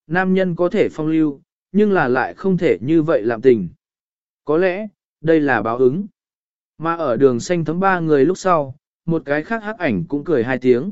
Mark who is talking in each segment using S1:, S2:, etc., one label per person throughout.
S1: nam nhân có thể phong lưu, nhưng là lại không thể như vậy làm tình. Có lẽ, đây là báo ứng. Mà ở đường xanh thấm ba người lúc sau, một cái khác hắc ảnh cũng cười hai tiếng.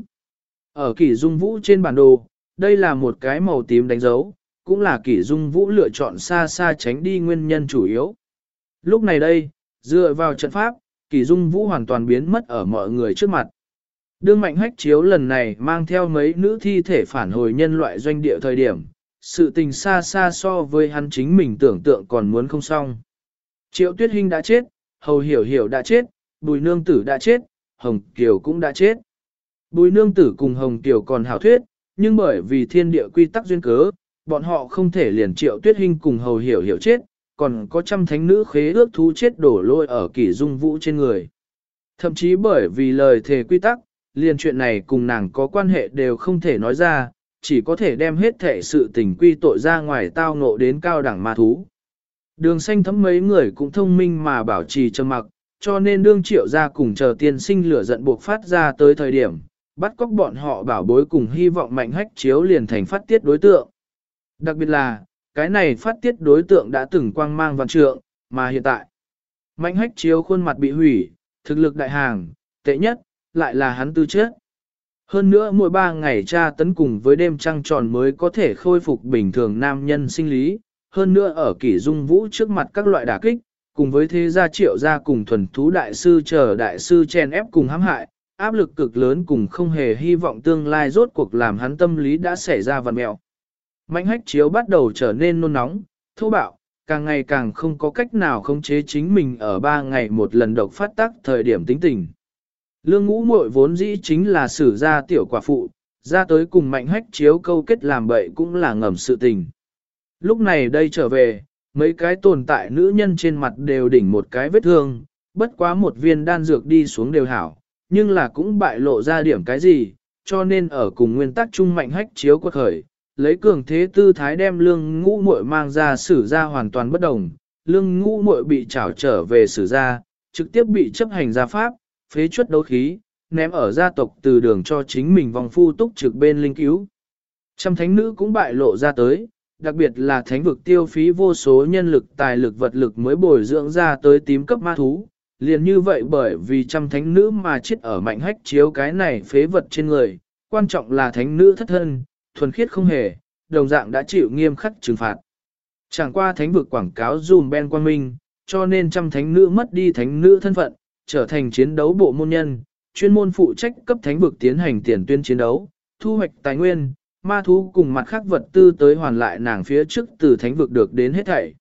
S1: Ở Kỷ Dung Vũ trên bản đồ, đây là một cái màu tím đánh dấu, cũng là Kỷ Dung Vũ lựa chọn xa xa tránh đi nguyên nhân chủ yếu. Lúc này đây, dựa vào trận pháp, Kỷ Dung Vũ hoàn toàn biến mất ở mọi người trước mặt. Đương Mạnh Hách Chiếu lần này mang theo mấy nữ thi thể phản hồi nhân loại doanh địa thời điểm, sự tình xa xa so với hắn chính mình tưởng tượng còn muốn không xong. Triệu Tuyết Hinh đã chết, Hầu Hiểu Hiểu đã chết, Bùi Nương Tử đã chết, Hồng Kiều cũng đã chết. Bùi Nương Tử cùng Hồng Kiều còn hảo thuyết, nhưng bởi vì thiên địa quy tắc duyên cớ, bọn họ không thể liền Triệu Tuyết Hinh cùng Hầu Hiểu Hiểu chết, còn có trăm thánh nữ khế ước thú chết đổ lôi ở Kỷ Dung Vũ trên người. Thậm chí bởi vì lời thề quy tắc, liền chuyện này cùng nàng có quan hệ đều không thể nói ra, chỉ có thể đem hết thể sự tình quy tội ra ngoài tao ngộ đến cao đẳng ma thú. Đường xanh thấm mấy người cũng thông minh mà bảo trì trầm mặc, cho nên đương Triệu ra cùng chờ tiên sinh lửa giận buộc phát ra tới thời điểm, bắt cóc bọn họ bảo bối cùng hy vọng Mạnh Hách Chiếu liền thành phát tiết đối tượng. Đặc biệt là, cái này phát tiết đối tượng đã từng quang mang vạn trượng, mà hiện tại, Mạnh Hách Chiếu khuôn mặt bị hủy, thực lực đại hàng, tệ nhất, lại là hắn tư chất. Hơn nữa mỗi 3 ngày tra tấn cùng với đêm trăng tròn mới có thể khôi phục bình thường nam nhân sinh lý, hơn nữa ở Kỷ Dung Vũ trước mặt các loại đả kích, cùng với thế gia Triệu gia cùng thuần thú đại sư chờ đại sư chen ép cùng hãm hại, áp lực cực lớn cùng không hề hy vọng tương lai rốt cuộc làm hắn tâm lý đã xảy ra vặn mẹo. Mạnh Hách Chiếu bắt đầu trở nên nôn nóng, thô bạo, càng ngày càng không có cách nào khống chế chính mình ở 3 ngày một lần độc phát tác thời điểm tính tình. Lương Ngũ Muội vốn dĩ chính là sử gia tiểu quả phụ, ra tới cùng Mạnh Hách Chiếu câu kết làm bậy cũng là ngầm sự tình. Lúc này đây trở về, mấy cái tồn tại nữ nhân trên mặt đều đỉnh một cái vết thương, bất quá một viên đan dược đi xuống đều hảo, nhưng là cũng bại lộ ra điểm cái gì, cho nên ở cùng nguyên tắc chung Mạnh Hách Chiếu quật khởi, lấy cường thế tư thái đem Lương Ngũ Muội mang ra sử gia hoàn toàn bất đồng. Lương Ngũ Muội bị trảo trở về sử gia, trực tiếp bị chấp hành gia pháp, phế chuất đấu khí, ném ở gia tộc từ đường cho chính mình vòng phu túc trực bên linh cứu. Trăm thánh nữ cũng bại lộ ra tới, đặc biệt là thánh vực tiêu phí vô số nhân lực tài lực vật lực mới bồi dưỡng ra tới tím cấp ma thú. Liền như vậy bởi vì trăm thánh nữ mà chết ở Mạnh Hách Chiếu cái này phế vật trên người, quan trọng là thánh nữ thất thân, thuần khiết không hề, đồng dạng đã chịu nghiêm khắc trừng phạt. Chẳng qua thánh vực quảng cáo dùm Ben Quang Minh, cho nên trăm thánh nữ mất đi thánh nữ thân phận, trở thành chiến đấu bộ môn nhân, chuyên môn phụ trách cấp thánh vực tiến hành tiền tuyên chiến đấu, thu hoạch tài nguyên, ma thú cùng mặt khác vật tư tới hoàn lại nàng phía trước từ thánh vực được đến hết thảy.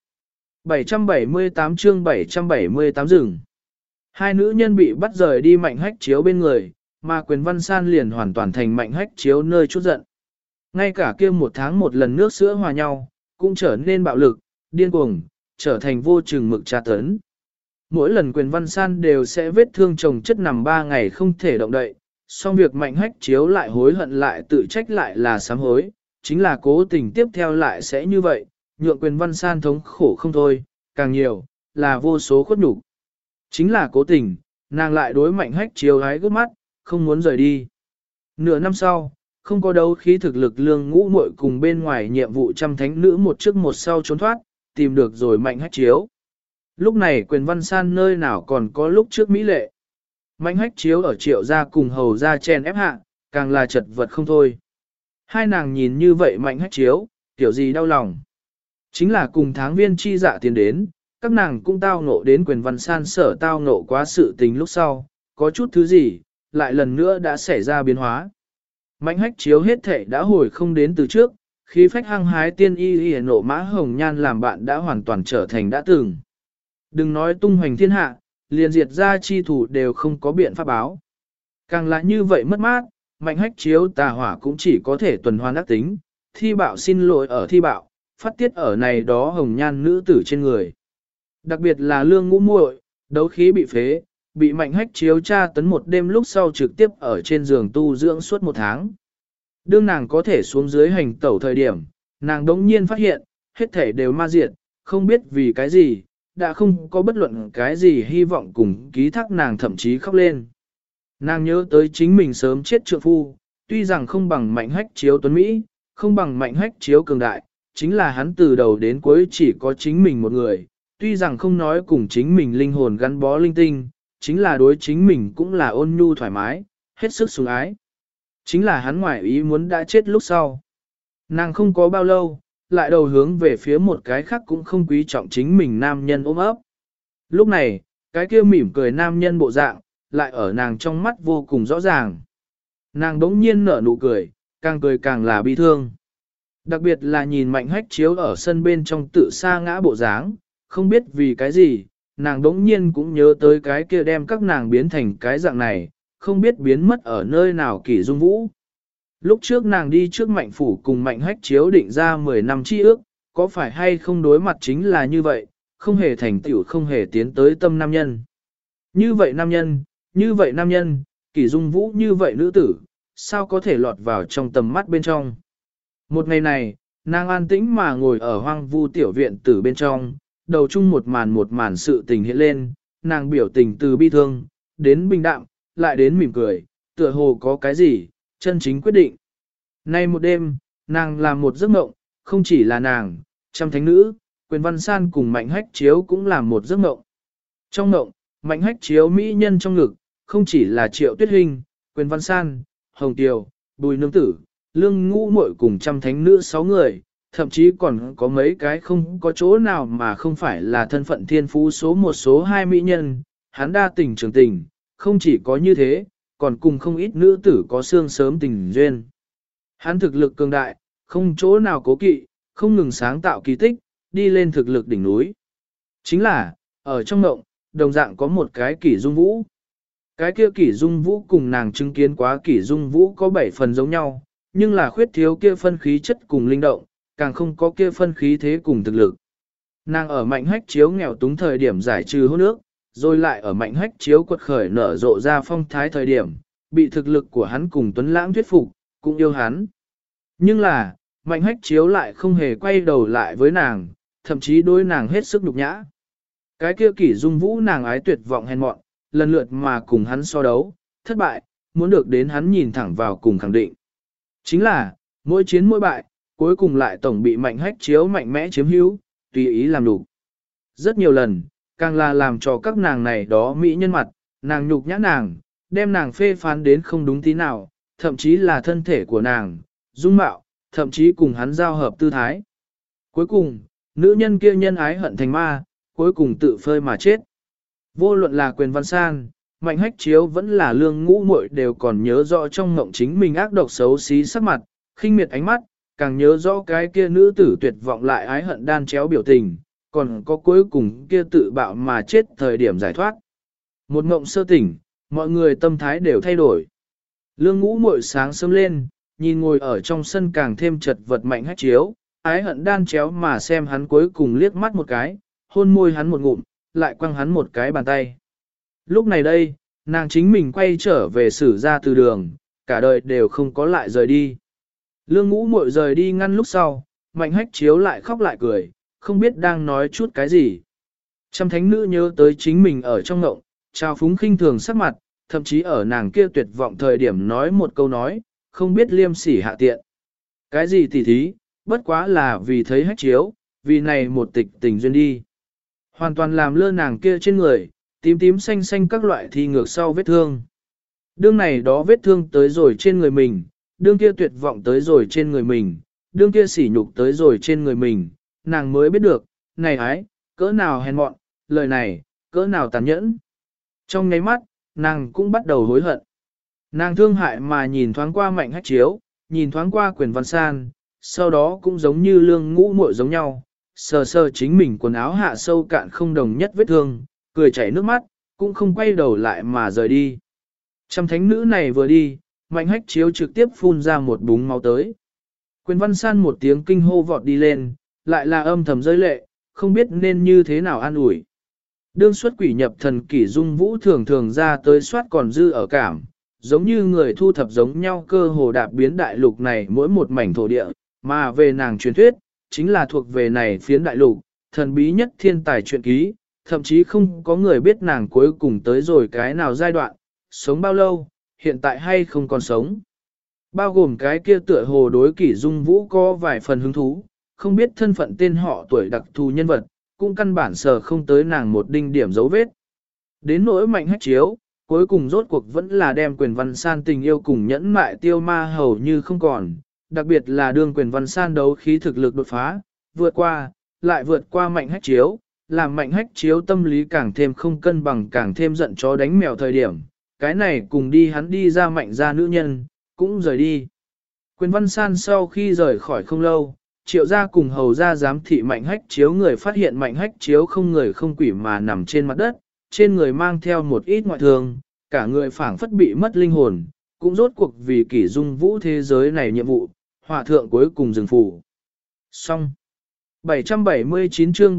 S1: 778 chương 778 rừng. Hai nữ nhân bị bắt rời đi Mạnh Hách Chiếu bên người, mà Quyền Văn San liền hoàn toàn thành Mạnh Hách Chiếu nơi chút giận. Ngay cả kia 1 tháng một lần nước sữa hòa nhau, cũng trở nên bạo lực, điên cuồng, trở thành vô chừng mực tra tấn. Mỗi lần Quyền Văn San đều sẽ vết thương chồng chất nằm 3 ngày không thể động đậy, song việc Mạnh Hách Chiếu lại hối hận lại tự trách lại là sám hối, chính là cố tình tiếp theo lại sẽ như vậy, nhượng Quyền Văn San thống khổ không thôi, càng nhiều, là vô số khuất nhục. Chính là cố tình, nàng lại đối Mạnh Hách Chiếu gái gút mắt, không muốn rời đi. Nửa năm sau, không có đấu khí thực lực Lương Ngũ Muội cùng bên ngoài nhiệm vụ trăm thánh nữ một trước một sau trốn thoát, tìm được rồi Mạnh Hách Chiếu. Lúc này Quyền Văn San nơi nào còn có lúc trước mỹ lệ. Mạnh Hách Chiếu ở Triệu gia cùng hầu gia chen ép hạ, càng là chật vật không thôi. Hai nàng nhìn như vậy Mạnh Hách Chiếu, kiểu gì đau lòng. Chính là cùng tháng viên chi dạ tiến đến, các nàng cũng tao ngộ đến Quyền Văn San sở tao ngộ quá sự tình lúc sau, có chút thứ gì, lại lần nữa đã xảy ra biến hóa. Mạnh Hách Chiếu hết thể đã hồi không đến từ trước, khí phách hăng hái tiên y nộ mã hồng nhan làm bạn đã hoàn toàn trở thành đã từng. Đừng nói tung hoành thiên hạ, liền diệt ra chi thủ đều không có biện pháp báo. Càng là như vậy mất mát, Mạnh Hách Chiếu tà hỏa cũng chỉ có thể tuần hoàn ác tính, thi bạo xin lỗi ở thi bạo, phát tiết ở này đó hồng nhan nữ tử trên người. Đặc biệt là Lương Ngũ Muội, đấu khí bị phế, bị Mạnh Hách Chiếu tra tấn một đêm lúc sau trực tiếp ở trên giường tu dưỡng suốt 1 tháng. Đương nàng có thể xuống dưới hành tẩu thời điểm, nàng đống nhiên phát hiện, hết thể đều ma diệt, không biết vì cái gì, đã không có bất luận cái gì hy vọng cùng ký thác nàng thậm chí khóc lên. Nàng nhớ tới chính mình sớm chết trượng phu, tuy rằng không bằng Mạnh Hách Chiếu tuấn Mỹ, không bằng Mạnh Hách Chiếu cường đại, chính là hắn từ đầu đến cuối chỉ có chính mình một người, tuy rằng không nói cùng chính mình linh hồn gắn bó linh tinh, chính là đối chính mình cũng là ôn nhu thoải mái, hết sức sủng ái. Chính là hắn ngoại ý muốn đã chết lúc sau. Nàng không có bao lâu, lại đầu hướng về phía một cái khác cũng không quý trọng chính mình nam nhân ôm ấp. Lúc này, cái kia mỉm cười nam nhân bộ dạng, lại ở nàng trong mắt vô cùng rõ ràng. Nàng đống nhiên nở nụ cười càng là bi thương. Đặc biệt là nhìn Mạnh Hách Chiếu ở sân bên trong tự sa ngã bộ dáng, không biết vì cái gì, nàng đống nhiên cũng nhớ tới cái kia đem các nàng biến thành cái dạng này, không biết biến mất ở nơi nào Kỷ Dung Vũ. Lúc trước nàng đi trước Mạnh Phủ cùng Mạnh Hách Chiếu định ra 10 năm chi ước, có phải hay không đối mặt chính là như vậy, không hề thành tựu không hề tiến tới tâm nam nhân. Như vậy nam nhân, Kỷ Dung Vũ như vậy nữ tử, sao có thể lọt vào trong tầm mắt bên trong. Một ngày này, nàng an tĩnh mà ngồi ở hoang vu tiểu viện tử bên trong, đầu chung một màn sự tình hiện lên, nàng biểu tình từ bi thương, đến bình đạm, lại đến mỉm cười, tựa hồ có cái gì, chân chính quyết định. Nay một đêm, nàng làm một giấc mộng, không chỉ là nàng, trăm thánh nữ, Quyền Văn San cùng Mạnh Hách Chiếu cũng làm một giấc mộng. Trong mộng, Mạnh Hách Chiếu mỹ nhân trong ngực, không chỉ là Triệu Tuyết Hinh, Quyền Văn San, Hồng Tiều, Bùi Nương Tử, Lương Ngũ Muội cùng trăm thánh nữ 6 người, thậm chí còn có mấy cái không có chỗ nào mà không phải là thân phận thiên phú số 1 số 2 mỹ nhân, hắn đa tình trường tình, không chỉ có như thế, còn cùng không ít nữ tử có xương sớm tình duyên. Hắn thực lực cường đại, không chỗ nào cố kỵ, không ngừng sáng tạo kỳ tích, đi lên thực lực đỉnh núi. Chính là, ở trong ngộng, đồng dạng có một cái Kỷ Dung Vũ. Cái kia Kỷ Dung Vũ cùng nàng chứng kiến quá Kỷ Dung Vũ có 7 phần giống nhau, nhưng là khuyết thiếu kia phân khí chất cùng linh động, càng không có kia phân khí thế cùng thực lực. Nàng ở Mạnh Hách Chiếu nghèo túng thời điểm giải trừ hôn ước, rồi lại ở Mạnh Hách Chiếu quật khởi nở rộ ra phong thái thời điểm, bị thực lực của hắn cùng Tuấn Lãng thuyết phục, cũng yêu hắn. Nhưng là, Mạnh Hách Chiếu lại không hề quay đầu lại với nàng, thậm chí đối nàng hết sức nhục nhã. Cái kia Kỷ Dung Vũ nàng ái tuyệt vọng hèn mọn, lần lượt mà cùng hắn so đấu, thất bại, muốn được đến hắn nhìn thẳng vào cùng khẳng định. Chính là, mỗi chiến mỗi bại, cuối cùng lại tổng bị Mạnh Hách Chiếu mạnh mẽ chiếm hữu, tùy ý làm đủ. Rất nhiều lần, càng là làm cho các nàng này đó mỹ nhân mặt, nàng nhục nhã nàng, đem nàng phê phán đến không đúng tí nào, thậm chí là thân thể của nàng, dung mạo, thậm chí cùng hắn giao hợp tư thái. Cuối cùng, nữ nhân kia nhân ái hận thành ma, cuối cùng tự phơi mà chết. Vô luận là Quyền Văn San, Mạnh Hách Chiếu vẫn là Lương Ngũ Muội đều còn nhớ rõ trong mộng chính mình ác độc xấu xí sắc mặt, khinh miệt ánh mắt, càng nhớ rõ cái kia nữ tử tuyệt vọng lại ái hận đan chéo biểu tình, còn có cuối cùng kia tự bạo mà chết thời điểm giải thoát. Một mộng sơ tỉnh, mọi người tâm thái đều thay đổi. Lương Ngũ Muội sáng sớm lên, nhìn ngồi ở trong sân càng thêm chật vật Mạnh Hách Chiếu, ái hận đan chéo mà xem hắn cuối cùng liếc mắt một cái, hôn môi hắn một ngụm, lại quăng hắn một cái bàn tay. Lúc này đây, nàng chính mình quay trở về xử ra từ đường, cả đời đều không có lại rời đi. Lương Ngũ Muội rời đi ngăn lúc sau, Mạnh Hách Chiếu lại khóc lại cười, không biết đang nói chút cái gì. Trăm thánh nữ nhớ tới chính mình ở trong ngộng, trao phúng khinh thường sắc mặt, thậm chí ở nàng kia tuyệt vọng thời điểm nói một câu nói, không biết liêm sỉ hạ tiện. Cái gì tỉ thí, bất quá là vì thấy Hách Chiếu, vì này một tịch tình duyên đi. Hoàn toàn làm lơ nàng kia trên người, tím tím xanh xanh các loại thi ngược sau vết thương. Đương này đó vết thương tới rồi trên người mình, đương kia tuyệt vọng tới rồi trên người mình, đương kia sỉ nhục tới rồi trên người mình, nàng mới biết được, này ái, cỡ nào hèn mọn, lời này, cỡ nào tàn nhẫn. Trong nháy mắt, nàng cũng bắt đầu hối hận. Nàng thương hại mà nhìn thoáng qua Mạnh Hách Chiếu, nhìn thoáng qua Quyền Văn San, sau đó cũng giống như Lương Ngũ Muội giống nhau, sờ sờ chính mình quần áo hạ sâu cạn không đồng nhất vết thương, cười chảy nước mắt, cũng không quay đầu lại mà rời đi. Trăm thánh nữ này vừa đi, Mạnh Hách Chiếu trực tiếp phun ra một búng máu tới. Quyền Văn San một tiếng kinh hô vọt đi lên, lại là âm thầm rơi lệ, không biết nên như thế nào an ủi. Đương xuất quỷ nhập thần Kỷ Dung Vũ thường thường ra tới soát còn dư ở cảm, giống như người thu thập giống nhau cơ hồ đạp biến đại lục này mỗi một mảnh thổ địa, mà về nàng truyền thuyết, chính là thuộc về này phiến đại lục, thần bí nhất thiên tài truyện ký, thậm chí không có người biết nàng cuối cùng tới rồi cái nào giai đoạn, sống bao lâu, hiện tại hay không còn sống. Bao gồm cái kia tựa hồ đối Kỷ Dung Vũ có vài phần hứng thú, không biết thân phận tên họ tuổi đặc thù nhân vật, cũng căn bản sờ không tới nàng một đinh điểm dấu vết. Đến nỗi Mạnh Hách Chiếu, cuối cùng rốt cuộc vẫn là đem Quyền Văn San tình yêu cùng nhẫn mại tiêu ma hầu như không còn, đặc biệt là đương Quyền Văn San đấu khí thực lực đột phá, lại vượt qua Mạnh Hách Chiếu, làm Mạnh Hách Chiếu tâm lý càng thêm không cân bằng, càng thêm giận chó đánh mèo thời điểm, cái này cùng đi hắn đi ra Mạnh gia nữ nhân, cũng rời đi. Quyền Văn San sau khi rời khỏi không lâu, Triệu gia cùng hầu gia giám thị Mạnh Hách Chiếu người phát hiện Mạnh Hách Chiếu không người không quỷ mà nằm trên mặt đất, trên người mang theo một ít ngoại thương, cả người phảng phất bị mất linh hồn, cũng rốt cuộc vì Kỷ Dung Vũ thế giới này nhiệm vụ, hòa thượng cuối cùng dừng phủ. Xong. 779 chương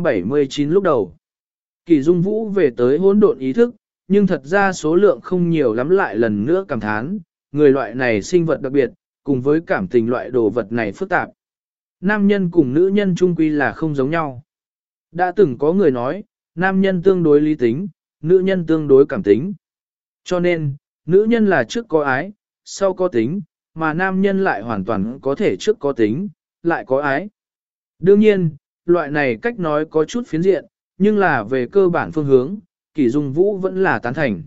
S1: 779 lúc đầu. Kỷ Dung Vũ về tới hỗn độn ý thức, nhưng thật ra số lượng không nhiều lắm, lại lần nữa cảm thán, người loại này sinh vật đặc biệt, cùng với cảm tình loại đồ vật này phức tạp. Nam nhân cùng nữ nhân chung quy là không giống nhau. Đã từng có người nói, nam nhân tương đối lý tính, nữ nhân tương đối cảm tính. Cho nên, nữ nhân là trước có ái, sau có tính, mà nam nhân lại hoàn toàn có thể trước có tính, lại có ái. Đương nhiên, loại này cách nói có chút phiến diện, nhưng là về cơ bản phương hướng, Kỷ Dung Vũ vẫn là tán thành.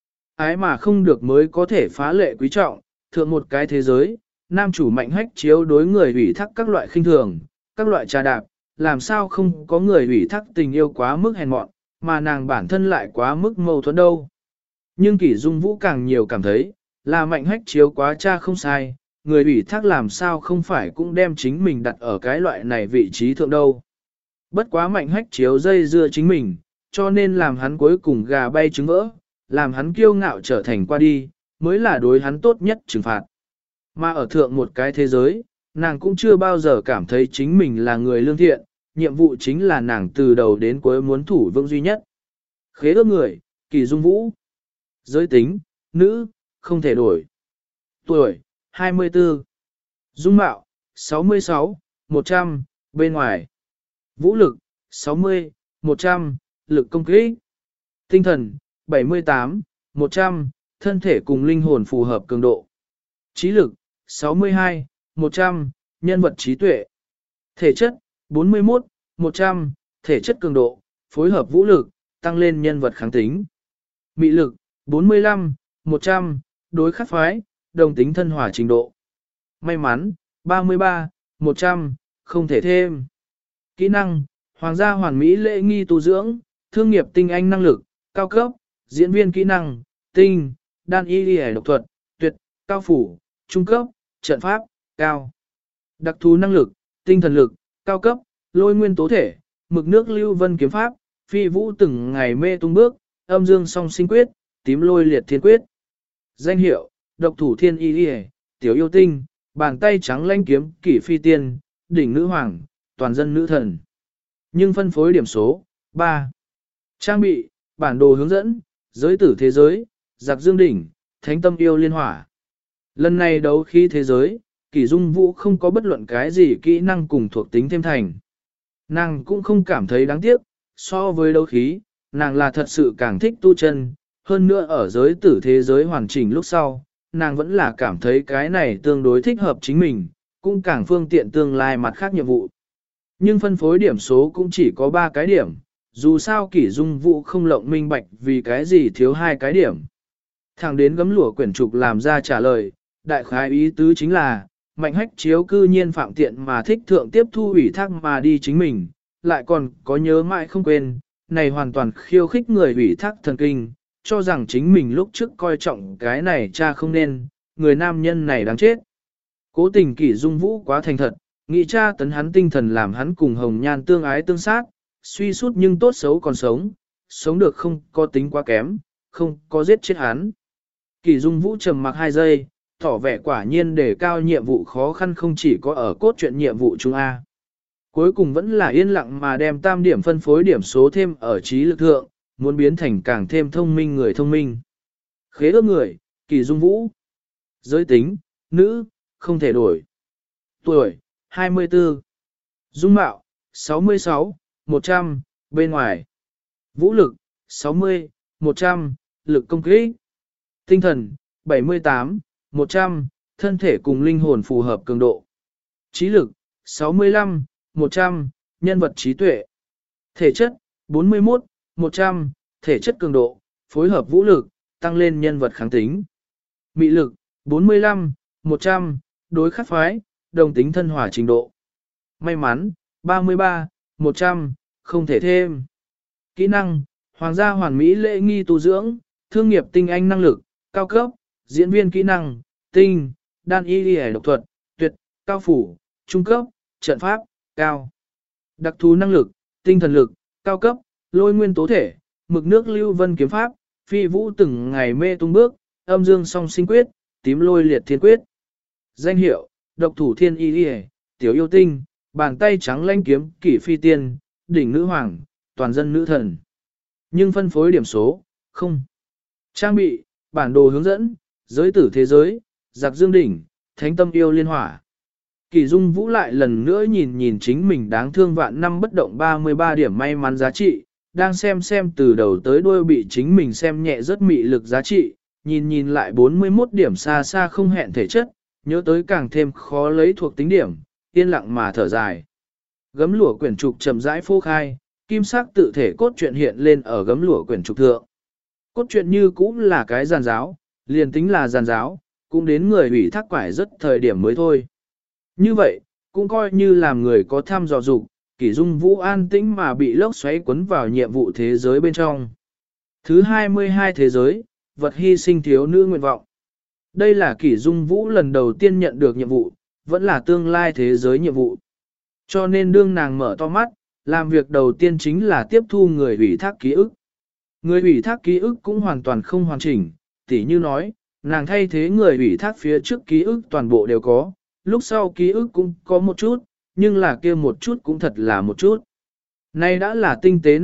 S1: Ái mà không được mới có thể phá lệ quý trọng, thượng một cái thế giới, nam chủ Mạnh Hách Chiếu đối người ủy thác các loại khinh thường, các loại trà đạp, làm sao không có người ủy thác tình yêu quá mức hèn mọn, mà nàng bản thân lại quá mức mâu thuẫn đâu. Nhưng Kỷ Dung Vũ càng nhiều cảm thấy, là Mạnh Hách Chiếu quá cha không sai, người ủy thác làm sao không phải cũng đem chính mình đặt ở cái loại này vị trí thượng đâu. Bất quá Mạnh Hách Chiếu dây dưa chính mình, cho nên làm hắn cuối cùng gà bay trứng vỡ, làm hắn kiêu ngạo trở thành qua đi, mới là đối hắn tốt nhất trừng phạt. Mà ở thượng một cái thế giới, nàng cũng chưa bao giờ cảm thấy chính mình là người lương thiện, nhiệm vụ chính là nàng từ đầu đến cuối muốn thủ vững duy nhất. Khế ước người, Kỷ Dung Vũ. Giới tính, nữ, không thể đổi. Tuổi, 24. Dung mạo, 66, 100, bên ngoài. Vũ lực, 60, 100, lực công kích. Tinh thần, 78, 100, thân thể cùng linh hồn phù hợp cường độ. Trí lực, 62, 100, nhân vật trí tuệ. Thể chất, 41, 100, thể chất cường độ, phối hợp vũ lực, tăng lên nhân vật kháng tính. Mị lực, 45, 100, đối khắc phái, đồng tính thân hòa trình độ. May mắn, 33, 100, không thể thêm. Kỹ năng, hoàng gia hoàn mỹ lễ nghi tu dưỡng, thương nghiệp tinh anh năng lực, cao cấp, diễn viên kỹ năng, tinh, đan y y độc thuật, tuyệt, cao phủ, trung cấp, trận pháp, cao. Đặc thù năng lực, tinh thần lực, cao cấp, lôi nguyên tố thể, mực nước lưu vân kiếm pháp, phi vũ từng ngày mê tung bước, âm dương song sinh quyết, tím lôi liệt thiên quyết. Danh hiệu, độc thủ thiên y y, tiểu yêu tinh, bàn tay trắng lanh kiếm, kỷ phi tiên, đỉnh nữ hoàng, toàn dân nữ thần. Nhưng phân phối điểm số, 3. Trang bị, bản đồ hướng dẫn, giới tử thế giới, giặc dương đỉnh, thánh tâm yêu liên hỏa. Lần này đấu khí thế giới, Kỷ Dung Vũ không có bất luận cái gì kỹ năng cùng thuộc tính thêm thành. Nàng cũng không cảm thấy đáng tiếc, so với đấu khí, nàng là thật sự càng thích tu chân, hơn nữa ở giới tử thế giới hoàn chỉnh lúc sau, nàng vẫn là cảm thấy cái này tương đối thích hợp chính mình, cũng càng phương tiện tương lai mặt khác nhiệm vụ. Nhưng phân phối điểm số cũng chỉ có 3 cái điểm, dù sao Kỷ Dung Vũ không lộng minh bạch vì cái gì thiếu 2 cái điểm. Thẳng đến gấm lụa quyển trục làm ra trả lời, đại khái ý tứ chính là, Mạnh Hách Chiếu cư nhiên phạm tiện mà thích thượng tiếp thu ủy thác mà đi chính mình, lại còn có nhớ mãi không quên, này hoàn toàn khiêu khích người ủy thác thần kinh, cho rằng chính mình lúc trước coi trọng cái này cha không nên, người nam nhân này đáng chết. Cố tình Kỷ Dung Vũ quá thành thật, nghĩ cha tấn hắn tinh thần làm hắn cùng Hồng Nhan tương ái tương sát, suy sút nhưng tốt xấu còn sống, sống được không có tính quá kém, không có giết chết hắn. Kỷ Dung Vũ trầm mặc 2 giây, tỏ vẻ quả nhiên đề cao nhiệm vụ khó khăn không chỉ có ở cốt truyện nhiệm vụ chung A. Cuối cùng vẫn là yên lặng mà đem tam điểm phân phối điểm số thêm ở trí lực thượng, muốn biến thành càng thêm thông minh người thông minh. Khế ước người, Kỷ Dung Vũ. Giới tính, nữ, không thể đổi. Tuổi, 24. Dung mạo, 66, 100, bên ngoài. Vũ lực, 60, 100, lực công kích. Tinh thần, 78, 100, thân thể cùng linh hồn phù hợp cường độ. Trí lực, 65, 100, nhân vật trí tuệ. Thể chất, 41, 100, thể chất cường độ, phối hợp vũ lực, tăng lên nhân vật kháng tính. Mị lực, 45, 100, đối khắc phái, đồng tính thân hòa trình độ. May mắn, 33, 100, không thể thêm. Kỹ năng, hoàng gia hoàn mỹ lễ nghi tu dưỡng, thương nghiệp tinh anh năng lực, cao cấp, diễn viên kỹ năng, tinh, đan y y độc thuật, tuyệt, cao phủ, trung cấp, trận pháp, cao. Đặc thù năng lực, tinh thần lực, cao cấp, lôi nguyên tố thể, mực nước lưu vân kiếm pháp, phi vũ từng ngày mê tung bước, âm dương song sinh quyết, tím lôi liệt thiên quyết. Danh hiệu, độc thủ thiên y y, tiểu yêu tinh, bàn tay trắng lanh kiếm, kỷ phi tiên, đỉnh nữ hoàng, toàn dân nữ thần. Nhưng phân phối điểm số, không. Trang bị, bản đồ hướng dẫn, giới tử thế giới, giặc dương đỉnh, thánh tâm yêu liên hỏa. Kỳ Dung Vũ lại lần nữa nhìn chính mình đáng thương vạn năm bất động 33 điểm may mắn giá trị, đang xem từ đầu tới đuôi bị chính mình xem nhẹ rất mị lực giá trị, nhìn lại 41 điểm xa xa không hẹn thể chất, nhớ tới càng thêm khó lấy thuộc tính điểm, yên lặng mà thở dài. Gấm lụa quyển trục chậm rãi phô khai, kim sắc tự thể cốt truyện hiện lên ở gấm lụa quyển trục thượng. Cốt truyện như cũng là cái giàn giáo, liền tính là giàn giáo, cũng đến người ủy thác quải rất thời điểm mới thôi. Như vậy, cũng coi như làm người có tham dò dục, Kỷ Dung Vũ an tĩnh mà bị lốc xoáy cuốn vào nhiệm vụ thế giới bên trong. Thứ 22 thế giới, vật hy sinh thiếu nữ nguyện vọng. Đây là Kỷ Dung Vũ lần đầu tiên nhận được nhiệm vụ, vẫn là tương lai thế giới nhiệm vụ. Cho nên đương nàng mở to mắt, làm việc đầu tiên chính là tiếp thu người ủy thác ký ức. Người ủy thác ký ức cũng hoàn toàn không hoàn chỉnh, tỉ như nói, nàng thay thế người ủy thác phía trước ký ức toàn bộ đều có, lúc sau ký ức cũng có một chút, nhưng là kia một chút cũng thật là một chút. Nay đã là tinh tế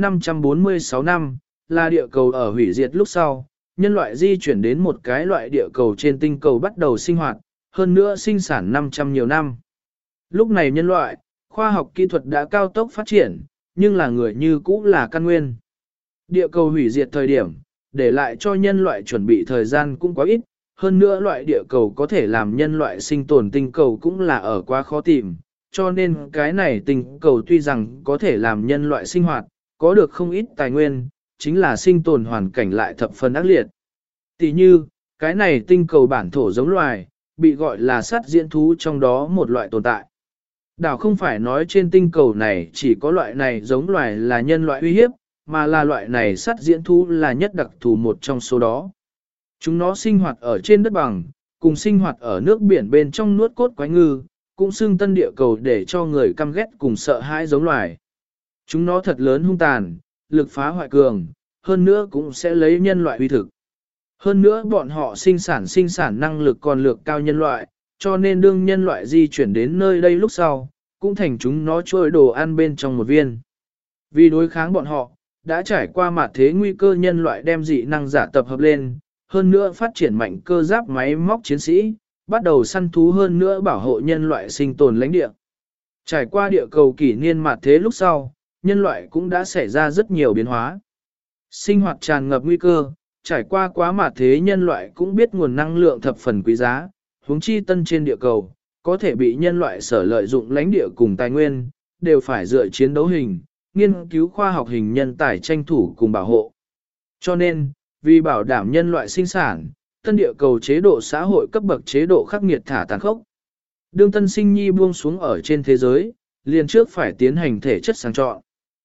S1: 546 năm, là địa cầu ở hủy diệt lúc sau, nhân loại di chuyển đến một cái loại địa cầu trên tinh cầu bắt đầu sinh hoạt, hơn nữa sinh sản 500 nhiều năm. Lúc này nhân loại, khoa học kỹ thuật đã cao tốc phát triển, nhưng là người như cũ là căn nguyên. Địa cầu hủy diệt thời điểm, để lại cho nhân loại chuẩn bị thời gian cũng quá ít, hơn nữa loại địa cầu có thể làm nhân loại sinh tồn tinh cầu cũng là ở quá khó tìm, cho nên cái này tinh cầu tuy rằng có thể làm nhân loại sinh hoạt, có được không ít tài nguyên, chính là sinh tồn hoàn cảnh lại thập phần ác liệt. Tỷ như, cái này tinh cầu bản thổ giống loài, bị gọi là sát diễn thú trong đó một loại tồn tại. Đảo không phải nói trên tinh cầu này chỉ có loại này giống loài là nhân loại uy hiếp, mà là loại này sát diễn thú là nhất đặc thù một trong số đó. Chúng nó sinh hoạt ở trên đất bằng, cùng sinh hoạt ở nước biển bên trong nuốt cốt quái ngư, cũng xưng tân địa cầu để cho người căm ghét cùng sợ hãi giống loài. Chúng nó thật lớn hung tàn, lực phá hoại cường, hơn nữa cũng sẽ lấy nhân loại uy thực. Hơn nữa bọn họ sinh sản năng lực còn lược cao nhân loại, cho nên đương nhân loại di chuyển đến nơi đây lúc sau, cũng thành chúng nó trôi đồ ăn bên trong một viên. Vì đối kháng bọn họ, đã trải qua mặt thế nguy cơ nhân loại đem dị năng giả tập hợp lên, hơn nữa phát triển mạnh cơ giáp máy móc chiến sĩ, bắt đầu săn thú hơn nữa bảo hộ nhân loại sinh tồn lãnh địa. Trải qua địa cầu kỷ niên mặt thế lúc sau, nhân loại cũng đã xảy ra rất nhiều biến hóa. Sinh hoạt tràn ngập nguy cơ, trải qua quá mặt thế nhân loại cũng biết nguồn năng lượng thập phần quý giá, huống chi tân trên địa cầu, có thể bị nhân loại sở lợi dụng lãnh địa cùng tài nguyên, đều phải dựa chiến đấu hình, nghiên cứu khoa học hình nhân tài tranh thủ cùng bảo hộ. Cho nên, vì bảo đảm nhân loại sinh sản, tân địa cầu chế độ xã hội cấp bậc chế độ khắc nghiệt thả tàn khốc. Đương tân sinh nhi buông xuống ở trên thế giới, liền trước phải tiến hành thể chất sang chọn.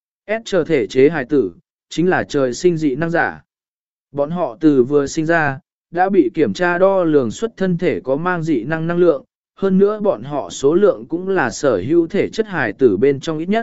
S1: Chờ thể chế hài tử, chính là trời sinh dị năng giả. Bọn họ từ vừa sinh ra, đã bị kiểm tra đo lường xuất thân thể có mang dị năng năng lượng, hơn nữa bọn họ số lượng cũng là sở hữu thể chất hài tử bên trong ít nhất.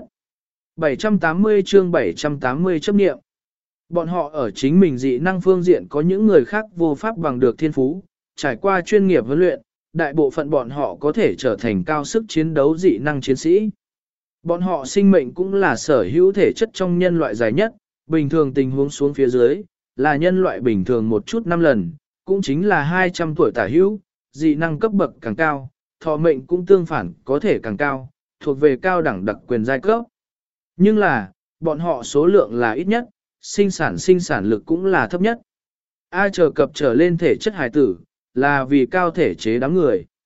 S1: 780 chương 780 chấp nghiệm. Bọn họ ở chính mình dị năng phương diện có những người khác vô pháp bằng được thiên phú, trải qua chuyên nghiệp huấn luyện, đại bộ phận bọn họ có thể trở thành cao sức chiến đấu dị năng chiến sĩ. Bọn họ sinh mệnh cũng là sở hữu thể chất trong nhân loại dài nhất, bình thường tình huống xuống phía dưới, là nhân loại bình thường một chút 5 lần, cũng chính là 200 tuổi tả hữu, dị năng cấp bậc càng cao, thọ mệnh cũng tương phản có thể càng cao, thuộc về cao đẳng đặc quyền giai cấp. Nhưng là, bọn họ số lượng là ít nhất, sinh sản lực cũng là thấp nhất. Ai chờ cập trở lên thể chất hài tử, là vì cao thể chế đám người.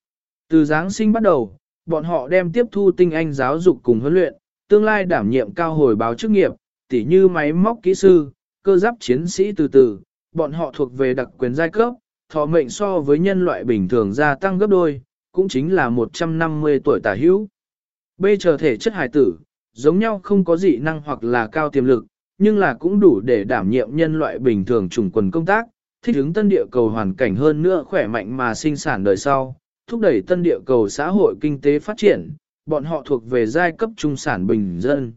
S1: Từ Giáng sinh bắt đầu, bọn họ đem tiếp thu tinh anh giáo dục cùng huấn luyện, tương lai đảm nhiệm cao hồi báo chức nghiệp, tỉ như máy móc kỹ sư, cơ giáp chiến sĩ từ từ, bọn họ thuộc về đặc quyền giai cấp, thọ mệnh so với nhân loại bình thường gia tăng gấp đôi, cũng chính là 150 tuổi tả hữu. B chờ thể chất hài tử, giống nhau không có dị năng hoặc là cao tiềm lực, nhưng là cũng đủ để đảm nhiệm nhân loại bình thường chủng quần công tác, thích ứng tân địa cầu hoàn cảnh hơn nữa khỏe mạnh mà sinh sản đời sau, thúc đẩy tân địa cầu xã hội kinh tế phát triển, bọn họ thuộc về giai cấp trung sản bình dân.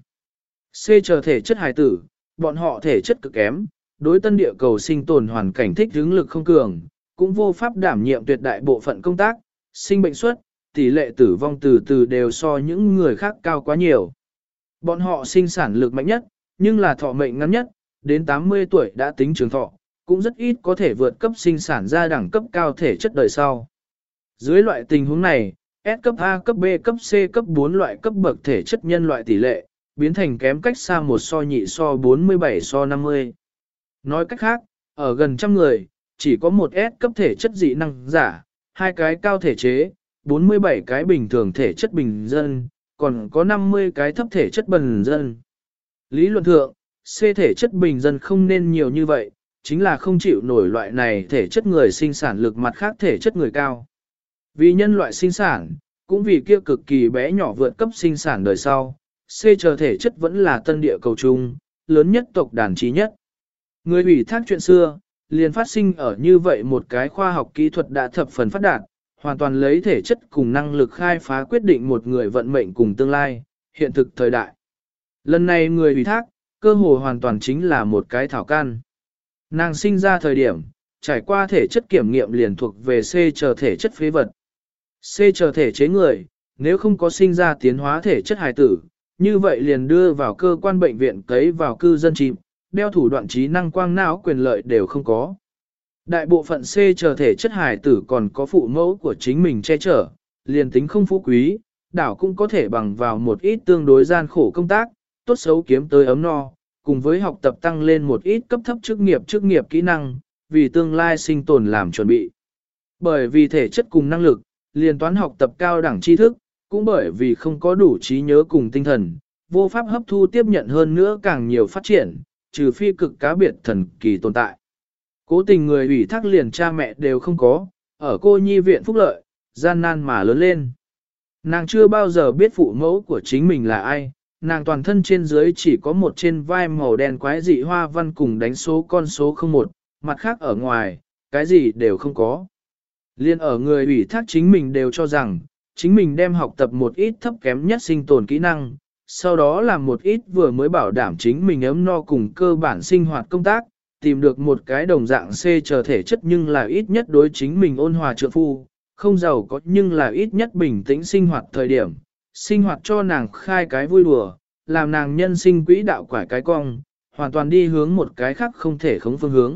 S1: C chờ thể chất hài tử, bọn họ thể chất cực kém, đối tân địa cầu sinh tồn hoàn cảnh thích ứng lực không cường, cũng vô pháp đảm nhiệm tuyệt đại bộ phận công tác, sinh bệnh suất, tỷ lệ tử vong từ từ đều so những người khác cao quá nhiều. Bọn họ sinh sản lực mạnh nhất, nhưng là thọ mệnh ngắn nhất, đến 80 tuổi đã tính trường thọ, cũng rất ít có thể vượt cấp sinh sản ra đẳng cấp cao thể chất đời sau. Dưới loại tình huống này, S cấp A, cấp B, cấp C, cấp 4 loại cấp bậc thể chất nhân loại tỷ lệ, biến thành kém cách xa 1 so nhị so 47 so 50. Nói cách khác, ở gần trăm người, chỉ có một S cấp thể chất dị năng giả, 2 cái cao thể chế, 47 cái bình thường thể chất bình dân, còn có 50 cái thấp thể chất bình dân. Lý luận thượng, C thể chất bình dân không nên nhiều như vậy, chính là không chịu nổi loại này thể chất người sinh sản lực mặt khác thể chất người cao. Vì nhân loại sinh sản, cũng vì kia cực kỳ bé nhỏ vượt cấp sinh sản đời sau, C chờ thể chất vẫn là tân địa cầu chung, lớn nhất tộc đàn trí nhất. Người ủy thác chuyện xưa, liền phát sinh ở như vậy một cái khoa học kỹ thuật đã thập phần phát đạt, hoàn toàn lấy thể chất cùng năng lực khai phá quyết định một người vận mệnh cùng tương lai, hiện thực thời đại. Lần này người ủy thác, cơ hồ hoàn toàn chính là một cái thảo căn. Nàng sinh ra thời điểm, trải qua thể chất kiểm nghiệm liền thuộc về C chờ thể chất phế vật. C chờ thể chế người, nếu không có sinh ra tiến hóa thể chất hài tử, như vậy liền đưa vào cơ quan bệnh viện cấy vào cư dân chìm, đeo thủ đoạn trí năng quang não quyền lợi đều không có. Đại bộ phận C chờ thể chất hài tử còn có phụ mẫu của chính mình che chở, liền tính không phú quý, đảo cũng có thể bằng vào một ít tương đối gian khổ công tác, tốt xấu kiếm tới ấm no, cùng với học tập tăng lên một ít cấp thấp chức nghiệp kỹ năng, vì tương lai sinh tồn làm chuẩn bị. Bởi vì thể chất cùng năng lực, liền toán học tập cao đẳng tri thức, cũng bởi vì không có đủ trí nhớ cùng tinh thần, vô pháp hấp thu tiếp nhận hơn nữa càng nhiều phát triển, trừ phi cực cá biệt thần kỳ tồn tại. Cố tình người ủy thác liền cha mẹ đều không có, ở cô nhi viện phúc lợi, gian nan mà lớn lên. Nàng chưa bao giờ biết phụ mẫu của chính mình là ai, nàng toàn thân trên dưới chỉ có một trên vai màu đen quái dị hoa văn cùng đánh số con số 01, mặt khác ở ngoài, cái gì đều không có. Liên ở người ủy thác chính mình đều cho rằng, chính mình đem học tập một ít thấp kém nhất sinh tồn kỹ năng, sau đó làm một ít vừa mới bảo đảm chính mình ấm no cùng cơ bản sinh hoạt công tác, tìm được một cái đồng dạng C chờ thể chất nhưng là ít nhất đối chính mình ôn hòa trượng phu, không giàu có nhưng là ít nhất bình tĩnh sinh hoạt thời điểm, sinh hoạt cho nàng khai cái vui đùa, làm nàng nhân sinh quỹ đạo quải cái cong, hoàn toàn đi hướng một cái khác không thể khống phương hướng.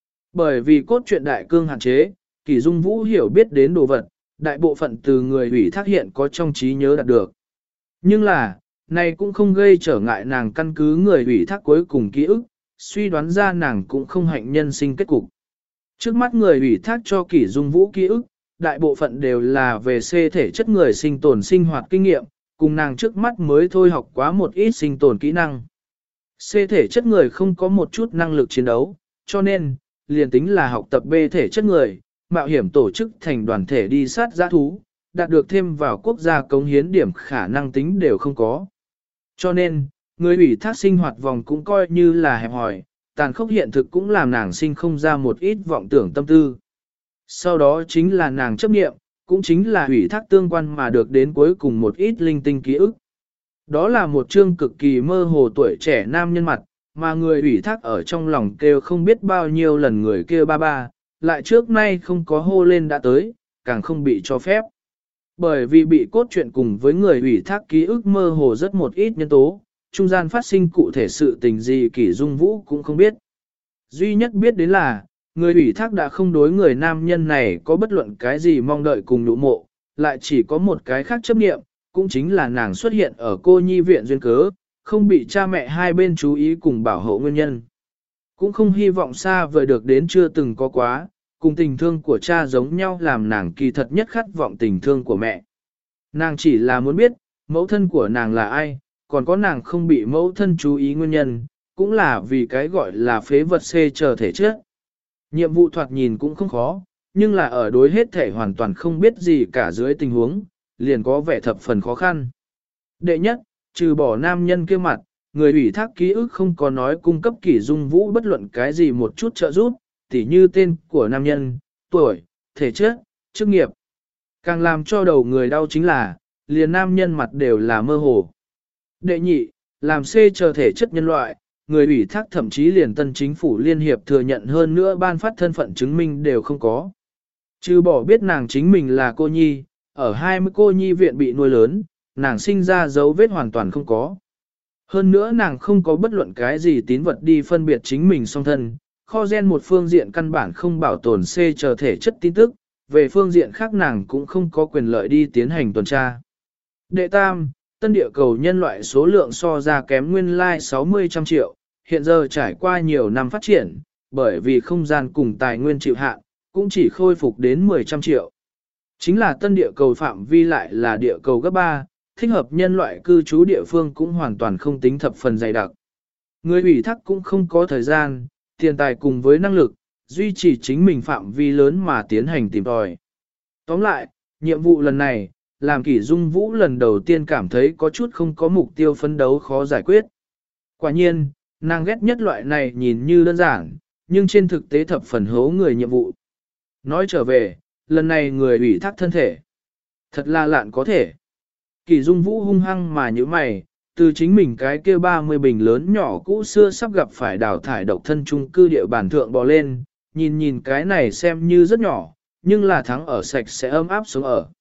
S1: Bởi vì cốt truyện đại cương hạn chế, Kỷ Dung Vũ hiểu biết đến đồ vật, đại bộ phận từ người ủy thác hiện có trong trí nhớ đạt được. Nhưng là, này cũng không gây trở ngại nàng căn cứ người ủy thác cuối cùng ký ức, suy đoán ra nàng cũng không hạnh nhân sinh kết cục. Trước mắt người ủy thác cho Kỷ Dung Vũ ký ức, đại bộ phận đều là về C thể chất người sinh tồn sinh hoạt kinh nghiệm, cùng nàng trước mắt mới thôi học quá một ít sinh tồn kỹ năng. C thể chất người không có một chút năng lực chiến đấu, cho nên, liền tính là học tập B thể chất người, mạo hiểm tổ chức thành đoàn thể đi sát giã thú, đạt được thêm vào quốc gia cống hiến điểm khả năng tính đều không có. Cho nên, người ủy thác sinh hoạt vòng cũng coi như là hẹp hòi, tàn khốc hiện thực cũng làm nàng sinh không ra một ít vọng tưởng tâm tư. Sau đó chính là nàng chấp nghiệm, cũng chính là ủy thác tương quan mà được đến cuối cùng một ít linh tinh ký ức. Đó là một chương cực kỳ mơ hồ tuổi trẻ nam nhân mặt, mà người ủy thác ở trong lòng kêu không biết bao nhiêu lần người kêu ba ba, lại trước nay không có hô lên đã tới, càng không bị cho phép. Bởi vì bị cốt truyện cùng với người ủy thác ký ức mơ hồ rất một ít nhân tố, trung gian phát sinh cụ thể sự tình gì Kỷ Dung Vũ cũng không biết. Duy nhất biết đến là, người ủy thác đã không đối người nam nhân này có bất luận cái gì mong đợi cùng nụ mộ, lại chỉ có một cái khác chấp nghiệm, cũng chính là nàng xuất hiện ở cô nhi viện duyên cớ, không bị cha mẹ hai bên chú ý cùng bảo hộ nguyên nhân. Cũng không hy vọng xa vời được đến chưa từng có quá, cùng tình thương của cha giống nhau làm nàng kỳ thật nhất khát vọng tình thương của mẹ. Nàng chỉ là muốn biết, mẫu thân của nàng là ai, còn có nàng không bị mẫu thân chú ý nguyên nhân, cũng là vì cái gọi là phế vật xê chờ thể chất. Nhiệm vụ thoạt nhìn cũng không khó, nhưng là ở đối hết thể hoàn toàn không biết gì cả dưới tình huống, liền có vẻ thập phần khó khăn. Đệ nhất, trừ bỏ nam nhân kia mặt, người ủy thác ký ức không có nói cung cấp Kỷ Dung Vũ bất luận cái gì một chút trợ giúp, tỉ như tên của nam nhân, tuổi, thể chất, chức nghiệp. Càng làm cho đầu người đau chính là, liền nam nhân mặt đều là mơ hồ. Đệ nhị, làm C chờ thể chất nhân loại, người ủy thác thậm chí liền tân chính phủ liên hiệp thừa nhận hơn nữa ban phát thân phận chứng minh đều không có. Trừ bỏ biết nàng chính mình là cô nhi, ở 20 cô nhi viện bị nuôi lớn, nàng sinh ra dấu vết hoàn toàn không có. Hơn nữa nàng không có bất luận cái gì tín vật đi phân biệt chính mình song thân, kho gen một phương diện căn bản không bảo tồn C chờ thể chất tin tức, về phương diện khác nàng cũng không có quyền lợi đi tiến hành tuần tra. Đệ tam, tân địa cầu nhân loại số lượng so ra kém nguyên lai 60 trăm triệu, hiện giờ trải qua nhiều năm phát triển, bởi vì không gian cùng tài nguyên chịu hạn, cũng chỉ khôi phục đến 10 trăm triệu. Chính là tân địa cầu phạm vi lại là địa cầu gấp 3, thích hợp nhân loại cư trú địa phương cũng hoàn toàn không tính thập phần dày đặc. Người ủy thác cũng không có thời gian, tiền tài cùng với năng lực, duy trì chính mình phạm vi lớn mà tiến hành tìm tòi. Tóm lại, nhiệm vụ lần này, làm Kỷ Dung Vũ lần đầu tiên cảm thấy có chút không có mục tiêu phấn đấu khó giải quyết. Quả nhiên, nàng ghét nhất loại này nhìn như đơn giản, nhưng trên thực tế thập phần hố người nhiệm vụ. Nói trở về, lần này người ủy thác thân thể. Thật là lạn có thể. Kỷ Dung Vũ hung hăng mà như mày, từ chính mình cái kia 30 bình lớn nhỏ cũ xưa sắp gặp phải đào thải độc thân chung cư địa bàn thượng bò lên, nhìn cái này xem như rất nhỏ, nhưng là thắng ở sạch sẽ ấm áp sống ở.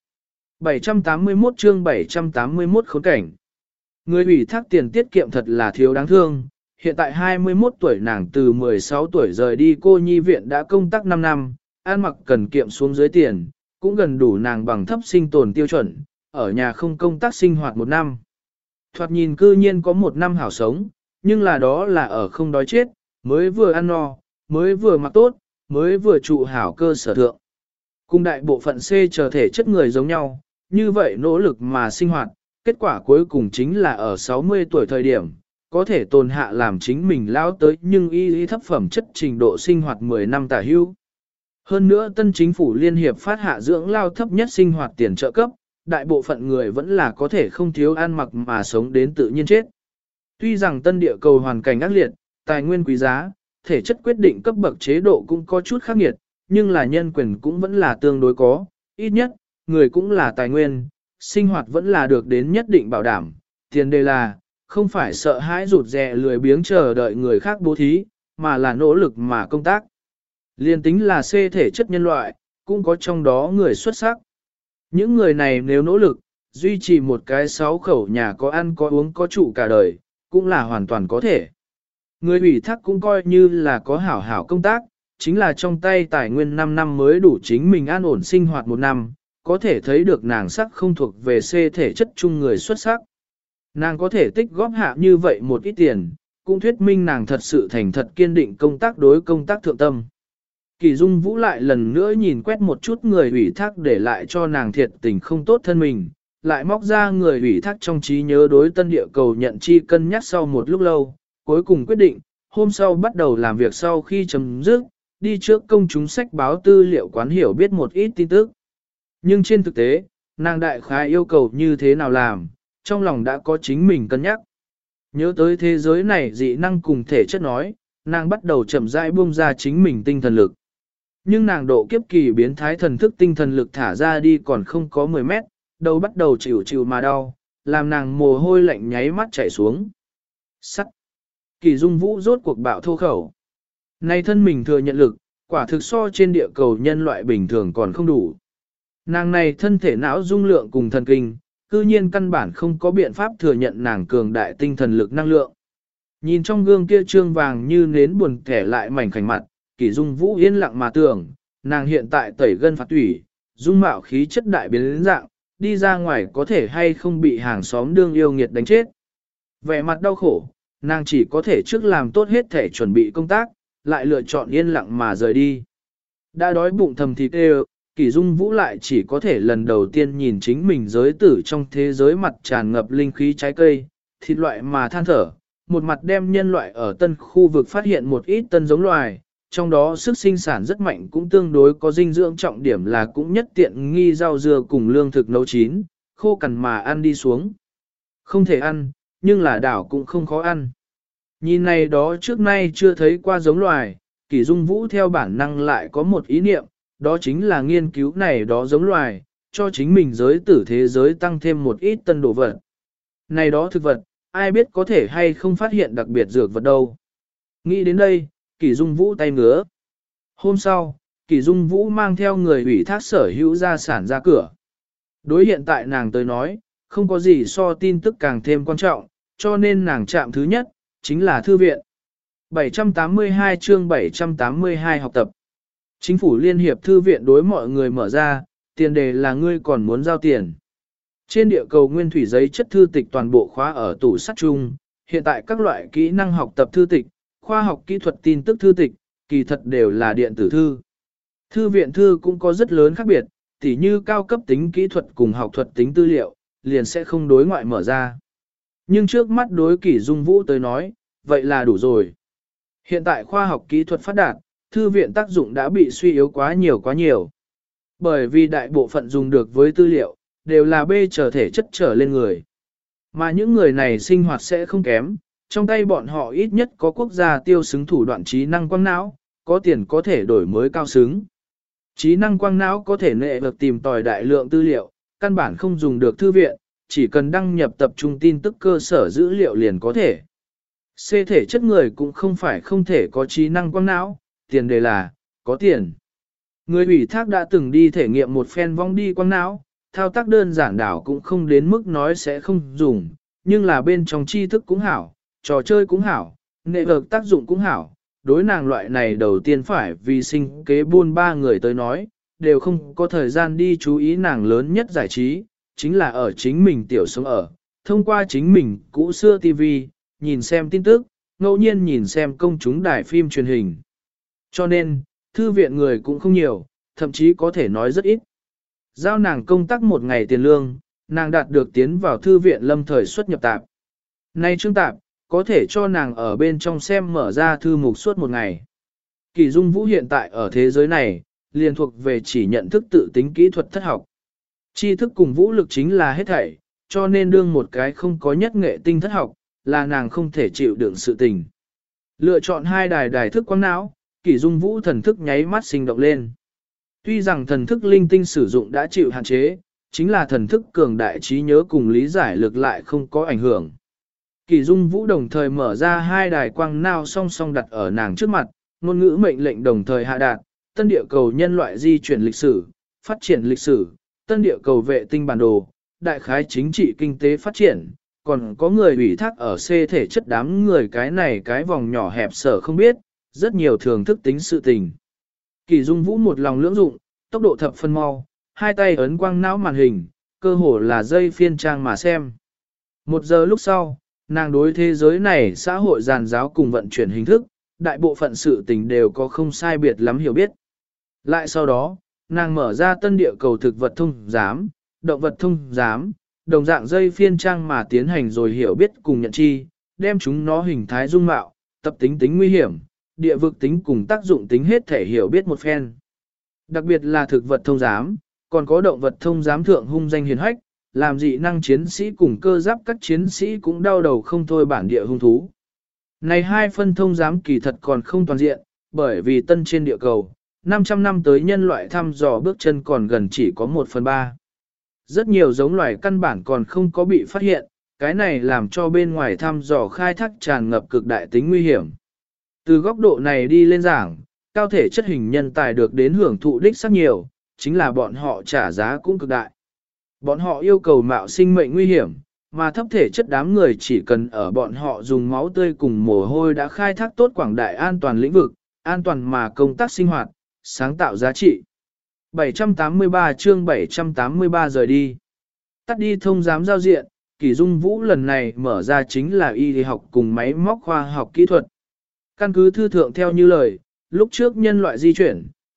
S1: 781 chương 781 khốn cảnh. Người ủy thác tiền tiết kiệm thật là thiếu đáng thương, hiện tại 21 tuổi nàng từ 16 tuổi rời đi cô nhi viện đã công tác 5 năm, ăn mặc cần kiệm xuống dưới tiền, cũng gần đủ nàng bằng thấp sinh tồn tiêu chuẩn, ở nhà không công tác sinh hoạt 1 năm. Thoạt nhìn cư nhiên có 1 năm hảo sống, nhưng là đó là ở không đói chết, mới vừa ăn no, mới vừa mặc tốt, mới vừa trụ hảo cơ sở thượng. Cùng đại bộ phận C chờ thể chất người giống nhau, như vậy nỗ lực mà sinh hoạt, kết quả cuối cùng chính là ở 60 tuổi thời điểm, có thể tồn hạ làm chính mình lao tới nhưng y thấp phẩm chất trình độ sinh hoạt 10 năm tả hưu. Hơn nữa tân chính phủ liên hiệp phát hạ dưỡng lao thấp nhất sinh hoạt tiền trợ cấp, đại bộ phận người vẫn là có thể không thiếu ăn mặc mà sống đến tự nhiên chết. Tuy rằng tân địa cầu hoàn cảnh ác liệt, tài nguyên quý giá, thể chất quyết định cấp bậc chế độ cũng có chút khắc nghiệt, nhưng là nhân quyền cũng vẫn là tương đối có, ít nhất, người cũng là tài nguyên, sinh hoạt vẫn là được đến nhất định bảo đảm, tiền đề là, không phải sợ hãi rụt rè lười biếng chờ đợi người khác bố thí, mà là nỗ lực mà công tác. Liên tính là C thể chất nhân loại, cũng có trong đó người xuất sắc. Những người này nếu nỗ lực, duy trì một cái 6 khẩu nhà có ăn có uống có trụ cả đời, cũng là hoàn toàn có thể. Người ủy thác cũng coi như là có hảo hảo công tác, chính là trong tay tài nguyên 5 năm mới đủ chính mình an ổn sinh hoạt 1 năm, có thể thấy được nàng sắc không thuộc về C thể chất chung người xuất sắc. Nàng có thể tích góp hạ như vậy một ít tiền, cũng thuyết minh nàng thật sự thành thật kiên định công tác đối công tác thượng tâm. Kỷ Dung Vũ lại lần nữa nhìn quét một chút người ủy thác để lại cho nàng thiệt tình không tốt thân mình, lại móc ra người ủy thác trong trí nhớ đối tân địa cầu nhận chi cân nhắc sau một lúc lâu, cuối cùng quyết định, hôm sau bắt đầu làm việc sau khi chấm dứt, đi trước công chúng sách báo tư liệu quán hiểu biết một ít tin tức. Nhưng trên thực tế, nàng đại khái yêu cầu như thế nào làm, trong lòng đã có chính mình cân nhắc. Nhớ tới thế giới này dị năng cùng thể chất nói, nàng bắt đầu chậm rãi buông ra chính mình tinh thần lực. Nhưng nàng độ kiếp kỳ biến thái thần thức tinh thần lực thả ra đi còn không có 10 mét, đầu bắt đầu chịu chịu mà đau, làm nàng mồ hôi lạnh nháy mắt chảy xuống. Sắt. Kỳ Dung Vũ rốt cuộc bạo thô khẩu. Nay thân mình thừa nhận lực, quả thực so trên địa cầu nhân loại bình thường còn không đủ. Nàng này thân thể não dung lượng cùng thần kinh, cư nhiên căn bản không có biện pháp thừa nhận nàng cường đại tinh thần lực năng lượng. Nhìn trong gương kia trương vàng như nến buồn kẻ lại mảnh khảnh mặt, Kỷ Dung Vũ yên lặng mà tưởng, nàng hiện tại tẩy gân phạt tủy, dung mạo khí chất đại biến đến dạng, đi ra ngoài có thể hay không bị hàng xóm đương yêu nghiệt đánh chết. Vẻ mặt đau khổ, nàng chỉ có thể trước làm tốt hết thể chuẩn bị công tác, lại lựa chọn yên lặng mà rời đi. Đã đói bụng thầm thịt đều, Kỷ Dung Vũ lại chỉ có thể lần đầu tiên nhìn chính mình giới tử trong thế giới mặt tràn ngập linh khí trái cây, thịt loại mà than thở, một mặt đem nhân loại ở tân khu vực phát hiện một ít tân giống loài, trong đó sức sinh sản rất mạnh cũng tương đối có dinh dưỡng, trọng điểm là cũng nhất tiện nghi rau dưa cùng lương thực nấu chín, khô cằn mà ăn đi xuống. Không thể ăn, nhưng là đảo cũng không khó ăn. Nhìn này đó trước nay chưa thấy qua giống loài, Kỷ Dung Vũ theo bản năng lại có một ý niệm, đó chính là nghiên cứu này đó giống loài, cho chính mình giới tử thế giới tăng thêm một ít tân đồ vật. Này đó thực vật, ai biết có thể hay không phát hiện đặc biệt dược vật đâu. Nghĩ đến đây, Kỷ Dung Vũ tay ngứa. Hôm sau, Kỷ Dung Vũ mang theo người ủy thác sở hữu gia sản ra cửa. Đối hiện tại nàng tới nói, không có gì so tin tức càng thêm quan trọng, cho nên nàng chạm thứ nhất, chính là thư viện. 782 chương 782 học tập. Chính phủ Liên hiệp thư viện đối mọi người mở ra, tiền đề là ngươi còn muốn giao tiền. Trên địa cầu nguyên thủy giấy chất thư tịch toàn bộ khóa ở tủ sắt chung, hiện tại các loại kỹ năng học tập thư tịch, khoa học kỹ thuật tin tức thư tịch, kỳ thật đều là điện tử thư. Thư viện thư cũng có rất lớn khác biệt, tỉ như cao cấp tính kỹ thuật cùng học thuật tính tư liệu, liền sẽ không đối ngoại mở ra. Nhưng trước mắt đối Kỷ Dung Vũ tới nói, vậy là đủ rồi. Hiện tại khoa học kỹ thuật phát đạt, thư viện tác dụng đã bị suy yếu quá nhiều quá nhiều. Bởi vì đại bộ phận dùng được với tư liệu, đều là bê trở thể chất trở lên người. Mà những người này sinh hoạt sẽ không kém, trong tay bọn họ ít nhất có quốc gia tiêu xứng thủ đoạn trí năng quang não, có tiền có thể đổi mới cao xứng. Trí năng quang não có thể nệ vực tìm tòi đại lượng tư liệu, căn bản không dùng được thư viện, chỉ cần đăng nhập tập trung tin tức cơ sở dữ liệu liền có thể. C thể chất người cũng không phải không thể có trí năng quang não, tiền đề là, có tiền. Người ủy thác đã từng đi thể nghiệm một phen vong đi quang não, thao tác đơn giản đảo cũng không đến mức nói sẽ không dùng, nhưng là bên trong tri thức cũng hảo, trò chơi cũng hảo, nghệ vực tác dụng cũng hảo. Đối nàng loại này đầu tiên phải vì sinh kế buôn ba người tới nói, đều không có thời gian đi chú ý nàng lớn nhất giải trí, chính là ở chính mình tiểu sống ở, thông qua chính mình cũ xưa TV, nhìn xem tin tức, ngẫu nhiên nhìn xem công chúng đài phim truyền hình. Cho nên, thư viện người cũng không nhiều, thậm chí có thể nói rất ít. Giao nàng công tác một ngày tiền lương, nàng đạt được tiến vào thư viện lâm thời xuất nhập tạp. Nay trương tạp, có thể cho nàng ở bên trong xem mở ra thư mục suốt một ngày. Kỷ Dung Vũ hiện tại ở thế giới này, liền thuộc về chỉ nhận thức tự tính kỹ thuật thất học. Tri thức cùng vũ lực chính là hết thảy, cho nên đương một cái không có nhất nghệ tinh thất học, là nàng không thể chịu đựng sự tình. Lựa chọn hai đài thức quang não, Kỷ Dung Vũ thần thức nháy mắt sinh động lên. Tuy rằng thần thức linh tinh sử dụng đã chịu hạn chế, chính là thần thức cường đại trí nhớ cùng lý giải lực lại không có ảnh hưởng. Kỷ Dung Vũ đồng thời mở ra hai đài quang não song song đặt ở nàng trước mặt, ngôn ngữ mệnh lệnh đồng thời hạ đạt, tân địa cầu nhân loại di chuyển lịch sử, phát triển lịch sử, tân địa cầu vệ tinh bản đồ, đại khái chính trị kinh tế phát triển, còn có người ủy thác ở C thể chất đám người cái này cái vòng nhỏ hẹp sở không biết, rất nhiều thường thức tính sự tình. Kỷ Dung Vũ một lòng lưỡng dụng, tốc độ thập phân mau, hai tay ấn quang não màn hình, cơ hồ là dây phiên trang mà xem. 1 giờ lúc sau, nàng đối thế giới này xã hội giàn giáo cùng vận chuyển hình thức, đại bộ phận sự tình đều có không sai biệt lắm hiểu biết. Lại sau đó, nàng mở ra tân địa cầu thực vật thông giám, động vật thông giám, đồng dạng dây phiên trang mà tiến hành rồi hiểu biết cùng nhận chi, đem chúng nó hình thái dung mạo, tập tính tính nguy hiểm, địa vực tính cùng tác dụng tính hết thể hiểu biết một phen. Đặc biệt là thực vật thông giám, còn có động vật thông giám thượng hung danh hiền hách, làm dị năng chiến sĩ cùng cơ giáp các chiến sĩ cũng đau đầu không thôi bản địa hung thú. Này hai phân thông giám kỳ thật còn không toàn diện, bởi vì tân trên địa cầu, 500 năm tới nhân loại thăm dò bước chân còn gần chỉ có 1/3. Rất nhiều giống loài căn bản còn không có bị phát hiện, cái này làm cho bên ngoài thăm dò khai thác tràn ngập cực đại tính nguy hiểm. Từ góc độ này đi lên giảng, cao thể chất hình nhân tài được đến hưởng thụ đích xác nhiều, chính là bọn họ trả giá cũng cực đại. Bọn họ yêu cầu mạo sinh mệnh nguy hiểm, mà thấp thể chất đám người chỉ cần ở bọn họ dùng máu tươi cùng mồ hôi đã khai thác tốt quảng đại an toàn lĩnh vực, an toàn mà công tác sinh hoạt, sáng tạo giá trị. 783 chương 783 rời đi. Tắt đi thông giám giao diện, Kỷ Dung Vũ lần này mở ra chính là y học cùng máy móc khoa học kỹ thuật. Căn cứ thư thượng theo như lời, lúc trước nhân loại di chuyển,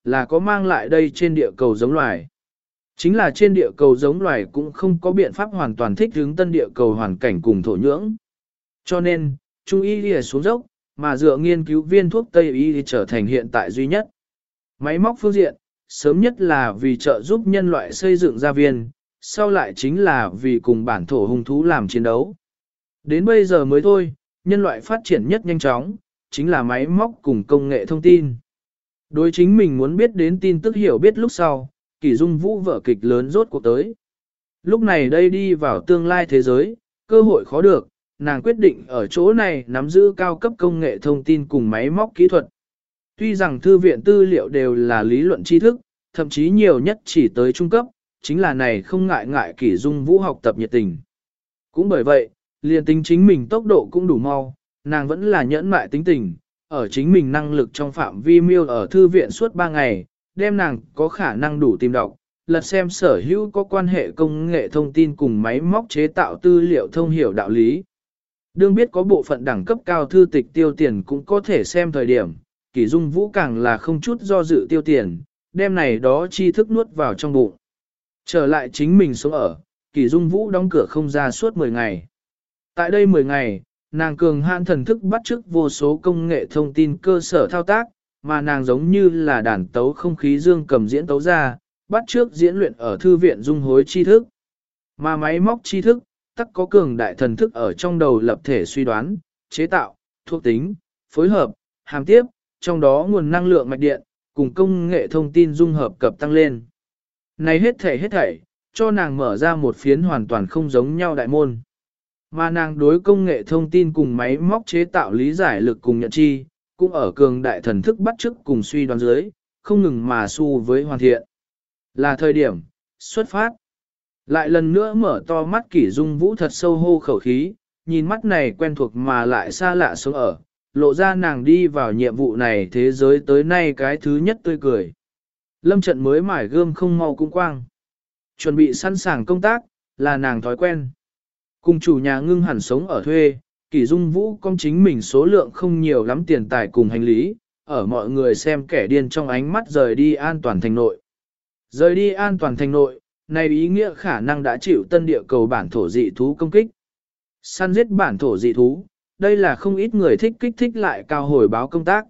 S1: là có mang lại đây trên địa cầu giống loài. Chính là trên địa cầu giống loài cũng không có biện pháp hoàn toàn thích ứng tân địa cầu hoàn cảnh cùng thổ nhưỡng. Cho nên, Trung y lìa xuống dốc, mà dựa nghiên cứu viên thuốc Tây y thì trở thành hiện tại duy nhất. Máy móc phương diện, sớm nhất là vì trợ giúp nhân loại xây dựng gia viên, sau lại chính là vì cùng bản thổ hung thú làm chiến đấu. Đến bây giờ mới thôi, nhân loại phát triển nhất nhanh chóng, chính là máy móc cùng công nghệ thông tin. Đối chính mình muốn biết đến tin tức hiểu biết lúc sau, Kỷ Dung Vũ vở kịch lớn rốt cuộc tới. Lúc này đây đi vào tương lai thế giới, cơ hội khó được, nàng quyết định ở chỗ này nắm giữ cao cấp công nghệ thông tin cùng máy móc kỹ thuật. Tuy rằng thư viện tư liệu đều là lý luận tri thức, thậm chí nhiều nhất chỉ tới trung cấp, chính là này không ngại ngại Kỷ Dung Vũ học tập nhiệt tình. Cũng bởi vậy, liền tính chính mình tốc độ cũng đủ mau, nàng vẫn là nhẫn mại tính tình, ở chính mình năng lực trong phạm vi miêu ở thư viện suốt 3 ngày, đem nàng có khả năng đủ tìm đọc, lật xem sở hữu có quan hệ công nghệ thông tin cùng máy móc chế tạo tư liệu thông hiểu đạo lý. Đương biết có bộ phận đẳng cấp cao thư tịch tiêu tiền cũng có thể xem thời điểm, Kỷ Dung Vũ càng là không chút do dự tiêu tiền, đem này đó tri thức nuốt vào trong bụng. Trở lại chính mình sống ở, Kỷ Dung Vũ đóng cửa không ra suốt 10 ngày. Tại đây 10 ngày, nàng cường hạn thần thức bắt chước vô số công nghệ thông tin cơ sở thao tác, mà nàng giống như là đàn tấu không khí dương cầm diễn tấu ra, bắt chước diễn luyện ở thư viện dung hối tri thức. Mà máy móc tri thức, tắc có cường đại thần thức ở trong đầu lập thể suy đoán, chế tạo, thuộc tính, phối hợp, hàm tiếp, trong đó nguồn năng lượng mạch điện, cùng công nghệ thông tin dung hợp cập tăng lên. Này hết thảy, cho nàng mở ra một phiến hoàn toàn không giống nhau đại môn. Mà nàng đối công nghệ thông tin cùng máy móc chế tạo lý giải lực cùng nhận chi, cũng ở cường đại thần thức bắt chước cùng suy đoán dưới, không ngừng mà xu với hoàn thiện. Là thời điểm, xuất phát. Lại lần nữa mở to mắt Kỷ Dung Vũ thật sâu hô khẩu khí, nhìn mắt này quen thuộc mà lại xa lạ sống ở, lộ ra nàng đi vào nhiệm vụ này thế giới tới nay cái thứ nhất tươi cười. Lâm trận mới mải gươm không mau cũng quang. Chuẩn bị sẵn sàng công tác, là nàng thói quen. Cùng chủ nhà ngưng hẳn sống ở thuê, Kỷ Dung Vũ công chính mình số lượng không nhiều lắm tiền tài cùng hành lý, ở mọi người xem kẻ điên trong ánh mắt rời đi an toàn thành nội. Rời đi an toàn thành nội, này ý nghĩa khả năng đã chịu tân địa cầu bản thổ dị thú công kích. Săn giết bản thổ dị thú, đây là không ít người thích kích thích lại cao hồi báo công tác.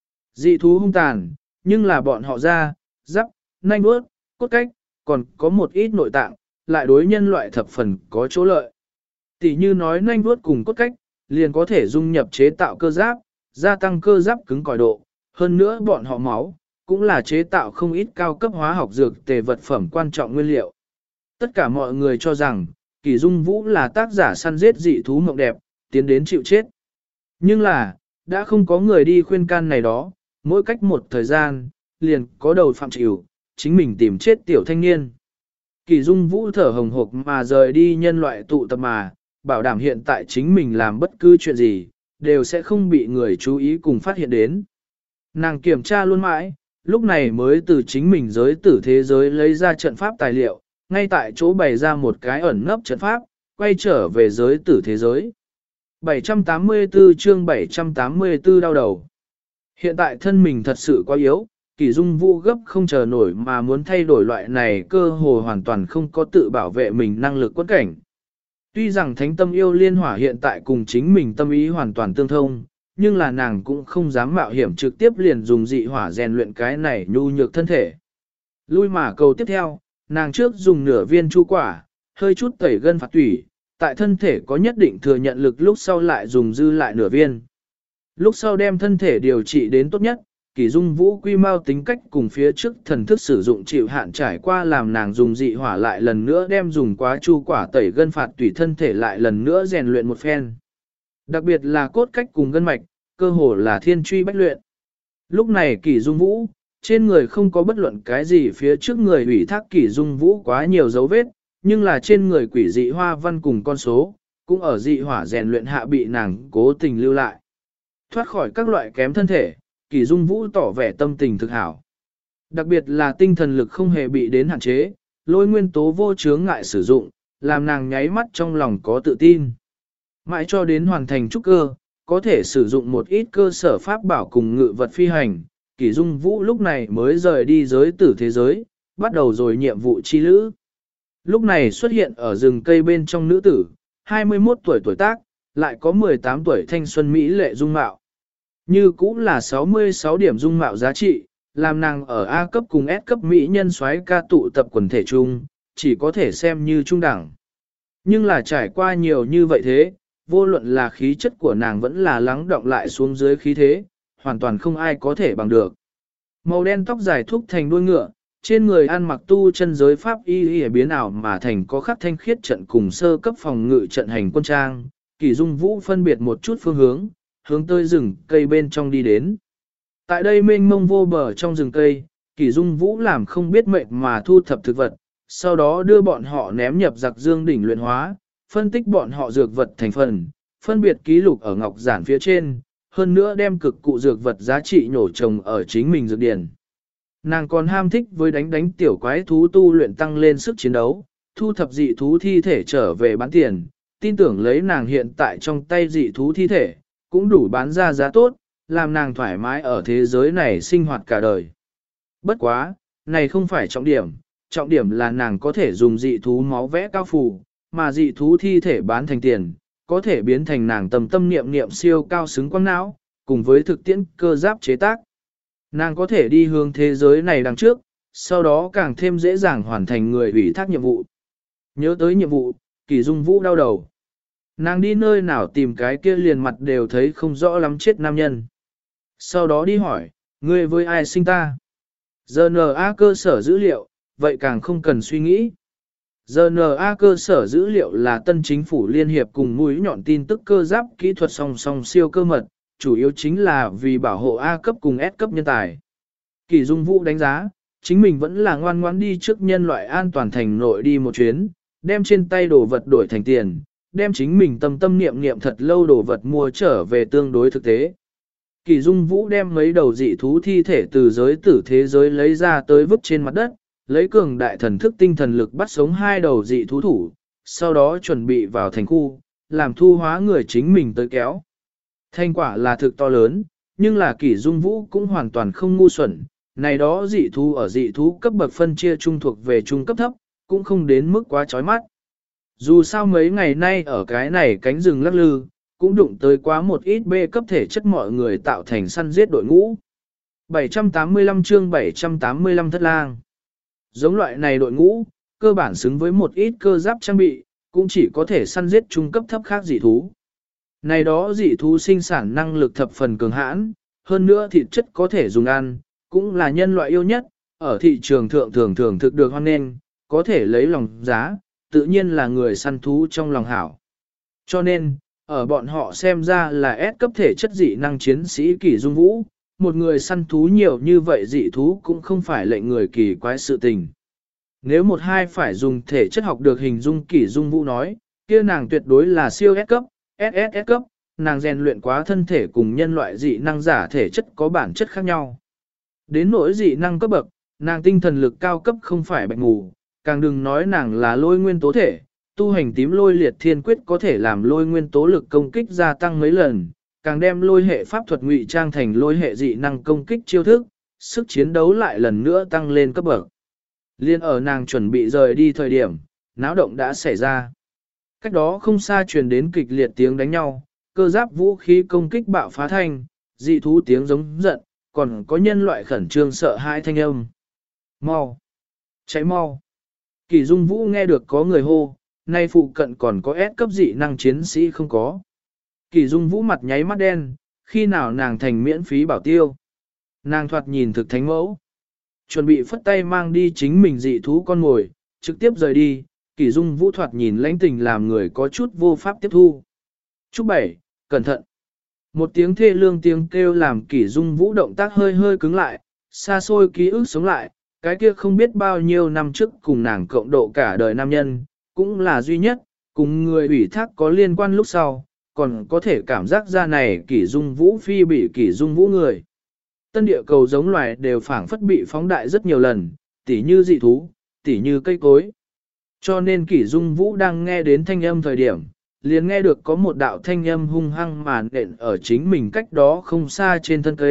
S1: Dị thú hung tàn, nhưng là bọn họ da, giáp, nanh vuốt, cốt cách, còn có một ít nội tạng, lại đối nhân loại thập phần có chỗ lợi. Tỷ như nói nanh vuốt cùng cốt cách, liền có thể dung nhập chế tạo cơ giáp, gia tăng cơ giáp cứng cỏi độ, hơn nữa bọn họ máu, cũng là chế tạo không ít cao cấp hóa học dược tề vật phẩm quan trọng nguyên liệu. Tất cả mọi người cho rằng, Kỷ Dung Vũ là tác giả săn giết dị thú mộng đẹp, tiến đến chịu chết. Nhưng là, đã không có người đi khuyên can này đó, mỗi cách một thời gian, liền có đầu phạm chịu, chính mình tìm chết tiểu thanh niên. Kỷ Dung Vũ thở hồng hộc mà rời đi nhân loại tụ tập mà, bảo đảm hiện tại chính mình làm bất cứ chuyện gì, đều sẽ không bị người chú ý cùng phát hiện đến. Nàng kiểm tra luôn mãi, lúc này mới từ chính mình giới tử thế giới lấy ra trận pháp tài liệu, ngay tại chỗ bày ra một cái ẩn nấp trận pháp, quay trở về giới tử thế giới. 784 chương 784 đau đầu. Hiện tại thân mình thật sự quá yếu, Kỷ Dung Vũ gấp không chờ nổi mà muốn thay đổi loại này cơ hồ hoàn toàn không có tự bảo vệ mình năng lực quất cảnh. Tuy rằng thánh tâm yêu liên hỏa hiện tại cùng chính mình tâm ý hoàn toàn tương thông, nhưng là nàng cũng không dám mạo hiểm trực tiếp liền dùng dị hỏa rèn luyện cái này nhu nhược thân thể. Lui mà cầu tiếp theo, nàng trước dùng nửa viên chu quả, hơi chút tẩy gân phạt tủy, tại thân thể có nhất định thừa nhận lực lúc sau lại dùng dư lại nửa viên. Lúc sau đem thân thể điều trị đến tốt nhất, Kỷ Dung Vũ quy mau tính cách cùng phía trước thần thức sử dụng chịu hạn trải qua làm nàng dùng dị hỏa lại lần nữa đem dùng quá chu quả tẩy gân phạt tủy thân thể lại lần nữa rèn luyện một phen. Đặc biệt là cốt cách cùng gân mạch, cơ hồ là thiên truy bách luyện. Lúc này Kỷ Dung Vũ, trên người không có bất luận cái gì phía trước người ủy thác Kỷ Dung Vũ quá nhiều dấu vết, nhưng là trên người quỷ dị hoa văn cùng con số, cũng ở dị hỏa rèn luyện hạ bị nàng cố tình lưu lại. Thoát khỏi các loại kém thân thể, Kỷ Dung Vũ tỏ vẻ tâm tình thực hảo. Đặc biệt là tinh thần lực không hề bị đến hạn chế, lôi nguyên tố vô chướng ngại sử dụng, làm nàng nháy mắt trong lòng có tự tin. Mãi cho đến hoàn thành trúc cơ, có thể sử dụng một ít cơ sở pháp bảo cùng ngự vật phi hành, Kỷ Dung Vũ lúc này mới rời đi giới tử thế giới, bắt đầu rồi nhiệm vụ chi lữ. Lúc này xuất hiện ở rừng cây bên trong nữ tử, 21 tuổi tuổi tác, lại có 18 tuổi thanh xuân mỹ lệ dung mạo. Như cũng là 66 điểm dung mạo giá trị, làm nàng ở A cấp cùng S cấp mỹ nhân soái ca tụ tập quần thể chung, chỉ có thể xem như trung đẳng. Nhưng là trải qua nhiều như vậy thế, vô luận là khí chất của nàng vẫn là lắng động lại xuống dưới khí thế, hoàn toàn không ai có thể bằng được. Màu đen tóc dài thúc thành đuôi ngựa, trên người ăn mặc tu chân giới pháp y biến ảo mà thành có khắc thanh khiết trận cùng sơ cấp phòng ngự trận hành quân trang, Kỷ Dung Vũ phân biệt một chút phương hướng, hướng tới rừng cây bên trong đi đến. Tại đây mênh mông vô bờ trong rừng cây, Kỷ Dung Vũ làm không biết mệnh mà thu thập thực vật, sau đó đưa bọn họ ném nhập giặc dương đỉnh luyện hóa, phân tích bọn họ dược vật thành phần, phân biệt ký lục ở ngọc giản phía trên, hơn nữa đem cực cụ dược vật giá trị nhổ trồng ở chính mình dược điển. Nàng còn ham thích với đánh tiểu quái thú tu luyện tăng lên sức chiến đấu, thu thập dị thú thi thể trở về bán tiền, tin tưởng lấy nàng hiện tại trong tay dị thú thi thể, cũng đủ bán ra giá tốt, làm nàng thoải mái ở thế giới này sinh hoạt cả đời. Bất quá, này không phải trọng điểm là nàng có thể dùng dị thú máu vẽ cao phù, mà dị thú thi thể bán thành tiền, có thể biến thành nàng tâm niệm siêu cao xứng quang não, cùng với thực tiễn cơ giáp chế tác. Nàng có thể đi hướng thế giới này đằng trước, sau đó càng thêm dễ dàng hoàn thành người ủy thác nhiệm vụ. Nhớ tới nhiệm vụ, Kỷ Dung Vũ đau đầu. Nàng đi nơi nào tìm cái kia liền mặt đều thấy không rõ lắm chết nam nhân. Sau đó đi hỏi, ngươi với ai sinh ta? GNA cơ sở dữ liệu, vậy càng không cần suy nghĩ. GNA cơ sở dữ liệu là tân chính phủ liên hiệp cùng mũi nhọn tin tức cơ giáp kỹ thuật song song siêu cơ mật, chủ yếu chính là vì bảo hộ A cấp cùng S cấp nhân tài. Kỷ Dung Vũ đánh giá, chính mình vẫn là ngoan ngoãn đi trước nhân loại an toàn thành nội đi một chuyến, đem trên tay đồ vật đổi thành tiền, đem chính mình tâm niệm thật lâu đồ vật mua trở về tương đối thực tế. Kỷ Dung Vũ đem mấy đầu dị thú thi thể từ giới tử thế giới lấy ra tới vứt trên mặt đất, lấy cường đại thần thức tinh thần lực bắt sống hai đầu dị thú thủ, sau đó chuẩn bị vào thành khu, làm thu hóa người chính mình tới kéo. Thành quả là thực to lớn, nhưng là Kỷ Dung Vũ cũng hoàn toàn không ngu xuẩn, này đó dị thú ở dị thú cấp bậc phân chia trung thuộc về trung cấp thấp, cũng không đến mức quá chói mắt. Dù sao mấy ngày nay ở cái này cánh rừng lắc lư, cũng đụng tới quá một ít B cấp thể chất mọi người tạo thành săn giết đội ngũ. 785 chương 785 thất lang. Giống loại này đội ngũ, cơ bản xứng với một ít cơ giáp trang bị, cũng chỉ có thể săn giết trung cấp thấp khác dị thú. Này đó dị thú sinh sản năng lực thập phần cường hãn, hơn nữa thịt chất có thể dùng ăn, cũng là nhân loại yêu nhất, ở thị trường thượng thường thực được hoan nghênh, có thể lấy lòng giá, tự nhiên là người săn thú trong lòng hảo. Cho nên, ở bọn họ xem ra là S cấp thể chất dị năng chiến sĩ Kỷ Dung Vũ, một người săn thú nhiều như vậy dị thú cũng không phải lệnh người kỳ quái sự tình. Nếu một hai phải dùng thể chất học được hình dung Kỷ Dung Vũ nói, kia nàng tuyệt đối là siêu S cấp, SSS cấp, nàng rèn luyện quá thân thể cùng nhân loại dị năng giả thể chất có bản chất khác nhau. Đến nỗi dị năng cấp bậc, nàng tinh thần lực cao cấp không phải bạch ngủ, càng đừng nói nàng là lôi nguyên tố thể, tu hành tím lôi liệt thiên quyết có thể làm lôi nguyên tố lực công kích gia tăng mấy lần, càng đem lôi hệ pháp thuật ngụy trang thành lôi hệ dị năng công kích chiêu thức, sức chiến đấu lại lần nữa tăng lên cấp bậc. Liên ở nàng chuẩn bị rời đi thời điểm, náo động đã xảy ra. Cách đó không xa truyền đến kịch liệt tiếng đánh nhau, cơ giáp vũ khí công kích bạo phá thanh, dị thú tiếng giống giận, còn có nhân loại khẩn trương sợ hãi thanh âm. Mau! Cháy mau! Kỷ Dung Vũ nghe được có người hô, nay phụ cận còn có S cấp dị năng chiến sĩ không có. Kỷ Dung Vũ mặt nháy mắt đen, khi nào nàng thành miễn phí bảo tiêu. Nàng thoạt nhìn thực thánh mẫu. Chuẩn bị phất tay mang đi chính mình dị thú con ngồi, trực tiếp rời đi, Kỷ Dung Vũ thoạt nhìn lãnh tình làm người có chút vô pháp tiếp thu. Chúc bảy, cẩn thận. Một tiếng thê lương tiếng kêu làm Kỷ Dung Vũ động tác hơi hơi cứng lại, xa xôi ký ức sống lại, cái kia không biết bao nhiêu năm trước cùng nàng cộng độ cả đời nam nhân, cũng là duy nhất, cùng người ủy thác có liên quan lúc sau, còn có thể cảm giác ra này Kỷ Dung Vũ phi bị Kỷ Dung Vũ người. Tân địa cầu giống loài đều phảng phất bị phóng đại rất nhiều lần, tỉ như dị thú, tỉ như cây cối. Cho nên Kỷ Dung Vũ đang nghe đến thanh âm thời điểm, liền nghe được có một đạo thanh âm hung hăng màn nện ở chính mình cách đó không xa trên thân cây,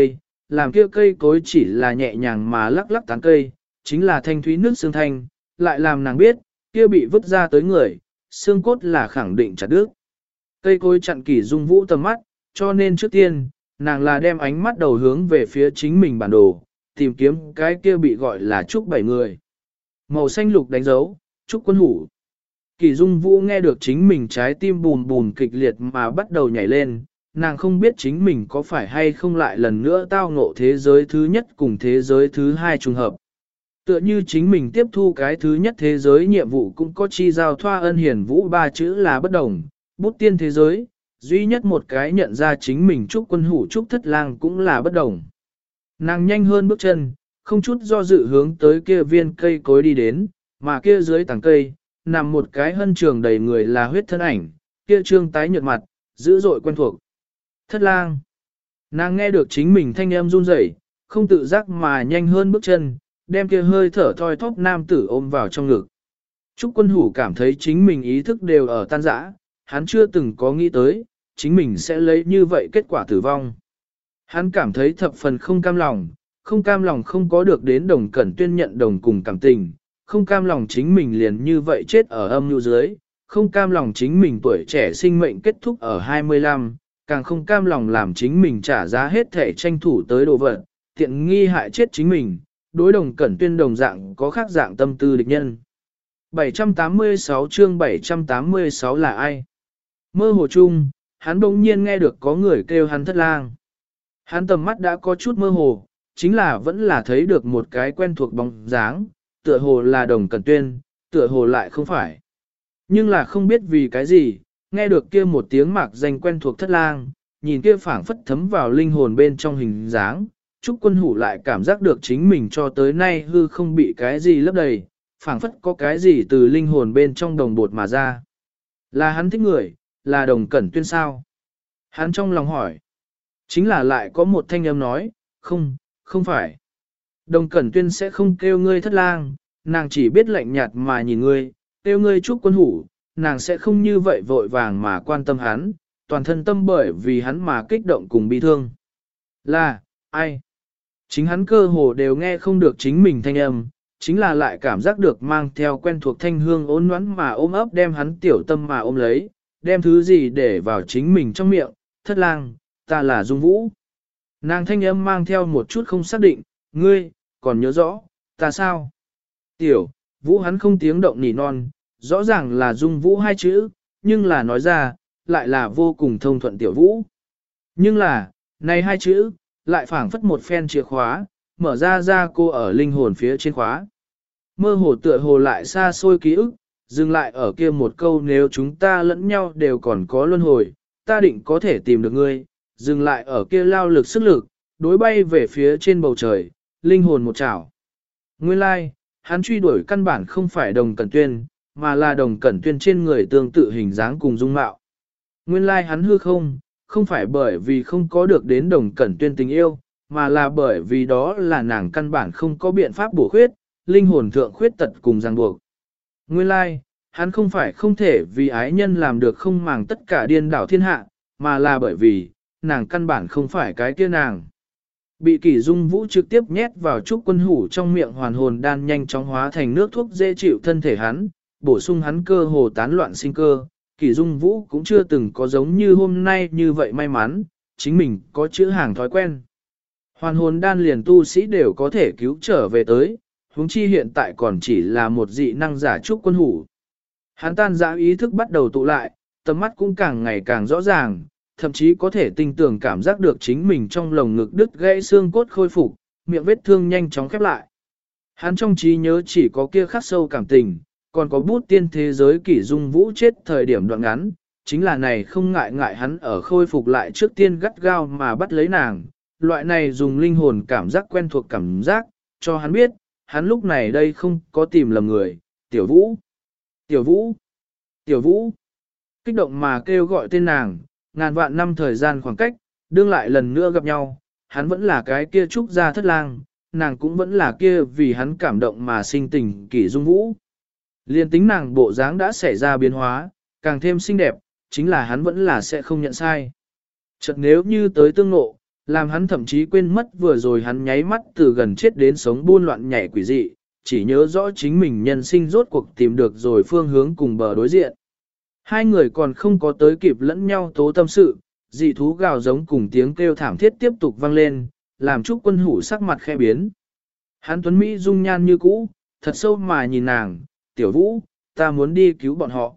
S1: làm kia cây cối chỉ là nhẹ nhàng mà lắc lắc tán cây, chính là thanh thúy nước xương thanh, lại làm nàng biết, kia bị vứt ra tới người, xương cốt là khẳng định chặt đứt. Cây cối chặn Kỷ Dung Vũ tầm mắt, cho nên trước tiên, nàng là đem ánh mắt đầu hướng về phía chính mình bản đồ, tìm kiếm cái kia bị gọi là Trúc 7 người. Màu xanh lục đánh dấu, Trúc Quân Hủ. Kỷ Dung Vũ nghe được chính mình trái tim bùn bùn kịch liệt mà bắt đầu nhảy lên, nàng không biết chính mình có phải hay không lại lần nữa tao ngộ thế giới thứ nhất cùng thế giới thứ hai trùng hợp. Tựa như chính mình tiếp thu cái thứ nhất thế giới nhiệm vụ cũng có chi giao thoa ân hiển vũ ba chữ là bất đồng, bút tiên thế giới, duy nhất một cái nhận ra chính mình Trúc Quân Hủ Trúc Thất Lang cũng là bất đồng. Nàng nhanh hơn bước chân, không chút do dự hướng tới kia viên cây cối đi đến, mà kia dưới tảng cây, nằm một cái hân trường đầy người là huyết thân ảnh, kia trương tái nhợt mặt, dữ dội quen thuộc. Thất Lang. Nàng nghe được chính mình thanh âm run rẩy, không tự giác mà nhanh hơn bước chân, đem kia hơi thở thoi thóp nam tử ôm vào trong ngực. Trúc Quân Hủ cảm thấy chính mình ý thức đều ở tan rã, hắn chưa từng có nghĩ tới, chính mình sẽ lấy như vậy kết quả tử vong. Hắn cảm thấy thập phần không cam lòng không có được đến Đồng Cẩn Tuyên nhận đồng cùng cảm tình, không cam lòng chính mình liền như vậy chết ở âm nhu dưới, không cam lòng chính mình tuổi trẻ sinh mệnh kết thúc ở 25, càng không cam lòng làm chính mình trả giá hết thể tranh thủ tới đồ vật, tiện nghi hại chết chính mình, đối Đồng Cẩn Tuyên đồng dạng có khác dạng tâm tư địch nhân. 786 chương 786 là ai? Mơ hồ chung, hắn bỗng nhiên nghe được có người kêu hắn Thất Lang. Hắn tầm mắt đã có chút mơ hồ, chính là vẫn là thấy được một cái quen thuộc bóng dáng, tựa hồ là Đồng Cẩn Tuyên, tựa hồ lại không phải. Nhưng là không biết vì cái gì, nghe được kia một tiếng mạc danh quen thuộc Thất Lang, nhìn kia phảng phất thấm vào linh hồn bên trong hình dáng, Trúc Quân Hủ lại cảm giác được chính mình cho tới nay hư không bị cái gì lấp đầy, phảng phất có cái gì từ linh hồn bên trong đồng bột mà ra. Là hắn thích người, là Đồng Cẩn Tuyên sao? Hắn trong lòng hỏi. Chính là lại có một thanh âm nói, không phải. Đồng Cẩn Tuyên sẽ không kêu ngươi Thất Lang, nàng chỉ biết lạnh nhạt mà nhìn ngươi, kêu ngươi Trúc Quân Hủ, nàng sẽ không như vậy vội vàng mà quan tâm hắn, toàn thân tâm bởi vì hắn mà kích động cùng bi thương. Là, ai? Chính hắn cơ hồ đều nghe không được chính mình thanh âm, chính là lại cảm giác được mang theo quen thuộc thanh hương ôn nhoắn mà ôm ấp đem hắn tiểu tâm mà ôm lấy, đem thứ gì để vào chính mình trong miệng, Thất Lang, ta là Dung Vũ. Nàng thanh âm mang theo một chút không xác định, ngươi, còn nhớ rõ, ta sao? Tiểu, Vũ hắn không tiếng động nỉ non, rõ ràng là Dung Vũ hai chữ, nhưng là nói ra, lại là vô cùng thông thuận Tiểu Vũ. Nhưng là, này hai chữ, lại phảng phất một phen chìa khóa, mở ra cô ở linh hồn phía trên khóa. Mơ hồ tựa hồ lại xa xôi ký ức, dừng lại ở kia một câu nếu chúng ta lẫn nhau đều còn có luân hồi, ta định có thể tìm được ngươi, dừng lại ở kia lao lực sức lực, đối bay về phía trên bầu trời, linh hồn một chảo. Nguyên lai, hắn truy đuổi căn bản không phải Đồng Cẩn Tuyên, mà là Đồng Cẩn Tuyên trên người tương tự hình dáng cùng dung mạo. Nguyên lai hắn hư không phải bởi vì không có được đến Đồng Cẩn Tuyên tình yêu, mà là bởi vì đó là nàng căn bản không có biện pháp bổ khuyết, linh hồn thượng khuyết tật cùng ràng buộc. Nguyên lai, hắn không phải không thể vì ái nhân làm được không màng tất cả điên đảo thiên hạ, mà là bởi vì, nàng căn bản không phải cái kia nàng. Bị Kỷ Dung Vũ trực tiếp nhét vào Trúc Quân Hủ trong miệng hoàn hồn đan nhanh chóng hóa thành nước thuốc dễ chịu thân thể hắn, bổ sung hắn cơ hồ tán loạn sinh cơ. Kỷ Dung Vũ cũng chưa từng có giống như hôm nay như vậy may mắn, chính mình có chữ hàng thói quen. Hoàn hồn đan liền tu sĩ đều có thể cứu trở về tới, huống chi hiện tại còn chỉ là một dị năng giả Trúc Quân Hủ. Hắn tan dã ý thức bắt đầu tụ lại, tầm mắt cũng càng ngày càng rõ ràng, thậm chí có thể tinh tường cảm giác được chính mình trong lồng ngực đứt gãy xương cốt khôi phục, miệng vết thương nhanh chóng khép lại. Hắn trong trí nhớ chỉ có kia khắc sâu cảm tình, còn có bút tiên thế giới Kỷ Dung Vũ chết thời điểm đoạn ngắn, chính là này không ngại hắn ở khôi phục lại trước tiên gắt gao mà bắt lấy nàng, loại này dùng linh hồn cảm giác quen thuộc cảm giác, cho hắn biết, hắn lúc này đây không có tìm lầm người, Tiểu Vũ, Tiểu Vũ, Tiểu Vũ, kích động mà kêu gọi tên nàng, ngàn vạn năm thời gian khoảng cách, đương lại lần nữa gặp nhau, hắn vẫn là cái kia Trúc gia Thất Lang, nàng cũng vẫn là kia vì hắn cảm động mà sinh tình Kỷ Dung Vũ. Liên tính nàng bộ dáng đã xảy ra biến hóa, càng thêm xinh đẹp, chính là hắn vẫn là sẽ không nhận sai. Chợt nếu như tới tương ngộ, làm hắn thậm chí quên mất vừa rồi hắn nháy mắt từ gần chết đến sống buôn loạn nhảy quỷ dị, chỉ nhớ rõ chính mình nhân sinh rốt cuộc tìm được rồi phương hướng cùng bờ đối diện. Hai người còn không có tới kịp lẫn nhau tố tâm sự, dị thú gào giống cùng tiếng kêu thảm thiết tiếp tục vang lên, làm Trúc Quân Hủ sắc mặt khẽ biến. Hắn tuấn Mỹ dung nhan như cũ, thật sâu mà nhìn nàng, tiểu vũ, ta muốn đi cứu bọn họ.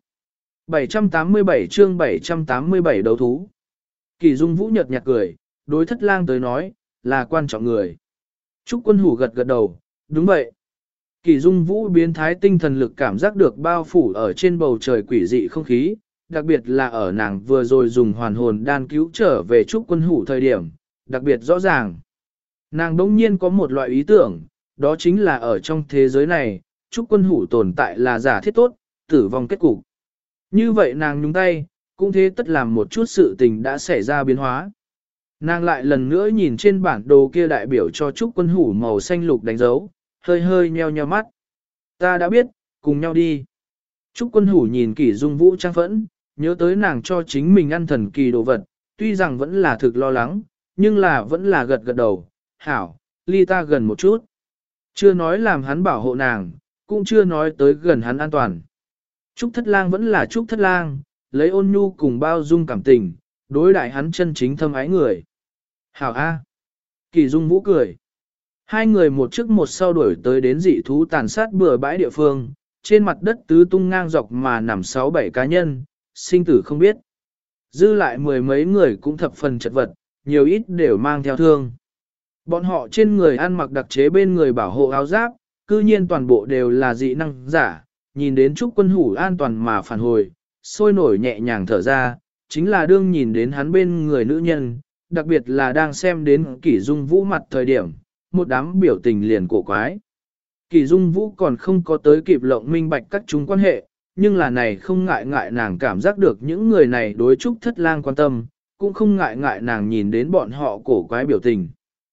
S1: 787 chương 787 đấu thú. Kỳ Dung Vũ nhợt nhạt cười, đối Thất Lang tới nói, là quan trọng người. Trúc Quân Hủ gật gật đầu, đúng vậy. Kỳ Dung Vũ biến thái tinh thần lực cảm giác được bao phủ ở trên bầu trời quỷ dị không khí, đặc biệt là ở nàng vừa rồi dùng hoàn hồn đan cứu trở về Trúc Quân Hủ thời điểm, đặc biệt rõ ràng. Nàng đống nhiên có một loại ý tưởng, đó chính là ở trong thế giới này, Trúc Quân Hủ tồn tại là giả thiết tốt, tử vong kết cục. Như vậy nàng nhúng tay, cũng thế tất làm một chút sự tình đã xảy ra biến hóa. Nàng lại lần nữa nhìn trên bản đồ kia đại biểu cho Trúc Quân Hủ màu xanh lục đánh dấu, hơi hơi nheo nheo mắt. Ta đã biết, cùng nhau đi. Trúc Quân Hủ nhìn Kỷ Dung Vũ trang phẫn, nhớ tới nàng cho chính mình ăn thần kỳ đồ vật, tuy rằng vẫn là thực lo lắng, nhưng là vẫn là gật gật đầu. Hảo, ly ta gần một chút. Chưa nói làm hắn bảo hộ nàng, cũng chưa nói tới gần hắn an toàn. Trúc Thất Lang vẫn là Trúc Thất Lang, lấy ôn nhu cùng bao dung cảm tình, đối đại hắn chân chính thâm ái người. Hảo A. Kỳ Dung Vũ cười. Hai người một trước một sau đuổi tới đến dị thú tàn sát bừa bãi địa phương, trên mặt đất tứ tung ngang dọc mà nằm 6-7 cá nhân, sinh tử không biết. Dư lại mười mấy người cũng thập phần chật vật, nhiều ít đều mang theo thương. Bọn họ trên người ăn mặc đặc chế bên người bảo hộ áo giáp, cư nhiên toàn bộ đều là dị năng giả, nhìn đến Trúc Quân Hủ an toàn mà phản hồi, sôi nổi nhẹ nhàng thở ra, chính là đương nhìn đến hắn bên người nữ nhân, đặc biệt là đang xem đến Kỷ Dung Vũ mặt thời điểm, một đám biểu tình liền cổ quái. Kỷ Dung Vũ còn không có tới kịp lộng minh bạch các chúng quan hệ, nhưng là này không ngại nàng cảm giác được những người này đối Trúc Thất Lang quan tâm, cũng không ngại nàng nhìn đến bọn họ cổ quái biểu tình.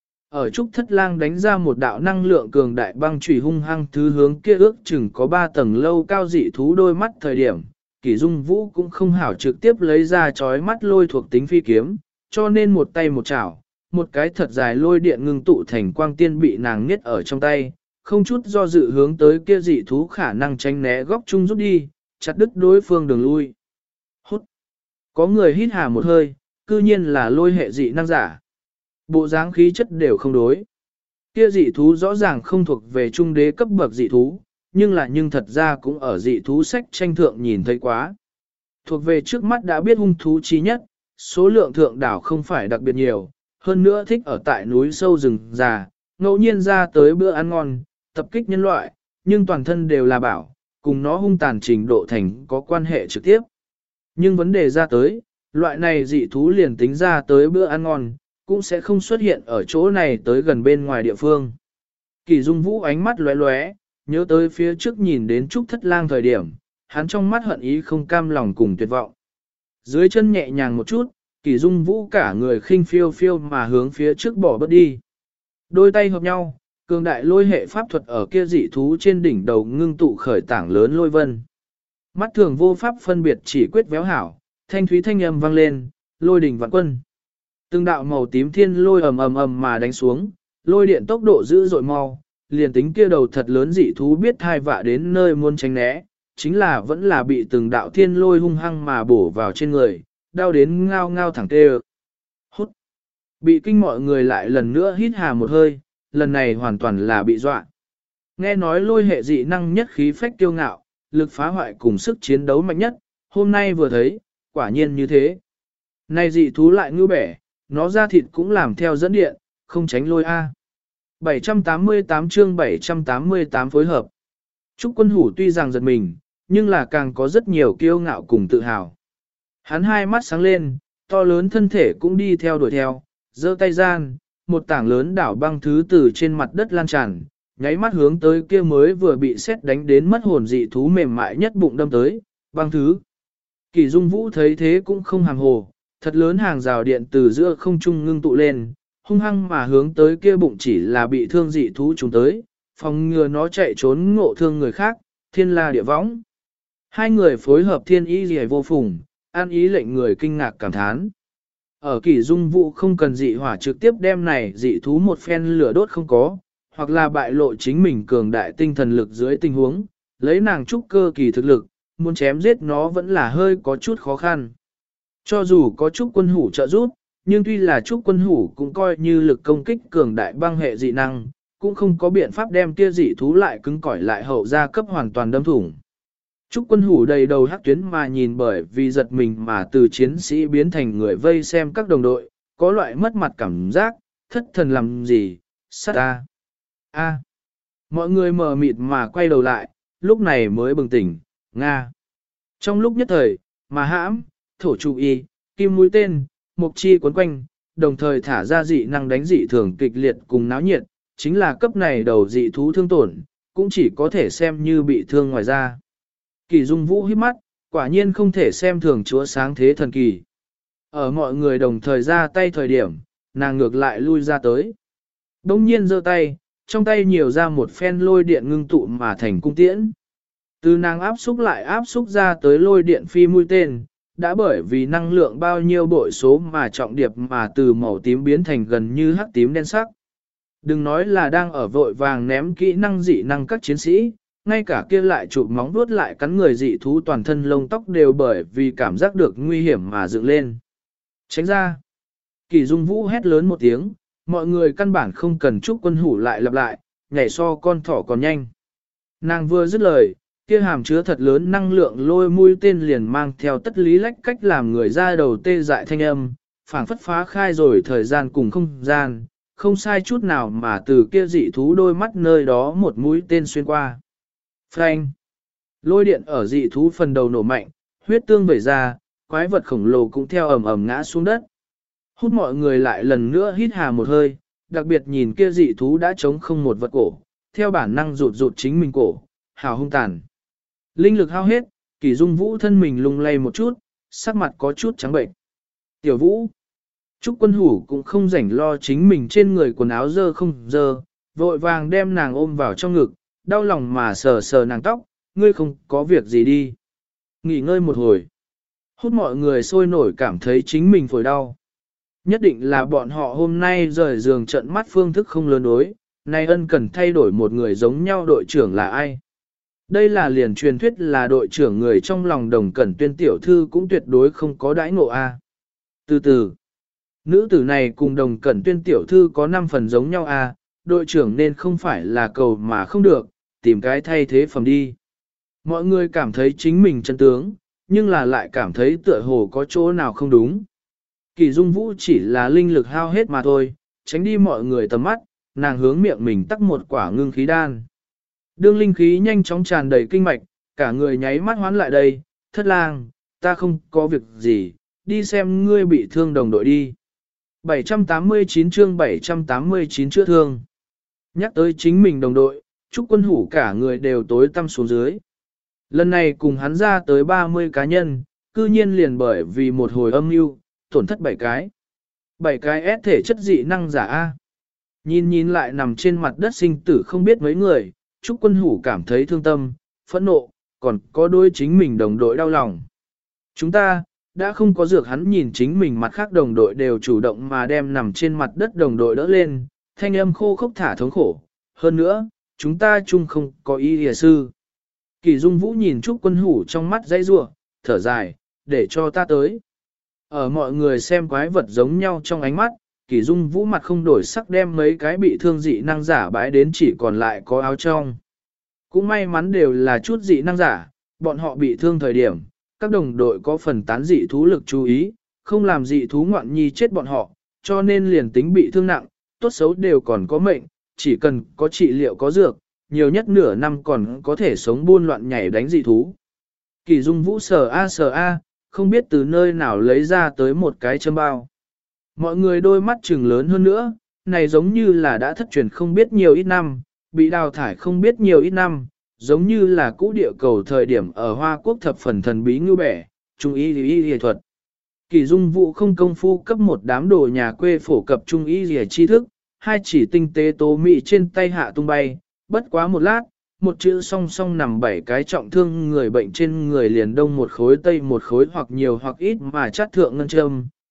S1: Ở Trúc Thất Lang đánh ra một đạo năng lượng cường đại băng chùy hung hăng thứ hướng kia ước chừng có 3 tầng lâu cao dị thú đôi mắt thời điểm, Kỷ Dung Vũ cũng không hảo trực tiếp lấy ra chói mắt lôi thuộc tính phi kiếm, cho nên một tay một chảo, một cái thật dài lôi điện ngưng tụ thành quang tiên bị nàng niết ở trong tay, không chút do dự hướng tới kia dị thú khả năng tránh né góc chung rút đi, chặt đứt đối phương đường lui. Hút! Có người hít hà một hơi, cư nhiên là lôi hệ dị năng giả. Bộ dáng khí chất đều không đối. Kia dị thú rõ ràng không thuộc về trung đế cấp bậc dị thú, nhưng thật ra cũng ở dị thú sách tranh thượng nhìn thấy quá. Thuộc về trước mắt đã biết hung thú chí nhất, số lượng thượng đảo không phải đặc biệt nhiều, hơn nữa thích ở tại núi sâu rừng già, ngẫu nhiên ra tới bữa ăn ngon, tập kích nhân loại, nhưng toàn thân đều là bảo, cùng nó hung tàn trình độ thành có quan hệ trực tiếp. Nhưng vấn đề ra tới, loại này dị thú liền tính ra tới bữa ăn ngon, cũng sẽ không xuất hiện ở chỗ này tới gần bên ngoài địa phương. Kỳ Dung Vũ ánh mắt lóe lóe, nhớ tới phía trước nhìn đến Trúc Thất Lang thời điểm, hắn trong mắt hận ý không cam lòng cùng tuyệt vọng. Dưới chân nhẹ nhàng một chút, Kỳ Dung Vũ cả người khinh phiêu phiêu mà hướng phía trước bỏ bớt đi. Đôi tay hợp nhau, cường đại lôi hệ pháp thuật ở kia dị thú trên đỉnh đầu ngưng tụ khởi tảng lớn lôi vân. Mắt thường vô pháp phân biệt chỉ quyết véo hảo, thanh thúy thanh âm vang lên, lôi đỉnh vạn quân. Từng đạo màu tím thiên lôi ầm ầm ầm mà đánh xuống, lôi điện tốc độ dữ dội mau, liền tính kia đầu thật lớn dị thú biết thai vạ đến nơi muốn tránh né, chính là vẫn là bị từng đạo thiên lôi hung hăng mà bổ vào trên người, đau đến ngao ngao thẳng tê. Hút. Bị kinh mọi người lại lần nữa hít hà một hơi, lần này hoàn toàn là bị dọa. Nghe nói lôi hệ dị năng nhất khí phách kiêu ngạo, lực phá hoại cùng sức chiến đấu mạnh nhất, hôm nay vừa thấy, quả nhiên như thế. Này dị thú lại ngưu bẻ, nó ra thịt cũng làm theo dẫn điện, không tránh lôi A. 788 chương 788 phối hợp. Trúc Quân Hủ tuy rằng giật mình, nhưng là càng có rất nhiều kiêu ngạo cùng tự hào. Hắn hai mắt sáng lên, to lớn thân thể cũng đi theo đuổi theo, giơ tay gian, một tảng lớn đảo băng thứ từ trên mặt đất lan tràn, nháy mắt hướng tới kia mới vừa bị xét đánh đến mất hồn dị thú mềm mại nhất bụng đâm tới, băng thứ. Kỳ Dung Vũ thấy thế cũng không hàm hồ, thật lớn hàng rào điện từ giữa không trung ngưng tụ lên, hung hăng mà hướng tới kia bụng chỉ là bị thương dị thú chúng tới, phòng ngừa nó chạy trốn ngộ thương người khác, thiên la địa võng. Hai người phối hợp thiên ý gì vô phùng, an ý lệnh người kinh ngạc cảm thán. Ở Kỷ Dung Vũ không cần dị hỏa trực tiếp đem này dị thú một phen lửa đốt không có, hoặc là bại lộ chính mình cường đại tinh thần lực dưới tình huống, lấy nàng trúc cơ kỳ thực lực, muốn chém giết nó vẫn là hơi có chút khó khăn. Cho dù có trúc quân hủ trợ giúp, nhưng tuy là trúc quân hủ cũng coi như lực công kích cường đại băng hệ dị năng, cũng không có biện pháp đem kia dị thú lại cứng cỏi lại hậu ra cấp hoàn toàn đâm thủng. Trúc quân hủ đầy đầu hắc tuyến mà nhìn bởi vì giật mình mà từ chiến sĩ biến thành người vây xem các đồng đội, có loại mất mặt cảm giác, thất thần làm gì, sát a. Mọi người mờ mịt mà quay đầu lại, lúc này mới bừng tỉnh, Nga. Trong lúc nhất thời, mà hãm, thổ trụ y, kim mũi tên, mục chi quấn quanh, đồng thời thả ra dị năng đánh dị thường kịch liệt cùng náo nhiệt, chính là cấp này đầu dị thú thương tổn, cũng chỉ có thể xem như bị thương ngoài ra. Kỳ Dung Vũ híp mắt, quả nhiên không thể xem thường chúa sáng thế thần kỳ. Ở mọi người đồng thời ra tay thời điểm, nàng ngược lại lui ra tới. Đông nhiên giơ tay, trong tay nhiều ra một phen lôi điện ngưng tụ mà thành cung tiễn. Từ nàng áp xúc lại áp xúc ra tới lôi điện phi mũi tên, đã bởi vì năng lượng bao nhiêu bội số mà trọng điệp mà từ màu tím biến thành gần như hắc tím đen sắc. Đừng nói là đang ở vội vàng ném kỹ năng dị năng các chiến sĩ, ngay cả kia lại chụp móng vuốt lại cắn người dị thú toàn thân lông tóc đều bởi vì cảm giác được nguy hiểm mà dựng lên. Tránh ra. Kỳ Dung Vũ hét lớn một tiếng, mọi người căn bản không cần chúc quân hủ lại lặp lại, nhảy so con thỏ còn nhanh. Nàng vừa dứt lời, kia hàm chứa thật lớn năng lượng lôi mũi tên liền mang theo tất lý lách cách làm người ra đầu tê dại thanh âm, phảng phất phá khai rồi thời gian cùng không gian, không sai chút nào mà từ kia dị thú đôi mắt nơi đó một mũi tên xuyên qua. Phanh! Lôi điện ở dị thú phần đầu nổ mạnh, huyết tương vẩy ra, quái vật khổng lồ cũng theo ầm ầm ngã xuống đất. Hút mọi người lại lần nữa hít hà một hơi, đặc biệt nhìn kia dị thú đã chống không một vật cổ, theo bản năng rụt rụt chính mình cổ, hào hung tàn. Linh lực hao hết, Kỳ Dung Vũ thân mình lung lay một chút, sắc mặt có chút trắng bệnh. Tiểu Vũ! Trúc quân hủ cũng không rảnh lo chính mình trên người quần áo dơ không dơ, vội vàng đem nàng ôm vào trong ngực, đau lòng mà sờ sờ nàng tóc, ngươi không có việc gì đi. Nghỉ ngơi một hồi. Hút mọi người sôi nổi cảm thấy chính mình phổi đau. Nhất định là bọn họ hôm nay rời giường trận mắt phương thức không lớn đối, nay ân cần thay đổi một người giống nhau đội trưởng là ai. Đây là liền truyền thuyết là đội trưởng người trong lòng Đồng Cẩn Tuyên tiểu thư cũng tuyệt đối không có đãi ngộ a. Từ từ, nữ tử này cùng Đồng Cẩn Tuyên tiểu thư có 5 phần giống nhau a, đội trưởng nên không phải là cầu mà không được, tìm cái thay thế phẩm đi. Mọi người cảm thấy chính mình chân tướng, nhưng là lại cảm thấy tựa hồ có chỗ nào không đúng. Kỳ Dung Vũ chỉ là linh lực hao hết mà thôi, tránh đi mọi người tầm mắt, nàng hướng miệng mình tắc một quả ngưng khí đan. Đương linh khí nhanh chóng tràn đầy kinh mạch, cả người nháy mắt hoán lại đây, Thất Lang, ta không có việc gì, đi xem ngươi bị thương đồng đội đi. 789 chương 789 chữa thương. Nhắc tới chính mình đồng đội, Trúc quân hủ cả người đều tối tăm xuống dưới. Lần này cùng hắn ra tới 30 cá nhân, cư nhiên liền bởi vì một hồi âm mưu tổn thất 7 cái. 7 cái ép thể chất dị năng giả A. Nhìn lại nằm trên mặt đất sinh tử không biết mấy người, Trúc quân hủ cảm thấy thương tâm, phẫn nộ, còn có đôi chính mình đồng đội đau lòng. Chúng ta, đã không có dược hắn nhìn chính mình mặt khác đồng đội đều chủ động mà đem nằm trên mặt đất đồng đội đỡ lên, thanh âm khô khốc thả thống khổ. Hơn nữa, chúng ta chung không có y lìa sư. Kỳ Dung Vũ nhìn Trúc quân hủ trong mắt dây rua, thở dài, để cho ta tới. Ở mọi người xem quái vật giống nhau trong ánh mắt, Kỳ Dung Vũ mặt không đổi sắc đem mấy cái bị thương dị năng giả bãi đến chỉ còn lại có áo trong. Cũng may mắn đều là chút dị năng giả, bọn họ bị thương thời điểm, các đồng đội có phần tán dị thú lực chú ý, không làm dị thú ngoạn nhi chết bọn họ, cho nên liền tính bị thương nặng, tốt xấu đều còn có mệnh, chỉ cần có trị liệu có dược, nhiều nhất nửa năm còn có thể sống buôn loạn nhảy đánh dị thú. Kỳ Dung Vũ sờ a, không biết từ nơi nào lấy ra tới một cái châm bao. Mọi người đôi mắt trừng lớn hơn nữa, này giống như là đã thất truyền không biết nhiều ít năm, bị đào thải không biết nhiều ít năm, giống như là cũ địa cầu thời điểm ở Hoa Quốc thập phần thần bí ngưu bẻ, trung y thuật. Kỳ Dung Vũ không công phu cấp một đám đồ nhà quê phổ cập trung y tri thức, hai chỉ tinh tế tố mị trên tay hạ tung bay, bất quá một lát, một chữ song song nằm 7 cái trọng thương người bệnh trên người liền đông một khối tây một khối hoặc nhiều hoặc ít mà chát thượng ngân châm,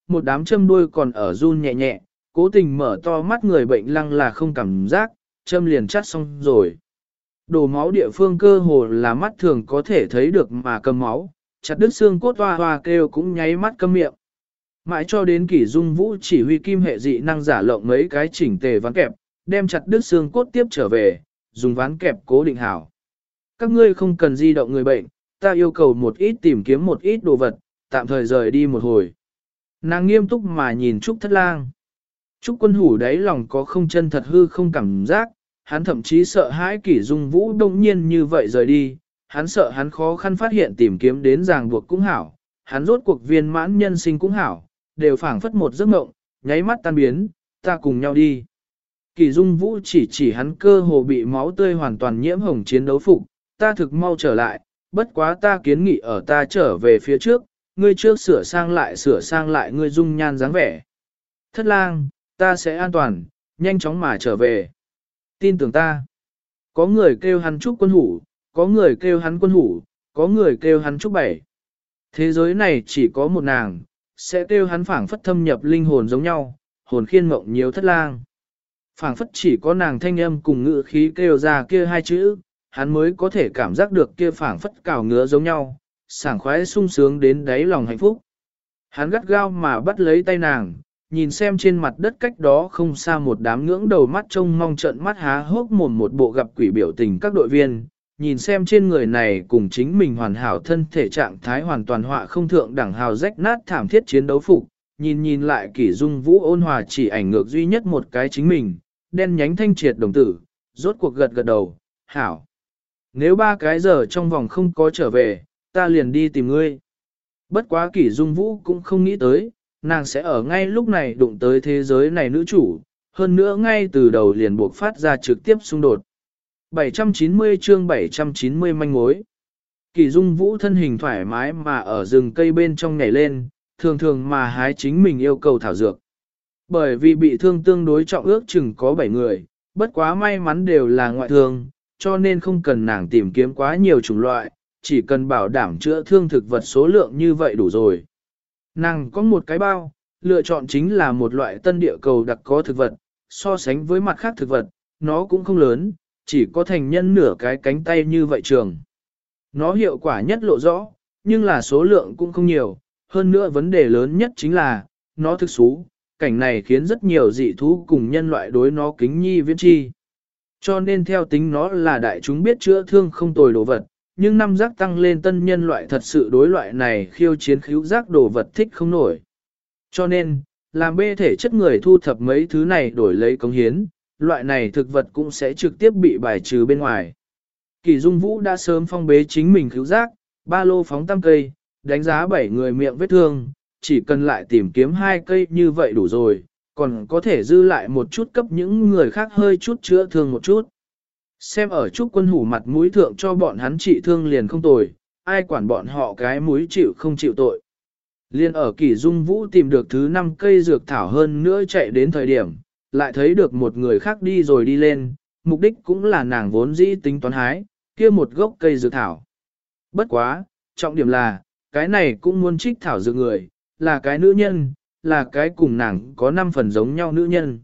S1: một đám châm đuôi còn ở run nhẹ nhẹ, cố tình mở to mắt người bệnh lăng là không cảm giác, châm liền chắt xong rồi. Đổ máu địa phương cơ hồ là mắt thường có thể thấy được mà cầm máu, chặt đứt xương cốt hoa hoa kêu cũng nháy mắt câm miệng. Mãi cho đến Kỷ Dung Vũ chỉ huy kim hệ dị năng giả lộng mấy cái chỉnh tề ván kẹp, đem chặt đứt xương cốt tiếp trở về, dùng ván kẹp cố định hảo. Các ngươi không cần di động người bệnh, ta yêu cầu một ít tìm kiếm một ít đồ vật, tạm thời rời đi một hồi. Nàng nghiêm túc mà nhìn Trúc Thất Lang. Trúc Quân Hủ đáy lòng có không chân thật hư không cảm giác, hắn thậm chí sợ hãi Kỷ Dung Vũ đông nhiên như vậy rời đi, hắn sợ hắn khó khăn phát hiện tìm kiếm đến ràng buộc cũng hảo, hắn rốt cuộc viên mãn nhân sinh cũng hảo, đều phảng phất một giấc mộng, nháy mắt tan biến, ta cùng nhau đi. Kỷ Dung Vũ chỉ hắn cơ hồ bị máu tươi hoàn toàn nhiễm hồng chiến đấu phục, ta thực mau trở lại, bất quá ta kiến nghị ở ta trở về phía trước, ngươi trước sửa sang lại ngươi dung nhan dáng vẻ. Thất Lang, ta sẽ an toàn, nhanh chóng mà trở về. Tin tưởng ta. Có người kêu hắn Trúc Quân Hủ, có người kêu hắn Quân Hủ, có người kêu hắn Trúc Bảy. Thế giới này chỉ có một nàng, sẽ kêu hắn phảng phất thâm nhập linh hồn giống nhau, hồn khiên mộng nhiều Thất Lang. Phảng phất chỉ có nàng thanh âm cùng ngữ khí kêu ra kia hai chữ, hắn mới có thể cảm giác được kia phảng phất cào ngứa giống nhau, sảng khoái sung sướng đến đáy lòng hạnh phúc. Hắn gắt gao mà bắt lấy tay nàng, nhìn xem trên mặt đất cách đó không xa một đám ngưỡng đầu mắt trông mong trận mắt há hốc mồm một bộ gặp quỷ biểu tình các đội viên, nhìn xem trên người này cùng chính mình hoàn hảo thân thể trạng thái hoàn toàn họa không thượng đẳng hào rách nát thảm thiết chiến đấu phục, nhìn lại Kỷ Dung Vũ ôn hòa chỉ ảnh ngược duy nhất một cái chính mình, đen nhánh thanh triệt đồng tử, rốt cuộc gật đầu, hảo. Nếu 3 cái giờ trong vòng không có trở về, ta liền đi tìm ngươi. Bất quá Kỷ Dung Vũ cũng không nghĩ tới, nàng sẽ ở ngay lúc này đụng tới thế giới này nữ chủ, hơn nữa ngay từ đầu liền buộc phát ra trực tiếp xung đột. 790 chương 790 manh mối. Kỷ Dung Vũ thân hình thoải mái mà ở rừng cây bên trong nhảy lên, thường thường mà hái chính mình yêu cầu thảo dược. Bởi vì bị thương tương đối trọng ước chừng có 7 người, bất quá may mắn đều là ngoại thương, cho nên không cần nàng tìm kiếm quá nhiều chủng loại, chỉ cần bảo đảm chữa thương thực vật số lượng như vậy đủ rồi. Nàng có một cái bao, lựa chọn chính là một loại tân địa cầu đặc có thực vật, so sánh với mặt khác thực vật, nó cũng không lớn, chỉ có thành nhân nửa cái cánh tay như vậy trường. Nó hiệu quả nhất lộ rõ, nhưng là số lượng cũng không nhiều, hơn nữa vấn đề lớn nhất chính là, nó thực xú, cảnh này khiến rất nhiều dị thú cùng nhân loại đối nó kính nhi viễn chi. Cho nên theo tính nó là đại chúng biết chữa thương không tồi đồ vật, nhưng năm giác tăng lên tân nhân loại thật sự đối loại này khiêu chiến khíu giác đồ vật thích không nổi. Cho nên, làm bê thể chất người thu thập mấy thứ này đổi lấy cống hiến, loại này thực vật cũng sẽ trực tiếp bị bài trừ bên ngoài. Kỷ Dung Vũ đã sớm phong bế chính mình khíu giác, ba lô phóng 5 cây, đánh giá 7 người miệng vết thương, chỉ cần lại tìm kiếm 2 cây như vậy đủ rồi, còn có thể dư lại một chút cấp những người khác hơi chút chữa thương một chút. Xem ở Trúc Quân Hủ mặt mũi thượng cho bọn hắn trị thương liền không tồi, ai quản bọn họ cái mũi chịu không chịu tội. Liên ở Kỷ Dung Vũ tìm được thứ 5 cây dược thảo hơn nữa chạy đến thời điểm, lại thấy được một người khác đi rồi đi lên, mục đích cũng là nàng vốn dĩ tính toán hái, kia một gốc cây dược thảo. Bất quá, trọng điểm là, cái này cũng muốn trích thảo dược người, là cái nữ nhân, là cái cùng nàng có 5 phần giống nhau nữ nhân.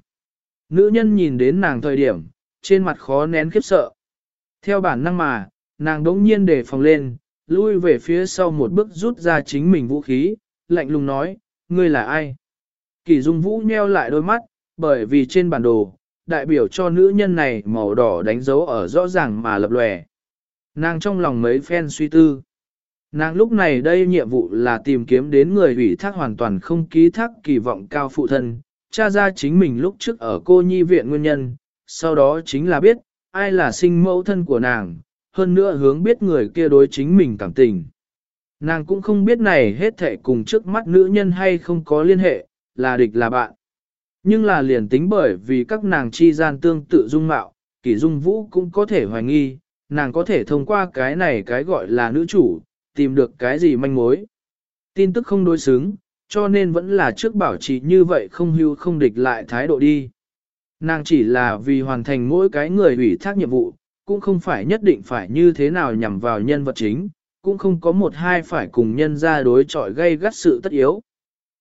S1: Nữ nhân nhìn đến nàng thời điểm, trên mặt khó nén khiếp sợ. Theo bản năng mà, nàng đống nhiên để phòng lên, lui về phía sau một bước rút ra chính mình vũ khí, lạnh lùng nói, ngươi là ai? Kỷ Dung Vũ nheo lại đôi mắt, bởi vì trên bản đồ, đại biểu cho nữ nhân này màu đỏ đánh dấu ở rõ ràng mà lập lòe. Nàng trong lòng mấy phen suy tư. Nàng lúc này đây nhiệm vụ là tìm kiếm đến người ủy thác hoàn toàn không ký thác kỳ vọng cao phụ thân, tra ra chính mình lúc trước ở cô nhi viện nguyên nhân, sau đó chính là biết, ai là sinh mẫu thân của nàng, hơn nữa hướng biết người kia đối chính mình cảm tình. Nàng cũng không biết này hết thệ cùng trước mắt nữ nhân hay không có liên hệ, là địch là bạn. Nhưng là liền tính bởi vì các nàng chi gian tương tự dung mạo, Kỷ Dung Vũ cũng có thể hoài nghi, nàng có thể thông qua cái này cái gọi là nữ chủ, tìm được cái gì manh mối. Tin tức không đối xứng, cho nên vẫn là trước bảo trì như vậy không hưu không địch lại thái độ đi. Nàng chỉ là vì hoàn thành mỗi cái người ủy thác nhiệm vụ, cũng không phải nhất định phải như thế nào nhằm vào nhân vật chính, cũng không có một hai phải cùng nhân ra đối chọi gây gắt sự tất yếu.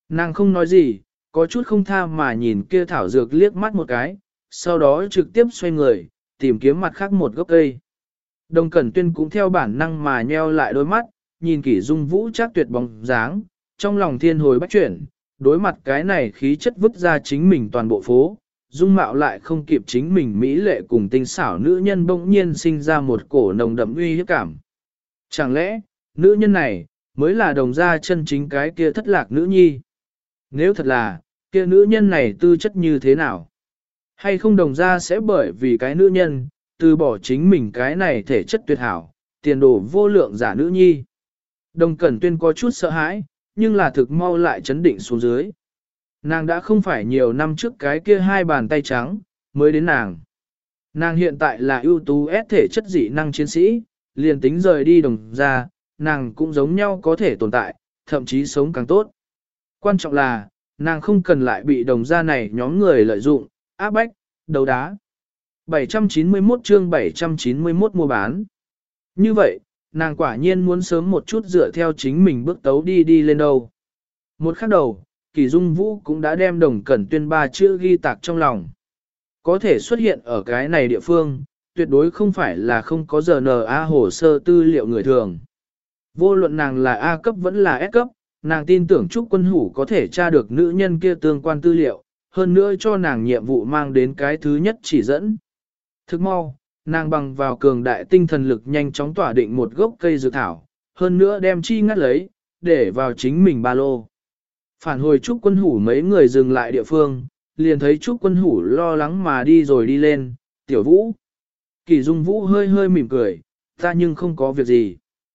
S1: Nàng không nói gì, có chút không tha mà nhìn kia thảo dược liếc mắt một cái, sau đó trực tiếp xoay người, tìm kiếm mặt khác một gốc cây. Đồng Cẩn Tuyên cũng theo bản năng mà nheo lại đôi mắt, nhìn Kỷ Dung Vũ chắc tuyệt bóng dáng, trong lòng thiên hồi bách chuyển, đối mặt cái này khí chất vứt ra chính mình toàn bộ phố, dung mạo lại không kịp chính mình mỹ lệ cùng tinh xảo nữ nhân bỗng nhiên sinh ra một cổ nồng đậm uy hiếp cảm. Chẳng lẽ, nữ nhân này, mới là đồng gia chân chính cái kia thất lạc nữ nhi? Nếu thật là, kia nữ nhân này tư chất như thế nào? Hay không đồng gia sẽ bởi vì cái nữ nhân, từ bỏ chính mình cái này thể chất tuyệt hảo, tiền đồ vô lượng giả nữ nhi? Đồng Cẩn Tuyên có chút sợ hãi, nhưng là thực mau lại chấn định xuống dưới. Nàng đã không phải nhiều năm trước cái kia hai bàn tay trắng, mới đến nàng. Nàng hiện tại là ưu tú ép thể chất dị năng chiến sĩ, liền tính rời đi đồng gia, nàng cũng giống nhau có thể tồn tại, thậm chí sống càng tốt. Quan trọng là, nàng không cần lại bị đồng gia này nhóm người lợi dụng, áp bách, đấu đá. 791 chương 791 mua bán. Như vậy, nàng quả nhiên muốn sớm một chút dựa theo chính mình bước tấu đi lên đâu. Một khắc đầu, Kỳ Dung Vũ cũng đã đem Đồng Cẩn Tuyên ba chữ ghi tạc trong lòng. Có thể xuất hiện ở cái này địa phương, tuyệt đối không phải là không có RNA hồ sơ tư liệu người thường. Vô luận nàng là A cấp vẫn là S cấp, nàng tin tưởng Trúc Quân Hủ có thể tra được nữ nhân kia tương quan tư liệu, hơn nữa cho nàng nhiệm vụ mang đến cái thứ nhất chỉ dẫn. Thức mau, nàng bằng vào cường đại tinh thần lực nhanh chóng tỏa định một gốc cây dược thảo, hơn nữa đem chi ngắt lấy, để vào chính mình ba lô. Phản hồi Trúc Quân Hủ mấy người dừng lại địa phương, liền thấy Trúc Quân Hủ lo lắng mà đi rồi đi lên, Tiểu Vũ. Kỳ Dung Vũ hơi hơi mỉm cười, ta nhưng không có việc gì.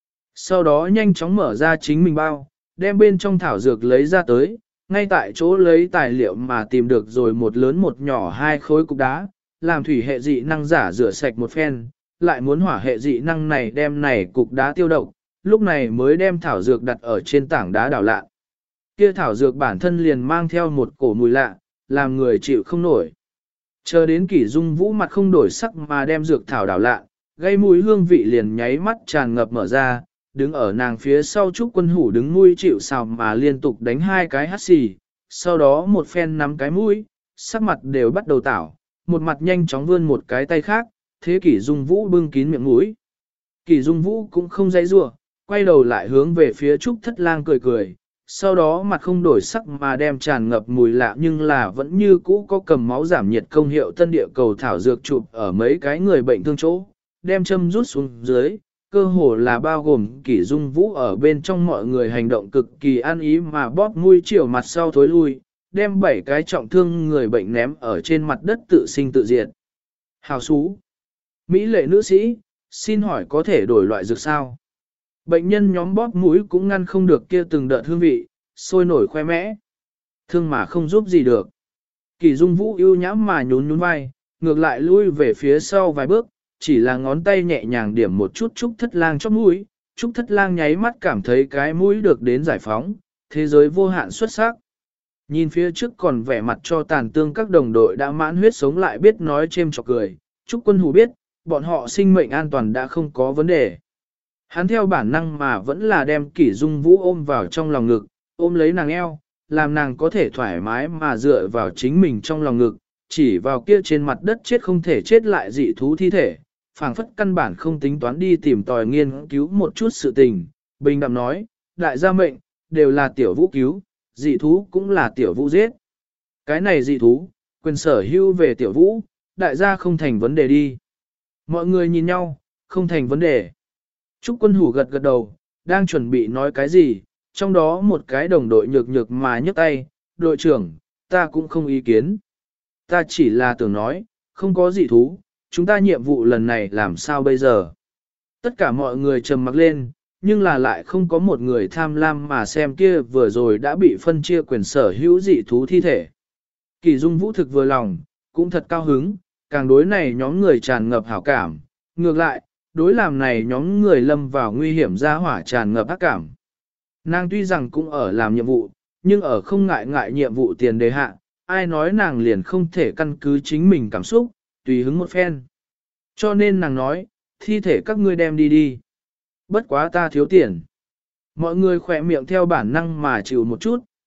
S1: Sau đó nhanh chóng mở ra chính mình bao, đem bên trong thảo dược lấy ra tới, ngay tại chỗ lấy tài liệu mà tìm được rồi một lớn một nhỏ hai khối cục đá, làm thủy hệ dị năng giả rửa sạch một phen, lại muốn hỏa hệ dị năng này đem này cục đá tiêu độc, lúc này mới đem thảo dược đặt ở trên tảng đá đảo lạ. Kia thảo dược bản thân liền mang theo một cổ mùi lạ, làm người chịu không nổi. Chờ đến Kỷ Dung Vũ mặt không đổi sắc mà đem dược thảo đảo lạ, gây mùi hương vị liền nháy mắt tràn ngập mở ra, đứng ở nàng phía sau Trúc Quân Hủ đứng mũi chịu sào mà liên tục đánh hai cái hắt xì, sau đó một phen nắm cái mũi, sắc mặt đều bắt đầu tảo, một mặt nhanh chóng vươn một cái tay khác, thế Kỷ Dung Vũ bưng kín miệng mũi. Kỷ Dung Vũ cũng không dãy rủa, quay đầu lại hướng về phía Trúc Thất Lang cười cười, sau đó mặt không đổi sắc mà đem tràn ngập mùi lạ nhưng là vẫn như cũ có cầm máu giảm nhiệt công hiệu tân địa cầu thảo dược chụp ở mấy cái người bệnh thương chỗ, đem châm rút xuống dưới, cơ hồ là bao gồm Kỷ Dung Vũ ở bên trong mọi người hành động cực kỳ an ý mà bóp mũi chiều mặt sau thối lui, đem 7 cái trọng thương người bệnh ném ở trên mặt đất tự sinh tự diệt. Hào xú! Mỹ lệ nữ sĩ, xin hỏi có thể đổi loại dược sao? Bệnh nhân nhóm bóp mũi cũng ngăn không được kia từng đợt hương vị, sôi nổi khoe mẽ. Thương mà không giúp gì được. Kỳ Dung Vũ ưu nhãm mà nhún nhún vai, ngược lại lui về phía sau vài bước, chỉ là ngón tay nhẹ nhàng điểm một chút Trúc Thất Lang chóp mũi. Trúc Thất Lang nháy mắt cảm thấy cái mũi được đến giải phóng, thế giới vô hạn xuất sắc. Nhìn phía trước còn vẻ mặt cho tàn tương các đồng đội đã mãn huyết sống lại biết nói chêm chọc cười. Trúc Quân Hủ biết, bọn họ sinh mệnh an toàn đã không có vấn đề. Hắn theo bản năng mà vẫn là đem Kỷ Dung Vũ ôm vào trong lòng ngực, ôm lấy nàng eo, làm nàng có thể thoải mái mà dựa vào chính mình trong lòng ngực, chỉ vào kia trên mặt đất chết không thể chết lại dị thú thi thể, phảng phất căn bản không tính toán đi tìm tòi nghiên cứu một chút sự tình, bình đạm nói, đại gia mệnh, đều là tiểu vũ cứu, dị thú cũng là tiểu vũ giết. Cái này dị thú, quyền sở hữu về tiểu vũ, đại gia không thành vấn đề đi. Mọi người nhìn nhau, không thành vấn đề. Trúc Quân Hủ gật gật đầu, đang chuẩn bị nói cái gì, trong đó một cái đồng đội nhược nhược mà nhấc tay, đội trưởng, ta cũng không ý kiến. Ta chỉ là tưởng nói, không có dị thú, chúng ta nhiệm vụ lần này làm sao bây giờ. Tất cả mọi người trầm mặc lên, nhưng là lại không có một người tham lam mà xem kia vừa rồi đã bị phân chia quyền sở hữu dị thú thi thể. Kỳ Dung Vũ thực vừa lòng, cũng thật cao hứng, càng đối này nhóm người tràn ngập hảo cảm, ngược lại, đối làm này nhóm người lâm vào nguy hiểm ra hỏa tràn ngập ác cảm. Nàng tuy rằng cũng ở làm nhiệm vụ, nhưng ở không ngại ngại nhiệm vụ tiền đề hạ, ai nói nàng liền không thể căn cứ chính mình cảm xúc, tùy hứng một phen. Cho nên nàng nói, thi thể các ngươi đem đi đi. Bất quá ta thiếu tiền. Mọi người khỏe miệng theo bản năng mà chịu một chút,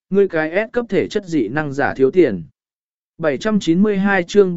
S1: ngươi cái S cấp thể chất dị năng giả thiếu tiền. 792 chương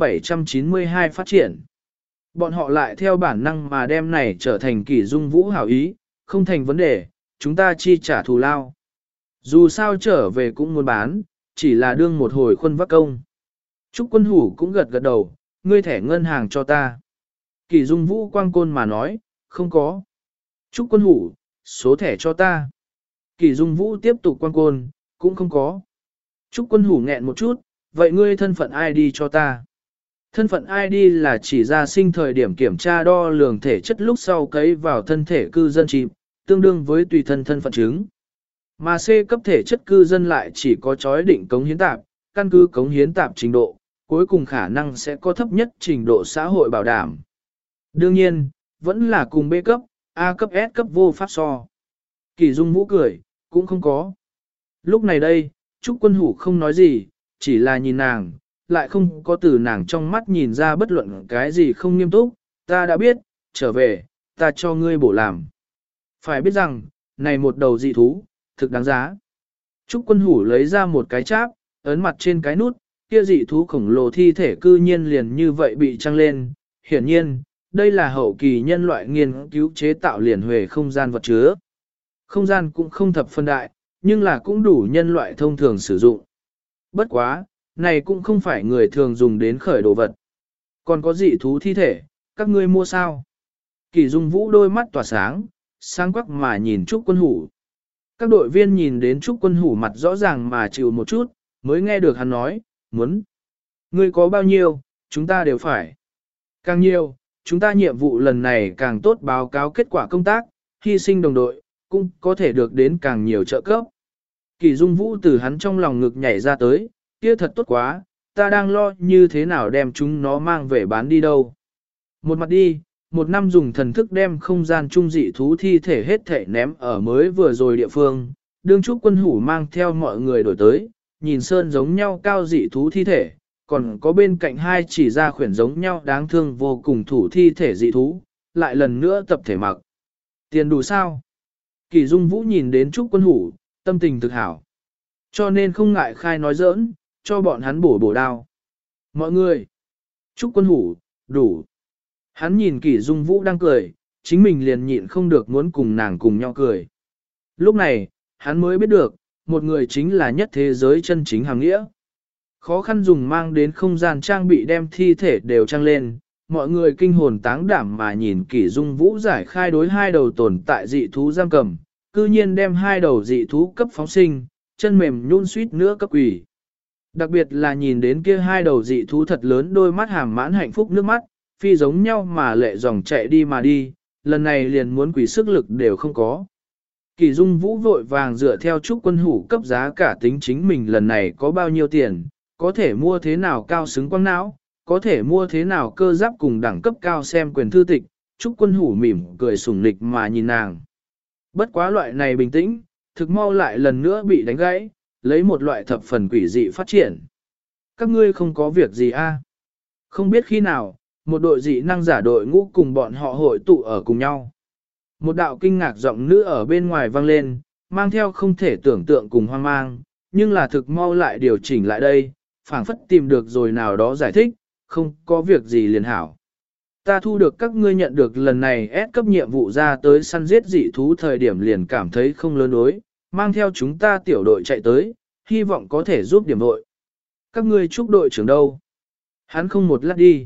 S1: 792 phát triển. Bọn họ lại theo bản năng mà đem này trở thành Kỷ Dung Vũ hảo ý, không thành vấn đề, chúng ta chi trả thù lao. Dù sao trở về cũng muốn bán, chỉ là đương một hồi khuân vác công. Trúc Quân Hủ cũng gật gật đầu, ngươi thẻ ngân hàng cho ta. Kỷ Dung Vũ quang côn mà nói, không có. Trúc Quân Hủ, số thẻ cho ta. Kỷ Dung Vũ tiếp tục quang côn, cũng không có. Trúc Quân Hủ nghẹn một chút, vậy ngươi thân phận ID cho ta. Thân phận ID là chỉ ra sinh thời điểm kiểm tra đo lường thể chất lúc sau cấy vào thân thể cư dân chìm, tương đương với tùy thân thân phận chứng. Mà C cấp thể chất cư dân lại chỉ có chói định cống hiến tạp, căn cứ cống hiến tạp trình độ, cuối cùng khả năng sẽ có thấp nhất trình độ xã hội bảo đảm. Đương nhiên, vẫn là cùng B cấp, A cấp S cấp vô pháp so. Kỷ Dung Vũ cười, cũng không có. Lúc này đây, Trúc Quân Hủ không nói gì, chỉ là nhìn nàng, lại không có từ nàng trong mắt nhìn ra bất luận cái gì không nghiêm túc, ta đã biết, trở về, ta cho ngươi bổ làm. Phải biết rằng, này một đầu dị thú, thực đáng giá. Trúc Quân Hủ lấy ra một cái cháp, ấn mặt trên cái nút, kia dị thú khổng lồ thi thể cư nhiên liền như vậy bị trăng lên. Hiển nhiên, đây là hậu kỳ nhân loại nghiên cứu chế tạo liền huề không gian vật chứa. Không gian cũng không thập phân đại, nhưng là cũng đủ nhân loại thông thường sử dụng. Bất quá, này cũng không phải người thường dùng đến khởi đồ vật. Còn có dị thú thi thể, các ngươi mua sao? Kỷ Dung Vũ đôi mắt tỏa sáng, sáng quắc mà nhìn Trúc Quân Hủ. Các đội viên nhìn đến Trúc Quân Hủ mặt rõ ràng mà chịu một chút, mới nghe được hắn nói, muốn. Ngươi có bao nhiêu, chúng ta đều phải. Càng nhiều, chúng ta nhiệm vụ lần này càng tốt báo cáo kết quả công tác, hy sinh đồng đội, cũng có thể được đến càng nhiều trợ cấp. Kỷ Dung Vũ từ hắn trong lòng ngực nhảy ra tới, kia thật tốt quá, ta đang lo như thế nào đem chúng nó mang về bán đi đâu. Một mặt đi, một năm dùng thần thức đem không gian trung dị thú thi thể hết thể ném ở mới vừa rồi địa phương, đương Trúc Quân Hủ mang theo mọi người đổi tới, nhìn sơn giống nhau cao dị thú thi thể, còn có bên cạnh hai chỉ ra khuyển giống nhau đáng thương vô cùng thủ thi thể dị thú, lại lần nữa tập thể mặc. Tiền đủ sao? Kỷ Dung Vũ nhìn đến Trúc Quân Hủ, tâm tình thực hảo. Cho nên không ngại khai nói giỡn, cho bọn hắn bổ đao. Mọi người! Trúc Quân Hủ, đủ! Hắn nhìn Kỷ Dung Vũ đang cười, chính mình liền nhịn không được muốn cùng nàng cùng nhau cười. Lúc này, hắn mới biết được, một người chính là nhất thế giới chân chính hàng nghĩa. Khó khăn dùng mang đến không gian trang bị đem thi thể đều trang lên, mọi người kinh hồn táng đảm mà nhìn Kỷ Dung Vũ giải khai đối hai đầu tồn tại dị thú giam cầm, cư nhiên đem hai đầu dị thú cấp phóng sinh, chân mềm nhún suýt nữa cấp quỷ. Đặc biệt là nhìn đến kia hai đầu dị thú thật lớn đôi mắt hàm mãn hạnh phúc nước mắt, phi giống nhau mà lệ dòng chạy đi mà đi, lần này liền muốn quỷ sức lực đều không có. Kỷ Dung Vũ vội vàng dựa theo Trúc Quân Hủ cấp giá cả tính chính mình lần này có bao nhiêu tiền, có thể mua thế nào cao xứng quang não, có thể mua thế nào cơ giáp cùng đẳng cấp cao xem quyền thư tịch, Trúc Quân Hủ mỉm cười sủng nịch mà nhìn nàng. Bất quá loại này bình tĩnh, thực mau lại lần nữa bị đánh gãy, lấy một loại thập phần quỷ dị phát triển. Các ngươi không có việc gì a? Không biết khi nào, một đội dị năng giả đội ngũ cùng bọn họ hội tụ ở cùng nhau. Một đạo kinh ngạc giọng nữ ở bên ngoài vang lên, mang theo không thể tưởng tượng cùng hoang mang, nhưng là thực mau lại điều chỉnh lại đây, phảng phất tìm được rồi nào đó giải thích, không có việc gì liền hảo. Ta thu được các ngươi nhận được lần này S cấp nhiệm vụ ra tới săn giết dị thú thời điểm liền cảm thấy không lớn đối, mang theo chúng ta tiểu đội chạy tới, hy vọng có thể giúp điểm đội. Các ngươi chúc đội trưởng đâu? Hắn không một lát đi.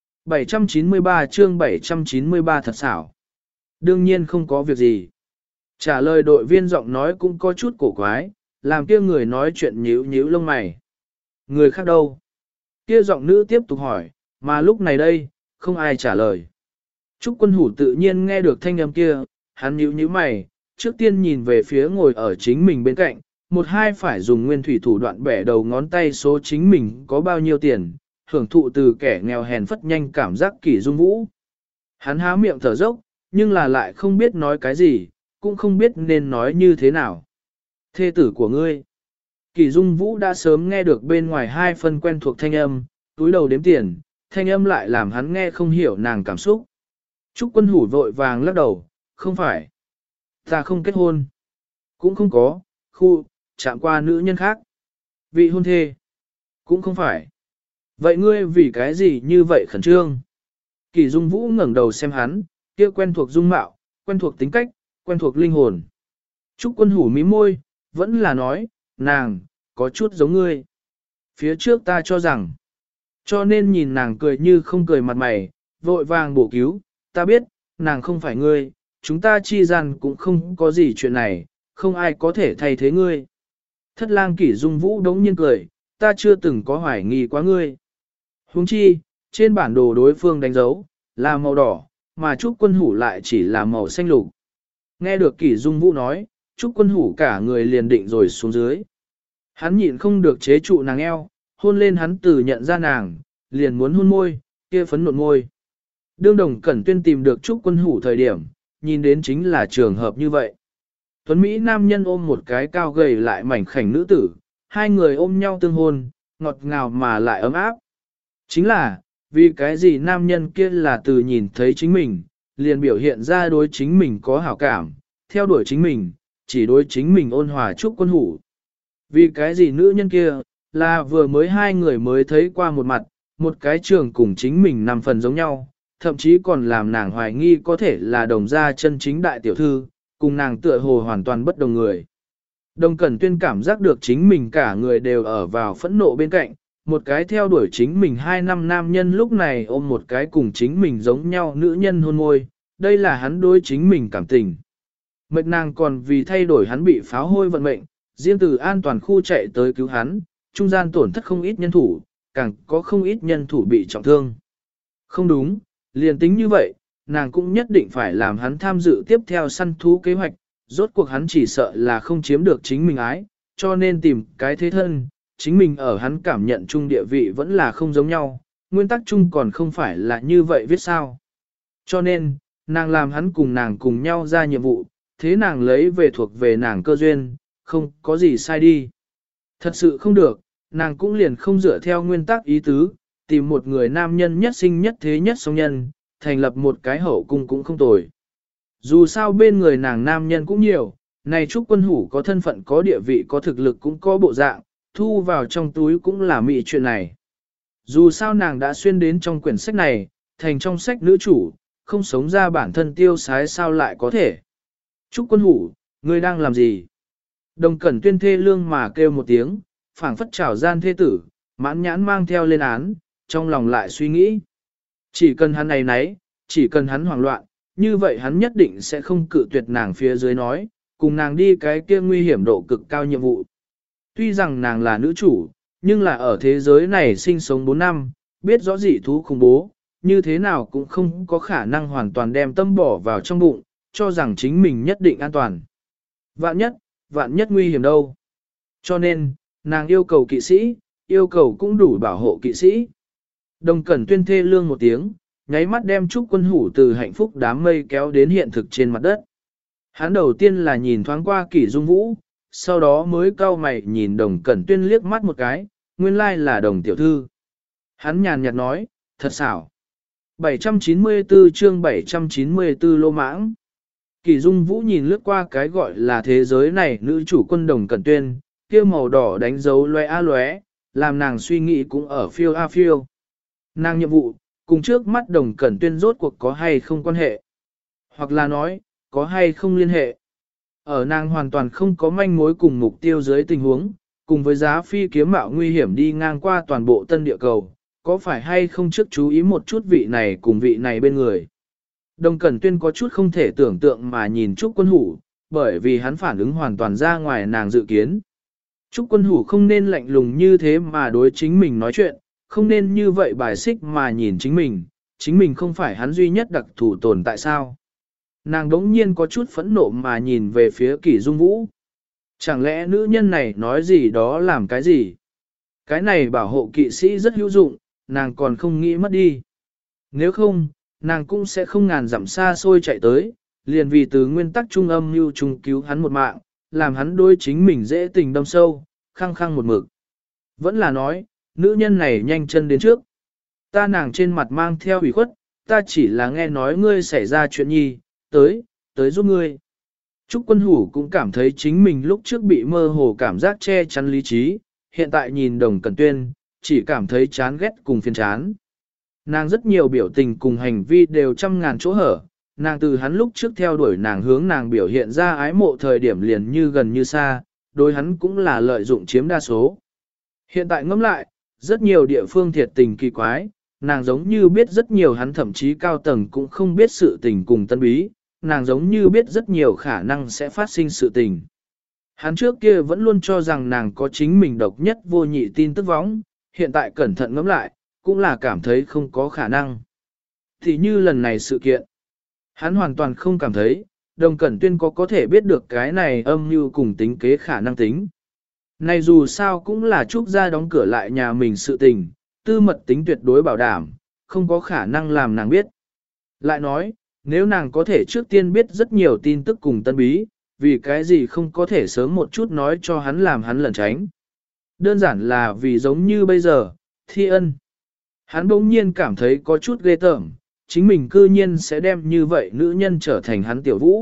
S1: 793 chương 793 thật xảo. Đương nhiên không có việc gì. Trả lời đội viên giọng nói cũng có chút cổ quái, làm kia người nói chuyện nhíu nhíu lông mày. Người khác đâu? Kia giọng nữ tiếp tục hỏi, mà lúc này đây, không ai trả lời. Trúc Quân Hủ tự nhiên nghe được thanh âm kia, hắn nhíu nhíu mày, trước tiên nhìn về phía ngồi ở chính mình bên cạnh, một hai phải dùng nguyên thủy thủ đoạn bẻ đầu ngón tay số chính mình có bao nhiêu tiền, hưởng thụ từ kẻ nghèo hèn phất nhanh cảm giác Kỷ Dung Vũ. Hắn há miệng thở dốc, nhưng là lại không biết nói cái gì, cũng không biết nên nói như thế nào. Thê tử của ngươi. Kỷ Dung Vũ đã sớm nghe được bên ngoài hai phân quen thuộc thanh âm, túi đầu đếm tiền, thanh âm lại làm hắn nghe không hiểu nàng cảm xúc. Trúc Quân Hủ vội vàng lắc đầu, không phải. Ta không kết hôn. Cũng không có, chạm qua nữ nhân khác. Vị hôn thê. Cũng không phải. Vậy ngươi vì cái gì như vậy khẩn trương? Kỳ Dung Vũ ngẩng đầu xem hắn, kia quen thuộc dung mạo, quen thuộc tính cách, quen thuộc linh hồn. Trúc Quân Hủ mím môi, vẫn là nói, nàng, có chút giống ngươi. Phía trước ta cho rằng, cho nên nhìn nàng cười như không cười mặt mày, vội vàng bổ cứu, ta biết, nàng không phải ngươi, chúng ta chi gian cũng không có gì chuyện này, không ai có thể thay thế ngươi. Thất lang Kỷ Dung Vũ đống nhiên cười, ta chưa từng có hoài nghi quá ngươi. Huống chi, trên bản đồ đối phương đánh dấu, là màu đỏ, mà Trúc Quân Hủ lại chỉ là màu xanh lục. Nghe được Kỷ Dung Vũ nói, Trúc Quân Hủ cả người liền định rồi xuống dưới. Hắn nhịn không được chế trụ nàng eo, hôn lên hắn từ nhận ra nàng, liền muốn hôn môi, kia phấn nộn môi. Đương Đồng Cẩn Tuyên tìm được Trúc Quân Hủ thời điểm, nhìn đến chính là trường hợp như vậy. Tuấn Mỹ nam nhân ôm một cái cao gầy lại mảnh khảnh nữ tử, hai người ôm nhau tương hôn, ngọt ngào mà lại ấm áp. Chính là, vì cái gì nam nhân kia là từ nhìn thấy chính mình, liền biểu hiện ra đối chính mình có hảo cảm, theo đuổi chính mình, chỉ đối chính mình ôn hòa Trúc Quân Hủ. Vì cái gì nữ nhân kia, là vừa mới hai người mới thấy qua một mặt, một cái trường cùng chính mình nằm phần giống nhau, thậm chí còn làm nàng hoài nghi có thể là đồng gia chân chính đại tiểu thư, cùng nàng tựa hồ hoàn toàn bất đồng người. Đồng Cẩn Tuyên cảm giác được chính mình cả người đều ở vào phẫn nộ bên cạnh, một cái theo đuổi chính mình 2 năm nam nhân lúc này ôm một cái cùng chính mình giống nhau nữ nhân hôn môi, đây là hắn đối chính mình cảm tình. Mệt nàng còn vì thay đổi hắn bị pháo hôi vận mệnh, riêng từ an toàn khu chạy tới cứu hắn, trung gian tổn thất không ít nhân thủ, càng có không ít nhân thủ bị trọng thương. Không đúng, liền tính như vậy, nàng cũng nhất định phải làm hắn tham dự tiếp theo săn thú kế hoạch, rốt cuộc hắn chỉ sợ là không chiếm được chính mình ái, cho nên tìm cái thế thân, chính mình ở hắn cảm nhận chung địa vị vẫn là không giống nhau, nguyên tắc chung còn không phải là như vậy viết sao. Cho nên, nàng làm hắn cùng nàng cùng nhau ra nhiệm vụ, thế nàng lấy về thuộc về nàng cơ duyên, không có gì sai đi. Thật sự không được, nàng cũng liền không dựa theo nguyên tắc ý tứ, tìm một người nam nhân nhất sinh nhất thế nhất sống nhân, thành lập một cái hậu cung cũng không tồi. Dù sao bên người nàng nam nhân cũng nhiều, này Trúc Quân Hủ có thân phận có địa vị có thực lực cũng có bộ dạng, thu vào trong túi cũng là mị chuyện này. Dù sao nàng đã xuyên đến trong quyển sách này, thành trong sách nữ chủ, không sống ra bản thân tiêu sái sao lại có thể. Trúc Quân Hủ, ngươi đang làm gì? Đồng Cẩn Tuyên thê lương mà kêu một tiếng, phảng phất trảo gian thê tử, mãn nhãn mang theo lên án, trong lòng lại suy nghĩ. Chỉ cần hắn này nấy, chỉ cần hắn hoảng loạn, như vậy hắn nhất định sẽ không cự tuyệt nàng phía dưới nói, cùng nàng đi cái kia nguy hiểm độ cực cao nhiệm vụ. Tuy rằng nàng là nữ chủ, nhưng là ở thế giới này sinh sống 4 năm, biết rõ dị thú khủng bố, như thế nào cũng không có khả năng hoàn toàn đem tâm bỏ vào trong bụng, cho rằng chính mình nhất định an toàn. Vạn nhất nguy hiểm đâu. Cho nên, nàng yêu cầu kỵ sĩ, yêu cầu cũng đủ bảo hộ kỵ sĩ. Đồng Cẩn Tuyên thê lương một tiếng, nháy mắt đem Trúc Quân Hủ từ hạnh phúc đám mây kéo đến hiện thực trên mặt đất. Hắn đầu tiên là nhìn thoáng qua Kỷ Dung Vũ, sau đó mới cau mày nhìn Đồng Cẩn Tuyên liếc mắt một cái, nguyên lai là Đồng tiểu thư. Hắn nhàn nhạt nói, thật xảo. 794 chương 794 lô mãng. Kỷ Dung Vũ nhìn lướt qua cái gọi là thế giới này nữ chủ quân Đồng Cẩn Tuyên, kia màu đỏ đánh dấu loé a lóe, làm nàng suy nghĩ cũng ở phiêu a phiêu. Nàng nhiệm vụ, cùng trước mắt Đồng Cẩn Tuyên rốt cuộc có hay không quan hệ. Hoặc là nói, có hay không liên hệ. Ở nàng hoàn toàn không có manh mối cùng mục tiêu dưới tình huống, cùng với giá phi kiếm mạo nguy hiểm đi ngang qua toàn bộ tân địa cầu, có phải hay không trước chú ý một chút vị này cùng vị này bên người. Đồng Cẩn Tuyên có chút không thể tưởng tượng mà nhìn Trúc Quân Hủ, bởi vì hắn phản ứng hoàn toàn ra ngoài nàng dự kiến. Trúc Quân Hủ không nên lạnh lùng như thế mà đối chính mình nói chuyện, không nên như vậy bài xích mà nhìn chính mình không phải hắn duy nhất đặc thù tồn tại sao. Nàng đống nhiên có chút phẫn nộ mà nhìn về phía Kỷ Dung Vũ. Chẳng lẽ nữ nhân này nói gì đó làm cái gì? Cái này bảo hộ kỵ sĩ rất hữu dụng, nàng còn không nghĩ mất đi. Nếu không, nàng cũng sẽ không ngàn dặm xa xôi chạy tới, liền vì từ nguyên tắc trung âm mưu trung cứu hắn một mạng, làm hắn đối chính mình dễ tình đâm sâu, khăng khăng một mực. Vẫn là nói, nữ nhân này nhanh chân đến trước. Ta nàng trên mặt mang theo ủy khuất, ta chỉ là nghe nói ngươi xảy ra chuyện nhi, tới giúp ngươi. Trúc Quân Hủ cũng cảm thấy chính mình lúc trước bị mơ hồ cảm giác che chắn lý trí, hiện tại nhìn Đồng Cẩn Tuyên, chỉ cảm thấy chán ghét cùng phiền chán. Nàng rất nhiều biểu tình cùng hành vi đều trăm ngàn chỗ hở, nàng từ hắn lúc trước theo đuổi nàng hướng nàng biểu hiện ra ái mộ thời điểm liền như gần như xa, đối hắn cũng là lợi dụng chiếm đa số. Hiện tại ngẫm lại, rất nhiều địa phương thiệt tình kỳ quái, nàng giống như biết rất nhiều hắn thậm chí cao tầng cũng không biết sự tình cùng tân bí, nàng giống như biết rất nhiều khả năng sẽ phát sinh sự tình. Hắn trước kia vẫn luôn cho rằng nàng có chính mình độc nhất vô nhị tin tức võng, hiện tại cẩn thận ngẫm lại, cũng là cảm thấy không có khả năng. Thì như lần này sự kiện, hắn hoàn toàn không cảm thấy, Đồng Cẩn Tuyên có thể biết được cái này âm mưu cùng tính kế khả năng tính. Này dù sao cũng là Trúc gia đóng cửa lại nhà mình sự tình, tư mật tính tuyệt đối bảo đảm, không có khả năng làm nàng biết. Lại nói, nếu nàng có thể trước tiên biết rất nhiều tin tức cùng tân bí, vì cái gì không có thể sớm một chút nói cho hắn làm hắn lẩn tránh. Đơn giản là vì giống như bây giờ, Thi Ân. Hắn bỗng nhiên cảm thấy có chút ghê tởm, chính mình cư nhiên sẽ đem như vậy nữ nhân trở thành hắn tiểu vũ.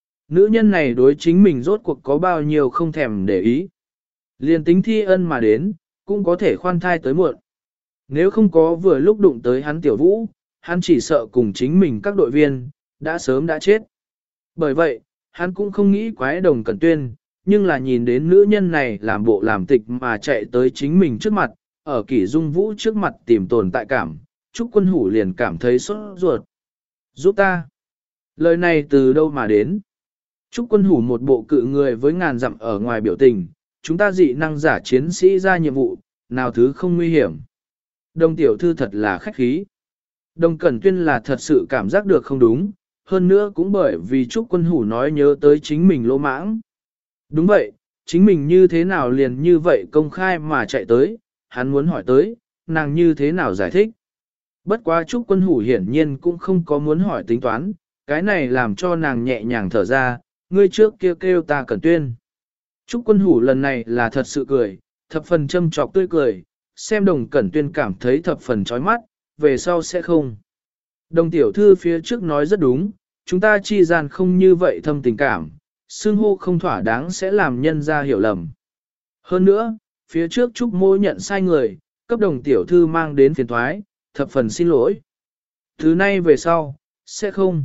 S1: Nữ nhân này đối chính mình rốt cuộc có bao nhiêu không thèm để ý. Liên tính Thi Ân mà đến, cũng có thể khoan thai tới muộn. Nếu không có vừa lúc đụng tới hắn tiểu vũ, hắn chỉ sợ cùng chính mình các đội viên, đã sớm đã chết. Bởi vậy, hắn cũng không nghĩ quái Đồng Cẩn Tuyên, nhưng là nhìn đến nữ nhân này làm bộ làm tịch mà chạy tới chính mình trước mặt, ở Kỷ Dung Vũ trước mặt tìm tồn tại cảm, Trúc Quân Hủ liền cảm thấy sốt ruột. Giúp ta! Lời này từ đâu mà đến? Trúc Quân Hủ một bộ cự người với ngàn dặm ở ngoài biểu tình, chúng ta dị năng giả chiến sĩ ra nhiệm vụ, nào thứ không nguy hiểm. Đồng tiểu thư thật là khách khí. Đồng Cẩn Tuyên là thật sự cảm giác được không đúng, hơn nữa cũng bởi vì Trúc Quân Hủ nói nhớ tới chính mình lỗ mãng. Đúng vậy, chính mình như thế nào liền như vậy công khai mà chạy tới, hắn muốn hỏi tới, nàng như thế nào giải thích. Bất quá Trúc Quân Hủ hiển nhiên cũng không có muốn hỏi tính toán, cái này làm cho nàng nhẹ nhàng thở ra, ngươi trước kia kêu ta Cẩn Tuyên. Trúc Quân Hủ lần này là thật sự cười, thập phần châm trọc tươi cười, xem Đồng Cẩn Tuyên cảm thấy thập phần chói mắt, về sau sẽ không. Đồng tiểu thư phía trước nói rất đúng, chúng ta chi gian không như vậy thâm tình cảm, xưng hô không thỏa đáng sẽ làm nhân ra hiểu lầm. Hơn nữa, phía trước Trúc Mô nhận sai người, cấp Đồng tiểu thư mang đến phiền thoái, thập phần xin lỗi. Thứ nay về sau, sẽ không.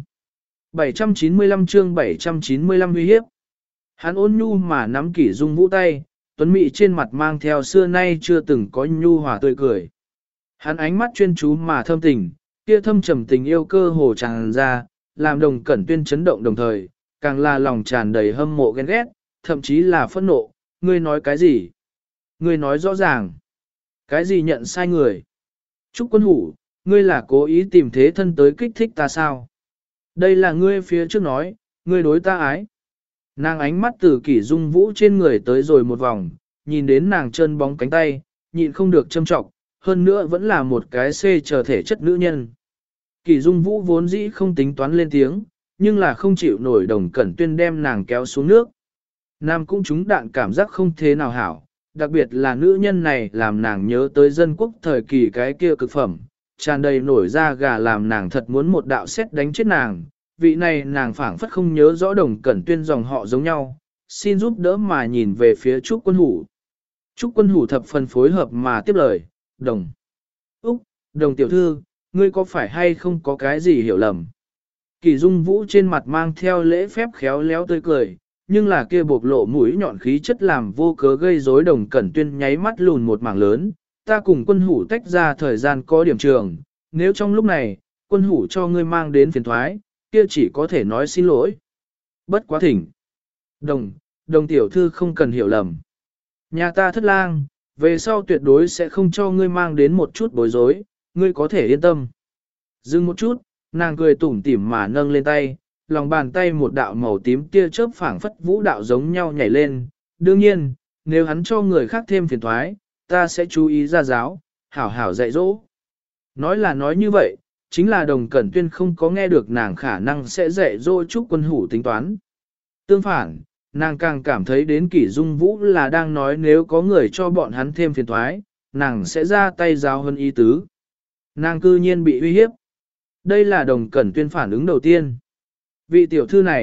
S1: 795 chương 795 uy hiếp. Hắn ôn nhu mà nắm Kỷ Dung Vũ tay, tuấn mị trên mặt mang theo xưa nay chưa từng có nhu hòa tươi cười. Hắn ánh mắt chuyên chú mà thâm tình, kia thâm trầm tình yêu cơ hồ tràn ra, làm Đồng Cẩn Tuyên chấn động đồng thời, càng là lòng tràn đầy hâm mộ ghen ghét, thậm chí là phẫn nộ, ngươi nói cái gì? Ngươi nói rõ ràng. Cái gì nhận sai người? Trúc Quân Hủ, ngươi là cố ý tìm thế thân tới kích thích ta sao? Đây là ngươi phía trước nói, ngươi đối ta ái. Nàng ánh mắt từ Kỷ Dung Vũ trên người tới rồi một vòng, nhìn đến nàng chân bóng cánh tay, nhịn không được châm trọng, hơn nữa vẫn là một cái xê chờ thể chất nữ nhân. Kỷ Dung Vũ vốn dĩ không tính toán lên tiếng, nhưng là không chịu nổi Đồng Cẩn Tuyên đem nàng kéo xuống nước. Nam cũng trúng đạn cảm giác không thế nào hảo, đặc biệt là nữ nhân này làm nàng nhớ tới dân quốc thời kỳ cái kia cực phẩm, tràn đầy nổi da gà làm nàng thật muốn một đạo xét đánh chết nàng. Vị này nàng phảng phất không nhớ rõ Đồng Cẩn Tuyên dòng họ giống nhau, xin giúp đỡ mà nhìn về phía Trúc Quân Hủ. Trúc Quân Hủ thập phần phối hợp mà tiếp lời, Đồng tiểu thư, ngươi có phải hay không có cái gì hiểu lầm? Kỷ Dung Vũ trên mặt mang theo lễ phép khéo léo tươi cười, nhưng là kia bộc lộ mũi nhọn khí chất làm vô cớ gây rối Đồng Cẩn Tuyên nháy mắt lùn một mảng lớn, ta cùng Quân Hủ tách ra thời gian có điểm trường, nếu trong lúc này, Quân Hủ cho ngươi mang đến phiền thoái, kia chỉ có thể nói xin lỗi. Bất quá thỉnh. Đồng tiểu thư không cần hiểu lầm. Nhà ta thất lang, về sau tuyệt đối sẽ không cho ngươi mang đến một chút bối rối, ngươi có thể yên tâm. Dừng một chút, nàng cười tủm tỉm mà nâng lên tay, lòng bàn tay một đạo màu tím tia chớp phảng phất vũ đạo giống nhau nhảy lên. Đương nhiên, nếu hắn cho người khác thêm phiền thoái, ta sẽ chú ý ra giáo, hảo hảo dạy dỗ. Nói là nói như vậy, chính là Đồng Cẩn Tuyên không có nghe được nàng khả năng sẽ dạy dỗ Trúc Quân Hủ tính toán. Tương phản, nàng càng cảm thấy đến Kỷ Dung Vũ là đang nói nếu có người cho bọn hắn thêm phiền thoái, nàng sẽ ra tay giáo hơn ý tứ. Nàng cư nhiên bị uy hiếp. Đây là Đồng Cẩn Tuyên phản ứng đầu tiên. Vị tiểu thư này,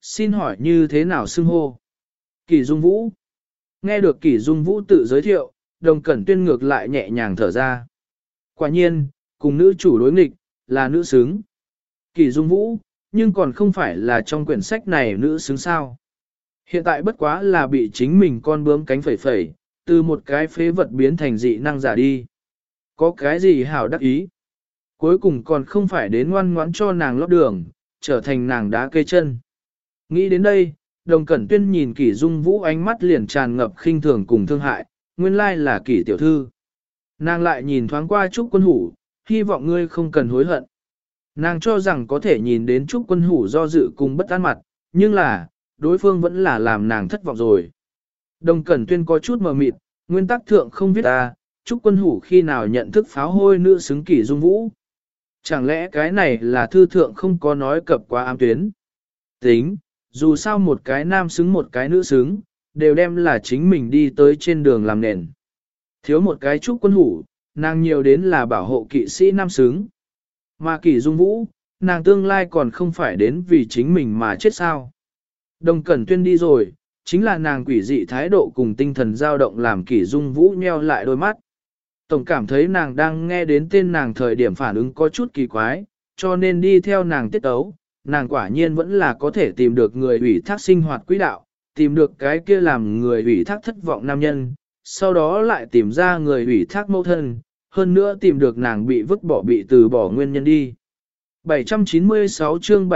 S1: xin hỏi như thế nào xưng hô? Kỷ Dung Vũ. Nghe được Kỷ Dung Vũ tự giới thiệu, Đồng Cẩn Tuyên ngược lại nhẹ nhàng thở ra. Quả nhiên, cùng nữ chủ đối nghịch, là nữ xứng. Kỷ Dung Vũ, nhưng còn không phải là trong quyển sách này nữ xứng sao. Hiện tại bất quá là bị chính mình con bướm cánh phẩy phẩy, từ một cái phế vật biến thành dị năng giả đi. Có cái gì hảo đắc ý? Cuối cùng còn không phải đến ngoan ngoãn cho nàng lót đường, trở thành nàng đá cây chân. Nghĩ đến đây, Đồng Cẩn Tuyên nhìn Kỷ Dung Vũ ánh mắt liền tràn ngập khinh thường cùng thương hại, nguyên lai là Kỷ tiểu thư. Nàng lại nhìn thoáng qua Trúc Quân Hủ, hy vọng ngươi không cần hối hận. Nàng cho rằng có thể nhìn đến Trúc Quân Hủ do dự cùng bất an mặt, nhưng là, đối phương vẫn là làm nàng thất vọng rồi. Đồng Cẩn Tuyên có chút mờ mịt, nguyên tắc thượng không viết ta, Trúc Quân Hủ khi nào nhận thức pháo hôi nữ xứng Kỷ Dung Vũ. Chẳng lẽ cái này là thư thượng không có nói cập qua ám tuyến? Tính, dù sao một cái nam xứng một cái nữ xứng, đều đem là chính mình đi tới trên đường làm nền. Thiếu một cái Trúc Quân Hủ, nàng nhiều đến là bảo hộ kỵ sĩ nam xứng. Mà Kỷ Dung Vũ, nàng tương lai còn không phải đến vì chính mình mà chết sao. Đồng Cẩn Tuyên đi rồi, chính là nàng quỷ dị thái độ cùng tinh thần dao động làm Kỷ Dung Vũ nheo lại đôi mắt. Tổng cảm thấy nàng đang nghe đến tên nàng thời điểm phản ứng có chút kỳ quái, cho nên đi theo nàng tiết tấu, nàng quả nhiên vẫn là có thể tìm được người ủy thác sinh hoạt quỹ đạo, tìm được cái kia làm người ủy thác thất vọng nam nhân, sau đó lại tìm ra người ủy thác mẫu thân, hơn nữa tìm được nàng bị vứt bỏ bị từ bỏ nguyên nhân đi. 796 chương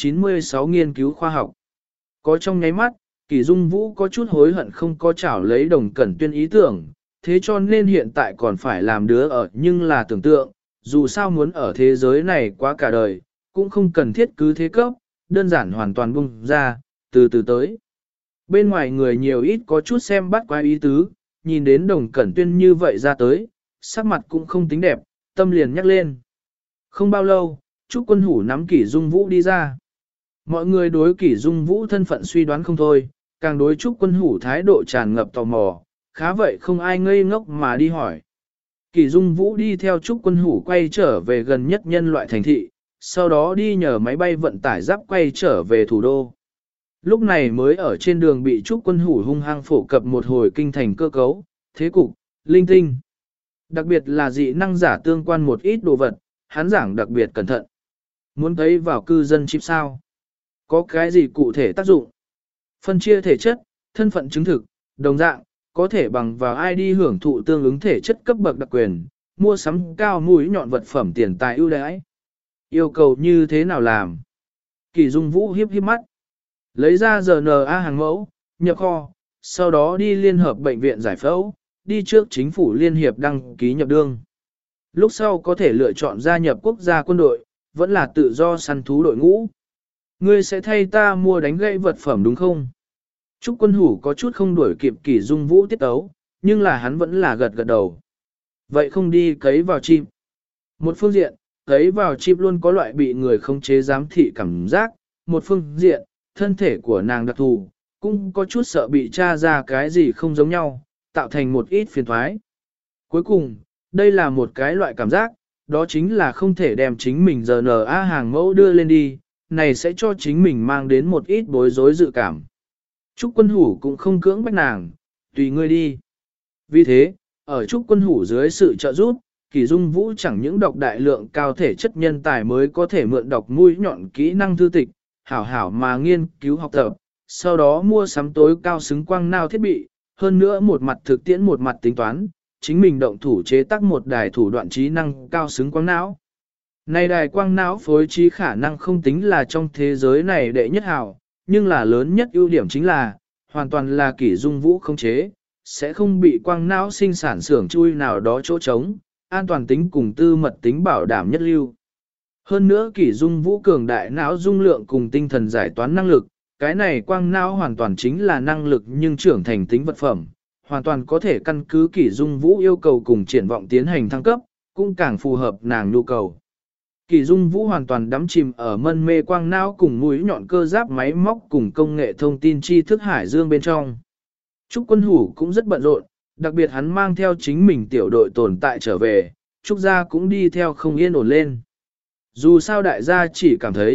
S1: 796 nghiên cứu khoa học. Có trong nháy mắt, Kỷ Dung Vũ có chút hối hận không có chảo lấy Đồng Cẩn Tuyên ý tưởng, thế cho nên hiện tại còn phải làm đứa ở nhưng là tưởng tượng, dù sao muốn ở thế giới này quá cả đời, cũng không cần thiết cứ thế cấp, đơn giản hoàn toàn bung ra, từ từ tới. Bên ngoài người nhiều ít có chút xem bắt quái ý tứ, nhìn đến Đồng Cẩn Tuyên như vậy ra tới, sắc mặt cũng không tính đẹp, tâm liền nhắc lên. Không bao lâu, Trúc Quân Hủ nắm Kỷ Dung Vũ đi ra. Mọi người đối Kỷ Dung Vũ thân phận suy đoán không thôi, càng đối Trúc Quân Hủ thái độ tràn ngập tò mò, khá vậy không ai ngây ngốc mà đi hỏi. Kỷ Dung Vũ đi theo Trúc Quân Hủ quay trở về gần nhất nhân loại thành thị, sau đó đi nhờ máy bay vận tải giáp quay trở về thủ đô. Lúc này mới ở trên đường bị Trúc Quân Hủ hung hăng phổ cập một hồi kinh thành cơ cấu, thế cục, linh tinh. Đặc biệt là dị năng giả tương quan một ít đồ vật, hắn giảng đặc biệt cẩn thận. Muốn thấy vào cư dân chip sao? Có cái gì cụ thể tác dụng? Phân chia thể chất, thân phận chứng thực, đồng dạng, có thể bằng vào ID hưởng thụ tương ứng thể chất cấp bậc đặc quyền, mua sắm cao mũi nhọn vật phẩm tiền tài ưu đãi. Yêu cầu như thế nào làm? Kỷ Dung Vũ hiếp hiếp mắt. Lấy ra RNA hàng mẫu, nhập kho, sau đó đi liên hợp bệnh viện giải phẫu, đi trước chính phủ liên hiệp đăng ký nhập đương. Lúc sau có thể lựa chọn gia nhập quốc gia quân đội, vẫn là tự do săn thú đội ngũ. Ngươi sẽ thay ta mua đánh gãy vật phẩm đúng không? Trúc Quân Hủ có chút không đuổi kịp Kỷ Dung Vũ tiết tấu, nhưng là hắn vẫn là gật gật đầu. Vậy không đi cấy vào chip. Một phương diện, cấy vào chip luôn có loại bị người không chế giám thị cảm giác. Một phương diện, thân thể của nàng đặc thù, cũng có chút sợ bị tra ra cái gì không giống nhau, tạo thành một ít phiền thoái. Cuối cùng, đây là một cái loại cảm giác, đó chính là không thể đem chính mình RNA hàng mẫu đưa lên đi, này sẽ cho chính mình mang đến một ít bối rối dự cảm. Trúc Quân Hủ cũng không cưỡng bách nàng, tùy ngươi đi. Vì thế, ở Trúc Quân Hủ dưới sự trợ giúp, Kỷ Dung Vũ chẳng những đọc đại lượng cao thể chất nhân tài mới có thể mượn đọc mũi nhọn kỹ năng thư tịch, hảo hảo mà nghiên cứu học tập, sau đó mua sắm tối cao xứng quang nao thiết bị, hơn nữa một mặt thực tiễn một mặt tính toán, chính mình động thủ chế tác một đài thủ đoạn trí năng cao xứng quang não. Này đài quang não phối trí khả năng không tính là trong thế giới này đệ nhất hảo, nhưng là lớn nhất ưu điểm chính là, hoàn toàn là Kỷ Dung Vũ không chế, sẽ không bị quang não sinh sản xưởng chui nào đó chỗ trống, an toàn tính cùng tư mật tính bảo đảm nhất lưu. Hơn nữa Kỷ Dung Vũ cường đại não dung lượng cùng tinh thần giải toán năng lực, cái này quang não hoàn toàn chính là năng lực nhưng trưởng thành tính vật phẩm, hoàn toàn có thể căn cứ Kỷ Dung Vũ yêu cầu cùng triển vọng tiến hành thăng cấp, cũng càng phù hợp nàng nhu cầu. Kỷ Dung Vũ hoàn toàn đắm chìm ở mân mê quang não cùng mũi nhọn cơ giáp máy móc cùng công nghệ thông tin tri thức hải dương bên trong. Trúc Quân Hủ cũng rất bận rộn, đặc biệt hắn mang theo chính mình tiểu đội tồn tại trở về, Trúc gia cũng đi theo không yên ổn lên. Dù sao đại gia chỉ cảm thấy,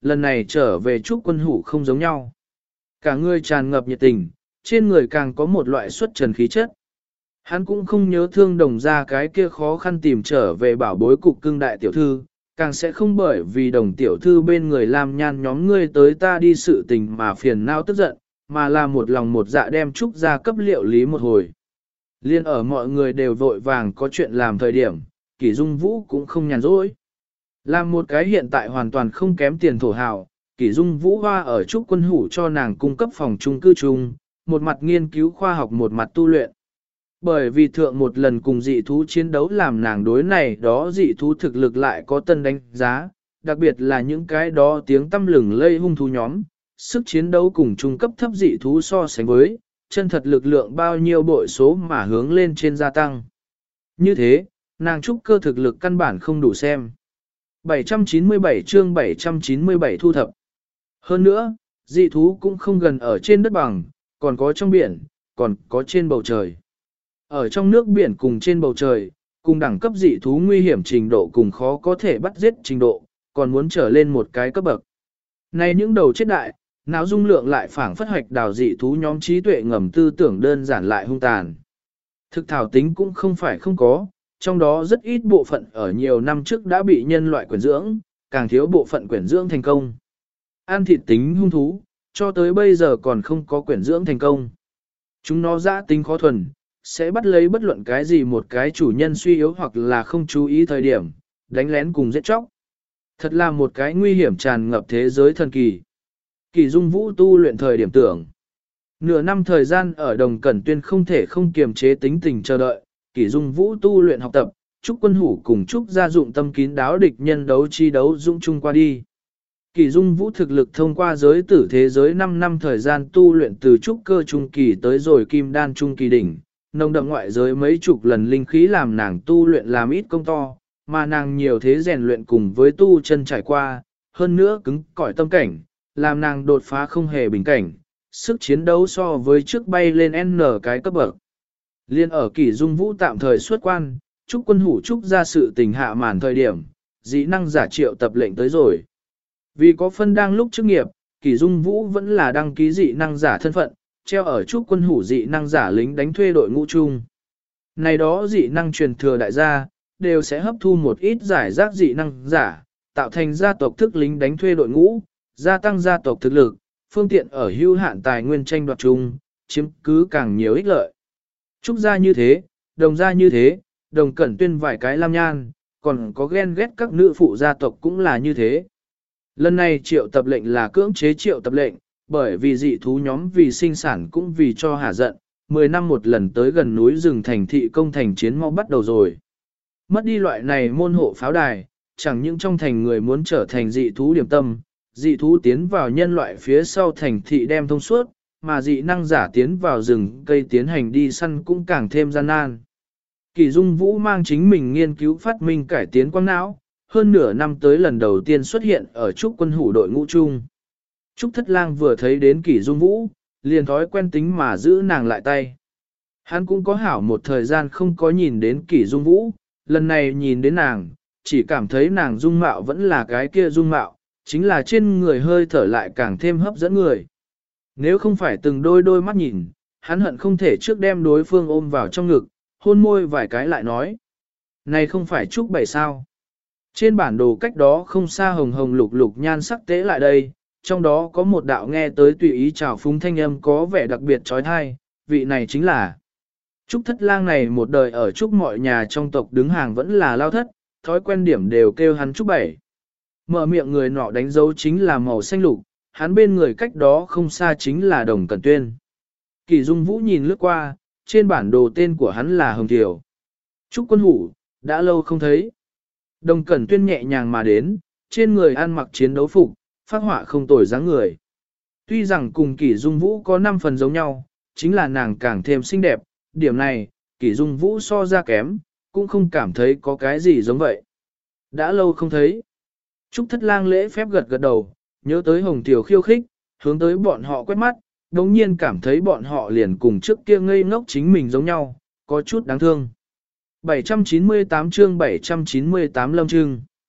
S1: lần này trở về Trúc Quân Hủ không giống nhau. Cả người tràn ngập nhiệt tình, trên người càng có một loại xuất trần khí chất. Hắn cũng không nhớ thương đồng ra cái kia khó khăn tìm trở về bảo bối cục cưng đại tiểu thư, càng sẽ không bởi vì đồng tiểu thư bên người làm nhan nhóm ngươi tới ta đi sự tình mà phiền não tức giận, mà là một lòng một dạ đem Trúc ra cấp liệu lý một hồi. Liên ở mọi người đều vội vàng có chuyện làm thời điểm, Kỷ Dung Vũ cũng không nhàn rỗi. Làm một cái hiện tại hoàn toàn không kém tiền thổ hào, Kỷ Dung Vũ hoa ở Trúc Quân Hủ cho nàng cung cấp phòng chung cư chung, một mặt nghiên cứu khoa học một mặt tu luyện. Bởi vì thượng một lần cùng dị thú chiến đấu làm nàng đối này đó dị thú thực lực lại có tân đánh giá, đặc biệt là những cái đó tiếng tâm lừng lây hung thú nhóm, sức chiến đấu cùng trung cấp thấp dị thú so sánh với, chân thật lực lượng bao nhiêu bội số mà hướng lên trên gia tăng. Như thế, nàng trúc cơ thực lực căn bản không đủ xem. 797 chương 797 thu thập. Hơn nữa, dị thú cũng không gần ở trên đất bằng, còn có trong biển, còn có trên bầu trời. Ở trong nước biển cùng trên bầu trời, cùng đẳng cấp dị thú nguy hiểm trình độ cùng khó có thể bắt giết trình độ, còn muốn trở lên một cái cấp bậc. Này những đầu chết đại, não dung lượng lại phảng phất hoạch đào dị thú nhóm trí tuệ ngầm tư tưởng đơn giản lại hung tàn. Thực thảo tính cũng không phải không có, trong đó rất ít bộ phận ở nhiều năm trước đã bị nhân loại quyển dưỡng, càng thiếu bộ phận quyển dưỡng thành công. Ăn thịt tính hung thú, cho tới bây giờ còn không có quyển dưỡng thành công. Chúng nó dã tính khó thuần, sẽ bắt lấy bất luận cái gì một cái chủ nhân suy yếu hoặc là không chú ý thời điểm, đánh lén cùng giết chóc. Thật là một cái nguy hiểm tràn ngập thế giới thần kỳ. Kỷ Dung Vũ tu luyện thời điểm tưởng. Nửa năm thời gian ở Đồng Cẩn Tuyên không thể không kiềm chế tính tình chờ đợi, Kỷ Dung Vũ tu luyện học tập, Trúc Quân Hủ cùng Trúc gia dụng tâm kín đáo địch nhân đấu chi đấu dũng chung qua đi. Kỷ Dung Vũ thực lực thông qua giới tử thế giới 5 năm thời gian tu luyện từ Trúc cơ trung kỳ tới rồi Kim Đan trung kỳ đỉnh, nồng đậm ngoại giới mấy chục lần linh khí làm nàng tu luyện làm ít công to, mà nàng nhiều thế rèn luyện cùng với tu chân trải qua, hơn nữa cứng cỏi tâm cảnh, làm nàng đột phá không hề bình cảnh, sức chiến đấu so với trước bay lên N cái cấp bậc. Liên ở Kỷ Dung Vũ tạm thời xuất quan, Trúc Quân Hủ Trúc ra sự tình hạ màn thời điểm, dị năng giả triệu tập lệnh tới rồi. Vì có phân đang lúc chức nghiệp, Kỷ Dung Vũ vẫn là đăng ký dị năng giả thân phận, treo ở Trúc Quân Hủ dị năng giả lính đánh thuê đội ngũ chung. Này đó dị năng truyền thừa đại gia, đều sẽ hấp thu một ít giải rác dị năng giả, tạo thành gia tộc thức lính đánh thuê đội ngũ, gia tăng gia tộc thực lực, phương tiện ở hữu hạn tài nguyên tranh đoạt chung, chiếm cứ càng nhiều ích lợi. Trúc gia như thế, Đồng gia như thế, Đồng Cẩn Tuyên vài cái lam nhan, còn có ghen ghét các nữ phụ gia tộc cũng là như thế. Lần này triệu tập lệnh là cưỡng chế triệu tập lệnh, bởi vì dị thú nhóm vì sinh sản cũng vì cho hả giận, 10 năm một lần tới gần núi rừng thành thị công thành chiến mau bắt đầu rồi. Mất đi loại này môn hộ pháo đài, chẳng những trong thành người muốn trở thành dị thú điểm tâm, dị thú tiến vào nhân loại phía sau thành thị đem thông suốt, mà dị năng giả tiến vào rừng cây tiến hành đi săn cũng càng thêm gian nan. Kỷ Dung Vũ mang chính mình nghiên cứu phát minh cải tiến quang não, hơn nửa năm tới lần đầu tiên xuất hiện ở Trúc Quân Hủ đội ngũ chung. Trúc Thất Lang vừa thấy đến Kỷ Dung Vũ, liền thói quen tính mà giữ nàng lại tay. Hắn cũng có hảo một thời gian không có nhìn đến Kỷ Dung Vũ, lần này nhìn đến nàng, chỉ cảm thấy nàng dung mạo vẫn là cái kia dung mạo, chính là trên người hơi thở lại càng thêm hấp dẫn người. Nếu không phải từng đôi mắt nhìn, hắn hận không thể trước đem đối phương ôm vào trong ngực, hôn môi vài cái lại nói. Này không phải Trúc Bảy sao? Trên bản đồ cách đó không xa hồng hồng lục lục nhan sắc tế lại đây, trong đó có một đạo nghe tới tùy ý chào phúng thanh âm có vẻ đặc biệt trói thai, vị này chính là Trúc Thất Lang này một đời ở Trúc mọi nhà trong tộc đứng hàng vẫn là lao thất, thói quen điểm đều kêu hắn Trúc Bảy. Mở miệng người nọ đánh dấu chính là màu xanh lục, hắn bên người cách đó không xa chính là Đồng Cẩn Tuyên. Kỷ Dung Vũ nhìn lướt qua, trên bản đồ tên của hắn là Hồng Thiều. Trúc Quân Hủ, đã lâu không thấy. Đồng Cẩn Tuyên nhẹ nhàng mà đến, trên người ăn mặc chiến đấu phục, phát họa không tồi dáng người. Tuy rằng cùng Kỷ Dung Vũ có 5 phần giống nhau, chính là nàng càng thêm xinh đẹp, điểm này, Kỷ Dung Vũ so ra kém, cũng không cảm thấy có cái gì giống vậy. Đã lâu không thấy. Trúc Thất Lang lễ phép gật gật đầu, nhớ tới Hồng Thiều khiêu khích, hướng tới bọn họ quét mắt, đồng nhiên cảm thấy bọn họ liền cùng trước kia ngây ngốc chính mình giống nhau, có chút đáng thương. 798 chương 798 lâm trưng.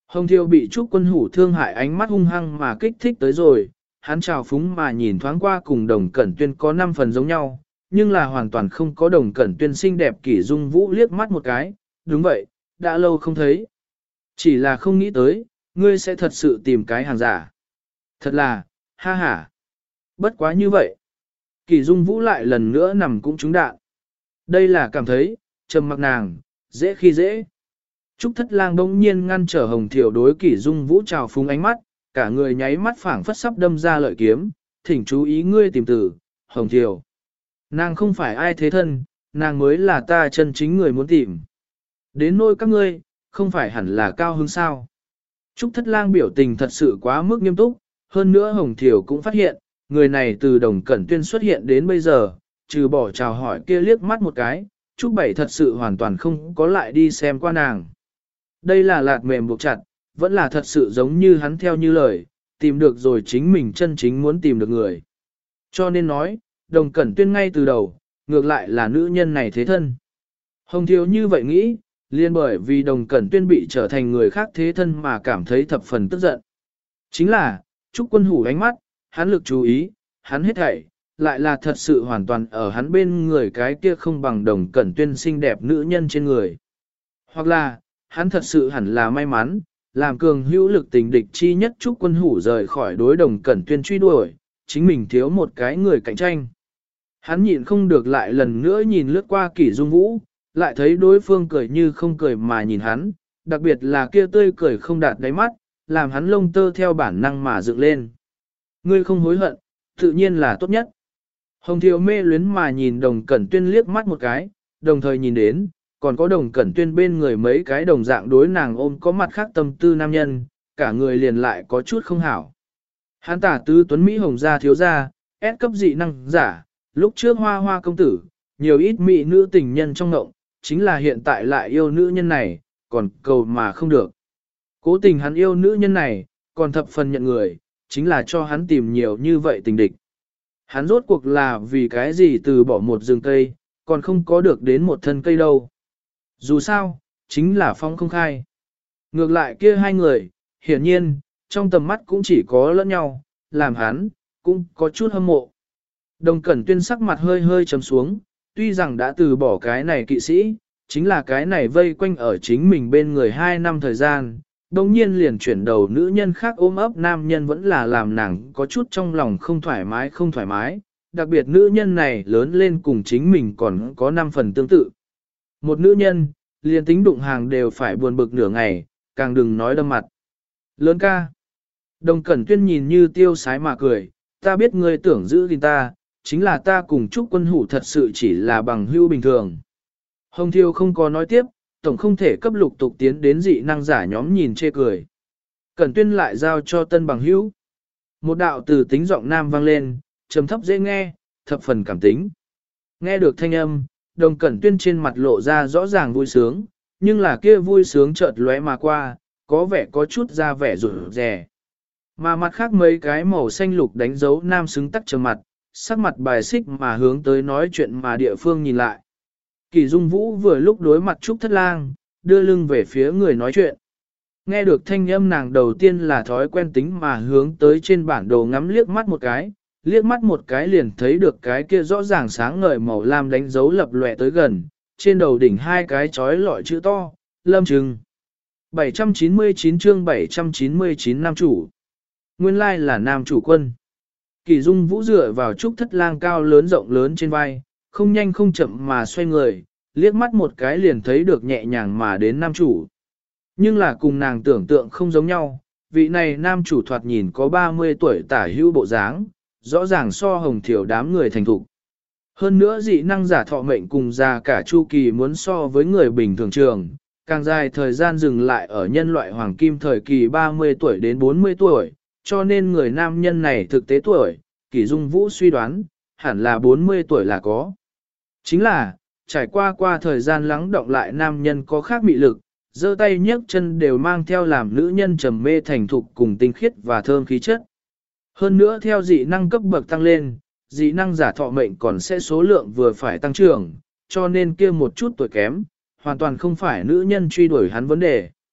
S1: Hồng Thiêu bị Trúc Quân Hủ thương hại ánh mắt hung hăng mà kích thích tới rồi, hắn trào phúng mà nhìn thoáng qua cùng Đồng Cẩn Tuyên có 5 phần giống nhau, nhưng là hoàn toàn không có Đồng Cẩn Tuyên xinh đẹp Kỷ Dung Vũ liếc mắt một cái, đúng vậy, đã lâu không thấy. Chỉ là không nghĩ tới, ngươi sẽ thật sự tìm cái hàng giả. Thật là, ha ha. Bất quá như vậy. Kỷ Dung Vũ lại lần nữa nằm cũng trúng đạn. Đây là cảm thấy, trầm mặc nàng, dễ khi dễ. Trúc Thất Lang bỗng nhiên ngăn trở Hồng Thiểu đối Kỷ Dung Vũ trào phúng ánh mắt, cả người nháy mắt phảng phất sắp đâm ra lợi kiếm, thỉnh chú ý ngươi tìm từ, Hồng Thiểu. Nàng không phải ai thế thân, nàng mới là ta chân chính người muốn tìm. Đến nỗi các ngươi, không phải hẳn là cao hứng sao. Trúc Thất Lang biểu tình thật sự quá mức nghiêm túc, hơn nữa Hồng Thiểu cũng phát hiện, người này từ Đồng Cẩn Tuyên xuất hiện đến bây giờ, trừ bỏ chào hỏi kia liếc mắt một cái, Trúc Bảy thật sự hoàn toàn không có lại đi xem qua nàng. Đây là lạt mềm buộc chặt, vẫn là thật sự giống như hắn theo như lời, tìm được rồi chính mình chân chính muốn tìm được người. Cho nên nói, Đồng Cẩn Tuyên ngay từ đầu, ngược lại là nữ nhân này thế thân. Hồng Thiếu như vậy nghĩ, liên bởi vì Đồng Cẩn Tuyên bị trở thành người khác thế thân mà cảm thấy thập phần tức giận. Chính là, Trúc Quân Hủ ánh mắt, hắn lực chú ý, hắn hết thảy, lại là thật sự hoàn toàn ở hắn bên người cái kia không bằng Đồng Cẩn Tuyên xinh đẹp nữ nhân trên người. Hoặc là, hắn thật sự hẳn là may mắn, làm cường hữu lực tình địch chi nhất Trúc Quân Hủ rời khỏi đối Đồng Cẩn Tuyên truy đuổi, chính mình thiếu một cái người cạnh tranh. Hắn nhịn không được lại lần nữa nhìn lướt qua Kỷ Dung Vũ, lại thấy đối phương cười như không cười mà nhìn hắn, đặc biệt là kia tươi cười không đạt đáy mắt, làm hắn lông tơ theo bản năng mà dựng lên. Ngươi không hối hận, tự nhiên là tốt nhất. Hồng Thiều mê luyến mà nhìn Đồng Cẩn Tuyên liếc mắt một cái, đồng thời nhìn đến, còn có Đồng Cẩn Tuyên bên người mấy cái đồng dạng đối nàng ôm có mặt khác tâm tư nam nhân, cả người liền lại có chút không hảo. Hắn tả tứ tuấn Mỹ Hồng gia thiếu gia, ép cấp dị năng giả, lúc trước hoa hoa công tử, nhiều ít mỹ nữ tình nhân trong ngộng, chính là hiện tại lại yêu nữ nhân này, còn cầu mà không được. Cố tình hắn yêu nữ nhân này, còn thập phần nhận người, chính là cho hắn tìm nhiều như vậy tình địch. Hắn rốt cuộc là vì cái gì từ bỏ một rừng cây, còn không có được đến một thân cây đâu. Dù sao, chính là phong không khai. Ngược lại kia hai người, hiển nhiên, trong tầm mắt cũng chỉ có lẫn nhau, làm hắn, cũng có chút hâm mộ. Đồng Cẩn Tuyên sắc mặt hơi hơi trầm xuống, tuy rằng đã từ bỏ cái này kỵ sĩ, chính là cái này vây quanh ở chính mình bên người 2 năm thời gian, đồng nhiên liền chuyển đầu nữ nhân khác ôm ấp nam nhân vẫn là làm nàng có chút trong lòng không thoải mái, đặc biệt nữ nhân này lớn lên cùng chính mình còn có 5 phần tương tự. Một nữ nhân, liền tính đụng hàng đều phải buồn bực nửa ngày, càng đừng nói đâm mặt. Lớn ca. Đồng Cẩn Tuyên nhìn như tiêu sái mà cười, ta biết ngươi tưởng giữ gìn ta, chính là ta cùng Trúc Quân Hủ thật sự chỉ là bằng hữu bình thường. Hồng Thiêu không có nói tiếp, tổng không thể cấp lục tục tiến đến dị năng giả nhóm nhìn chê cười. Cẩn Tuyên lại giao cho tân bằng hữu. Một đạo từ tính giọng nam vang lên, trầm thấp dễ nghe, thập phần cảm tính. Nghe được thanh âm, Đồng Cẩn Tuyên trên mặt lộ ra rõ ràng vui sướng, nhưng là kia vui sướng chợt lóe mà qua, có vẻ có chút ra vẻ rụt rè. Mà mặt khác mấy cái màu xanh lục đánh dấu nam xứng tắc trầm mặt, sắc mặt bài xích mà hướng tới nói chuyện mà địa phương nhìn lại. Kỷ Dung Vũ vừa lúc đối mặt Trúc Thất Lang, đưa lưng về phía người nói chuyện. Nghe được thanh âm nàng đầu tiên là thói quen tính mà hướng tới trên bản đồ ngắm liếc mắt một cái liền thấy được cái kia rõ ràng sáng ngời màu lam đánh dấu lập lòe tới gần, trên đầu đỉnh 2 cái chói lọi chữ to, Lâm Trừng. 799 chương 799 nam chủ. Nguyên lai là nam chủ quân. Kỷ Dung Vũ dựa vào Trúc Thất Lang cao lớn rộng lớn trên vai, không nhanh không chậm mà xoay người, liếc mắt một cái liền thấy được nhẹ nhàng mà đến nam chủ. Nhưng là cùng nàng tưởng tượng không giống nhau, vị này nam chủ thoạt nhìn có 30 tuổi tả hữu bộ dáng, rõ ràng so Hồng Thiểu đám người thành thục. Hơn nữa dị năng giả thọ mệnh cùng già cả chu kỳ muốn so với người bình thường trường, càng dài thời gian dừng lại ở nhân loại hoàng kim thời kỳ 30 tuổi đến 40 tuổi, cho nên người nam nhân này thực tế tuổi, Kỷ Dung Vũ suy đoán, hẳn là 40 tuổi là có. Chính là, trải qua thời gian lắng động lại nam nhân có khác mị lực, giơ tay nhấc chân đều mang theo làm nữ nhân trầm mê thành thục cùng tinh khiết và thơm khí chất. Hơn nữa theo dị năng cấp bậc tăng lên, dị năng giả thọ mệnh còn sẽ số lượng vừa phải tăng trưởng, cho nên kia một chút tuổi kém, hoàn toàn không phải nữ nhân truy đuổi hắn vấn đề.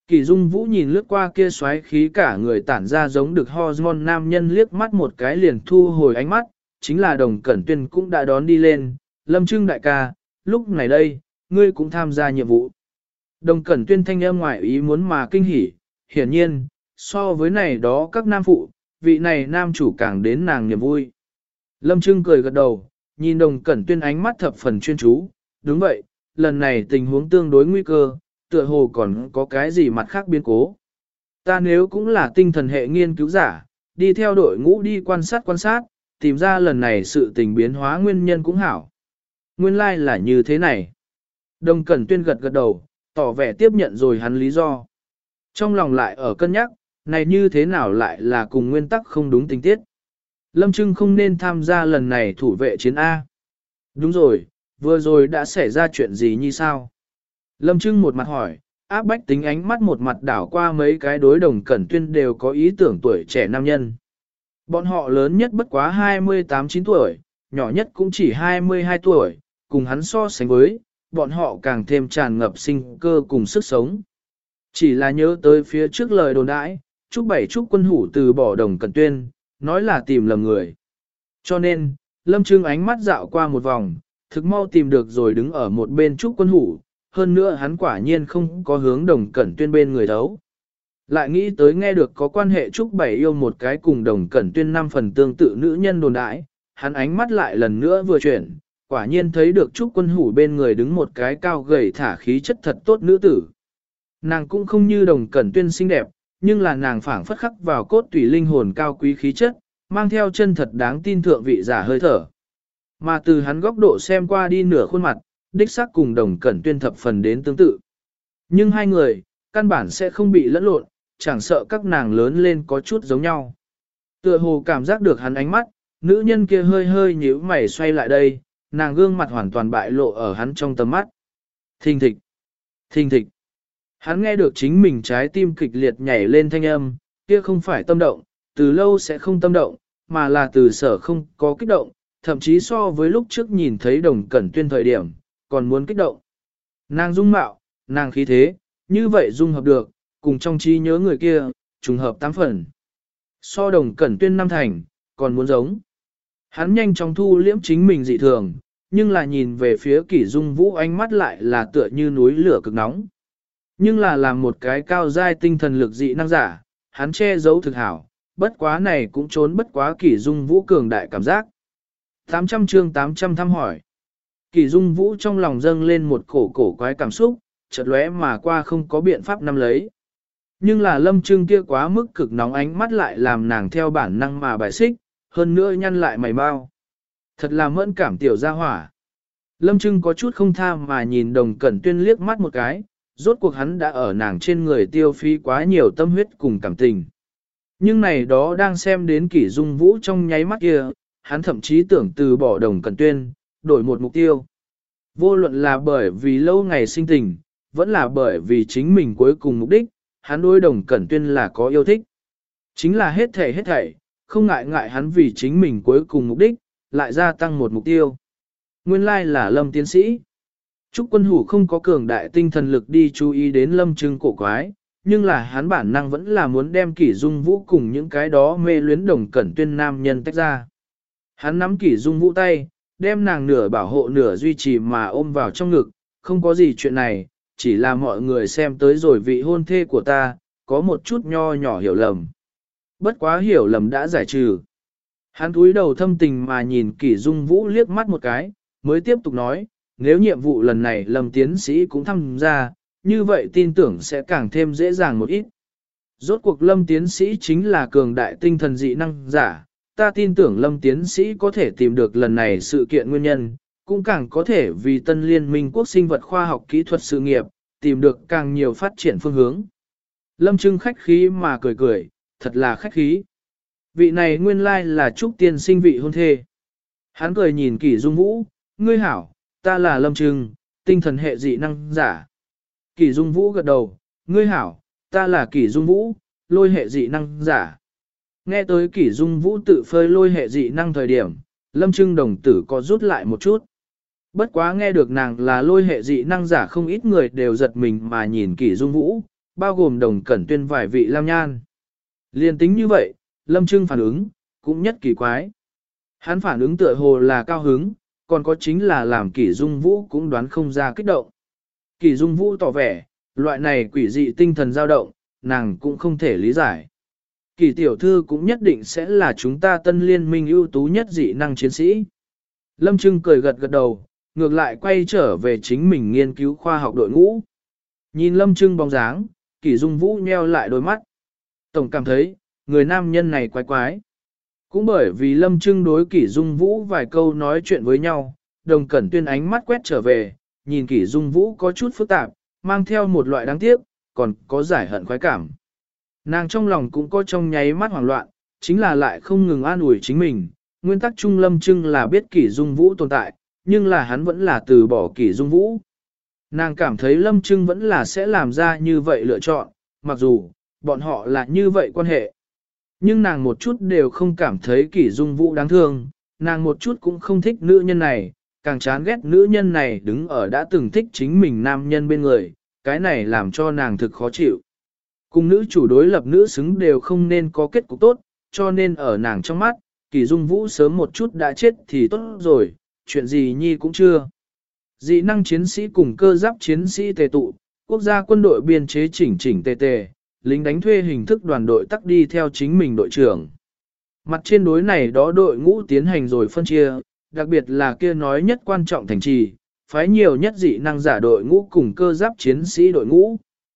S1: Kỳ Dung Vũ nhìn lướt qua kia xoáy khí cả người tản ra giống được hormone nam nhân liếc mắt một cái liền thu hồi ánh mắt, chính là Đồng Cẩn Tuyên cũng đã đón đi lên, Lâm Trưng đại ca, lúc này đây, ngươi cũng tham gia nhiệm vụ. Đồng Cẩn Tuyên thanh âm ngoài ý muốn mà kinh hỉ, hiển nhiên, so với này đó các nam phụ, vị này nam chủ càng đến nàng niềm vui. Lâm Trưng cười gật đầu, nhìn Đồng Cẩn Tuyên ánh mắt thập phần chuyên chú, đúng vậy, lần này tình huống tương đối nguy cơ, tựa hồ còn có cái gì mặt khác biến cố. Ta nếu cũng là tinh thần hệ nghiên cứu giả, đi theo đội ngũ đi quan sát, tìm ra lần này sự tình biến hóa nguyên nhân cũng hảo. Nguyên lai là như thế này. Đồng Cẩn Tuyên gật gật đầu, tỏ vẻ tiếp nhận rồi hắn lý do. Trong lòng lại ở cân nhắc, này như thế nào lại là cùng nguyên tắc không đúng tình tiết. Lâm Trưng không nên tham gia lần này thủ vệ chiến A. Đúng rồi, vừa rồi đã xảy ra chuyện gì như sao? Lâm Trưng một mặt hỏi, áp bách tính ánh mắt một mặt đảo qua mấy cái đối Đồng Cẩn Tuyên đều có ý tưởng tuổi trẻ nam nhân. Bọn họ lớn nhất bất quá 28-9 tuổi, nhỏ nhất cũng chỉ 22 tuổi, cùng hắn so sánh với, bọn họ càng thêm tràn ngập sinh cơ cùng sức sống. Chỉ là nhớ tới phía trước lời đồn đãi, Trúc Quân Hủ từ bỏ Đồng Cẩn Tuyên, nói là tìm lầm người. Cho nên, Lâm Trưng ánh mắt dạo qua một vòng, thực mau tìm được rồi đứng ở một bên Trúc Quân Hủ, hơn nữa hắn quả nhiên không có hướng Đồng Cẩn Tuyên bên người đấu. Lại nghĩ tới nghe được có quan hệ Trúc Bảy yêu một cái cùng Đồng Cẩn Tuyên 5 phần tương tự nữ nhân đồn đãi, hắn ánh mắt lại lần nữa vừa chuyển, quả nhiên thấy được Trúc Quân Hủ bên người đứng một cái cao gầy thả khí chất thật tốt nữ tử. Nàng cũng không như Đồng Cẩn Tuyên xinh đẹp, nhưng là nàng phảng phất khắc vào cốt tủy linh hồn cao quý khí chất, mang theo chân thật đáng tin thượng vị giả hơi thở. Mà từ hắn góc độ xem qua đi nửa khuôn mặt, đích xác cùng Đồng Cẩn Tuyên thập phần đến tương tự. Nhưng hai người, căn bản sẽ không bị lẫn lộn, chẳng sợ các nàng lớn lên có chút giống nhau. Tựa hồ cảm giác được hắn ánh mắt, nữ nhân kia hơi hơi nhíu mày xoay lại đây, nàng gương mặt hoàn toàn bại lộ ở hắn trong tầm mắt. Thình thịch, thình thịch. Hắn nghe được chính mình trái tim kịch liệt nhảy lên thanh âm, kia không phải tâm động, từ lâu sẽ không tâm động, mà là từ sở không có kích động, thậm chí so với lúc trước nhìn thấy Đồng Cẩn Tuyên thời điểm, còn muốn kích động. Nàng dung mạo, nàng khí thế, như vậy dung hợp được, cùng trong trí nhớ người kia, trùng hợp 8 phần. So Đồng Cẩn Tuyên 5 thành, còn muốn giống. Hắn nhanh chóng thu liễm chính mình dị thường, nhưng là nhìn về phía Kỷ Dung Vũ ánh mắt lại là tựa như núi lửa cực nóng. Nhưng là làm một cái cao giai tinh thần lực dị năng giả, hắn che giấu thực hảo, bất quá này cũng trốn bất quá Kỷ Dung Vũ cường đại cảm giác. 800 chương 800 thăm hỏi. Kỷ Dung Vũ trong lòng dâng lên một cổ quái cảm xúc, chợt lóe mà qua không có biện pháp nắm lấy. Nhưng là Lâm Trưng kia quá mức cực nóng ánh mắt lại làm nàng theo bản năng mà bài xích, hơn nữa nhăn lại mày mau. Thật là mẫn cảm tiểu gia hỏa. Lâm Trưng có chút không tha mà nhìn Đồng Cẩn Tuyên liếc mắt một cái, rốt cuộc hắn đã ở nàng trên người tiêu phí quá nhiều tâm huyết cùng cảm tình. Nhưng này đó đang xem đến Kỷ Dung Vũ trong nháy mắt kia, hắn thậm chí tưởng từ bỏ Đồng Cẩn Tuyên, đổi một mục tiêu. Vô luận là bởi vì lâu ngày sinh tình, vẫn là bởi vì chính mình cuối cùng mục đích, hắn đối Đồng Cẩn Tuyên là có yêu thích. Chính là hết thảy, không ngại hắn vì chính mình cuối cùng mục đích, lại gia tăng một mục tiêu. Nguyên lai là Lâm tiến sĩ. Trúc Quân Hủ không có cường đại tinh thần lực đi chú ý đến Lâm Trưng cổ quái, nhưng là hắn bản năng vẫn là muốn đem Kỷ Dung Vũ cùng những cái đó mê luyến Đồng Cẩn Tuyên nam nhân tách ra. Hắn nắm Kỷ Dung Vũ tay, đem nàng nửa bảo hộ nửa duy trì mà ôm vào trong ngực, không có gì chuyện này, chỉ là mọi người xem tới rồi vị hôn thê của ta, có một chút nho nhỏ hiểu lầm. Bất quá hiểu lầm đã giải trừ. Hắn cúi đầu thâm tình mà nhìn Kỷ Dung Vũ liếc mắt một cái, mới tiếp tục nói, nếu nhiệm vụ lần này Lâm tiến sĩ cũng tham gia, như vậy tin tưởng sẽ càng thêm dễ dàng một ít. Rốt cuộc Lâm tiến sĩ chính là cường đại tinh thần dị năng giả, ta tin tưởng Lâm tiến sĩ có thể tìm được lần này sự kiện nguyên nhân, cũng càng có thể vì tân liên minh quốc sinh vật khoa học kỹ thuật sự nghiệp, tìm được càng nhiều phát triển phương hướng. Lâm Trưng khách khí mà cười, thật là khách khí. Vị này nguyên lai là Trúc tiên sinh vị hôn thê. Hắn cười nhìn Kỷ Dung Vũ, ngươi hảo, ta là Lâm Trưng, tinh thần hệ dị năng giả. Kỷ Dung Vũ gật đầu, ngươi hảo, ta là Kỷ Dung Vũ, lôi hệ dị năng giả. Nghe tới Kỷ Dung Vũ tự phơi lôi hệ dị năng thời điểm, Lâm Trưng đồng tử có rút lại một chút. Bất quá nghe được nàng là lôi hệ dị năng giả không ít người đều giật mình mà nhìn Kỷ Dung Vũ, bao gồm Đồng Cẩn Tuyên vài vị lam nhan. Liên tính như vậy, Lâm Trưng phản ứng, cũng nhất kỳ quái. Hắn phản ứng tựa hồ là cao hứng, còn có chính là làm Kỷ Dung Vũ cũng đoán không ra kích động. Kỷ Dung Vũ tỏ vẻ, loại này quỷ dị tinh thần dao động, nàng cũng không thể lý giải. Kỷ tiểu thư cũng nhất định sẽ là chúng ta Tân Liên minh ưu tú nhất dị năng chiến sĩ. Lâm Trưng cười gật gật đầu, ngược lại quay trở về chính mình nghiên cứu khoa học đội ngũ. Nhìn Lâm Trưng bóng dáng, Kỷ Dung Vũ nheo lại đôi mắt. Tổng cảm thấy, người nam nhân này quái quái. Cũng bởi vì Lâm Trưng đối Kỷ Dung Vũ vài câu nói chuyện với nhau, Đồng Cẩn Tuyên ánh mắt quét trở về, nhìn Kỷ Dung Vũ có chút phức tạp, mang theo một loại đáng tiếc, còn có giải hận khoái cảm. Nàng trong lòng cũng có trong nháy mắt hoảng loạn, chính là lại không ngừng an ủi chính mình. Nguyên tắc chung Lâm Trưng là biết Kỷ Dung Vũ tồn tại, nhưng là hắn vẫn là từ bỏ Kỷ Dung Vũ. Nàng cảm thấy Lâm Trưng vẫn là sẽ làm ra như vậy lựa chọn, mặc dù, bọn họ là như vậy quan hệ. Nhưng nàng một chút đều không cảm thấy Kỷ Dung Vũ đáng thương, nàng một chút cũng không thích nữ nhân này, càng chán ghét nữ nhân này đứng ở đã từng thích chính mình nam nhân bên người, cái này làm cho nàng thực khó chịu. Cùng nữ chủ đối lập nữ xứng đều không nên có kết cục tốt, cho nên ở nàng trong mắt, Kỷ Dung Vũ sớm một chút đã chết thì tốt rồi, chuyện gì nhi cũng chưa. Dị năng chiến sĩ cùng cơ giáp chiến sĩ tề tụ, quốc gia quân đội biên chế chỉnh chỉnh tề tề, lính đánh thuê hình thức đoàn đội tắc đi theo chính mình đội trưởng. Mặt trên đối này đó đội ngũ tiến hành rồi phân chia, đặc biệt là kia nói nhất quan trọng thành trì, phái nhiều nhất dị năng giả đội ngũ cùng cơ giáp chiến sĩ đội ngũ.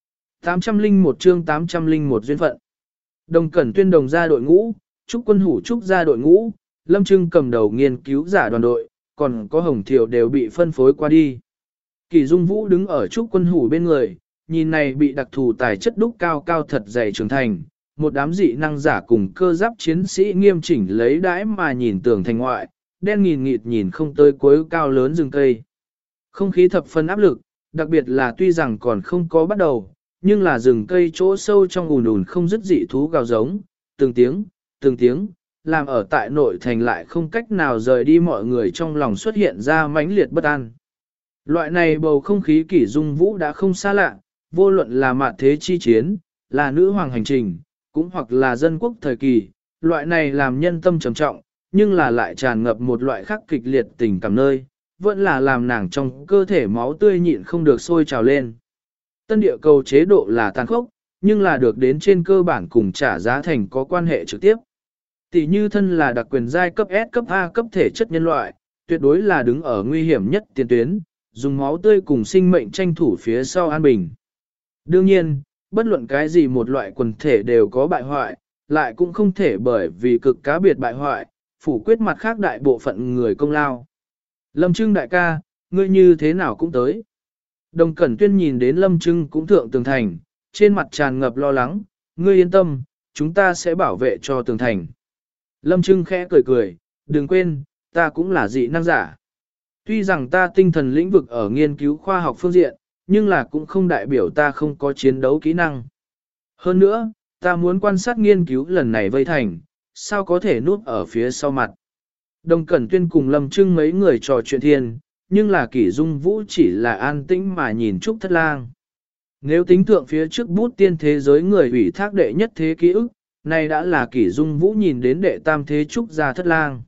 S1: 801 chương 801 duyên phận. Đồng Cẩn Tuyên đồng ra đội ngũ, Trúc Quân Hủ Trúc ra đội ngũ, Lâm Trưng cầm đầu nghiên cứu giả đoàn đội, còn có Hồng Thiều đều bị phân phối qua đi. Kỷ Dung Vũ đứng ở Trúc Quân Hủ bên người, nhìn này bị đặc thù tài chất đúc cao cao thật dày trưởng thành, một đám dị năng giả cùng cơ giáp chiến sĩ nghiêm chỉnh lấy đãi mà nhìn tường thành ngoại, đen nghìn nghịt nhìn không tới cuối cao lớn rừng cây. Không khí thập phân áp lực, đặc biệt là tuy rằng còn không có bắt đầu, nhưng là rừng cây chỗ sâu trong ùn ùn không dứt dị thú gào giống, từng tiếng, làm ở tại nội thành lại không cách nào rời đi mọi người trong lòng xuất hiện ra mãnh liệt bất an. Loại này bầu không khí Kỷ Dung Vũ đã không xa lạ, vô luận là mạt thế chi chiến, là nữ hoàng hành trình, cũng hoặc là dân quốc thời kỳ, loại này làm nhân tâm trầm trọng, nhưng là lại tràn ngập một loại khắc kịch liệt tình cảm nơi, vẫn là làm nàng trong cơ thể máu tươi nhịn không được sôi trào lên. Tân địa cầu chế độ là tàn khốc, nhưng là được đến trên cơ bản cùng trả giá thành có quan hệ trực tiếp. Tỷ như thân là đặc quyền giai cấp S cấp A cấp thể chất nhân loại, tuyệt đối là đứng ở nguy hiểm nhất tiền tuyến, dùng máu tươi cùng sinh mệnh tranh thủ phía sau an bình. Đương nhiên, bất luận cái gì một loại quần thể đều có bại hoại, lại cũng không thể bởi vì cực cá biệt bại hoại, phủ quyết mặt khác đại bộ phận người công lao. Lâm Trưng đại ca, ngươi như thế nào cũng tới. Đồng Cẩn Tuyên nhìn đến Lâm Trưng cũng thượng tường thành, trên mặt tràn ngập lo lắng, ngươi yên tâm, chúng ta sẽ bảo vệ cho tường thành. Lâm Trưng khẽ cười cười, đừng quên, ta cũng là dị năng giả. Tuy rằng ta tinh thần lĩnh vực ở nghiên cứu khoa học phương diện, nhưng là cũng không đại biểu ta không có chiến đấu kỹ năng. Hơn nữa, ta muốn quan sát nghiên cứu lần này vây thành, sao có thể núp ở phía sau mặt. Đồng Cẩn Tuyên cùng Lâm Trưng mấy người trò chuyện thiên, nhưng là Kỷ Dung Vũ chỉ là an tĩnh mà nhìn Trúc Thất Lang. Nếu tính thượng phía trước bút tiên thế giới người ủy thác đệ nhất thế ký ức, này đã là Kỷ Dung Vũ nhìn đến đệ tam thế Trúc gia Thất Lang.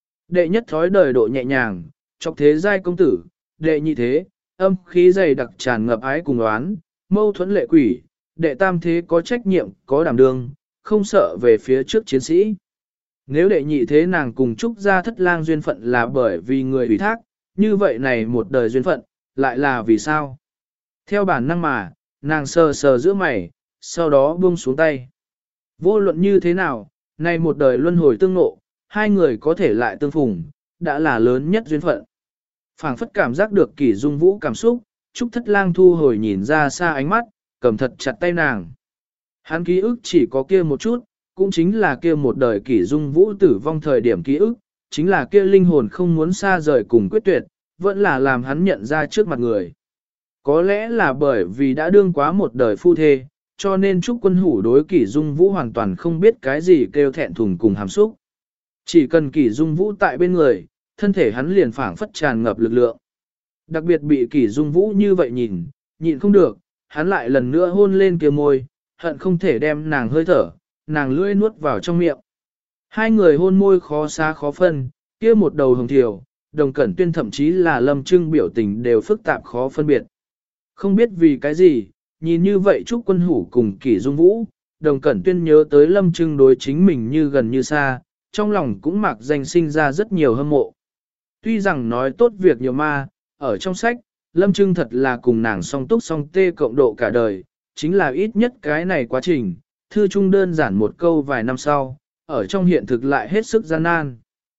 S1: Đệ nhất thói đời độ nhẹ nhàng, chọc thế giai công tử, đệ nhị thế, âm khí dày đặc tràn ngập ái cùng oán, mâu thuẫn lệ quỷ, đệ tam thế có trách nhiệm, có đảm đương, không sợ về phía trước chiến sĩ. Nếu đệ nhị thế nàng cùng Trúc gia Thất Lang duyên phận là bởi vì người ủy thác, như vậy này một đời duyên phận, lại là vì sao? Theo bản năng mà, nàng sờ sờ giữa mày, sau đó buông xuống tay. Vô luận như thế nào, này một đời luân hồi tương ngộ, hai người có thể lại tương phùng, đã là lớn nhất duyên phận. Phảng phất cảm giác được Kỷ Dung Vũ cảm xúc, Trúc Thất Lang thu hồi nhìn ra xa ánh mắt, cầm thật chặt tay nàng. Hắn ký ức chỉ có kia một chút, cũng chính là kia một đời Kỷ Dung Vũ tử vong thời điểm ký ức, chính là kia linh hồn không muốn xa rời cùng quyết tuyệt, vẫn là làm hắn nhận ra trước mặt người. Có lẽ là bởi vì đã đương quá một đời phu thê, cho nên Trúc Quân Hủ đối Kỷ Dung Vũ hoàn toàn không biết cái gì kêu thẹn thùng cùng hàm xúc. Chỉ cần Kỷ Dung Vũ tại bên người, thân thể hắn liền phảng phất tràn ngập lực lượng. Đặc biệt bị Kỷ Dung Vũ như vậy nhìn, nhịn không được, hắn lại lần nữa hôn lên kia môi, hận không thể đem nàng hơi thở, nàng lưỡi nuốt vào trong miệng. Hai người hôn môi khó xa khó phân, kia một đầu hồng thiều, Đồng Cẩn Tuyên thậm chí là Lâm Trưng biểu tình đều phức tạp khó phân biệt. Không biết vì cái gì, nhìn như vậy Trúc Quân Hủ cùng Kỷ Dung Vũ, Đồng Cẩn Tuyên nhớ tới Lâm Trưng đối chính mình như gần như xa, trong lòng cũng mặc danh sinh ra rất nhiều hâm mộ. Tuy rằng nói tốt việc nhiều ma, ở trong sách, Lâm Trưng thật là cùng nàng song túc song tê cộng độ cả đời, chính là ít nhất cái này quá trình, thư trung đơn giản một câu vài năm sau, ở trong hiện thực lại hết sức gian nan.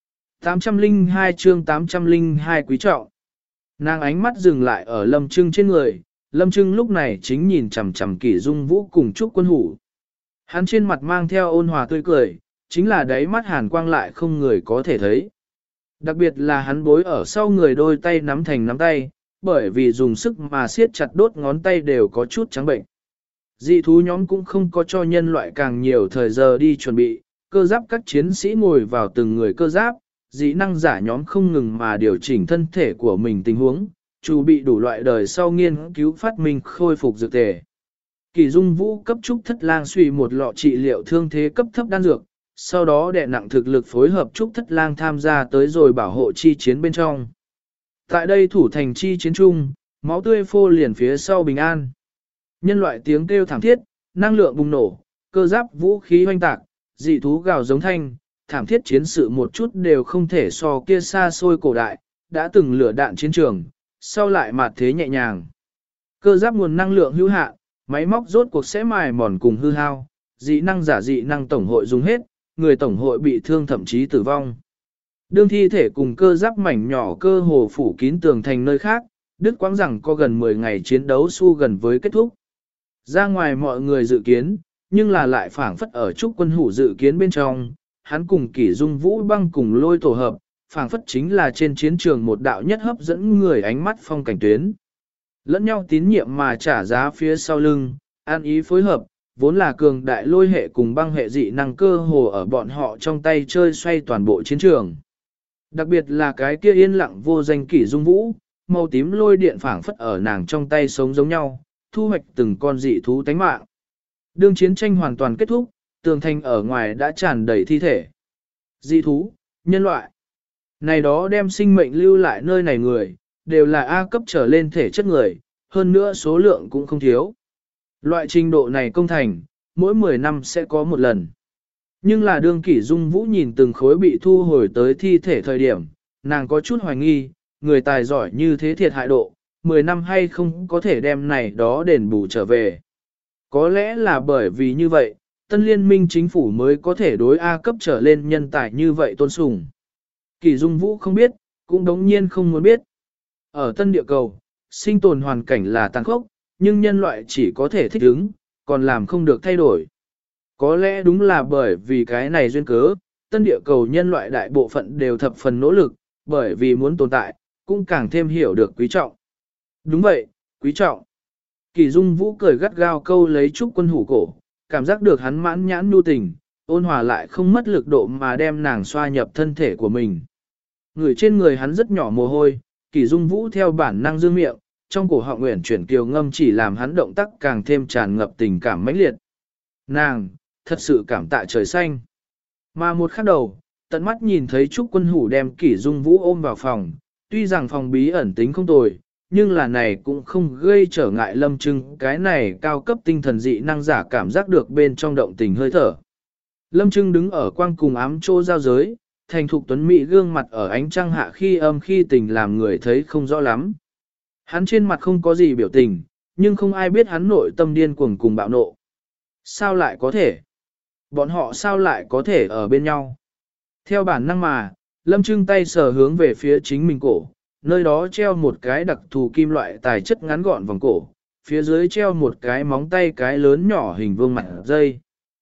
S1: 802 chương 802 quý trọng. Nàng ánh mắt dừng lại ở Lâm Trưng trên người, Lâm Trưng lúc này chính nhìn chằm chằm Kỷ Dung Vũ cùng Trúc Quân Hủ. Hắn trên mặt mang theo ôn hòa tươi cười, chính là đáy mắt hàn quang lại không người có thể thấy. Đặc biệt là hắn bối ở sau người đôi tay nắm thành nắm tay, bởi vì dùng sức mà siết chặt đốt ngón tay đều có chút trắng bệnh. Dị thú nhóm cũng không có cho nhân loại càng nhiều thời giờ đi chuẩn bị, cơ giáp các chiến sĩ ngồi vào từng người cơ giáp, dị năng giả nhóm không ngừng mà điều chỉnh thân thể của mình tình huống, chuẩn bị đủ loại đời sau nghiên cứu phát minh khôi phục dược thể. Kỳ Dung Vũ cấp Trúc Thất Lang suy một lọ trị liệu thương thế cấp thấp đan dược, sau đó đè nặng thực lực phối hợp Trúc Thất Lang tham gia tới rồi bảo hộ chi chiến bên trong. Tại đây thủ thành chi chiến chung, máu tươi phô liền phía sau bình an. Nhân loại tiếng kêu thảm thiết, năng lượng bùng nổ, cơ giáp vũ khí hoanh tạc, dị thú gào giống thanh, thảm thiết chiến sự một chút đều không thể so kia xa xôi cổ đại, đã từng lửa đạn chiến trường, sau lại mạt thế nhẹ nhàng. Cơ giáp nguồn năng lượng hữu hạn, máy móc rốt cuộc sẽ mài mòn cùng hư hao, dị năng giả dị năng tổng hội dùng hết, người tổng hội bị thương thậm chí tử vong. Đương thi thể cùng cơ giáp mảnh nhỏ cơ hồ phủ kín tường thành nơi khác, đứt quãng rằng có gần 10 ngày chiến đấu su gần với kết thúc. Ra ngoài mọi người dự kiến, nhưng là lại phảng phất ở Trúc Quân Hủ dự kiến bên trong, hắn cùng Kỷ Dung Vũ băng cùng lôi tổ hợp, phảng phất chính là trên chiến trường một đạo nhất hấp dẫn người ánh mắt phong cảnh tuyến. Lẫn nhau tín nhiệm mà trả giá phía sau lưng, an ý phối hợp, vốn là cường đại lôi hệ cùng băng hệ dị năng cơ hồ ở bọn họ trong tay chơi xoay toàn bộ chiến trường. Đặc biệt là cái kia yên lặng vô danh Kỷ Dung Vũ, màu tím lôi điện phảng phất ở nàng trong tay sống giống nhau, thu hoạch từng con dị thú tánh mạng. Đương chiến tranh hoàn toàn kết thúc, tường thành ở ngoài đã tràn đầy thi thể. Dị thú, nhân loại. Này đó đem sinh mệnh lưu lại nơi này người, đều là A cấp trở lên thể chất người, hơn nữa số lượng cũng không thiếu. Loại trình độ này công thành, mỗi 10 năm sẽ có một lần. Nhưng là đương Kỷ Dung Vũ nhìn từng khối bị thu hồi tới thi thể thời điểm, nàng có chút hoài nghi, người tài giỏi như thế thiệt hại độ, 10 năm hay không có thể đem này đó đền bù trở về. Có lẽ là bởi vì như vậy, tân liên minh chính phủ mới có thể đối A cấp trở lên nhân tài như vậy tôn sùng. Kỷ Dung Vũ không biết, cũng đống nhiên không muốn biết. Ở tân địa cầu, sinh tồn hoàn cảnh là tàn khốc, nhưng nhân loại chỉ có thể thích ứng, còn làm không được thay đổi. Có lẽ đúng là bởi vì cái này duyên cớ, tân địa cầu nhân loại đại bộ phận đều thập phần nỗ lực, bởi vì muốn tồn tại, cũng càng thêm hiểu được quý trọng. Đúng vậy, quý trọng. Kỳ Dung Vũ cười gắt gao câu lấy Trúc Quân Hủ cổ, cảm giác được hắn mãn nhãn nhu tình, ôn hòa lại không mất lực độ mà đem nàng xoa nhập thân thể của mình. Người trên người hắn rất nhỏ mồ hôi, Kỳ Dung Vũ theo bản năng dương miệng, trong cổ họng nguyện chuyển kiều ngâm chỉ làm hắn động tác càng thêm tràn ngập tình cảm mãnh liệt. Nàng, thật sự cảm tạ trời xanh. Mà một khắc đầu, tận mắt nhìn thấy Trúc Quân Hủ đem Kỷ Dung Vũ ôm vào phòng, tuy rằng phòng bí ẩn tính không tồi, nhưng là này cũng không gây trở ngại Lâm Trưng cái này cao cấp tinh thần dị năng giả cảm giác được bên trong động tình hơi thở. Lâm Trưng đứng ở quang cùng ám chỗ giao giới, thành thục tuấn mỹ gương mặt ở ánh trăng hạ khi âm khi tình làm người thấy không rõ lắm. Hắn trên mặt không có gì biểu tình, nhưng không ai biết hắn nội tâm điên cuồng cùng bạo nộ. Sao lại có thể? Bọn họ sao lại có thể ở bên nhau? Theo bản năng mà, Lâm Trưng tay sờ hướng về phía chính mình cổ, nơi đó treo một cái đặc thù kim loại tài chất ngắn gọn vòng cổ, phía dưới treo một cái móng tay cái lớn nhỏ hình vuông mặt dây.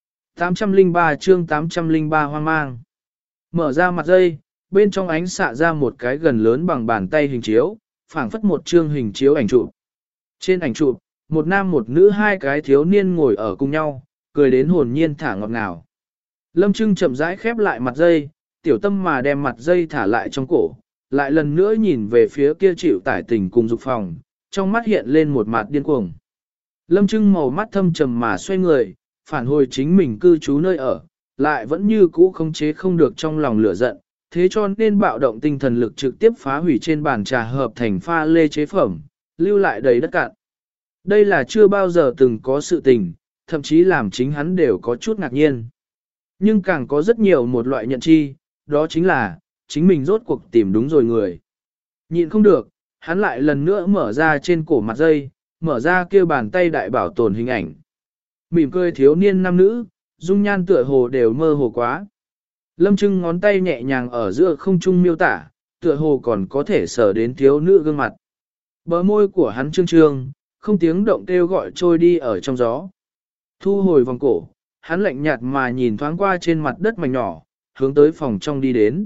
S1: 803 chương 803 hoang mang. Mở ra mặt dây, bên trong ánh xạ ra một cái gần lớn bằng bàn tay hình chiếu, phảng phất một chương hình chiếu ảnh chụp. Trên ảnh chụp, một nam một nữ hai cái thiếu niên ngồi ở cùng nhau, cười đến hồn nhiên thả ngọt ngào. Lâm Trưng chậm rãi khép lại mặt dây, tiểu tâm mà đem mặt dây thả lại trong cổ, lại lần nữa nhìn về phía kia chịu tải tình cùng dục phòng, trong mắt hiện lên một mặt điên cuồng. Lâm Trưng màu mắt thâm trầm mà xoay người, phản hồi chính mình cư trú nơi ở, lại vẫn như cũ khống chế không được trong lòng lửa giận, thế cho nên bạo động tinh thần lực trực tiếp phá hủy trên bàn trà hợp thành pha lê chế phẩm, lưu lại đầy đất cạn. Đây là chưa bao giờ từng có sự tình, thậm chí làm chính hắn đều có chút ngạc nhiên. Nhưng càng có rất nhiều một loại nhận chi, đó chính là, chính mình rốt cuộc tìm đúng rồi người. Nhịn không được, hắn lại lần nữa mở ra trên cổ mặt dây, mở ra kia bàn tay đại bảo tồn hình ảnh. Mỉm cười thiếu niên nam nữ, dung nhan tựa hồ đều mơ hồ quá. Lâm Trưng ngón tay nhẹ nhàng ở giữa không trung miêu tả, tựa hồ còn có thể sở đến thiếu nữ gương mặt. Bờ môi của hắn trương trương, không tiếng động kêu gọi trôi đi ở trong gió. Thu hồi vòng cổ, hắn lạnh nhạt mà nhìn thoáng qua trên mặt đất mảnh nhỏ, hướng tới phòng trong đi đến.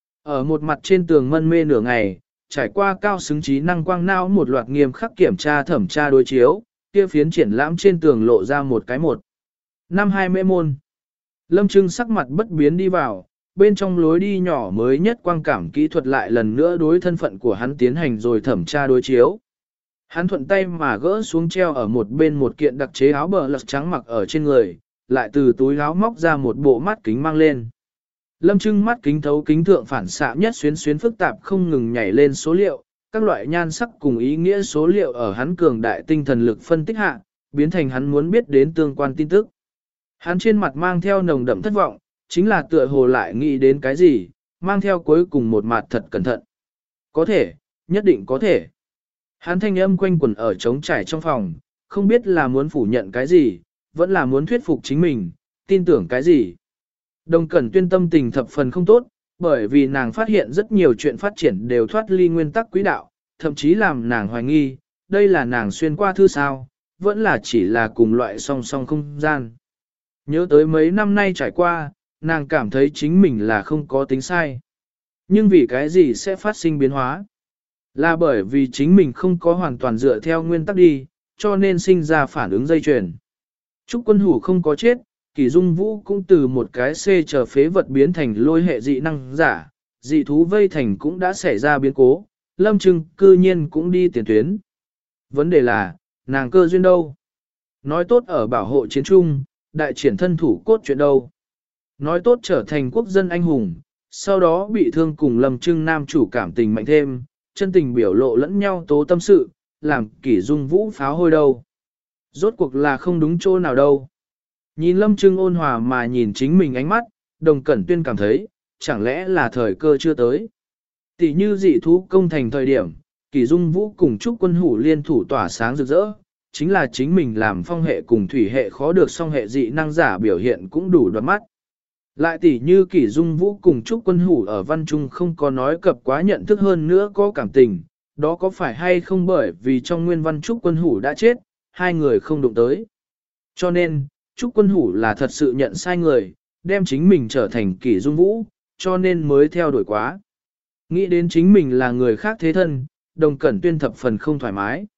S1: Ở một mặt trên tường mân mê nửa ngày, trải qua cao xứng trí năng quang não một loạt nghiêm khắc kiểm tra thẩm tra đối chiếu, kia phiến triển lãm trên tường lộ ra một cái một. Năm 20 môn. Lâm Trưng sắc mặt bất biến đi vào, bên trong lối đi nhỏ mới nhất quang cảm kỹ thuật lại lần nữa đối thân phận của hắn tiến hành rồi thẩm tra đối chiếu. Hắn thuận tay mà gỡ xuống treo ở một bên một kiện đặc chế áo bờ lật trắng mặc ở trên người, lại từ túi áo móc ra một bộ mắt kính mang lên. Lâm Trưng mắt kính thấu kính thượng phản xạ nhất xuyến xuyến phức tạp không ngừng nhảy lên số liệu, các loại nhan sắc cùng ý nghĩa số liệu ở hắn cường đại tinh thần lực phân tích hạ, biến thành hắn muốn biết đến tương quan tin tức. Hắn trên mặt mang theo nồng đậm thất vọng, chính là tựa hồ lại nghĩ đến cái gì, mang theo cuối cùng một mặt thật cẩn thận. Có thể, nhất định có thể. Hắn thanh âm quanh quẩn ở trống trải trong phòng, không biết là muốn phủ nhận cái gì, vẫn là muốn thuyết phục chính mình, tin tưởng cái gì. Đồng Cẩn Tuyên tâm tình thập phần không tốt, bởi vì nàng phát hiện rất nhiều chuyện phát triển đều thoát ly nguyên tắc quỹ đạo, thậm chí làm nàng hoài nghi, đây là nàng xuyên qua thư sao, vẫn là chỉ là cùng loại song song không gian. Nhớ tới mấy năm nay trải qua, nàng cảm thấy chính mình là không có tính sai. Nhưng vì cái gì sẽ phát sinh biến hóa? Là bởi vì chính mình không có hoàn toàn dựa theo nguyên tắc đi, cho nên sinh ra phản ứng dây chuyền. Trúc Quân Hủ không có chết, Kỷ Dung Vũ cũng từ một cái C trở phế vật biến thành lôi hệ dị năng giả, dị thú vây thành cũng đã xảy ra biến cố, Lâm Trưng cư nhiên cũng đi tiền tuyến. Vấn đề là, nàng cơ duyên đâu? Nói tốt ở bảo hộ chiến trung, đại triển thân thủ cốt chuyện đâu? Nói tốt trở thành quốc dân anh hùng, sau đó bị thương cùng Lâm Trưng nam chủ cảm tình mạnh thêm, chân tình biểu lộ lẫn nhau tố tâm sự, làm Kỷ Dung Vũ pháo hôi đâu? Rốt cuộc là không đúng chỗ nào đâu? Nhìn Lâm Trưng ôn hòa mà nhìn chính mình ánh mắt, Đồng Cẩn Tuyên cảm thấy, chẳng lẽ là thời cơ chưa tới. Tỷ như dị thú công thành thời điểm, Kỷ Dung Vũ cùng Trúc Quân Hủ liên thủ tỏa sáng rực rỡ, chính là chính mình làm phong hệ cùng thủy hệ khó được song hệ dị năng giả biểu hiện cũng đủ đoạt mắt. Lại tỷ như Kỷ Dung Vũ cùng Trúc Quân Hủ ở văn trung không có nói cập quá nhận thức hơn nữa có cảm tình, đó có phải hay không bởi vì trong nguyên văn Trúc Quân Hủ đã chết, hai người không đụng tới. Cho nên, Trúc Quân Hủ là thật sự nhận sai người, đem chính mình trở thành Kỷ Dung Vũ, cho nên mới theo đuổi quá. Nghĩ đến chính mình là người khác thế thân, Đồng Cẩn Tuyên thập phần không thoải mái.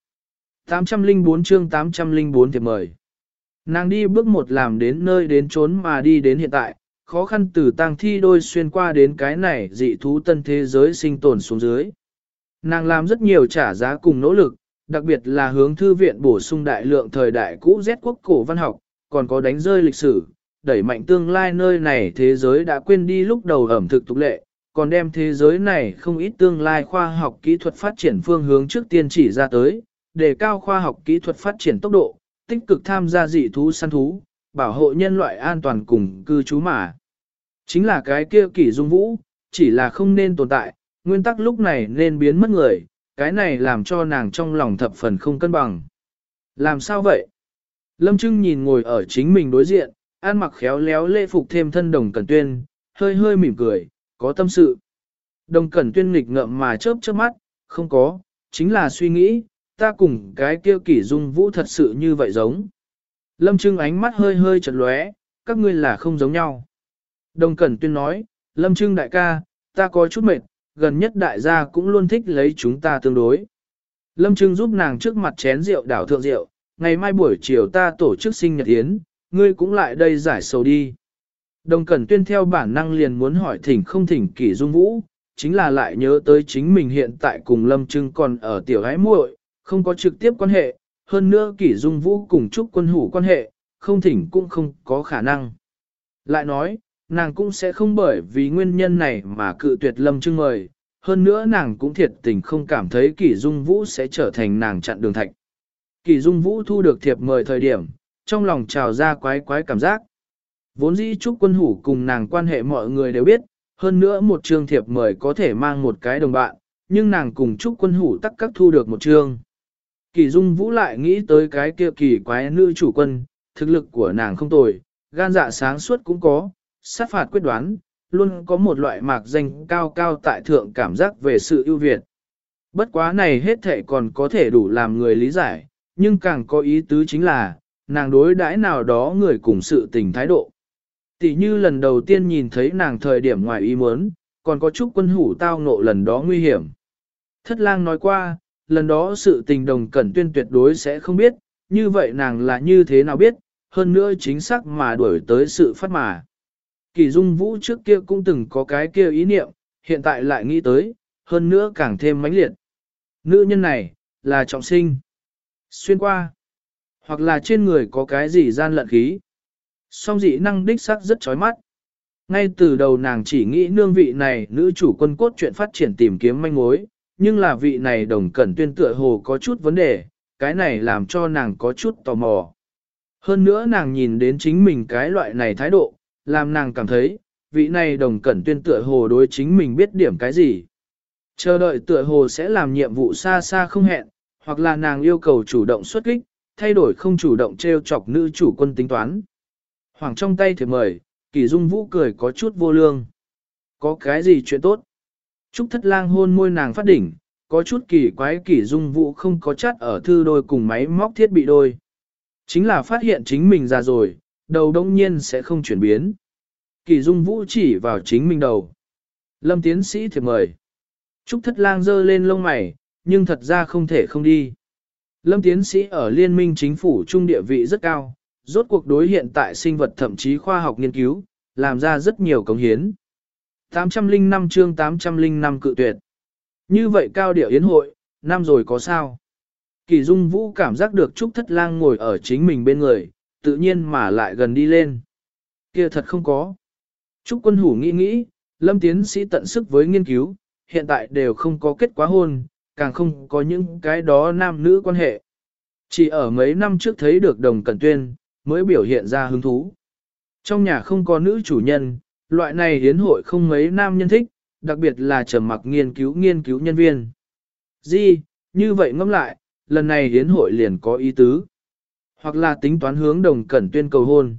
S1: 804 chương 804 thiệp mời. Nàng đi bước một làm đến nơi đến chốn mà đi đến hiện tại, khó khăn từ tang thi đôi xuyên qua đến cái này dị thú tân thế giới sinh tồn xuống dưới. Nàng làm rất nhiều trả giá cùng nỗ lực, đặc biệt là hướng thư viện bổ sung đại lượng thời đại cũ Z quốc cổ văn học, còn có đánh rơi lịch sử, đẩy mạnh tương lai nơi này thế giới đã quên đi lúc đầu ẩm thực tục lệ, còn đem thế giới này không ít tương lai khoa học kỹ thuật phát triển phương hướng trước tiên chỉ ra tới, đề cao khoa học kỹ thuật phát triển tốc độ, tích cực tham gia dị thú săn thú, bảo hộ nhân loại an toàn cùng cư trú mà. Chính là cái kia Kỷ Dung Vũ, chỉ là không nên tồn tại, nguyên tắc lúc này nên biến mất người, cái này làm cho nàng trong lòng thập phần không cân bằng. Làm sao vậy? Lâm Trưng nhìn ngồi ở chính mình đối diện, ăn mặc khéo léo lễ phục thêm thân Đồng Cẩn Tuyên, hơi hơi mỉm cười, có tâm sự. Đồng Cẩn Tuyên nghịch ngợm mà chớp chớp mắt, không có, chính là suy nghĩ, ta cùng cái kia Kỷ Dung Vũ thật sự như vậy giống. Lâm Trưng ánh mắt hơi hơi chật lóe, các ngươi là không giống nhau. Đồng Cẩn Tuyên nói, Lâm Trưng đại ca, ta có chút mệt, gần nhất đại gia cũng luôn thích lấy chúng ta tương đối. Lâm Trưng giúp nàng trước mặt chén rượu đảo thượng rượu, ngày mai buổi chiều ta tổ chức sinh nhật yến, ngươi cũng lại đây giải sầu đi. Đồng Cẩn Tuyên theo bản năng liền muốn hỏi thỉnh không thỉnh Kỷ Dung Vũ, chính là lại nhớ tới chính mình hiện tại cùng Lâm Trưng còn ở tiểu gái muội, không có trực tiếp quan hệ, hơn nữa Kỷ Dung Vũ cùng Trúc Quân Hủ quan hệ, không thỉnh cũng không có khả năng. Lại nói, nàng cũng sẽ không bởi vì nguyên nhân này mà cự tuyệt Lâm Trưng mời, hơn nữa nàng cũng thiệt tình không cảm thấy Kỷ Dung Vũ sẽ trở thành nàng chặn đường thạch. Kỷ Dung Vũ thu được thiệp mời thời điểm, trong lòng trào ra quái quái cảm giác. Vốn dĩ Trúc Quân Hủ cùng nàng quan hệ mọi người đều biết, hơn nữa một chương thiệp mời có thể mang một cái đồng bạn, nhưng nàng cùng Trúc Quân Hủ tắc các thu được một chương. Kỷ Dung Vũ lại nghĩ tới cái kia kỳ quái nữ chủ quân, thực lực của nàng không tồi, gan dạ sáng suốt cũng có, sát phạt quyết đoán, luôn có một loại mạc danh cao cao tại thượng cảm giác về sự ưu việt. Bất quá này hết thể còn có thể đủ làm người lý giải, nhưng càng có ý tứ chính là, nàng đối đãi nào đó người cùng sự tình thái độ. Tỷ như lần đầu tiên nhìn thấy nàng thời điểm ngoài ý muốn, còn có Trúc Quân Hủ tao ngộ lần đó nguy hiểm. Thất lang nói qua, lần đó sự tình Đồng Cẩn Tuyên tuyệt đối sẽ không biết, như vậy nàng là như thế nào biết, hơn nữa chính xác mà đuổi tới sự phát mà. Kỳ Dung Vũ trước kia cũng từng có cái kia ý niệm, hiện tại lại nghĩ tới, hơn nữa càng thêm mãnh liệt. Nữ nhân này, là trọng sinh. Xuyên qua. Hoặc là trên người có cái gì gian lận khí. Song dị năng đích sắc rất chói mắt. Ngay từ đầu nàng chỉ nghĩ nương vị này nữ chủ quân cốt chuyện phát triển tìm kiếm manh mối, nhưng là vị này Đồng Cẩn Tuyên tựa hồ có chút vấn đề, cái này làm cho nàng có chút tò mò. Hơn nữa nàng nhìn đến chính mình cái loại này thái độ, làm nàng cảm thấy, vị này Đồng Cẩn Tuyên tựa hồ đối chính mình biết điểm cái gì. Chờ đợi tựa hồ sẽ làm nhiệm vụ xa xa không hẹn, hoặc là nàng yêu cầu chủ động xuất kích, thay đổi không chủ động treo chọc nữ chủ quân tính toán. Hoàng trong tay thì mời, Kỷ Dung Vũ cười có chút vô lương. Có cái gì chuyện tốt? Trúc Thất Lang hôn môi nàng phát đỉnh, có chút kỳ quái Kỷ Dung Vũ không có chắt ở thư đôi cùng máy móc thiết bị đôi. Chính là phát hiện chính mình già rồi, đầu đông nhiên sẽ không chuyển biến. Kỷ Dung Vũ chỉ vào chính mình đầu. Lâm tiến sĩ thì mời. Trúc Thất Lang giơ lên lông mày, nhưng thật ra không thể không đi. Lâm tiến sĩ ở liên minh chính phủ trung địa vị rất cao, rốt cuộc đối hiện tại sinh vật thậm chí khoa học nghiên cứu, làm ra rất nhiều cống hiến. 805 chương 805 cự tuyệt. Như vậy cao điệu yến hội, năm rồi có sao? Kỳ Dung Vũ cảm giác được Trúc Thất Lang ngồi ở chính mình bên người, tự nhiên mà lại gần đi lên. Kia thật không có. Trúc Quân Hủ nghĩ nghĩ, Lâm tiến sĩ tận sức với nghiên cứu, hiện tại đều không có kết quả hôn, càng không có những cái đó nam nữ quan hệ. Chỉ ở mấy năm trước thấy được Đồng Cẩn Tuyên, mới biểu hiện ra hứng thú. Trong nhà không có nữ chủ nhân, loại này hiến hội không mấy nam nhân thích, đặc biệt là trầm mặc nghiên cứu nhân viên. Gì, như vậy ngẫm lại, lần này hiến hội liền có ý tứ. Hoặc là tính toán hướng Đồng Cẩn Tuyên cầu hôn.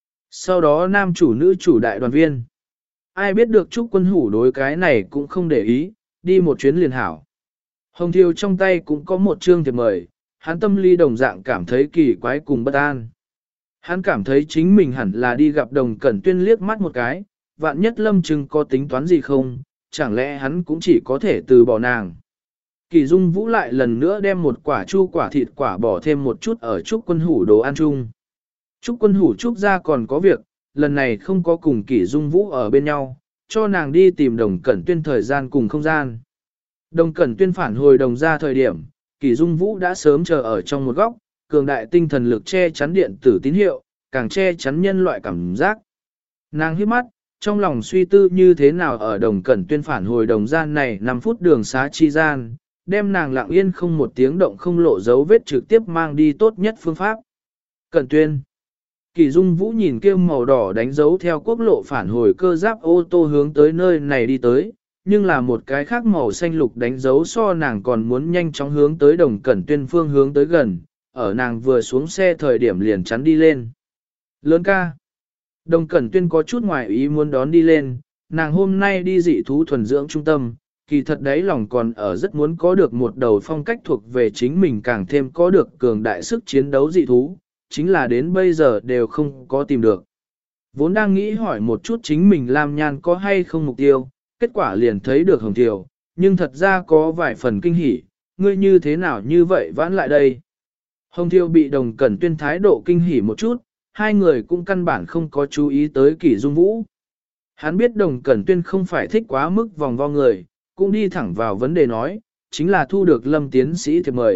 S1: Sau đó nam chủ nữ chủ đại đoàn viên. Ai biết được Trúc Quân Hủ đối cái này cũng không để ý, đi một chuyến liền hảo. Hồng Thiêu trong tay cũng có một chương thiệp mời, hắn tâm lý đồng dạng cảm thấy kỳ quái cùng bất an. Hắn cảm thấy chính mình hẳn là đi gặp Đồng Cẩn Tuyên liếc mắt một cái, vạn nhất Lâm Trưng có tính toán gì không, chẳng lẽ hắn cũng chỉ có thể từ bỏ nàng. Kỳ Dung Vũ lại lần nữa đem một quả chu quả thịt quả bỏ thêm một chút ở Trúc Quân Hủ đồ ăn chung. Trúc Quân Hủ Trúc ra còn có việc, lần này không có cùng Kỳ Dung Vũ ở bên nhau, cho nàng đi tìm Đồng Cẩn Tuyên thời gian cùng không gian. Đồng Cẩn Tuyên phản hồi đồng ra thời điểm, Kỳ Dung Vũ đã sớm chờ ở trong một góc, cường đại tinh thần lực che chắn điện tử tín hiệu, càng che chắn nhân loại cảm giác. Nàng hít mắt, trong lòng suy tư như thế nào ở Đồng Cẩn Tuyên phản hồi đồng gian này 5 phút đường xá chi gian, đem nàng lặng yên không một tiếng động không lộ dấu vết trực tiếp mang đi tốt nhất phương pháp. Cẩn Tuyên. Kỳ Dung Vũ nhìn kia màu đỏ đánh dấu theo quốc lộ phản hồi cơ giáp ô tô hướng tới nơi này đi tới, nhưng là một cái khác màu xanh lục đánh dấu so nàng còn muốn nhanh chóng hướng tới Đồng Cẩn Tuyên phương hướng tới gần, ở nàng vừa xuống xe thời điểm liền chắn đi lên. Lớn ca. Đồng Cẩn Tuyên có chút ngoài ý muốn đón đi lên, nàng hôm nay đi dị thú thuần dưỡng trung tâm, kỳ thật đấy lòng còn ở rất muốn có được một đầu phong cách thuộc về chính mình càng thêm có được cường đại sức chiến đấu dị thú, chính là đến bây giờ đều không có tìm được. Vốn đang nghĩ hỏi một chút chính mình làm nhan có hay không mục tiêu, kết quả liền thấy được Hồng Thiều, nhưng thật ra có vài phần kinh hỉ, ngươi như thế nào như vậy vãn lại đây. Hồng Thiêu bị Đồng Cẩn Tuyên thái độ kinh hỉ một chút, hai người cũng căn bản không có chú ý tới Kỷ Dung Vũ. Hắn biết Đồng Cẩn Tuyên không phải thích quá mức vòng vo người, cũng đi thẳng vào vấn đề nói, chính là thu được Lâm tiến sĩ thiệp mời,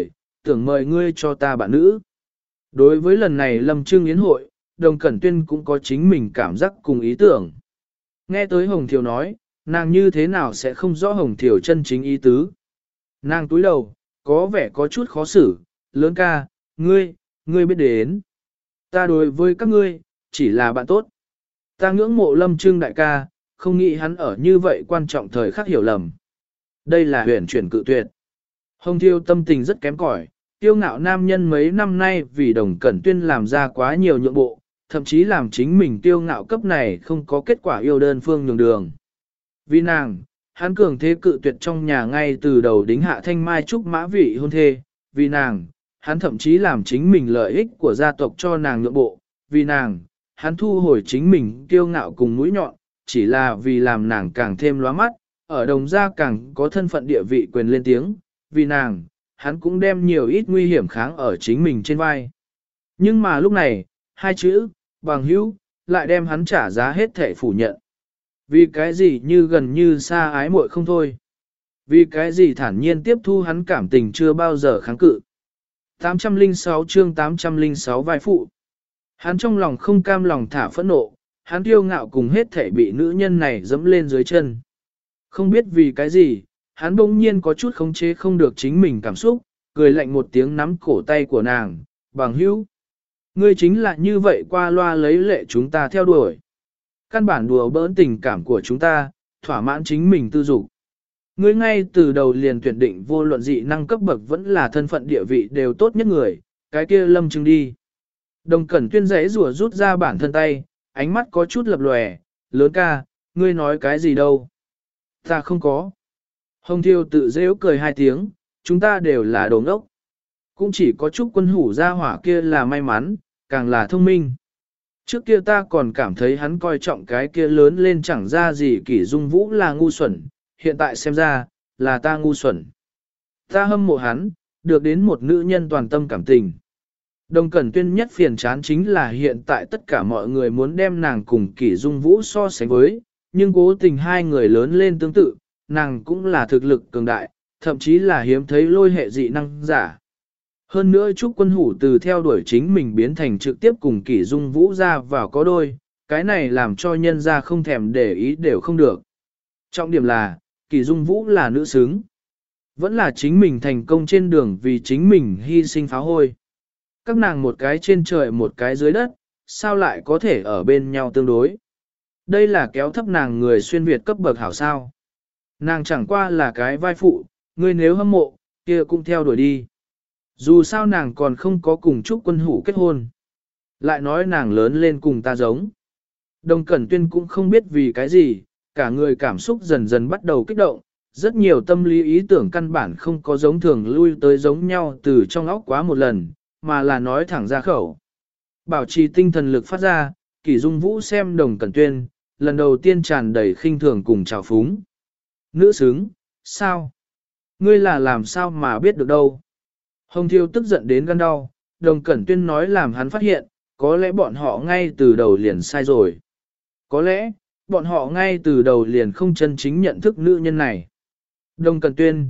S1: tưởng mời ngươi cho ta bạn nữ. Đối với lần này Lâm Trưng Yến hội, Đồng Cẩn Tuyên cũng có chính mình cảm giác cùng ý tưởng. Nghe tới Hồng Thiều nói, nàng như thế nào sẽ không rõ Hồng Thiều chân chính ý tứ. Nàng túi đầu, có vẻ có chút khó xử, lớn ca, ngươi biết đến. Ta đối với các ngươi, chỉ là bạn tốt. Ta ngưỡng mộ Lâm Trưng đại ca, không nghĩ hắn ở như vậy quan trọng thời khắc hiểu lầm. Đây là huyền chuyển cự tuyệt. Hồng Thiêu tâm tình rất kém cỏi, tiêu ngạo nam nhân mấy năm nay vì Đồng Cẩn Tuyên làm ra quá nhiều nhượng bộ, thậm chí làm chính mình tiêu ngạo cấp này không có kết quả yêu đơn phương nhường đường. Vì nàng, hắn cường thế cự tuyệt trong nhà ngay từ đầu đính hạ thanh mai trúc mã vị hôn thê, vì nàng, hắn thậm chí làm chính mình lợi ích của gia tộc cho nàng nhượng bộ, vì nàng, hắn thu hồi chính mình tiêu ngạo cùng mũi nhọn, chỉ là vì làm nàng càng thêm lóa mắt, ở đồng gia càng có thân phận địa vị quyền lên tiếng, vì nàng, hắn cũng đem nhiều ít nguy hiểm kháng ở chính mình trên vai. Nhưng mà lúc này, hai chữ, bằng hữu, lại đem hắn trả giá hết thể phủ nhận. Vì cái gì như gần như xa ái muội không thôi. Vì cái gì thản nhiên tiếp thu hắn cảm tình chưa bao giờ kháng cự. 806 chương 806 vai phụ. Hắn trong lòng không cam lòng thả phẫn nộ, hắn kiêu ngạo cùng hết thể bị nữ nhân này dẫm lên dưới chân. Không biết vì cái gì, hắn bỗng nhiên có chút khống chế không được chính mình cảm xúc, cười lạnh một tiếng nắm cổ tay của nàng, bằng hữu. Ngươi chính là như vậy qua loa lấy lệ chúng ta theo đuổi. Căn bản đùa bỡn tình cảm của chúng ta, thỏa mãn chính mình tư dục. Ngươi ngay từ đầu liền tuyển định vô luận dị năng cấp bậc vẫn là thân phận địa vị đều tốt nhất người, cái kia Lâm Trưng đi. Đồng Cẩn Tuyên giấy rùa rút ra bản thân tay, ánh mắt có chút lập lòe, lớn ca, ngươi nói cái gì đâu. Ta không có. Hồng Thiêu tự rêu cười hai tiếng, chúng ta đều là đồ ngốc. Cũng chỉ có chút quân hủ gia hỏa kia là may mắn, càng là thông minh. Trước kia ta còn cảm thấy hắn coi trọng cái kia lớn lên chẳng ra gì Kỷ Dung Vũ là ngu xuẩn, hiện tại xem ra, là ta ngu xuẩn. Ta hâm mộ hắn, được đến một nữ nhân toàn tâm cảm tình. Đồng Cẩn Tuyên nhất phiền chán chính là hiện tại tất cả mọi người muốn đem nàng cùng Kỷ Dung Vũ so sánh với, nhưng cố tình hai người lớn lên tương tự, nàng cũng là thực lực cường đại, thậm chí là hiếm thấy lôi hệ dị năng giả. Hơn nữa Trúc Quân Hủ từ theo đuổi chính mình biến thành trực tiếp cùng Kỷ Dung Vũ ra vào có đôi, cái này làm cho nhân ra không thèm để ý đều không được. Trọng điểm là, Kỷ Dung Vũ là nữ xứng. Vẫn là chính mình thành công trên đường vì chính mình hy sinh phá hôi. Các nàng một cái trên trời một cái dưới đất, sao lại có thể ở bên nhau tương đối. Đây là kéo thấp nàng người xuyên Việt cấp bậc hảo sao. Nàng chẳng qua là cái vai phụ, ngươi nếu hâm mộ, kia cũng theo đuổi đi. Dù sao nàng còn không có cùng Trúc Quân Hủ kết hôn. Lại nói nàng lớn lên cùng ta giống. Đồng Cẩn Tuyên cũng không biết vì cái gì, cả người cảm xúc dần dần bắt đầu kích động. Rất nhiều tâm lý ý tưởng căn bản không có giống thường lui tới giống nhau từ trong óc quá một lần, mà là nói thẳng ra khẩu. Bảo trì tinh thần lực phát ra, Kỷ Dung Vũ xem Đồng Cẩn Tuyên, lần đầu tiên tràn đầy khinh thường cùng trào phúng. Nữ xứng, sao? Ngươi là làm sao mà biết được đâu? Hồng Thiêu tức giận đến gan đau, Đồng Cẩn Tuyên nói làm hắn phát hiện, có lẽ bọn họ ngay từ đầu liền sai rồi. Có lẽ, bọn họ ngay từ đầu liền không chân chính nhận thức nữ nhân này. Đồng Cẩn Tuyên,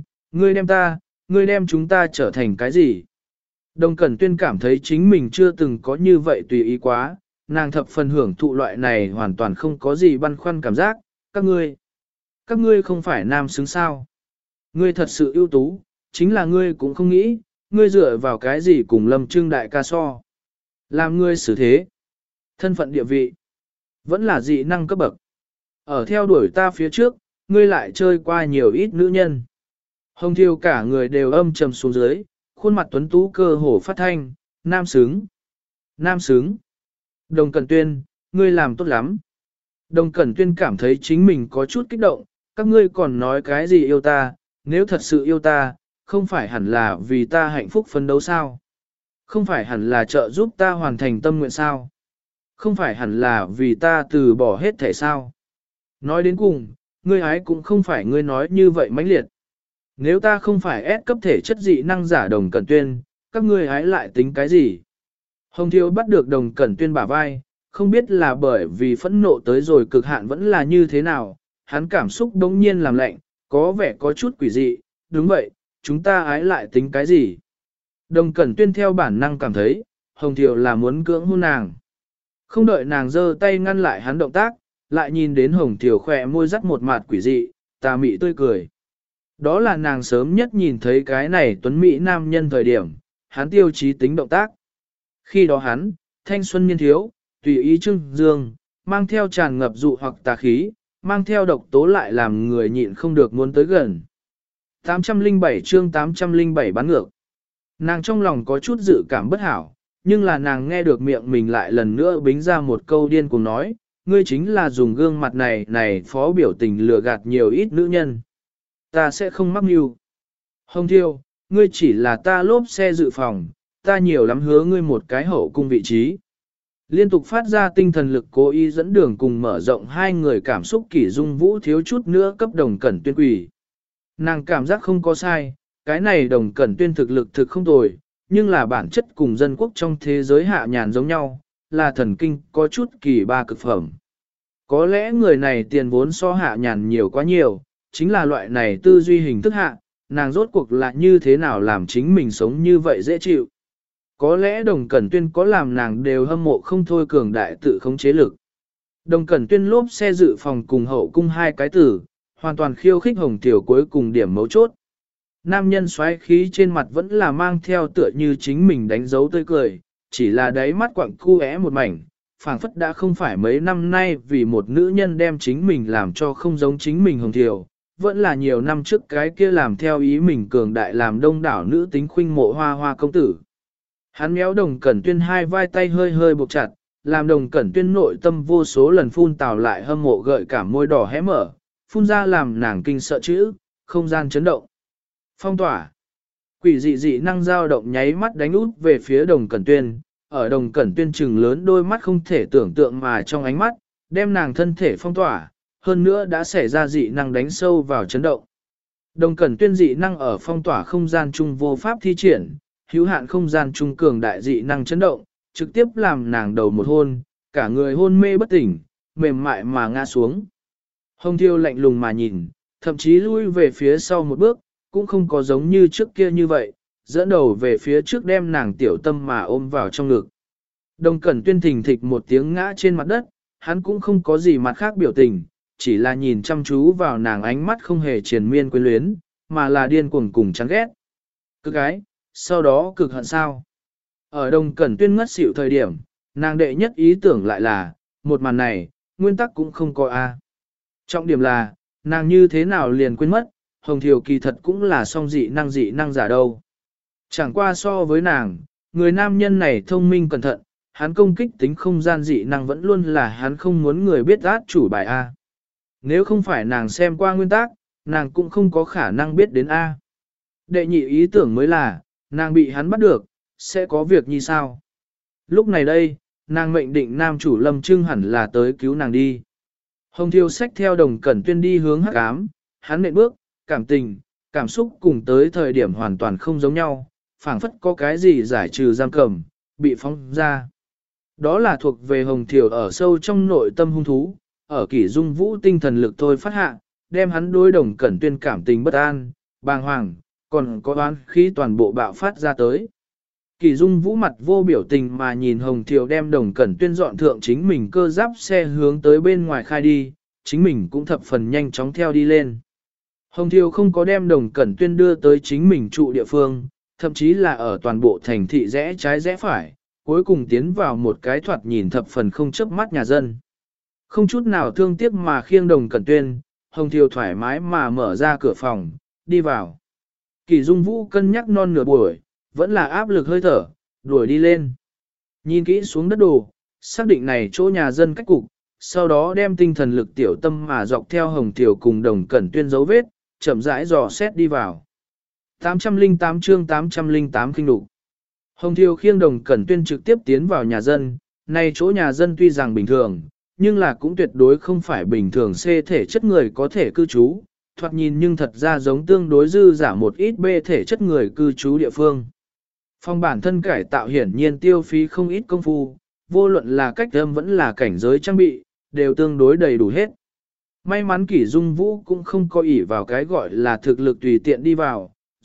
S1: ngươi đem chúng ta trở thành cái gì? Đồng Cẩn Tuyên cảm thấy chính mình chưa từng có như vậy tùy ý quá, nàng thập phần hưởng thụ loại này hoàn toàn không có gì băn khoăn cảm giác, các ngươi không phải nam xứng sao. Ngươi thật sự ưu tú, chính là ngươi cũng không nghĩ, ngươi dựa vào cái gì cùng Lâm Trưng đại ca so. Làm ngươi xử thế, thân phận địa vị, vẫn là dị năng cấp bậc. Ở theo đuổi ta phía trước, ngươi lại chơi qua nhiều ít nữ nhân. Hồng Thiêu cả người đều âm trầm xuống dưới, khuôn mặt tuấn tú cơ hồ phát thanh, nam xứng. Nam xứng. Đồng Cẩn Tuyên, ngươi làm tốt lắm. Đồng Cẩn Tuyên cảm thấy chính mình có chút kích động, các ngươi còn nói cái gì yêu ta, nếu thật sự yêu ta, không phải hẳn là vì ta hạnh phúc phấn đấu sao? Không phải hẳn là trợ giúp ta hoàn thành tâm nguyện sao? Không phải hẳn là vì ta từ bỏ hết thể sao? Nói đến cùng, ngươi ái cũng không phải ngươi nói như vậy mãnh liệt. Nếu ta không phải ép cấp thể chất dị năng giả Đồng Cẩn Tuyên, các ngươi ái lại tính cái gì? Hồng Thiêu bắt được Đồng Cẩn Tuyên bả vai, không biết là bởi vì phẫn nộ tới rồi cực hạn vẫn là như thế nào, hắn cảm xúc đống nhiên làm lạnh, có vẻ có chút quỷ dị, đúng vậy, chúng ta ái lại tính cái gì? Đồng Cẩn Tuyên theo bản năng cảm thấy, Hồng Thiều là muốn cưỡng hôn nàng. Không đợi nàng giơ tay ngăn lại hắn động tác, lại nhìn đến Hồng Thiều khỏe môi dắt một mặt quỷ dị, tà mị tươi cười. Đó là nàng sớm nhất nhìn thấy cái này tuấn mỹ nam nhân thời điểm, hắn tiêu chí tính động tác. Khi đó hắn, thanh xuân niên thiếu, tùy ý trưng dương, mang theo tràn ngập dụ hoặc tà khí, mang theo độc tố lại làm người nhịn không được muốn tới gần. 807 chương 807 bán ngược. Nàng trong lòng có chút dự cảm bất hảo, nhưng là nàng nghe được miệng mình lại lần nữa bính ra một câu điên cuồng nói, ngươi chính là dùng gương mặt này phó biểu tình lừa gạt nhiều ít nữ nhân. Ta sẽ không mắc mưu. Hồng Thiêu, ngươi chỉ là ta lốp xe dự phòng, ta nhiều lắm hứa ngươi một cái hậu cung vị trí. Liên tục phát ra tinh thần lực cố ý dẫn đường cùng mở rộng hai người cảm xúc Kỷ Dung Vũ thiếu chút nữa cấp Đồng Cẩn Tuyên quỷ. Nàng cảm giác không có sai, cái này Đồng Cẩn Tuyên thực lực thực không tồi, nhưng là bản chất cùng dân quốc trong thế giới hạ nhàn giống nhau, là thần kinh có chút kỳ ba cực phẩm. Có lẽ người này tiền vốn so hạ nhàn nhiều quá nhiều, chính là loại này tư duy hình thức hạ, nàng rốt cuộc là như thế nào làm chính mình sống như vậy dễ chịu. Có lẽ Đồng Cẩn Tuyên có làm nàng đều hâm mộ không thôi cường đại tự khống chế lực. Đồng Cẩn Tuyên lốp xe dự phòng cùng hậu cung hai cái tử, hoàn toàn khiêu khích Hồng Tiểu cuối cùng điểm mấu chốt. Nam nhân xoáy khí trên mặt vẫn là mang theo tựa như chính mình đánh dấu tươi cười, chỉ là đáy mắt quặng cu é một mảnh, phảng phất đã không phải mấy năm nay vì một nữ nhân đem chính mình làm cho không giống chính mình Hồng Tiểu, vẫn là nhiều năm trước cái kia làm theo ý mình cường đại làm đông đảo nữ tính khuynh mộ hoa hoa công tử. Hắn méo Đồng Cẩn Tuyên hai vai tay hơi hơi buộc chặt, làm Đồng Cẩn Tuyên nội tâm vô số lần phun tào lại hâm mộ gợi cả môi đỏ hé mở, phun ra làm nàng kinh sợ chữ, không gian chấn động. Phong tỏa. Quỷ dị dị năng dao động nháy mắt đánh út về phía Đồng Cẩn Tuyên, ở Đồng Cẩn Tuyên trừng lớn đôi mắt không thể tưởng tượng mà trong ánh mắt, đem nàng thân thể phong tỏa, hơn nữa đã xảy ra dị năng đánh sâu vào chấn động. Đồng Cẩn Tuyên dị năng ở phong tỏa không gian chung vô pháp thi triển, hữu hạn không gian trung cường đại dị năng chấn động, trực tiếp làm nàng đầu một hôn, cả người hôn mê bất tỉnh, mềm mại mà ngã xuống. Hồng Thiêu lạnh lùng mà nhìn, thậm chí lui về phía sau một bước, cũng không có giống như trước kia như vậy, dẫn đầu về phía trước đem nàng tiểu tâm mà ôm vào trong ngực. Đồng Cẩn Tuyên thình thịch một tiếng ngã trên mặt đất, hắn cũng không có gì mặt khác biểu tình, chỉ là nhìn chăm chú vào nàng ánh mắt không hề triền miên quyến luyến, mà là điên cuồng cùng chán ghét. Cực ái, sau đó cực hận sao. Ở Đồng Cẩn Tuyên ngất xỉu thời điểm, nàng đệ nhất ý tưởng lại là, một màn này, nguyên tắc cũng không có A. Trọng điểm là, nàng như thế nào liền quên mất, Hồng Thiều kỳ thật cũng là song dị năng giả đâu. Chẳng qua so với nàng, người nam nhân này thông minh cẩn thận, hắn công kích tính không gian dị năng vẫn luôn là hắn không muốn người biết át chủ bài A. Nếu không phải nàng xem qua nguyên tắc, nàng cũng không có khả năng biết đến A. Đệ nhị ý tưởng mới là, nàng bị hắn bắt được, sẽ có việc như sao. Lúc này đây, nàng mệnh định nam chủ Lâm Trưng hẳn là tới cứu nàng đi. Hồng Thiêu xách theo Đồng Cẩn Tuyên đi hướng hắc ám, hắn nện bước, cảm tình, cảm xúc cùng tới thời điểm hoàn toàn không giống nhau, phảng phất có cái gì giải trừ giam cầm, bị phóng ra. Đó là thuộc về Hồng Thiều ở sâu trong nội tâm hung thú, ở Kỷ Dung Vũ tinh thần lực thôi phát hạ, đem hắn đối Đồng Cẩn Tuyên cảm tình bất an, bàng hoàng, còn có oán khí toàn bộ bạo phát ra tới. Kỷ Dung Vũ mặt vô biểu tình mà nhìn Hồng Thiều đem Đồng Cẩn Tuyên dọn thượng chính mình cơ giáp xe hướng tới bên ngoài khai đi, chính mình cũng thập phần nhanh chóng theo đi lên. Hồng Thiều không có đem Đồng Cẩn Tuyên đưa tới chính mình trụ địa phương, thậm chí là ở toàn bộ thành thị rẽ trái rẽ phải, cuối cùng tiến vào một cái thoạt nhìn thập phần không chớp mắt nhà dân. Không chút nào thương tiếc mà khiêng Đồng Cẩn Tuyên, Hồng Thiều thoải mái mà mở ra cửa phòng, đi vào. Kỷ Dung Vũ cân nhắc non nửa buổi, vẫn là áp lực hơi thở, đuổi đi lên. Nhìn kỹ xuống đất đồ, xác định này chỗ nhà dân cách cục, sau đó đem tinh thần lực tiểu tâm mà dọc theo Hồng Thiều cùng Đồng Cẩn Tuyên dấu vết, chậm rãi dò xét đi vào. 808 chương 808 kinh đục. Hồng Thiều khiêng Đồng Cẩn Tuyên trực tiếp tiến vào nhà dân, này chỗ nhà dân tuy rằng bình thường, nhưng là cũng tuyệt đối không phải bình thường C thể chất người có thể cư trú, thoạt nhìn nhưng thật ra giống tương đối dư giả một ít B thể chất người cư trú địa phương. Phòng bản thân cải tạo hiển nhiên tiêu phí không ít công phu, vô luận là cách âm vẫn là cảnh giới trang bị, đều tương đối đầy đủ hết. May mắn Kỷ Dung Vũ cũng không có ỷ vào cái gọi là thực lực tùy tiện đi vào,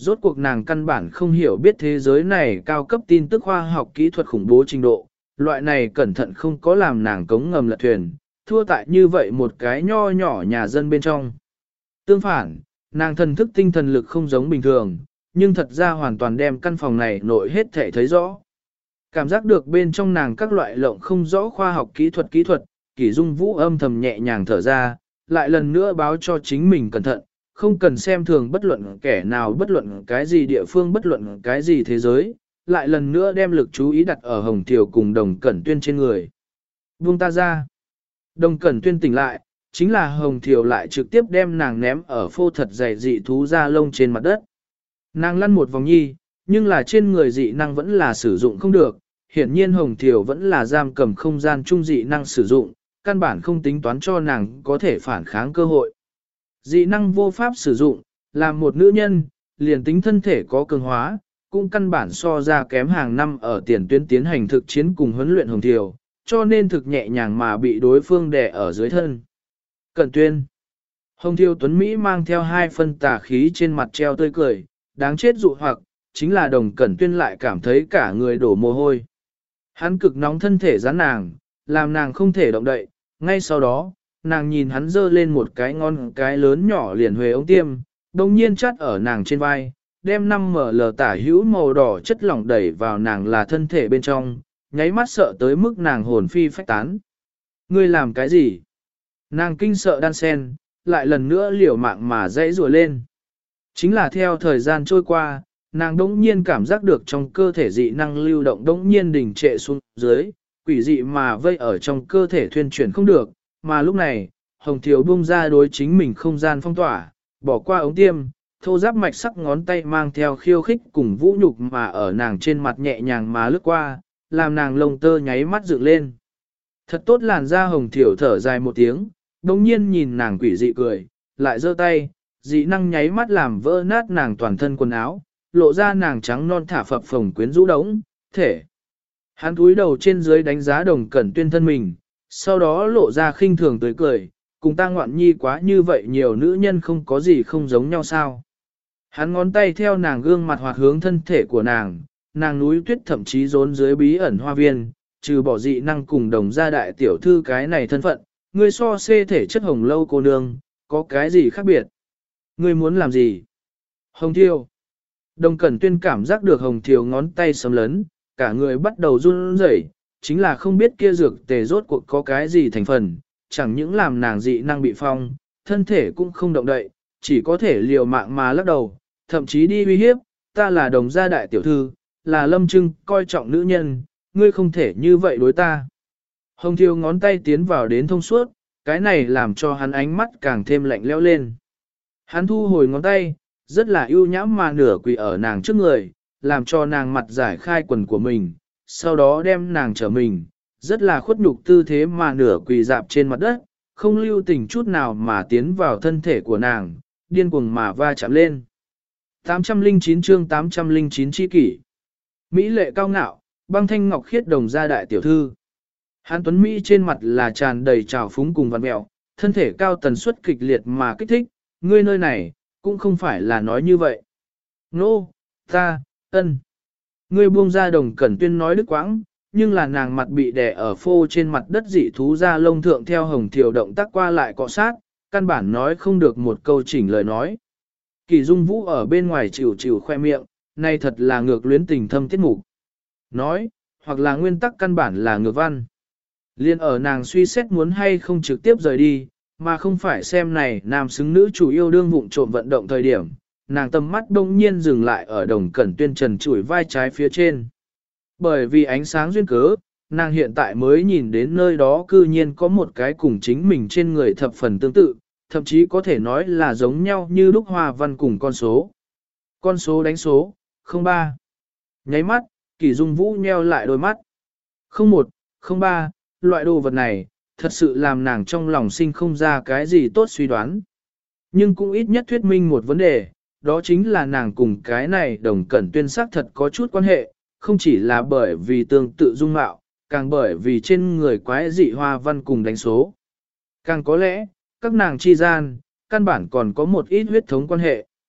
S1: rốt cuộc nàng căn bản không hiểu biết thế giới này cao cấp tin tức khoa học kỹ thuật khủng bố trình độ, loại này cẩn thận không có làm nàng cống ngầm lật thuyền, thua tại như vậy một cái nho nhỏ nhà dân bên trong. Tương phản, nàng thần thức tinh thần lực không giống bình thường, nhưng thật ra hoàn toàn đem căn phòng này nội hết thể thấy rõ. Cảm giác được bên trong nàng các loại lộng không rõ khoa học kỹ thuật, Kỷ Dung Vũ âm thầm nhẹ nhàng thở ra, lại lần nữa báo cho chính mình cẩn thận, không cần xem thường bất luận kẻ nào, bất luận cái gì địa phương, bất luận cái gì thế giới, lại lần nữa đem lực chú ý đặt ở Hồng Thiều cùng Đồng Cẩn Tuyên trên người. Buông ta ra. Đồng Cẩn Tuyên tỉnh lại, chính là Hồng Thiều lại trực tiếp đem nàng ném ở phô thật dày dị thú da lông trên mặt đất. Nàng lăn một vòng nhi, nhưng là trên người dị năng vẫn là sử dụng không được, hiển nhiên Hồng Thiều vẫn là giam cầm không gian trung dị năng sử dụng, căn bản không tính toán cho nàng có thể phản kháng cơ hội. Dị năng vô pháp sử dụng, làm một nữ nhân, liền tính thân thể có cường hóa, cũng căn bản so ra kém hàng năm ở tiền tuyến tiến hành thực chiến cùng huấn luyện Hồng Thiều, cho nên thực nhẹ nhàng mà bị đối phương đè ở dưới thân. Cẩn Tuyên. Hồng Thiều Tuấn Mỹ mang theo hai phân tà khí trên mặt treo tươi cười, đáng chết dụ hoặc, chính là Đồng Cẩn Tuyên lại cảm thấy cả người đổ mồ hôi. Hắn cực nóng thân thể gián nàng, làm nàng không thể động đậy, ngay sau đó, nàng nhìn hắn giơ lên một cái ngon cái lớn nhỏ liền huề ống tiêm, đồng nhiên chắt ở nàng trên vai, đem 5ml tả hữu màu đỏ chất lỏng đẩy vào nàng là thân thể bên trong, nháy mắt sợ tới mức nàng hồn phi phách tán. Ngươi làm cái gì? Nàng kinh sợ đan sen, lại lần nữa liều mạng mà dãy rùa lên. Chính là theo thời gian trôi qua, nàng đống nhiên cảm giác được trong cơ thể dị năng lưu động đống nhiên đình trệ xuống dưới, quỷ dị mà vây ở trong cơ thể thuyên chuyển không được, mà lúc này, Hồng Thiều buông ra đối chính mình không gian phong tỏa, bỏ qua ống tiêm, thô giáp mạch sắc ngón tay mang theo khiêu khích cùng vũ nhục mà ở nàng trên mặt nhẹ nhàng mà lướt qua, làm nàng lông tơ nháy mắt dựng lên. Thật tốt làn da Hồng Thiều thở dài một tiếng, đồng nhiên nhìn nàng quỷ dị cười, lại giơ tay, dị năng nháy mắt làm vỡ nát nàng toàn thân quần áo, lộ ra nàng trắng non thả phập phồng quyến rũ đống, thể. Hắn cúi đầu trên dưới đánh giá Đồng Cẩn Tuyên thân mình, sau đó lộ ra khinh thường tươi cười, cùng ta ngoạn nhi quá như vậy nhiều nữ nhân không có gì không giống nhau sao. Hắn ngón tay theo nàng gương mặt hoạt hướng thân thể của nàng núi tuyết thậm chí rốn dưới bí ẩn hoa viên, trừ bỏ dị năng cùng Đồng gia đại tiểu thư cái này thân phận, ngươi so xê thể chất Hồng Lâu cô nương, có cái gì khác biệt? Ngươi muốn làm gì? Hồng Thiều. Đồng Cẩn Tuyên cảm giác được Hồng Thiều ngón tay sấm lấn, cả người bắt đầu run rẩy, chính là không biết kia dược tề rốt cuộc có cái gì thành phần, chẳng những làm nàng dị năng bị phong, thân thể cũng không động đậy, chỉ có thể liều mạng mà lắc đầu, thậm chí đi uy hiếp, ta là Đồng gia đại tiểu thư, là Lâm Trưng coi trọng nữ nhân, ngươi không thể như vậy đối ta. Hồng Thiều ngón tay tiến vào đến thông suốt, cái này làm cho hắn ánh mắt càng thêm lạnh lẽo lên. Hắn thu hồi ngón tay, rất là ưu nhãm mà nửa quỳ ở nàng trước người, làm cho nàng mặt giải khai quần của mình, sau đó đem nàng trở mình, rất là khuất nhục tư thế mà nửa quỳ dạp trên mặt đất, không lưu tình chút nào mà tiến vào thân thể của nàng, điên cuồng mà va chạm lên. 809 chương 809 chi kỷ. Mỹ lệ cao ngạo, băng thanh ngọc khiết Đồng gia đại tiểu thư. Hán Tuấn Mỹ trên mặt là tràn đầy trào phúng cùng vằn mẹo, thân thể cao tần suất kịch liệt mà kích thích, ngươi nơi này, cũng không phải là nói như vậy. Nô, ân. Ngươi buông ra Đồng Cẩn Tuyên nói đứt quãng, nhưng là nàng mặt bị đè ở phô trên mặt đất dị thú da lông thượng theo Hồng Thiều động tác qua lại cọ sát, căn bản nói không được một câu chỉnh lời nói. Kỳ Dung Vũ ở bên ngoài chịu chịu khoe miệng, này thật là ngược luyến tình thâm tiết mục. Nói, hoặc là nguyên tắc căn bản là ngược văn. Liên ở nàng suy xét muốn hay không trực tiếp rời đi, mà không phải xem này nam xứng nữ chủ yêu đương vụng trộm vận động thời điểm, nàng tầm mắt đông nhiên dừng lại ở Đồng Cẩn Tuyên trần trụi vai trái phía trên. Bởi vì ánh sáng duyên cớ, nàng hiện tại mới nhìn đến nơi đó cư nhiên có một cái cùng chính mình trên người thập phần tương tự, thậm chí có thể nói là giống nhau như lúc hoa văn cùng con số. Con số đánh số, 03. Nháy mắt, Kỳ Dung Vũ nheo lại đôi mắt. 01, 03, loại đồ vật này, thật sự làm nàng trong lòng sinh không ra cái gì tốt suy đoán. Nhưng cũng ít nhất thuyết minh một vấn đề, đó chính là nàng cùng cái này Đồng Cẩn Tuyên xác thật có chút quan hệ, không chỉ là bởi vì tương tự dung mạo, càng bởi vì trên người quái dị hoa văn cùng đánh số. Càng có lẽ, các nàng chi gian, căn bản còn có một ít huyết thống quan hệ.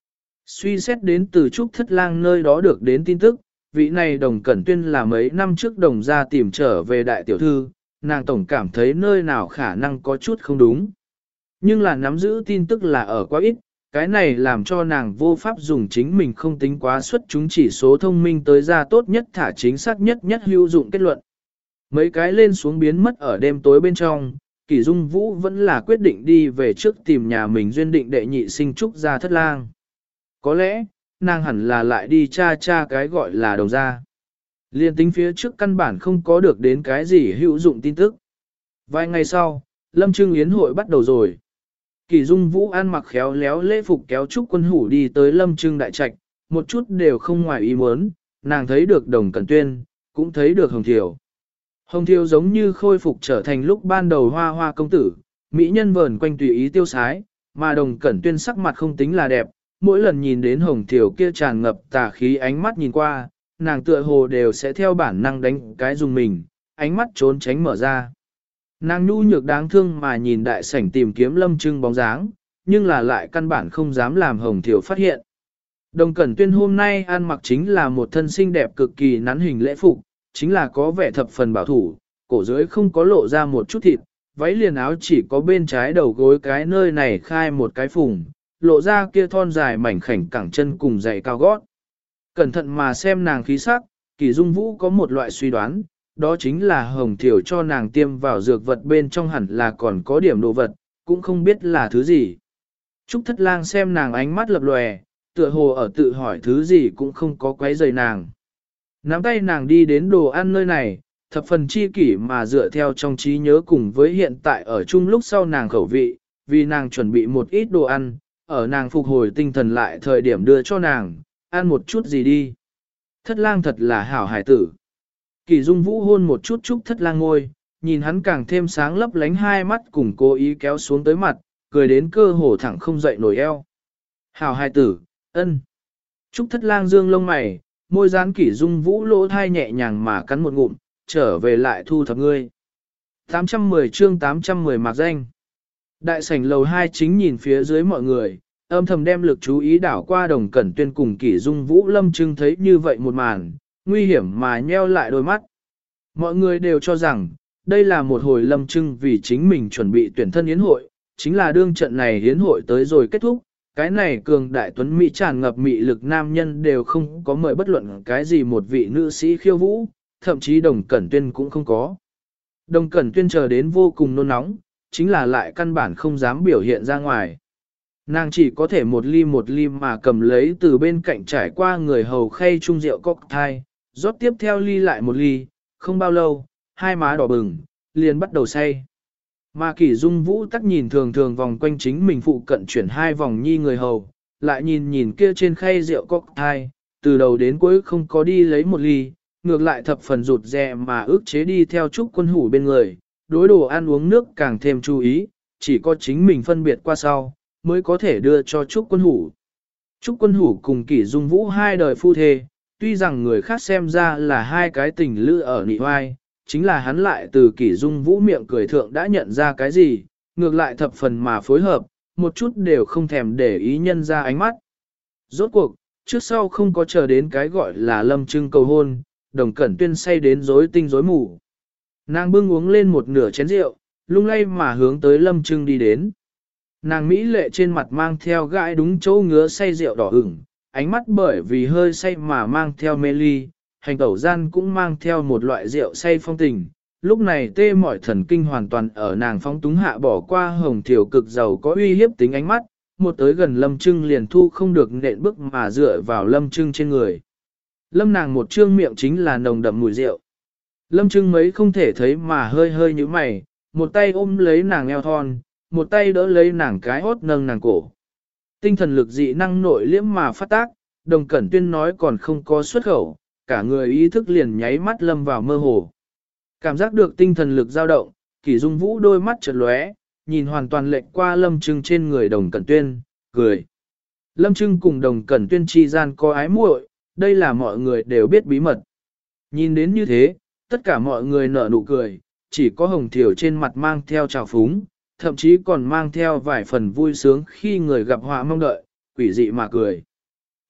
S1: Suy xét đến từ Trúc Thất Lang nơi đó được đến tin tức, vị này Đồng Cẩn Tuyên là mấy năm trước Đồng ra tìm trở về đại tiểu thư, nàng tổng cảm thấy nơi nào khả năng có chút không đúng. Nhưng là nắm giữ tin tức là ở quá ít, cái này làm cho nàng vô pháp dùng chính mình không tính quá xuất chúng chỉ số thông minh tới ra tốt nhất thả chính xác nhất hữu dụng kết luận. Mấy cái lên xuống biến mất ở đêm tối bên trong, Kỷ Dung Vũ vẫn là quyết định đi về trước tìm nhà mình duyên định đệ nhị sinh Trúc gia Thất Lang. Có lẽ, nàng hẳn là lại đi tra cái gọi là Đồng gia. Liên tính phía trước căn bản không có được đến cái gì hữu dụng tin tức. Vài ngày sau, Lâm Trưng Yến hội bắt đầu rồi. Kỷ Dung Vũ ăn mặc khéo léo lễ phục kéo Trúc Quân Hủ đi tới Lâm Trưng đại trạch, một chút đều không ngoài ý muốn, nàng thấy được Đồng Cẩn Tuyên, cũng thấy được Hồng Thiều. Hồng Thiều giống như khôi phục trở thành lúc ban đầu hoa hoa công tử, mỹ nhân vờn quanh tùy ý tiêu sái, mà Đồng Cẩn Tuyên sắc mặt không tính là đẹp, mỗi lần nhìn đến Hồng Thiều kia tràn ngập tà khí ánh mắt nhìn qua, nàng tựa hồ đều sẽ theo bản năng đánh cái dùng mình, ánh mắt trốn tránh mở ra. Nàng nhu nhược đáng thương mà nhìn đại sảnh tìm kiếm Lâm Trưng bóng dáng, nhưng là lại căn bản không dám làm Hồng Thiều phát hiện. Đồng Cẩn Tuyên hôm nay ăn mặc chính là một thân xinh đẹp cực kỳ nắn hình lễ phục, chính là có vẻ thập phần bảo thủ, cổ dưới không có lộ ra một chút thịt, váy liền áo chỉ có bên trái đầu gối cái nơi này khai một cái phùng, lộ ra kia thon dài mảnh khảnh cẳng chân cùng giày cao gót. Cẩn thận mà xem nàng khí sắc, Kỷ Dung Vũ có một loại suy đoán, đó chính là Hồng Thiều cho nàng tiêm vào dược vật bên trong hẳn là còn có điểm đồ vật, cũng không biết là thứ gì. Trúc Thất Lang xem nàng ánh mắt lập lòe, tựa hồ ở tự hỏi thứ gì cũng không có quấy rầy nàng. Nắm tay nàng đi đến đồ ăn nơi này, thập phần chi kỷ mà dựa theo trong trí nhớ cùng với hiện tại ở chung lúc sau nàng khẩu vị, vì nàng chuẩn bị một ít đồ ăn, ở nàng phục hồi tinh thần lại thời điểm đưa cho nàng, ăn một chút gì đi. Thất Lang thật là hảo hải tử. Kỷ Dung Vũ hôn một chút Trúc Thất Lang ngôi, nhìn hắn càng thêm sáng lấp lánh hai mắt cùng cố ý kéo xuống tới mặt, cười đến cơ hồ thẳng không dậy nổi eo. Hảo hải tử, ân. Trúc Thất Lang dương lông mày, môi dán Kỷ Dung Vũ lỗ thai nhẹ nhàng mà cắn một ngụm, trở về lại thu thập ngươi. 810 chương 810 mạc danh. Đại sảnh lầu 2 chính nhìn phía dưới mọi người, âm thầm đem lực chú ý đảo qua Đồng Cẩn Tuyên cùng Kỷ Dung Vũ Lâm Trưng thấy như vậy một màn, nguy hiểm mà nheo lại đôi mắt. Mọi người đều cho rằng, đây là một hồi Lâm Trưng vì chính mình chuẩn bị tuyển thân yến hội, chính là đương trận này yến hội tới rồi kết thúc, cái này cường đại tuấn mỹ tràn ngập mị lực nam nhân đều không có mời bất luận cái gì một vị nữ sĩ khiêu vũ, thậm chí Đồng Cẩn Tuyên cũng không có. Đồng Cẩn Tuyên chờ đến vô cùng nôn nóng, chính là lại căn bản không dám biểu hiện ra ngoài. Nàng chỉ có thể một ly mà cầm lấy từ bên cạnh trải qua người hầu khay chung rượu cocktail, rót tiếp theo ly lại một ly, không bao lâu, hai má đỏ bừng, liền bắt đầu say. Mà Kỷ Dung Vũ tắc nhìn thường thường vòng quanh chính mình phụ cận chuyển hai vòng nhi người hầu, lại nhìn kia trên khay rượu cocktail, từ đầu đến cuối không có đi lấy một ly, ngược lại thập phần rụt rè mà ước chế đi theo Trúc Quân Hủ bên người, đối đồ ăn uống nước càng thêm chú ý, chỉ có chính mình phân biệt qua sau, mới có thể đưa cho Trúc Quân Hủ. Trúc Quân Hủ cùng Kỷ Dung Vũ hai đời phu thê, tuy rằng người khác xem ra là hai cái tình lữ ở nị oai, chính là hắn lại từ Kỷ Dung Vũ miệng cười thượng đã nhận ra cái gì, ngược lại thập phần mà phối hợp, một chút đều không thèm để ý nhân ra ánh mắt. Rốt cuộc, trước sau không có chờ đến cái gọi là Lâm Trưng cầu hôn, Đồng Cẩn Tuyên say đến rối tinh rối mù. Nàng bưng uống lên một nửa chén rượu, lung lay mà hướng tới Lâm Trưng đi đến. Nàng mỹ lệ trên mặt mang theo gãi đúng chỗ ngứa say rượu đỏ ửng, ánh mắt bởi vì hơi say mà mang theo mê ly, hành tẩu gian cũng mang theo một loại rượu say phong tình. Lúc này tê mỏi thần kinh hoàn toàn ở nàng phóng túng hạ bỏ qua Hồng Thiều cực giàu có uy hiếp tính ánh mắt, một tới gần Lâm Trưng liền thu không được nện bước mà dựa vào Lâm Trưng trên người. Lâm nàng một trương miệng chính là nồng đậm mùi rượu. Lâm Trưng mấy không thể thấy mà hơi hơi như mày, một tay ôm lấy nàng eo thon, một tay đỡ lấy nàng cái hốt nâng nàng cổ. Tinh thần lực dị năng nội liễm mà phát tác, Đồng Cẩn Tuyên nói còn không có xuất khẩu, cả người ý thức liền nháy mắt lâm vào mơ hồ. Cảm giác được tinh thần lực dao động, Kỷ Dung Vũ đôi mắt chợt lóe, nhìn hoàn toàn lệch qua Lâm Trưng trên người Đồng Cẩn Tuyên, cười. Lâm Trưng cùng Đồng Cẩn Tuyên chi gian có ái muội, đây là mọi người đều biết bí mật. Nhìn đến như thế, tất cả mọi người nở nụ cười, chỉ có Hồng Thiều trên mặt mang theo trào phúng, thậm chí còn mang theo vài phần vui sướng khi người gặp họa mong đợi, quỷ dị mà cười.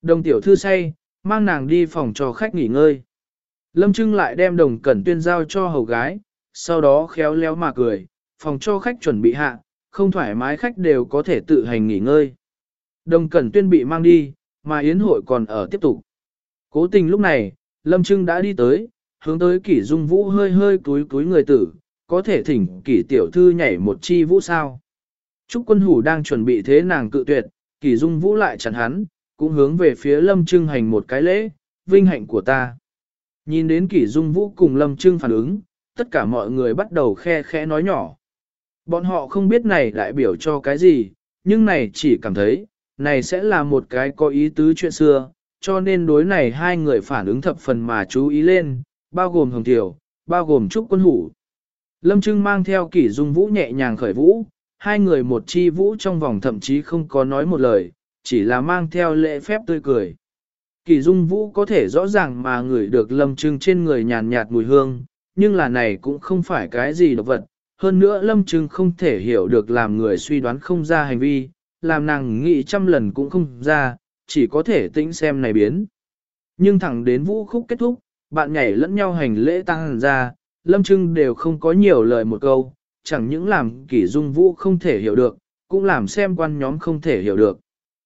S1: Đồng tiểu thư say, mang nàng đi phòng cho khách nghỉ ngơi. Lâm Trưng lại đem Đồng Cẩn Tuyên giao cho hầu gái, sau đó khéo léo mà cười, phòng cho khách chuẩn bị hạ, không thoải mái khách đều có thể tự hành nghỉ ngơi. Đồng Cẩn Tuyên bị mang đi, mà yến hội còn ở tiếp tục. Cố tình lúc này, Lâm Trưng đã đi tới, hướng tới Kỷ Dung Vũ hơi hơi túi người tử, có thể thỉnh Kỷ tiểu thư nhảy một chi vũ sao. Trúc Quân Hủ đang chuẩn bị thế nàng cự tuyệt, Kỷ Dung Vũ lại chặn hắn, cũng hướng về phía Lâm Trưng hành một cái lễ, vinh hạnh của ta. Nhìn đến Kỷ Dung Vũ cùng Lâm Trưng phản ứng, tất cả mọi người bắt đầu khe khẽ nói nhỏ. Bọn họ không biết này đại biểu cho cái gì, nhưng này chỉ cảm thấy, này sẽ là một cái có ý tứ chuyện xưa, cho nên đối này hai người phản ứng thập phần mà chú ý lên, bao gồm Hồng Tiểu, bao gồm Trúc Quân Hủ. Lâm Trưng mang theo Kỷ Dung Vũ nhẹ nhàng khởi vũ, hai người một chi vũ trong vòng thậm chí không có nói một lời, chỉ là mang theo lễ phép tươi cười. Kỷ Dung Vũ có thể rõ ràng mà ngửi được Lâm Trưng trên người nhàn nhạt mùi hương, nhưng là này cũng không phải cái gì độc vật. Hơn nữa Lâm Trưng không thể hiểu được làm người suy đoán không ra hành vi, làm nàng nghĩ trăm lần cũng không ra, chỉ có thể tĩnh xem này biến. Nhưng thẳng đến vũ khúc kết thúc, bạn nhảy lẫn nhau hành lễ tăng ra, Lâm Trưng đều không có nhiều lời một câu, chẳng những làm Kỷ Dung Vũ không thể hiểu được, cũng làm xem quan nhóm không thể hiểu được.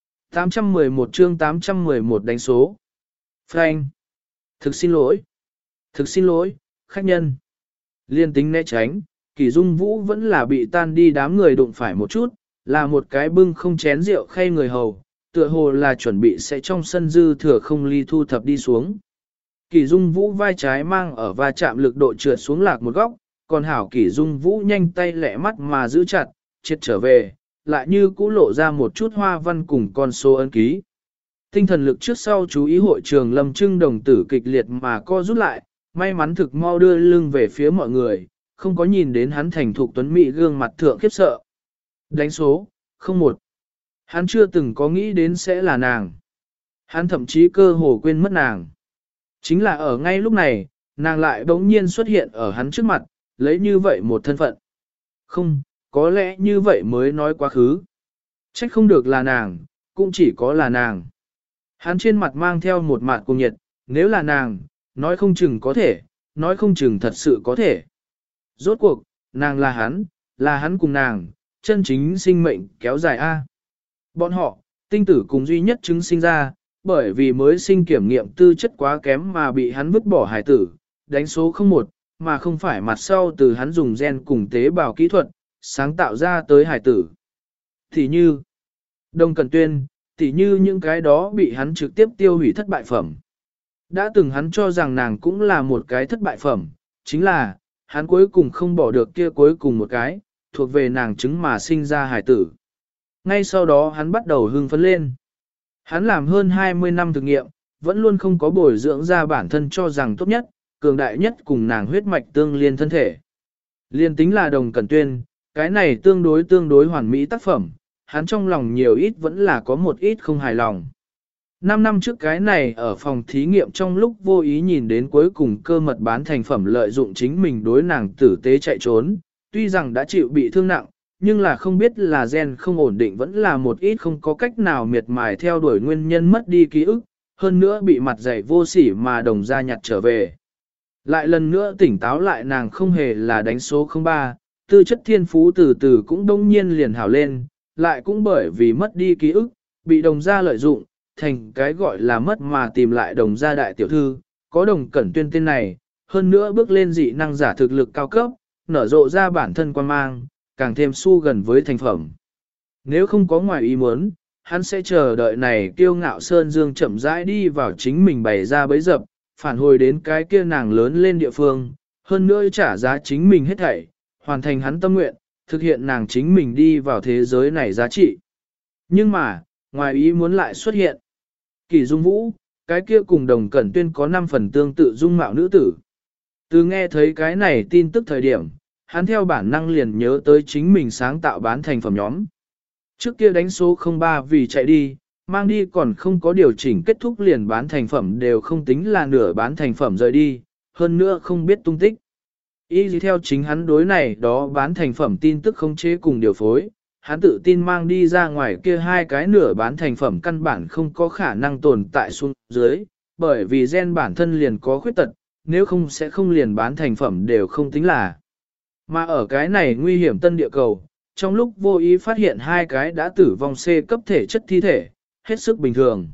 S1: 811 chương 811 đánh số. Frank. Thực xin lỗi. Thực xin lỗi, khách nhân. Liên tính né tránh, Kỷ Dung Vũ vẫn là bị tan đi đám người đụng phải một chút, là một cái bưng không chén rượu khay người hầu, tựa hồ là chuẩn bị sẽ trong sân dư thừa không ly thu thập đi xuống. Kỷ Dung Vũ vai trái mang ở va chạm lực độ trượt xuống lạc một góc, còn hảo Kỷ Dung Vũ nhanh tay lẹ mắt mà giữ chặt, triệt trở về, lại như cũ lộ ra một chút hoa văn cùng con số ấn ký. Tinh thần lực trước sau chú ý hội trường Lâm Trưng đồng tử kịch liệt mà co rút lại, may mắn thực mau đưa lưng về phía mọi người, không có nhìn đến hắn thành thục tuấn mỹ gương mặt thượng khiếp sợ. Đánh số, 01. Hắn chưa từng có nghĩ đến sẽ là nàng. Hắn thậm chí cơ hồ quên mất nàng. Chính là ở ngay lúc này, nàng lại bỗng nhiên xuất hiện ở hắn trước mặt, lấy như vậy một thân phận. Không, có lẽ như vậy mới nói quá khứ. Trách không được là nàng, cũng chỉ có là nàng. Hắn trên mặt mang theo một mạt cuồng nhiệt, nếu là nàng, nói không chừng có thể, nói không chừng thật sự có thể. Rốt cuộc, nàng là hắn cùng nàng, chân chính sinh mệnh kéo dài A. Bọn họ, tinh tử cùng duy nhất chứng sinh ra, bởi vì mới sinh kiểm nghiệm tư chất quá kém mà bị hắn vứt bỏ hài tử, đánh số 01, mà không phải mặt sau từ hắn dùng gen cùng tế bào kỹ thuật, sáng tạo ra tới hài tử. Thì như, Đồng Cẩn Tuyên, tỉ như những cái đó bị hắn trực tiếp tiêu hủy thất bại phẩm. Đã từng hắn cho rằng nàng cũng là một cái thất bại phẩm, chính là, hắn cuối cùng không bỏ được kia cuối cùng một cái, thuộc về nàng chứng mà sinh ra hài tử. Ngay sau đó hắn bắt đầu hưng phấn lên. Hắn làm hơn 20 năm thực nghiệm, vẫn luôn không có bồi dưỡng ra bản thân cho rằng tốt nhất, cường đại nhất cùng nàng huyết mạch tương liên thân thể. Liên tính là Đồng Cẩn Tuyên, cái này tương đối hoàn mỹ tác phẩm, hắn trong lòng nhiều ít vẫn là có một ít không hài lòng. 5 năm trước cái này ở phòng thí nghiệm trong lúc vô ý nhìn đến cuối cùng cơ mật bán thành phẩm lợi dụng chính mình đối nàng tử tế chạy trốn, tuy rằng đã chịu bị thương nặng, nhưng là không biết là gen không ổn định vẫn là một ít không có cách nào miệt mài theo đuổi nguyên nhân mất đi ký ức, hơn nữa bị mặt dày vô sỉ mà đồng ra nhặt trở về. Lại lần nữa tỉnh táo lại nàng không hề là đánh số 03, tư chất thiên phú từ từ cũng đông nhiên liền hảo lên, lại cũng bởi vì mất đi ký ức, bị đồng gia lợi dụng, thành cái gọi là mất mà tìm lại đồng gia đại tiểu thư, có Đồng Cẩn Tuyên tên này, hơn nữa bước lên dị năng giả thực lực cao cấp, nở rộ ra bản thân quan mang, càng thêm su gần với thành phẩm. Nếu không có ngoài ý muốn, hắn sẽ chờ đợi này kiêu ngạo Sơn Dương chậm rãi đi vào chính mình bày ra bấy dập, phản hồi đến cái kia nàng lớn lên địa phương, hơn nữa trả giá chính mình hết thảy, hoàn thành hắn tâm nguyện, thực hiện nàng chính mình đi vào thế giới này giá trị. Nhưng mà, ngoài ý muốn lại xuất hiện. Kỷ Dung Vũ, cái kia cùng Đồng Cẩn Tuyên có 5 phần tương tự dung mạo nữ tử. Từ nghe thấy cái này tin tức thời điểm, hắn theo bản năng liền nhớ tới chính mình sáng tạo bán thành phẩm nhóm. Trước kia đánh số 03 vì chạy đi, mang đi còn không có điều chỉnh kết thúc liền bán thành phẩm đều không tính là nửa bán thành phẩm rời đi, hơn nữa không biết tung tích. Ý gì theo chính hắn đối này đó bán thành phẩm tin tức không chế cùng điều phối, hắn tự tin mang đi ra ngoài kia hai cái nửa bán thành phẩm căn bản không có khả năng tồn tại xuống dưới, bởi vì gen bản thân liền có khuyết tật, nếu không sẽ không liền bán thành phẩm đều không tính là. Mà ở cái này nguy hiểm tân địa cầu, trong lúc vô ý phát hiện hai cái đã tử vong C cấp thể chất thi thể, hết sức bình thường.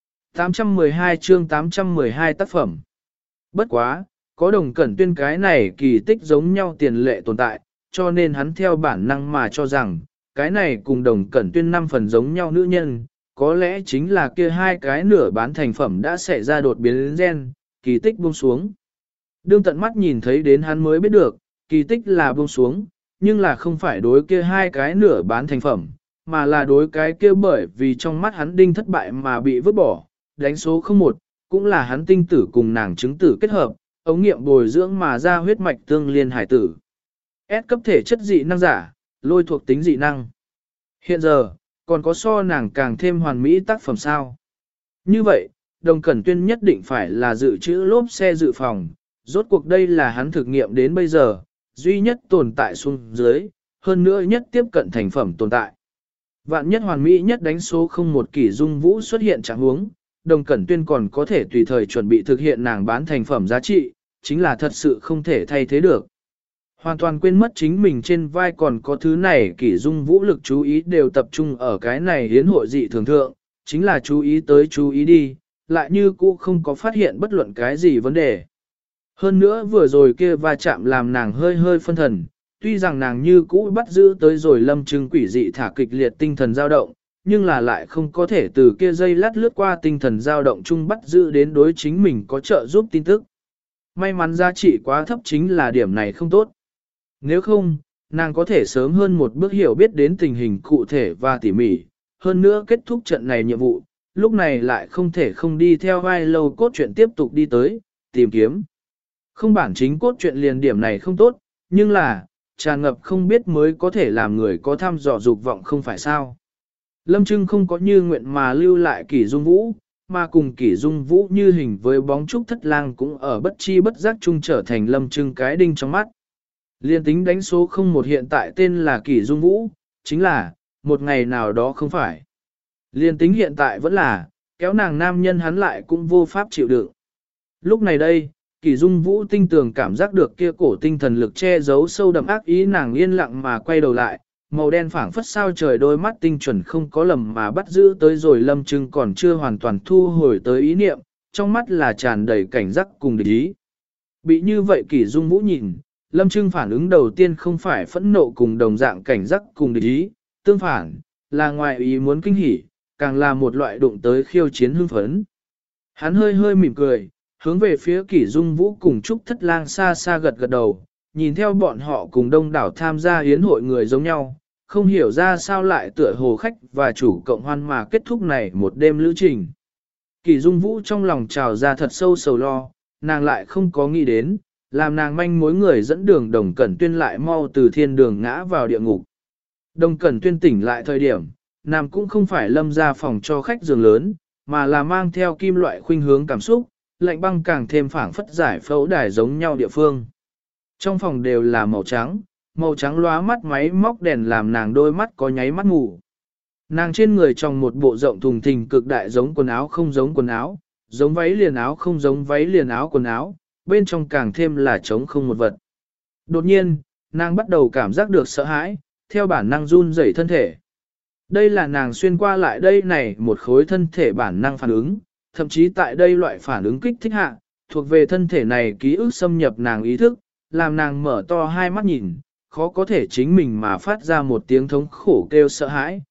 S1: 812 chương 812 tác phẩm. Bất quá, có Đồng Cẩn Tuyên cái này kỳ tích giống nhau tiền lệ tồn tại, cho nên hắn theo bản năng mà cho rằng, cái này cùng Đồng Cẩn Tuyên 5 phần giống nhau nữ nhân, có lẽ chính là kia hai cái nửa bán thành phẩm đã xảy ra đột biến gen, kỳ tích buông xuống. Đương tận mắt nhìn thấy đến hắn mới biết được, kỳ tích là buông xuống, nhưng là không phải đối kia hai cái nửa bán thành phẩm, mà là đối cái kia bởi vì trong mắt hắn đinh thất bại mà bị vứt bỏ, đánh số 01, cũng là hắn tinh tử cùng nàng chứng tử kết hợp, ống nghiệm bồi dưỡng mà ra huyết mạch tương liên hải tử. S cấp thể chất dị năng giả, lôi thuộc tính dị năng. Hiện giờ, còn có so nàng càng thêm hoàn mỹ tác phẩm sao. Như vậy, Đồng Cẩn Tuyên nhất định phải là dự trữ lốp xe dự phòng, rốt cuộc đây là hắn thực nghiệm đến bây giờ, duy nhất tồn tại xuống dưới, hơn nữa nhất tiếp cận thành phẩm tồn tại. Vạn nhất hoàn mỹ nhất đánh số 01 kỷ dung vũ xuất hiện trạng huống, Đồng Cẩn Tuyên còn có thể tùy thời chuẩn bị thực hiện nàng bán thành phẩm giá trị, chính là thật sự không thể thay thế được. Hoàn toàn quên mất chính mình trên vai còn có thứ này, kỷ dung vũ lực chú ý đều tập trung ở cái này hiến hội dị thường thượng, chính là chú ý tới chú ý đi, lại như cũ không có phát hiện bất luận cái gì vấn đề. Hơn nữa vừa rồi kia va chạm làm nàng hơi hơi phân thần, tuy rằng nàng như cũ bắt giữ tới rồi Lâm Trưng quỷ dị thả kịch liệt tinh thần dao động, nhưng là lại không có thể từ kia dây lát lướt qua tinh thần dao động chung bắt giữ đến đối chính mình có trợ giúp tin tức. May mắn giá trị quá thấp chính là điểm này không tốt. Nếu không, nàng có thể sớm hơn một bước hiểu biết đến tình hình cụ thể và tỉ mỉ, hơn nữa kết thúc trận này nhiệm vụ, lúc này lại không thể không đi theo vai lâu cốt truyện tiếp tục đi tới, tìm kiếm. Không bản chính cốt truyện liền điểm này không tốt, nhưng là, tràn ngập không biết mới có thể làm người có thăm dò dục vọng không phải sao. Lâm Trưng không có như nguyện mà lưu lại Kỷ Dung Vũ, mà cùng Kỷ Dung Vũ như hình với bóng trúc thất lang cũng ở bất chi bất giác chung trở thành Lâm Trưng cái đinh trong mắt. Liên tính đánh số 01 hiện tại tên là Kỷ Dung Vũ, chính là, một ngày nào đó không phải. Liên tính hiện tại vẫn là, kéo nàng nam nhân hắn lại cũng vô pháp chịu đựng. Lúc này đây, Kỷ Dung Vũ tinh tường cảm giác được kia cổ tinh thần lực che giấu sâu đậm ác ý, nàng yên lặng mà quay đầu lại, màu đen phảng phất sao trời đôi mắt tinh chuẩn không có lầm mà bắt giữ tới rồi Lâm Trưng còn chưa hoàn toàn thu hồi tới ý niệm, trong mắt là tràn đầy cảnh giác cùng địch ý. Bị như vậy Kỷ Dung Vũ nhìn, Lâm Trưng phản ứng đầu tiên không phải phẫn nộ cùng đồng dạng cảnh giác cùng địch ý, tương phản, là ngoài ý muốn kinh hỉ, càng là một loại đụng tới khiêu chiến hưng phấn. Hắn hơi hơi mỉm cười, hướng về phía Kỷ Dung Vũ cùng Trúc Thất Lang xa xa gật gật đầu, nhìn theo bọn họ cùng đông đảo tham gia yến hội người giống nhau, không hiểu ra sao lại tựa hồ khách và chủ cộng hoan mà kết thúc này một đêm lữ trình. Kỷ Dung Vũ trong lòng trào ra thật sâu sầu lo, nàng lại không có nghĩ đến, làm nàng manh mối người dẫn đường Đồng Cẩn Tuyên lại mau từ thiên đường ngã vào địa ngục. Đồng Cẩn Tuyên tỉnh lại thời điểm, nàng cũng không phải lâm ra phòng cho khách giường lớn, mà là mang theo kim loại khuynh hướng cảm xúc, lạnh băng càng thêm phảng phất giải phẫu đài giống nhau địa phương. Trong phòng đều là màu trắng lóa mắt máy móc đèn làm nàng đôi mắt có nháy mắt ngủ. Nàng trên người trong một bộ rộng thùng thình cực đại giống quần áo không giống quần áo, giống váy liền áo không giống váy liền áo quần áo, bên trong càng thêm là trống không một vật. Đột nhiên, nàng bắt đầu cảm giác được sợ hãi, theo bản năng run rẩy thân thể. Đây là nàng xuyên qua lại đây này một khối thân thể bản năng phản ứng, thậm chí tại đây loại phản ứng kích thích hạ, thuộc về thân thể này ký ức xâm nhập nàng ý thức, làm nàng mở to hai mắt nhìn, khó có thể chính mình mà phát ra một tiếng thống khổ kêu sợ hãi.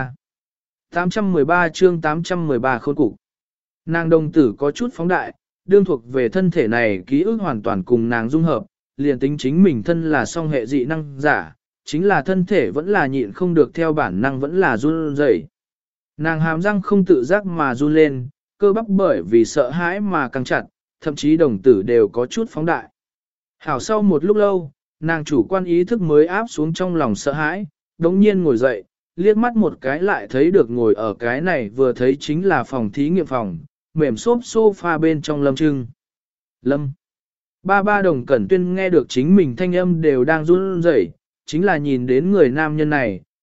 S1: 813 chương 813 khôn cục. Nàng đồng tử có chút phóng đại, đương thuộc về thân thể này ký ức hoàn toàn cùng nàng dung hợp, liền tính chính mình thân là song hệ dị năng giả, chính là thân thể vẫn là nhịn không được theo bản năng vẫn là run rẩy. Nàng hàm răng không tự giác mà run lên, cơ bắp bởi vì sợ hãi mà căng chặt, thậm chí đồng tử đều có chút phóng đại. Hảo sau một lúc lâu, nàng chủ quan ý thức mới áp xuống trong lòng sợ hãi, đống nhiên ngồi dậy, liếc mắt một cái lại thấy được ngồi ở cái này vừa thấy chính là phòng thí nghiệm phòng, mềm xốp sofa bên trong Lâm Trưng. Lâm. Ba Đồng Cẩn Tuyên nghe được chính mình thanh âm đều đang run rẩy, chính là nhìn đến người nam nhân này,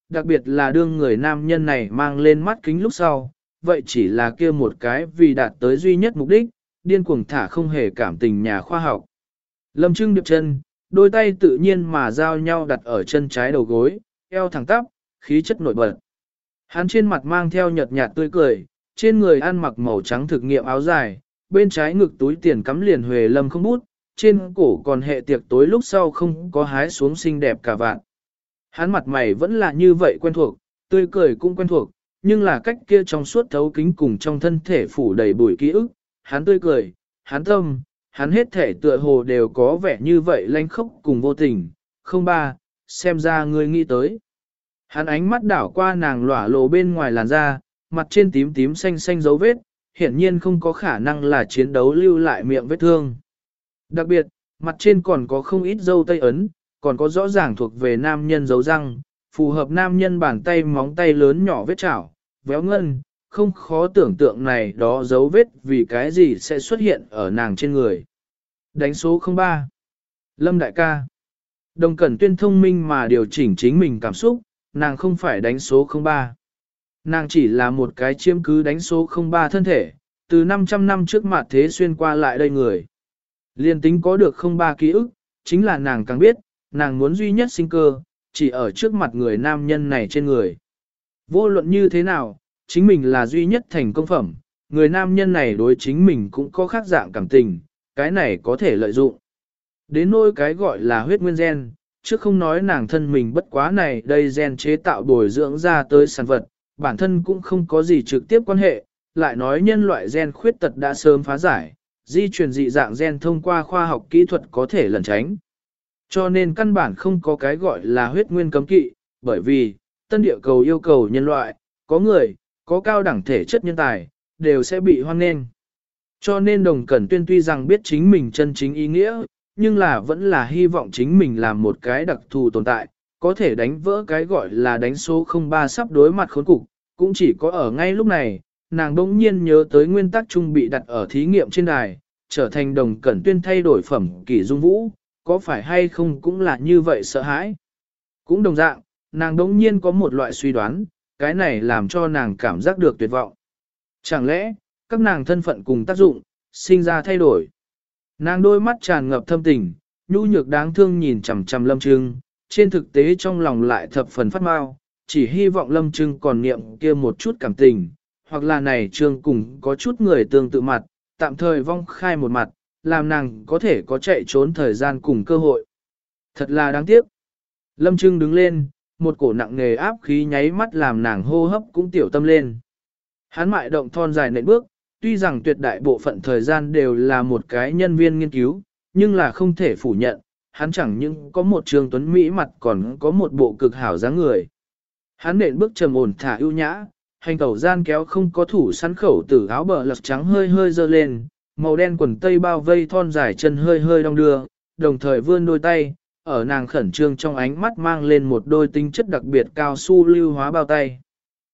S1: đặc biệt là đương người nam nhân này mang lên mắt kính lúc sau, vậy chỉ là kia một cái vì đạt tới duy nhất mục đích, điên cuồng thả không hề cảm tình nhà khoa học. Lâm Trưng điệp chân, đôi tay tự nhiên mà giao nhau đặt ở chân trái đầu gối, eo thẳng tắp, khí chất nổi bật. Hắn trên mặt mang theo nhợt nhạt tươi cười, trên người ăn mặc màu trắng thực nghiệm áo dài, bên trái ngực túi tiền cắm liền huề lâm không bút, trên cổ còn hệ tiệc tối lúc sau không có hái xuống xinh đẹp cả vạn. Hắn mặt mày vẫn là như vậy quen thuộc, tươi cười cũng quen thuộc, nhưng là cách kia trong suốt thấu kính cùng trong thân thể phủ đầy bụi ký ức, hắn tươi cười, hắn tâm, hắn hết thể tựa hồ đều có vẻ như vậy lanh khốc cùng vô tình, không ba, xem ra ngươi nghĩ tới. Hắn ánh mắt đảo qua nàng lỏa lộ bên ngoài làn da, mặt trên tím tím xanh xanh dấu vết, hiển nhiên không có khả năng là chiến đấu lưu lại miệng vết thương. Đặc biệt, mặt trên còn có không ít dâu tây ấn, còn có rõ ràng thuộc về nam nhân dấu răng, phù hợp nam nhân bàn tay móng tay lớn nhỏ vết chảo, véo ngân, không khó tưởng tượng này đó dấu vết vì cái gì sẽ xuất hiện ở nàng trên người. Đánh số 03. Lâm đại ca. Đồng Cẩn Tuyên thông minh mà điều chỉnh chính mình cảm xúc, nàng không phải đánh số 03. Nàng chỉ là một cái chiếm cứ đánh số 03 thân thể, từ 500 năm trước mặt thế xuyên qua lại đây người. Liên tính có được 03 ký ức, chính là nàng càng biết, nàng muốn duy nhất sinh cơ, chỉ ở trước mặt người nam nhân này trên người. Vô luận như thế nào, chính mình là duy nhất thành công phẩm, người nam nhân này đối chính mình cũng có khác dạng cảm tình, cái này có thể lợi dụng. Đến nỗi cái gọi là huyết nguyên gen, chứ không nói nàng thân mình bất quá này đây gen chế tạo bồi dưỡng ra tới sản vật, bản thân cũng không có gì trực tiếp quan hệ, lại nói nhân loại gen khuyết tật đã sớm phá giải, di truyền dị dạng gen thông qua khoa học kỹ thuật có thể lẩn tránh. Cho nên căn bản không có cái gọi là huyết nguyên cấm kỵ, bởi vì, tân địa cầu yêu cầu nhân loại, có người, có cao đẳng thể chất nhân tài, đều sẽ bị hoan nghênh. Cho nên Đồng Cẩn Tuyên tuy rằng biết chính mình chân chính ý nghĩa, nhưng là vẫn là hy vọng chính mình làm một cái đặc thù tồn tại, có thể đánh vỡ cái gọi là đánh số 03 sắp đối mặt khốn cục, cũng chỉ có ở ngay lúc này, nàng đỗng nhiên nhớ tới nguyên tắc chung bị đặt ở thí nghiệm trên đài, trở thành Đồng Cẩn Tuyên thay đổi phẩm kỷ dung vũ, có phải hay không cũng là như vậy sợ hãi. Cũng đồng dạng, nàng đỗng nhiên có một loại suy đoán, cái này làm cho nàng cảm giác được tuyệt vọng. Chẳng lẽ, các nàng thân phận cùng tác dụng, sinh ra thay đổi. Nàng đôi mắt tràn ngập thâm tình, nhu nhược đáng thương nhìn chằm chằm Lâm Trưng, trên thực tế trong lòng lại thập phần phát mau, chỉ hy vọng Lâm Trưng còn niệm kia một chút cảm tình, hoặc là này trương cùng có chút người tương tự mặt, tạm thời vong khai một mặt, làm nàng có thể có chạy trốn thời gian cùng cơ hội. Thật là đáng tiếc. Lâm Trưng đứng lên, một cổ nặng nề áp khí nháy mắt làm nàng hô hấp cũng tiểu tâm lên. Hắn mại động thon dài nện bước, tuy rằng tuyệt đại bộ phận thời gian đều là một cái nhân viên nghiên cứu, nhưng là không thể phủ nhận, hắn chẳng những có một trường tuấn mỹ mặt còn có một bộ cực hảo dáng người. Hắn nện bước trầm ổn thả ưu nhã, hành tẩu gian kéo không có thủ sắn khẩu tử áo bờ lật trắng hơi hơi dơ lên, màu đen quần tây bao vây thon dài chân hơi hơi đong đưa, đồng thời vươn đôi tay, ở nàng khẩn trương trong ánh mắt mang lên một đôi tinh chất đặc biệt cao su lưu hóa bao tay.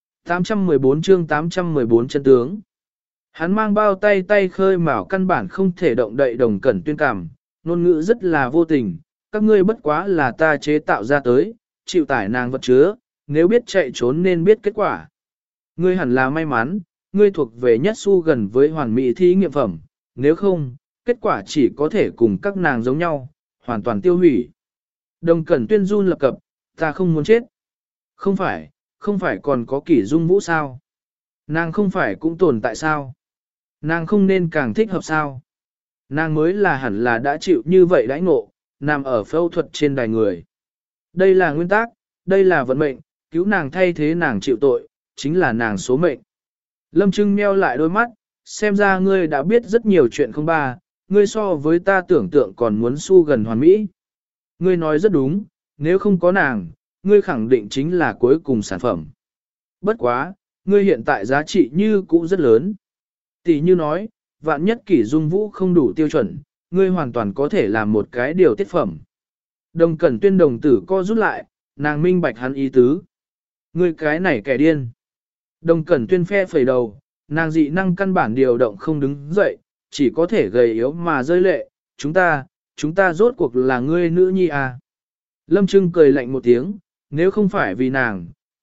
S1: 814 chương 814 chân tướng. Hắn mang bao tay tay khơi mào căn bản không thể động đậy Đồng Cẩn Tuyên cảm, ngôn ngữ rất là vô tình, các ngươi bất quá là ta chế tạo ra tới, chịu tải nàng vật chứa, nếu biết chạy trốn nên biết kết quả. Ngươi hẳn là may mắn, ngươi thuộc về nhất su gần với hoàn mỹ thí nghiệm phẩm, nếu không, kết quả chỉ có thể cùng các nàng giống nhau, hoàn toàn tiêu hủy. Đồng Cẩn Tuyên run lập cập, ta không muốn chết. Không phải còn có Kỷ Dung Vũ sao? Nàng không phải cũng tồn tại sao? Nàng không nên càng thích hợp sao? Nàng mới là hẳn là đã chịu như vậy đãi ngộ, nằm ở phẫu thuật trên đài người. Đây là nguyên tắc, đây là vận mệnh, cứu nàng thay thế nàng chịu tội, chính là nàng số mệnh. Lâm Trưng meo lại đôi mắt, xem ra ngươi đã biết rất nhiều chuyện không ba, ngươi so với ta tưởng tượng còn muốn su gần hoàn mỹ. Ngươi nói rất đúng, nếu không có nàng, ngươi khẳng định chính là cuối cùng sản phẩm. Bất quá, ngươi hiện tại giá trị như cũ rất lớn. Tỷ như nói, vạn nhất Kỷ Dung Vũ không đủ tiêu chuẩn, ngươi hoàn toàn có thể làm một cái điều tiết phẩm. Đồng Cẩn Tuyên đồng tử co rút lại, nàng minh bạch hắn ý tứ. Ngươi cái này kẻ điên. Đồng Cẩn Tuyên phe phẩy đầu, nàng dị năng căn bản điều động không đứng dậy, chỉ có thể gầy yếu mà rơi lệ. Chúng ta rốt cuộc là ngươi nữ nhi à. Lâm Trưng cười lạnh một tiếng, nếu không phải vì nàng,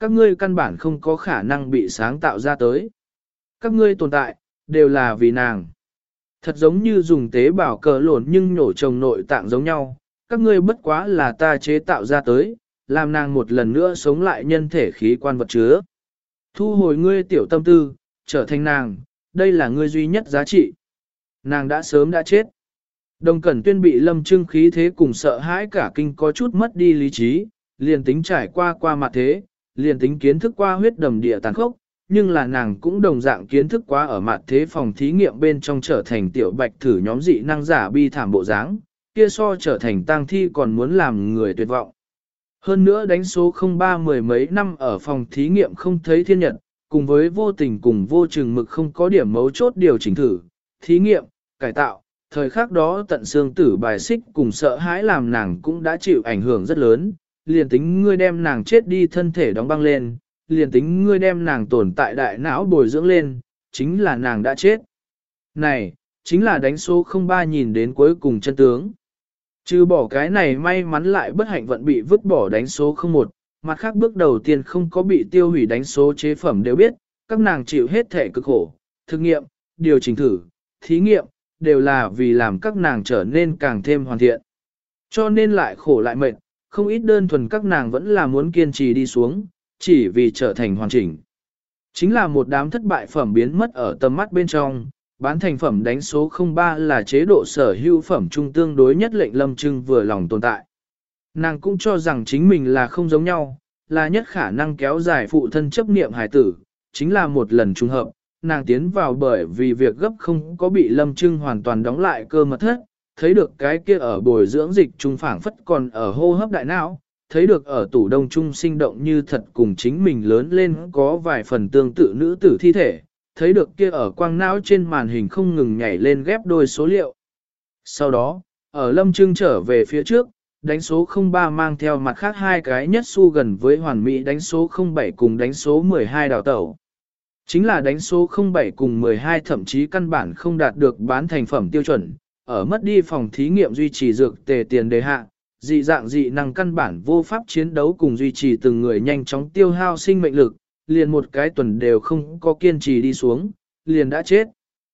S1: các ngươi căn bản không có khả năng bị sáng tạo ra tới. Các ngươi tồn tại, đều là vì nàng. Thật giống như dùng tế bào cờ lộn nhưng nhổ trồng nội tạng giống nhau, các ngươi bất quá là ta chế tạo ra tới, làm nàng một lần nữa sống lại nhân thể khí quan vật chứa. Thu hồi ngươi tiểu tâm tư, trở thành nàng, đây là ngươi duy nhất giá trị. Nàng đã sớm đã chết. Đồng Cẩn Tuyên bị Lâm Trưng khí thế cùng sợ hãi cả kinh có chút mất đi lý trí, liền tính trải qua mặt thế, liền tính kiến thức qua huyết đầm địa tàn khốc, nhưng là nàng cũng đồng dạng kiến thức quá ở mặt thế phòng thí nghiệm bên trong trở thành tiểu bạch thử nhóm dị năng giả bi thảm bộ dáng, kia so trở thành tang thi còn muốn làm người tuyệt vọng. Hơn nữa đánh số 03 mười mấy năm ở phòng thí nghiệm không thấy thiên nhật, cùng với vô tình cùng vô chừng mực không có điểm mấu chốt điều chỉnh thử, thí nghiệm, cải tạo, thời khắc đó tận xương tử bài xích cùng sợ hãi làm nàng cũng đã chịu ảnh hưởng rất lớn, liền tính ngươi đem nàng chết đi thân thể đóng băng lên, liền tính ngươi đem nàng tồn tại đại não bồi dưỡng lên, chính là nàng đã chết. Này, chính là đánh số 03 nhìn đến cuối cùng chân tướng. Trừ bỏ cái này may mắn lại bất hạnh vận bị vứt bỏ đánh số 01, mặt khác bước đầu tiên không có bị tiêu hủy đánh số chế phẩm đều biết, các nàng chịu hết thể cực khổ, thực nghiệm, điều chỉnh thử, thí nghiệm, đều là vì làm các nàng trở nên càng thêm hoàn thiện. Cho nên lại khổ lại mệt, không ít đơn thuần các nàng vẫn là muốn kiên trì đi xuống, chỉ vì trở thành hoàn chỉnh. Chính là một đám thất bại phẩm biến mất ở tầm mắt bên trong, bán thành phẩm đánh số 03 là chế độ sở hữu phẩm trung tương đối nhất lệnh Lâm Trưng vừa lòng tồn tại. Nàng cũng cho rằng chính mình là không giống nhau, là nhất khả năng kéo dài phụ thân chấp niệm hài tử, chính là một lần trùng hợp, nàng tiến vào bởi vì việc gấp không có bị Lâm Trưng hoàn toàn đóng lại cơ mật thất, thấy được cái kia ở bồi dưỡng dịch trung phảng phất còn ở hô hấp đại não, thấy được ở tủ đông trung sinh động như thật cùng chính mình lớn lên có vài phần tương tự nữ tử thi thể, thấy được kia ở quang não trên màn hình không ngừng nhảy lên ghép đôi số liệu. Sau đó, ở Lâm Trưng trở về phía trước, đánh số 03 mang theo mặt khác hai cái nhất su gần với hoàn mỹ đánh số 07 cùng đánh số 12 đào tẩu. Chính là đánh số 07 cùng 12 thậm chí căn bản không đạt được bán thành phẩm tiêu chuẩn, ở mất đi phòng thí nghiệm duy trì dược tề tiền đề hạ, dị dạng dị năng căn bản vô pháp chiến đấu cùng duy trì từng người nhanh chóng tiêu hao sinh mệnh lực, liền một cái tuần đều không có kiên trì đi xuống, liền đã chết.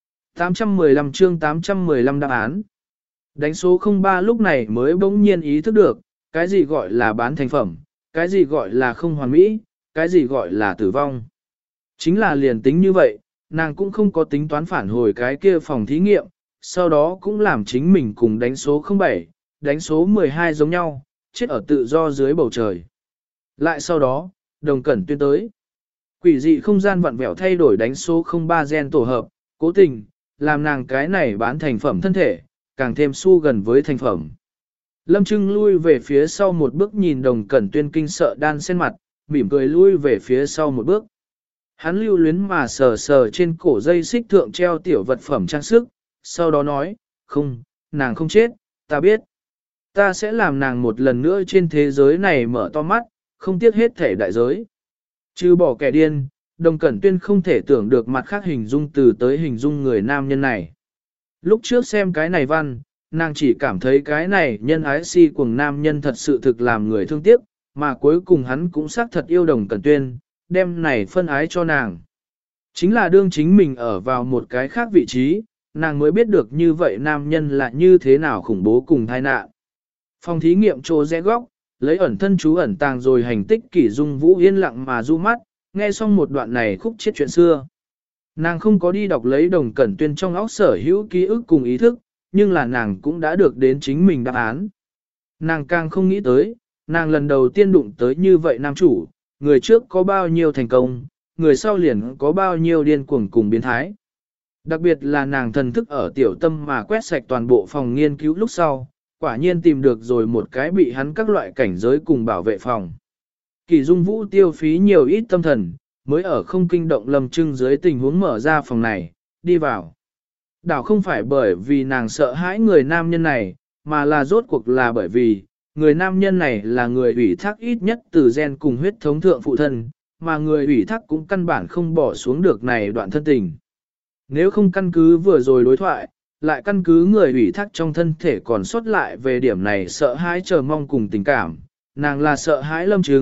S1: 815 chương 815 đáp án. Đánh số 03 lúc này mới bỗng nhiên ý thức được, cái gì gọi là bán thành phẩm, cái gì gọi là không hoàn mỹ, cái gì gọi là tử vong. Chính là liền tính như vậy, nàng cũng không có tính toán phản hồi cái kia phòng thí nghiệm, sau đó cũng làm chính mình cùng đánh số 07, đánh số 12 giống nhau, chết ở tự do dưới bầu trời. Lại sau đó, Đồng Cẩn Tuyên tới. Quỷ dị không gian vặn vẹo thay đổi đánh số 03 gen tổ hợp, cố tình, làm nàng cái này bán thành phẩm thân thể, càng thêm su gần với thành phẩm. Lâm Trưng lui về phía sau một bước nhìn Đồng Cẩn Tuyên kinh sợ đan sen mặt, mỉm cười lui về phía sau một bước. Hắn lưu luyến mà sờ sờ trên cổ dây xích thượng treo tiểu vật phẩm trang sức, sau đó nói, không, nàng không chết, ta biết. Ta sẽ làm nàng một lần nữa trên thế giới này mở to mắt, không tiếc hết thể đại giới. Trừ bỏ kẻ điên, Đồng Cẩn Tuyên không thể tưởng được mặt khác hình dung từ tới hình dung người nam nhân này. Lúc trước xem cái này văn, nàng chỉ cảm thấy cái này nhân ái si cuồng nam nhân thật sự thực làm người thương tiếc, mà cuối cùng hắn cũng xác thật yêu Đồng Cẩn Tuyên, đem này phân ái cho nàng. Chính là đương chính mình ở vào một cái khác vị trí, nàng mới biết được như vậy nam nhân là như thế nào khủng bố cùng tai nạn. Phòng thí nghiệm trô rẽ góc, lấy ẩn thân chú ẩn tàng rồi hành tích kỷ dung vũ yên lặng mà du mắt, nghe xong một đoạn này khúc chết chuyện xưa. Nàng không có đi đọc lấy Đồng Cẩn Tuyên trong óc sở hữu ký ức cùng ý thức, nhưng là nàng cũng đã được đến chính mình đáp án. Nàng càng không nghĩ tới, nàng lần đầu tiên đụng tới như vậy nam chủ, người trước có bao nhiêu thành công, người sau liền có bao nhiêu điên cuồng cùng biến thái. Đặc biệt là nàng thần thức ở tiểu tâm mà quét sạch toàn bộ phòng nghiên cứu lúc sau, quả nhiên tìm được rồi một cái bị hắn các loại cảnh giới cùng bảo vệ phòng. Kỳ Dung Vũ tiêu phí nhiều ít tâm thần, mới ở không kinh động Lâm Trưng dưới tình huống mở ra phòng này, đi vào. Đảo không phải bởi vì nàng sợ hãi người nam nhân này, mà là rốt cuộc là bởi vì, người nam nhân này là người ủy thác ít nhất từ gen cùng huyết thống thượng phụ thân, mà người ủy thác cũng căn bản không bỏ xuống được này đoạn thân tình. Nếu không căn cứ vừa rồi đối thoại, lại căn cứ người ủy thác trong thân thể còn sót lại về điểm này sợ hãi chờ mong cùng tình cảm, nàng là sợ hãi Lâm Trưng,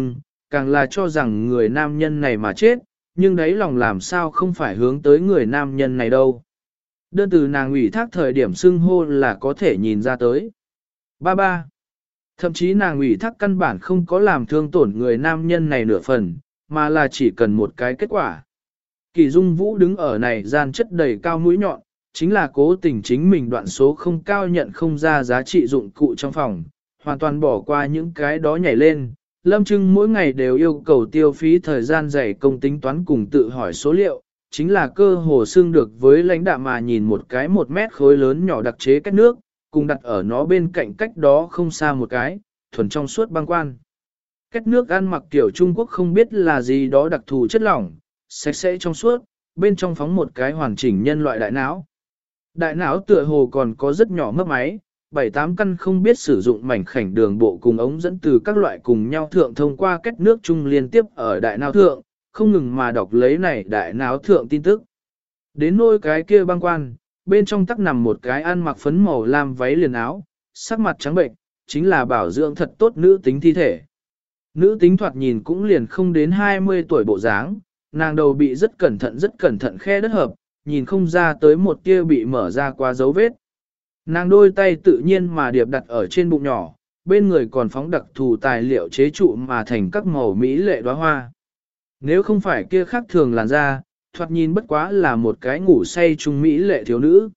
S1: càng là cho rằng người nam nhân này mà chết, nhưng đấy lòng làm sao không phải hướng tới người nam nhân này đâu. Đơn từ nàng ủy thác thời điểm xưng hô là có thể nhìn ra tới. Ba ba. Thậm chí nàng ủy thác căn bản không có làm thương tổn người nam nhân này nửa phần, mà là chỉ cần một cái kết quả. Kỳ Dung Vũ đứng ở này gian chất đầy cao mũi nhọn, chính là cố tình chính mình đoạn số không cao nhận không ra giá trị dụng cụ trong phòng, hoàn toàn bỏ qua những cái đó nhảy lên. Lâm Trưng mỗi ngày đều yêu cầu tiêu phí thời gian dày công tính toán cùng tự hỏi số liệu, chính là cơ hồ xưng được với lãnh đạm mà nhìn một cái 1 mét khối lớn nhỏ đặc chế cách nước, cùng đặt ở nó bên cạnh cách đó không xa một cái, thuần trong suốt băng quan. Cách nước ăn mặc kiểu Trung Quốc không biết là gì đó đặc thù chất lỏng, sạch sẽ trong suốt, bên trong phóng một cái hoàn chỉnh nhân loại đại não. Đại não tựa hồ còn có rất nhỏ mấp máy, 7-8 căn không biết sử dụng mảnh khảnh đường bộ cùng ống dẫn từ các loại cùng nhau thượng thông qua kết nước chung liên tiếp ở đại não thượng, không ngừng mà đọc lấy này đại não thượng tin tức. Đến nôi cái kia băng quan, bên trong tắc nằm một cái ăn mặc phấn màu lam váy liền áo, sắc mặt trắng bệnh, chính là bảo dưỡng thật tốt nữ tính thi thể. Nữ tính thoạt nhìn cũng liền không đến 20 tuổi bộ dáng, nàng đầu bị rất cẩn thận khe đất hợp, nhìn không ra tới một tia bị mở ra qua dấu vết. Nàng đôi tay tự nhiên mà điệp đặt ở trên bụng nhỏ, bên người còn phóng đặc thù tài liệu chế trụ mà thành các màu mỹ lệ đóa hoa. Nếu không phải kia khác thường làn da, thoạt nhìn bất quá là một cái ngủ say trung mỹ lệ thiếu nữ.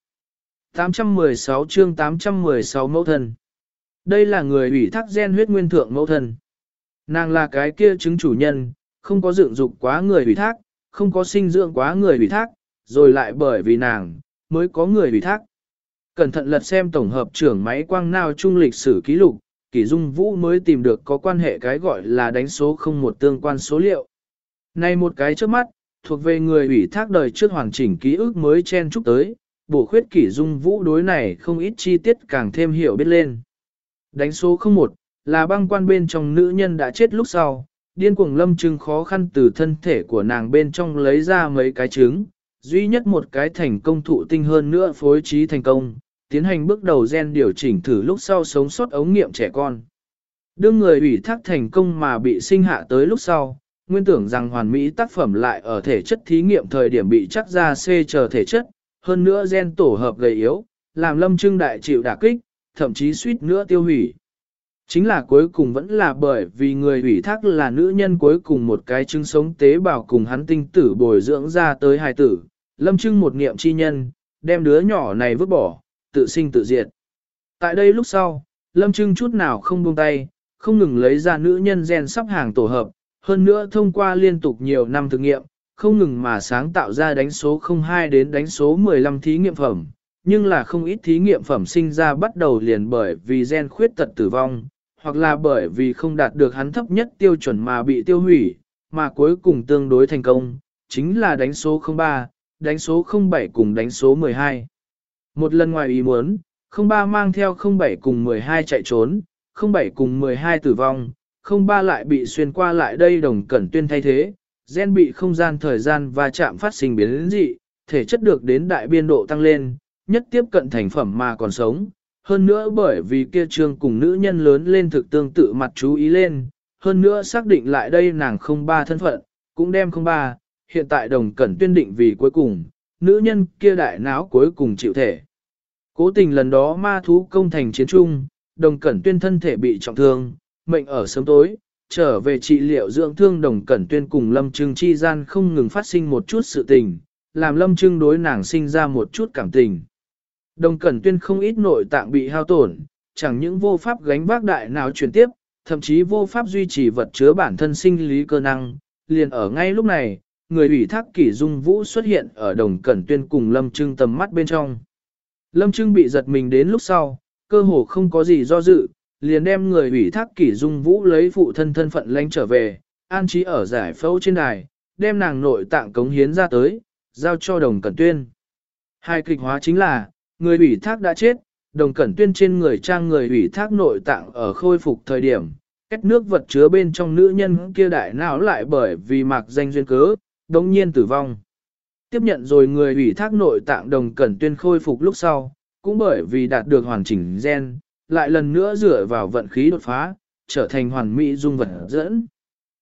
S1: 816 chương 816 mẫu thân. Đây là người ủy thác gen huyết nguyên thượng mẫu thân. Nàng là cái kia chứng chủ nhân, không có dựng dục quá người ủy thác, không có sinh dưỡng quá người ủy thác, rồi lại bởi vì nàng, mới có người ủy thác. Cẩn thận lật xem tổng hợp trưởng máy quang nào trung lịch sử ký lục, Kỷ Dung Vũ mới tìm được có quan hệ cái gọi là đánh số không một tương quan số liệu. Này một cái trước mắt, thuộc về người ủy thác đời trước hoàn chỉnh ký ức mới chen chúc tới, bổ khuyết Kỷ Dung Vũ đối này không ít chi tiết càng thêm hiểu biết lên. Đánh số 01, là băng quan bên trong nữ nhân đã chết lúc sau, điên cuồng Lâm Trưng khó khăn từ thân thể của nàng bên trong lấy ra mấy cái trứng, duy nhất một cái thành công thụ tinh hơn nữa phối trí thành công, tiến hành bước đầu gen điều chỉnh thử lúc sau sống sót ống nghiệm trẻ con. Đương người ủy thác thành công mà bị sinh hạ tới lúc sau, nguyên tưởng rằng hoàn mỹ tác phẩm lại ở thể chất thí nghiệm thời điểm bị chắc ra C chờ thể chất, hơn nữa gen tổ hợp gầy yếu, làm Lâm Trưng đại chịu đả kích, thậm chí suýt nữa tiêu hủy. Chính là cuối cùng vẫn là bởi vì người ủy thác là nữ nhân cuối cùng một cái trứng sống tế bào cùng hắn tinh tử bồi dưỡng ra tới hài tử, Lâm Trưng một niệm chi nhân, đem đứa nhỏ này vứt bỏ, tự sinh tự diệt. Tại đây lúc sau, Lâm Trưng chút nào không buông tay, không ngừng lấy ra nữ nhân gen sắp hàng tổ hợp, hơn nữa thông qua liên tục nhiều năm thử nghiệm, không ngừng mà sáng tạo ra đánh số 02 đến đánh số 15 thí nghiệm phẩm, nhưng là không ít thí nghiệm phẩm sinh ra bắt đầu liền bởi vì gen khuyết tật tử vong, hoặc là bởi vì không đạt được hắn thấp nhất tiêu chuẩn mà bị tiêu hủy, mà cuối cùng tương đối thành công, chính là đánh số 03, đánh số 07 cùng đánh số 12. Một lần ngoài ý muốn, 03 mang theo 07 cùng 12 chạy trốn, 07 cùng 12 tử vong, 03 lại bị xuyên qua lại đây Đồng Cẩn Tuyên thay thế, gen bị không gian thời gian và chạm phát sinh biến dị, thể chất được đến đại biên độ tăng lên, nhất tiếp cận thành phẩm mà còn sống. Hơn nữa bởi vì kia trương cùng nữ nhân lớn lên thực tương tự mặt chú ý lên, hơn nữa xác định lại đây nàng 03 thân phận, cũng đem 03, hiện tại Đồng Cẩn Tuyên định vì cuối cùng, nữ nhân kia đại não cuối cùng chịu thể. Cố tình lần đó ma thú công thành chiến trung, Đồng Cẩn Tuyên thân thể bị trọng thương, mệnh ở sớm tối, trở về trị liệu dưỡng thương Đồng Cẩn Tuyên cùng Lâm Trưng chi gian không ngừng phát sinh một chút sự tình, làm Lâm Trưng đối nàng sinh ra một chút cảm tình. Đồng Cẩn Tuyên không ít nội tạng bị hao tổn, chẳng những vô pháp gánh vác đại não chuyển tiếp, thậm chí vô pháp duy trì vật chứa bản thân sinh lý cơ năng. Liền ở ngay lúc này, người ủy thác Kỷ Dung Vũ xuất hiện ở Đồng Cẩn Tuyên cùng Lâm Trưng tầm mắt bên trong. Lâm Trưng bị giật mình đến lúc sau, cơ hồ không có gì do dự, liền đem người ủy thác Kỷ Dung Vũ lấy phụ thân thân phận lánh trở về, an trí ở giải phẫu trên đài, đem nàng nội tạng cống hiến ra tới, giao cho Đồng Cẩn Tuyên. Hai kịch hóa chính là, người ủy thác đã chết, Đồng Cẩn Tuyên trên người trang người ủy thác nội tạng ở khôi phục thời điểm, cách nước vật chứa bên trong nữ nhân kia đại não lại bởi vì mạc danh duyên cớ, đồng nhiên tử vong. Tiếp nhận rồi người ủy thác nội tạng Đồng Cẩn Tuyên khôi phục lúc sau, cũng bởi vì đạt được hoàn chỉnh gen, lại lần nữa dựa vào vận khí đột phá, trở thành hoàn mỹ dung vật dẫn.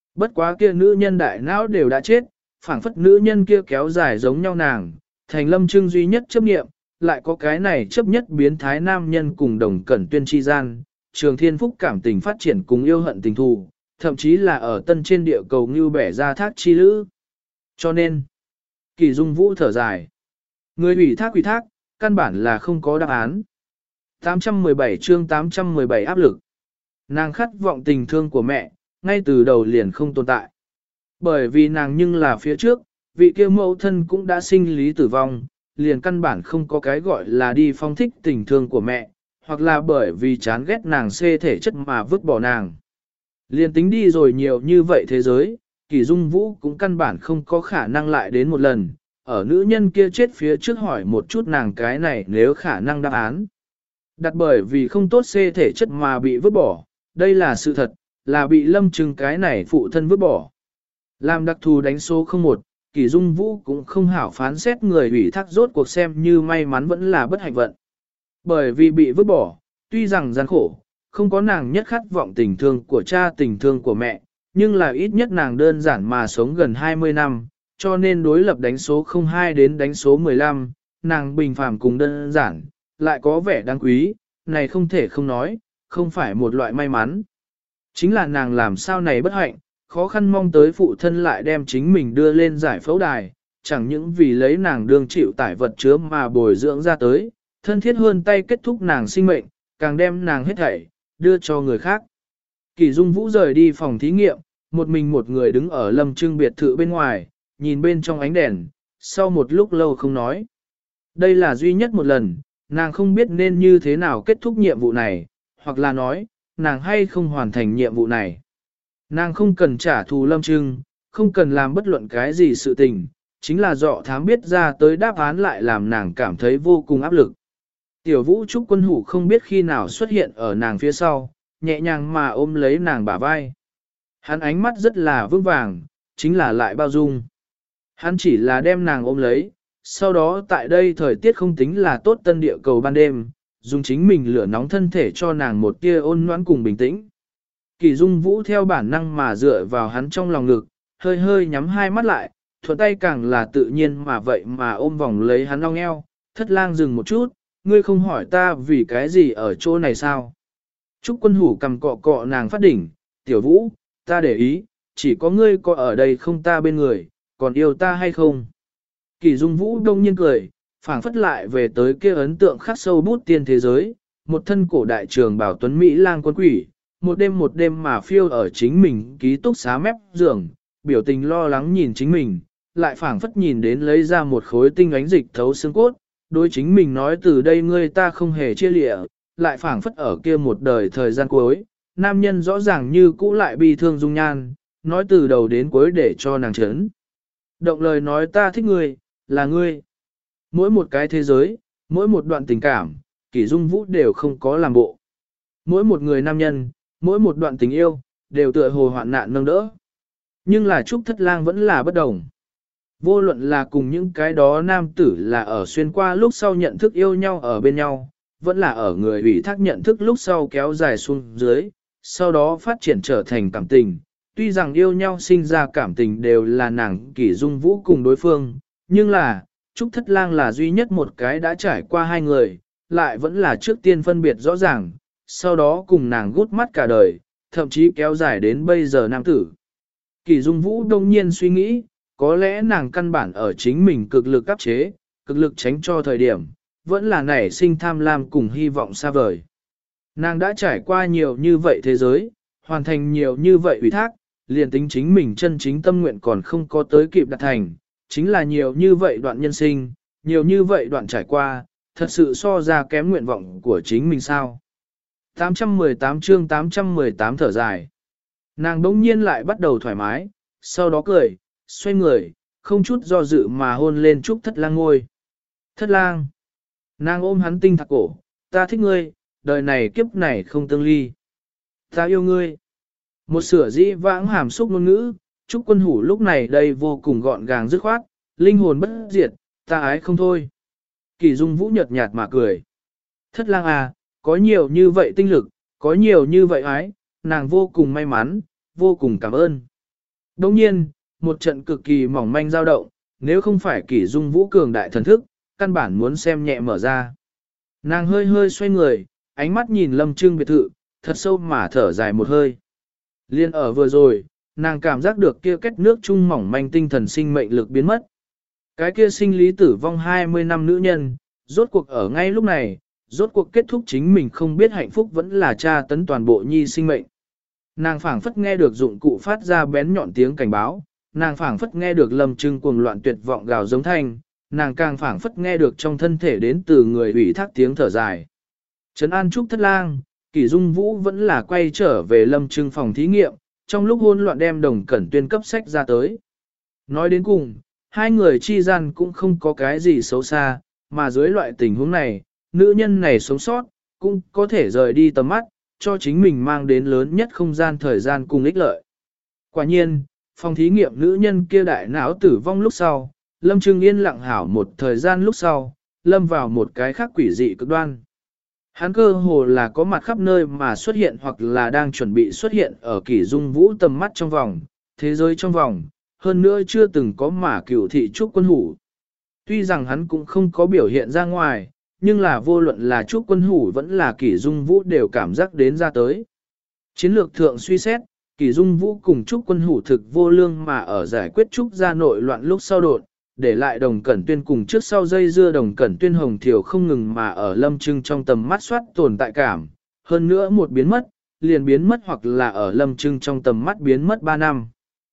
S1: Bất quá kia nữ nhân đại não đều đã chết, phảng phất nữ nhân kia kéo dài giống nhau nàng, thành Lâm Trưng duy nhất chấp niệm, lại có cái này chấp nhất biến thái nam nhân cùng Đồng Cẩn Tuyên chi gian, Trường Thiên Phúc cảm tình phát triển cùng yêu hận tình thù, thậm chí là ở tân trên địa cầu như bẻ ra thác chi lữ. Cho nên, Kỳ Dung Vũ thở dài. Người ủy thác, căn bản là không có đáp án. 817 chương 817 áp lực. Nàng khát vọng tình thương của mẹ, ngay từ đầu liền không tồn tại. Bởi vì nàng nhưng là phía trước, vị kia mẫu thân cũng đã sinh lý tử vong, liền căn bản không có cái gọi là đi phong thích tình thương của mẹ, hoặc là bởi vì chán ghét nàng xê thể chất mà vứt bỏ nàng. Liền tính đi rồi nhiều như vậy thế giới, Kỳ Dung Vũ cũng căn bản không có khả năng lại đến một lần, ở nữ nhân kia chết phía trước hỏi một chút nàng cái này nếu khả năng đáp án. Đặt bởi vì không tốt xê thể chất mà bị vứt bỏ, đây là sự thật, là bị Lâm Trưng cái này phụ thân vứt bỏ. Làm đặc thù đánh số 01, Kỳ Dung Vũ cũng không hảo phán xét người ủy thác rốt cuộc xem như may mắn vẫn là bất hạnh vận. Bởi vì bị vứt bỏ, tuy rằng gian khổ, không có nàng nhất khát vọng tình thương của cha tình thương của mẹ, nhưng là ít nhất nàng đơn giản mà sống gần 20 năm, cho nên đối lập đánh số 02 đến đánh số 15, nàng bình phàm cùng đơn giản, lại có vẻ đáng quý, này không thể không nói, không phải một loại may mắn. Chính là nàng làm sao này bất hạnh, khó khăn mong tới phụ thân lại đem chính mình đưa lên giải phẫu đài, chẳng những vì lấy nàng đương chịu tải vật chứa mà bồi dưỡng ra tới, thân thiết hơn tay kết thúc nàng sinh mệnh, càng đem nàng hết thảy, đưa cho người khác. Kỳ Dung Vũ rời đi phòng thí nghiệm, một mình một người đứng ở Lâm Trưng biệt thự bên ngoài, nhìn bên trong ánh đèn, sau một lúc lâu không nói. Đây là duy nhất một lần, nàng không biết nên như thế nào kết thúc nhiệm vụ này, hoặc là nói, nàng hay không hoàn thành nhiệm vụ này. Nàng không cần trả thù Lâm Trưng, không cần làm bất luận cái gì sự tình, chính là dọ thám biết ra tới đáp án lại làm nàng cảm thấy vô cùng áp lực. Tiểu Vũ Trúc Quân Hủ không biết khi nào xuất hiện ở nàng phía sau, nhẹ nhàng mà ôm lấy nàng bả vai. Hắn ánh mắt rất là vững vàng, chính là lại bao dung. Hắn chỉ là đem nàng ôm lấy, sau đó tại đây thời tiết không tính là tốt tân địa cầu ban đêm, dùng chính mình lửa nóng thân thể cho nàng một tia ôn noãn cùng bình tĩnh. Kỳ Dung Vũ theo bản năng mà dựa vào hắn trong lòng ngực, hơi hơi nhắm hai mắt lại, thuận tay càng là tự nhiên mà vậy mà ôm vòng lấy hắn long eo. Thất Lang dừng một chút, ngươi không hỏi ta vì cái gì ở chỗ này sao? Trúc Quân Hủ cầm cọ cọ nàng phát đỉnh, Tiểu Vũ, ta để ý, chỉ có ngươi có ở đây không ta bên người, còn yêu ta hay không? Kỳ Dung Vũ đông nhiên cười, phảng phất lại về tới kia ấn tượng khắc sâu bút tiên thế giới, một thân cổ đại trường bảo tuấn Mỹ lang quân quỷ, một đêm mà phiêu ở chính mình ký túc xá mép giường, biểu tình lo lắng nhìn chính mình, lại phảng phất nhìn đến lấy ra một khối tinh ánh dịch thấu xương cốt, đối chính mình nói từ đây ngươi ta không hề chia lịa, lại phảng phất ở kia một đời thời gian cuối, nam nhân rõ ràng như cũ lại bi thương dung nhan, nói từ đầu đến cuối để cho nàng chấn. Động lời nói ta thích ngươi, là ngươi. Mỗi một cái thế giới, mỗi một đoạn tình cảm, Kỷ Dung Vũ đều không có làm bộ. Mỗi một người nam nhân, mỗi một đoạn tình yêu, đều tựa hồ hoạn nạn nâng đỡ. Nhưng là Trúc Thất Lang vẫn là bất đồng. Vô luận là cùng những cái đó nam tử là ở xuyên qua lúc sau nhận thức yêu nhau ở bên nhau, vẫn là ở người ủy thác nhận thức lúc sau kéo dài xuống dưới, sau đó phát triển trở thành cảm tình. Tuy rằng yêu nhau sinh ra cảm tình đều là nàng Kỷ Dung Vũ cùng đối phương, nhưng là, Trúc Thất Lang là duy nhất một cái đã trải qua hai người, lại vẫn là trước tiên phân biệt rõ ràng, sau đó cùng nàng gút mắt cả đời, thậm chí kéo dài đến bây giờ nam tử. Kỷ Dung Vũ đông nhiên suy nghĩ, có lẽ nàng căn bản ở chính mình cực lực áp chế, cực lực tránh cho thời điểm, vẫn là nảy sinh tham lam cùng hy vọng xa vời. Nàng đã trải qua nhiều như vậy thế giới, hoàn thành nhiều như vậy ủy thác, liền tính chính mình chân chính tâm nguyện còn không có tới kịp đạt thành, chính là nhiều như vậy đoạn nhân sinh, nhiều như vậy đoạn trải qua, thật sự so ra kém nguyện vọng của chính mình sao. 818 chương 818 thở dài. Nàng đống nhiên lại bắt đầu thoải mái, sau đó cười, xoay người, không chút do dự mà hôn lên Trúc Thất Lang ngôi. Thất Lang. Nàng ôm hắn tinh thạc cổ, ta thích ngươi, đời này kiếp này không tương ly. Ta yêu ngươi. Một sửa dĩ vãng hàm xúc ngôn ngữ, Trúc Quân Hủ lúc này đây vô cùng gọn gàng dứt khoát, linh hồn bất diệt, ta ái không thôi. Kỳ Dung Vũ nhợt nhạt mà cười. Thất Lang à, có nhiều như vậy tinh lực, có nhiều như vậy ái, nàng vô cùng may mắn, vô cùng cảm ơn. Đồng nhiên, một trận cực kỳ mỏng manh dao động, nếu không phải Kỷ Dung Vũ cường đại thần thức, căn bản muốn xem nhẹ mở ra. Nàng hơi hơi xoay người, ánh mắt nhìn Lâm Trưng biệt thự, thật sâu mà thở dài một hơi. Liên ở vừa rồi, nàng cảm giác được kia kết nước chung mỏng manh tinh thần sinh mệnh lực biến mất. Cái kia sinh lý tử vong 20 năm nữ nhân, rốt cuộc ở ngay lúc này, rốt cuộc kết thúc chính mình không biết hạnh phúc vẫn là tra tấn toàn bộ nhi sinh mệnh. Nàng phảng phất nghe được dụng cụ phát ra bén nhọn tiếng cảnh báo, nàng phảng phất nghe được Lâm Trưng cuồng loạn tuyệt vọng gào giống thanh, nàng càng phảng phất nghe được trong thân thể đến từ người ủy thác tiếng thở dài. Trấn An Trúc Thất Lang, Kỷ Dung Vũ vẫn là quay trở về Lâm Trưng phòng thí nghiệm, trong lúc hỗn loạn đem Đồng Cẩn Tuyên cấp sách ra tới. Nói đến cùng, hai người chi gian cũng không có cái gì xấu xa, mà dưới loại tình huống này, nữ nhân này sống sót, cũng có thể rời đi tầm mắt, cho chính mình mang đến lớn nhất không gian thời gian cùng ích lợi. Quả nhiên, phòng thí nghiệm nữ nhân kia đại não tử vong lúc sau, Lâm Trưng yên lặng hảo một thời gian lúc sau, lâm vào một cái khác quỷ dị cực đoan. Hắn cơ hồ là có mặt khắp nơi mà xuất hiện hoặc là đang chuẩn bị xuất hiện ở Kỷ Dung Vũ tầm mắt trong vòng, thế giới trong vòng, hơn nữa chưa từng có mà cửu thị Trúc Quân Hủ. Tuy rằng hắn cũng không có biểu hiện ra ngoài, nhưng là vô luận là Trúc Quân Hủ vẫn là Kỷ Dung Vũ đều cảm giác đến ra tới. Chiến lược thượng suy xét, Kỷ Dung Vũ cùng Trúc Quân Hủ thực vô lương mà ở giải quyết Trúc gia nội loạn lúc sau đột, để lại Đồng Cẩn Tuyên cùng trước sau dây dưa Đồng Cẩn Tuyên hồng thiểu không ngừng mà ở Lâm Trưng trong tầm mắt soát tồn tại cảm, hơn nữa một biến mất, liền biến mất hoặc là ở Lâm Trưng trong tầm mắt biến mất 3 năm.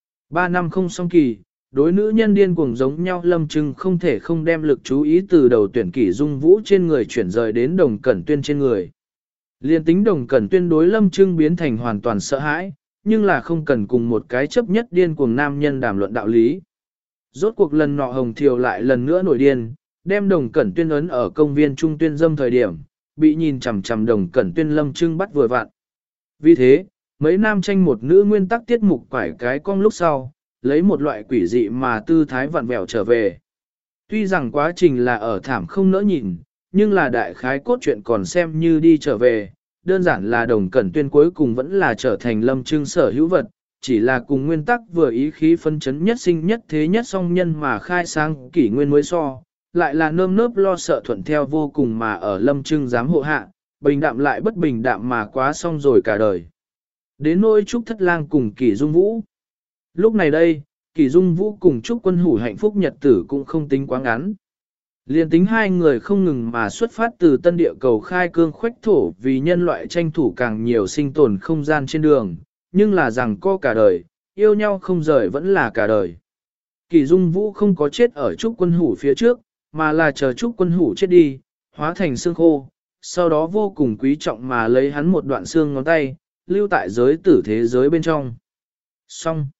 S1: 3 năm không xong kỳ, đối nữ nhân điên cuồng giống nhau Lâm Trưng không thể không đem lực chú ý từ đầu tuyển Kỷ Dung Vũ trên người chuyển rời đến Đồng Cẩn Tuyên trên người. Liên tính Đồng Cẩn Tuyên đối Lâm Trưng biến thành hoàn toàn sợ hãi, nhưng là không cần cùng một cái chấp nhất điên cuồng nam nhân đàm luận đạo lý. Rốt cuộc lần nọ hồng thiều lại lần nữa nổi điên, đem Đồng Cẩn Tuyên ấn ở công viên trung tuyên dâm thời điểm, bị nhìn chằm chằm Đồng Cẩn Tuyên Lâm Trưng bắt vừa vặn. Vì thế, mấy nam tranh một nữ nguyên tắc tiết mục quải cái cong lúc sau, lấy một loại quỷ dị mà tư thái vặn vẹo trở về. Tuy rằng quá trình là ở thảm không nỡ nhìn, nhưng là đại khái cốt truyện còn xem như đi trở về, đơn giản là Đồng Cẩn Tuyên cuối cùng vẫn là trở thành Lâm Trưng sở hữu vật, chỉ là cùng nguyên tắc vừa ý khí phân chấn nhất sinh nhất thế nhất song nhân mà khai sang kỷ nguyên mới so, lại là nơm nớp lo sợ thuận theo vô cùng mà ở Lâm Trưng dám hộ hạ, bình đạm lại bất bình đạm mà quá xong rồi cả đời. Đến nỗi Trúc Thất Lang cùng Kỷ Dung Vũ. Lúc này đây, Kỷ Dung Vũ cùng Trúc Quân Hủ hạnh phúc nhật tử cũng không tính quá ngắn. Liên tính hai người không ngừng mà xuất phát từ tân địa cầu khai cương khoách thổ vì nhân loại tranh thủ càng nhiều sinh tồn không gian trên đường, nhưng là rằng co cả đời, yêu nhau không rời vẫn là cả đời. Kỷ Dung Vũ không có chết ở Trúc Quân Hủ phía trước, mà là chờ Trúc Quân Hủ chết đi, hóa thành xương khô, sau đó vô cùng quý trọng mà lấy hắn một đoạn xương ngón tay, lưu tại giới tử thế giới bên trong. Xong.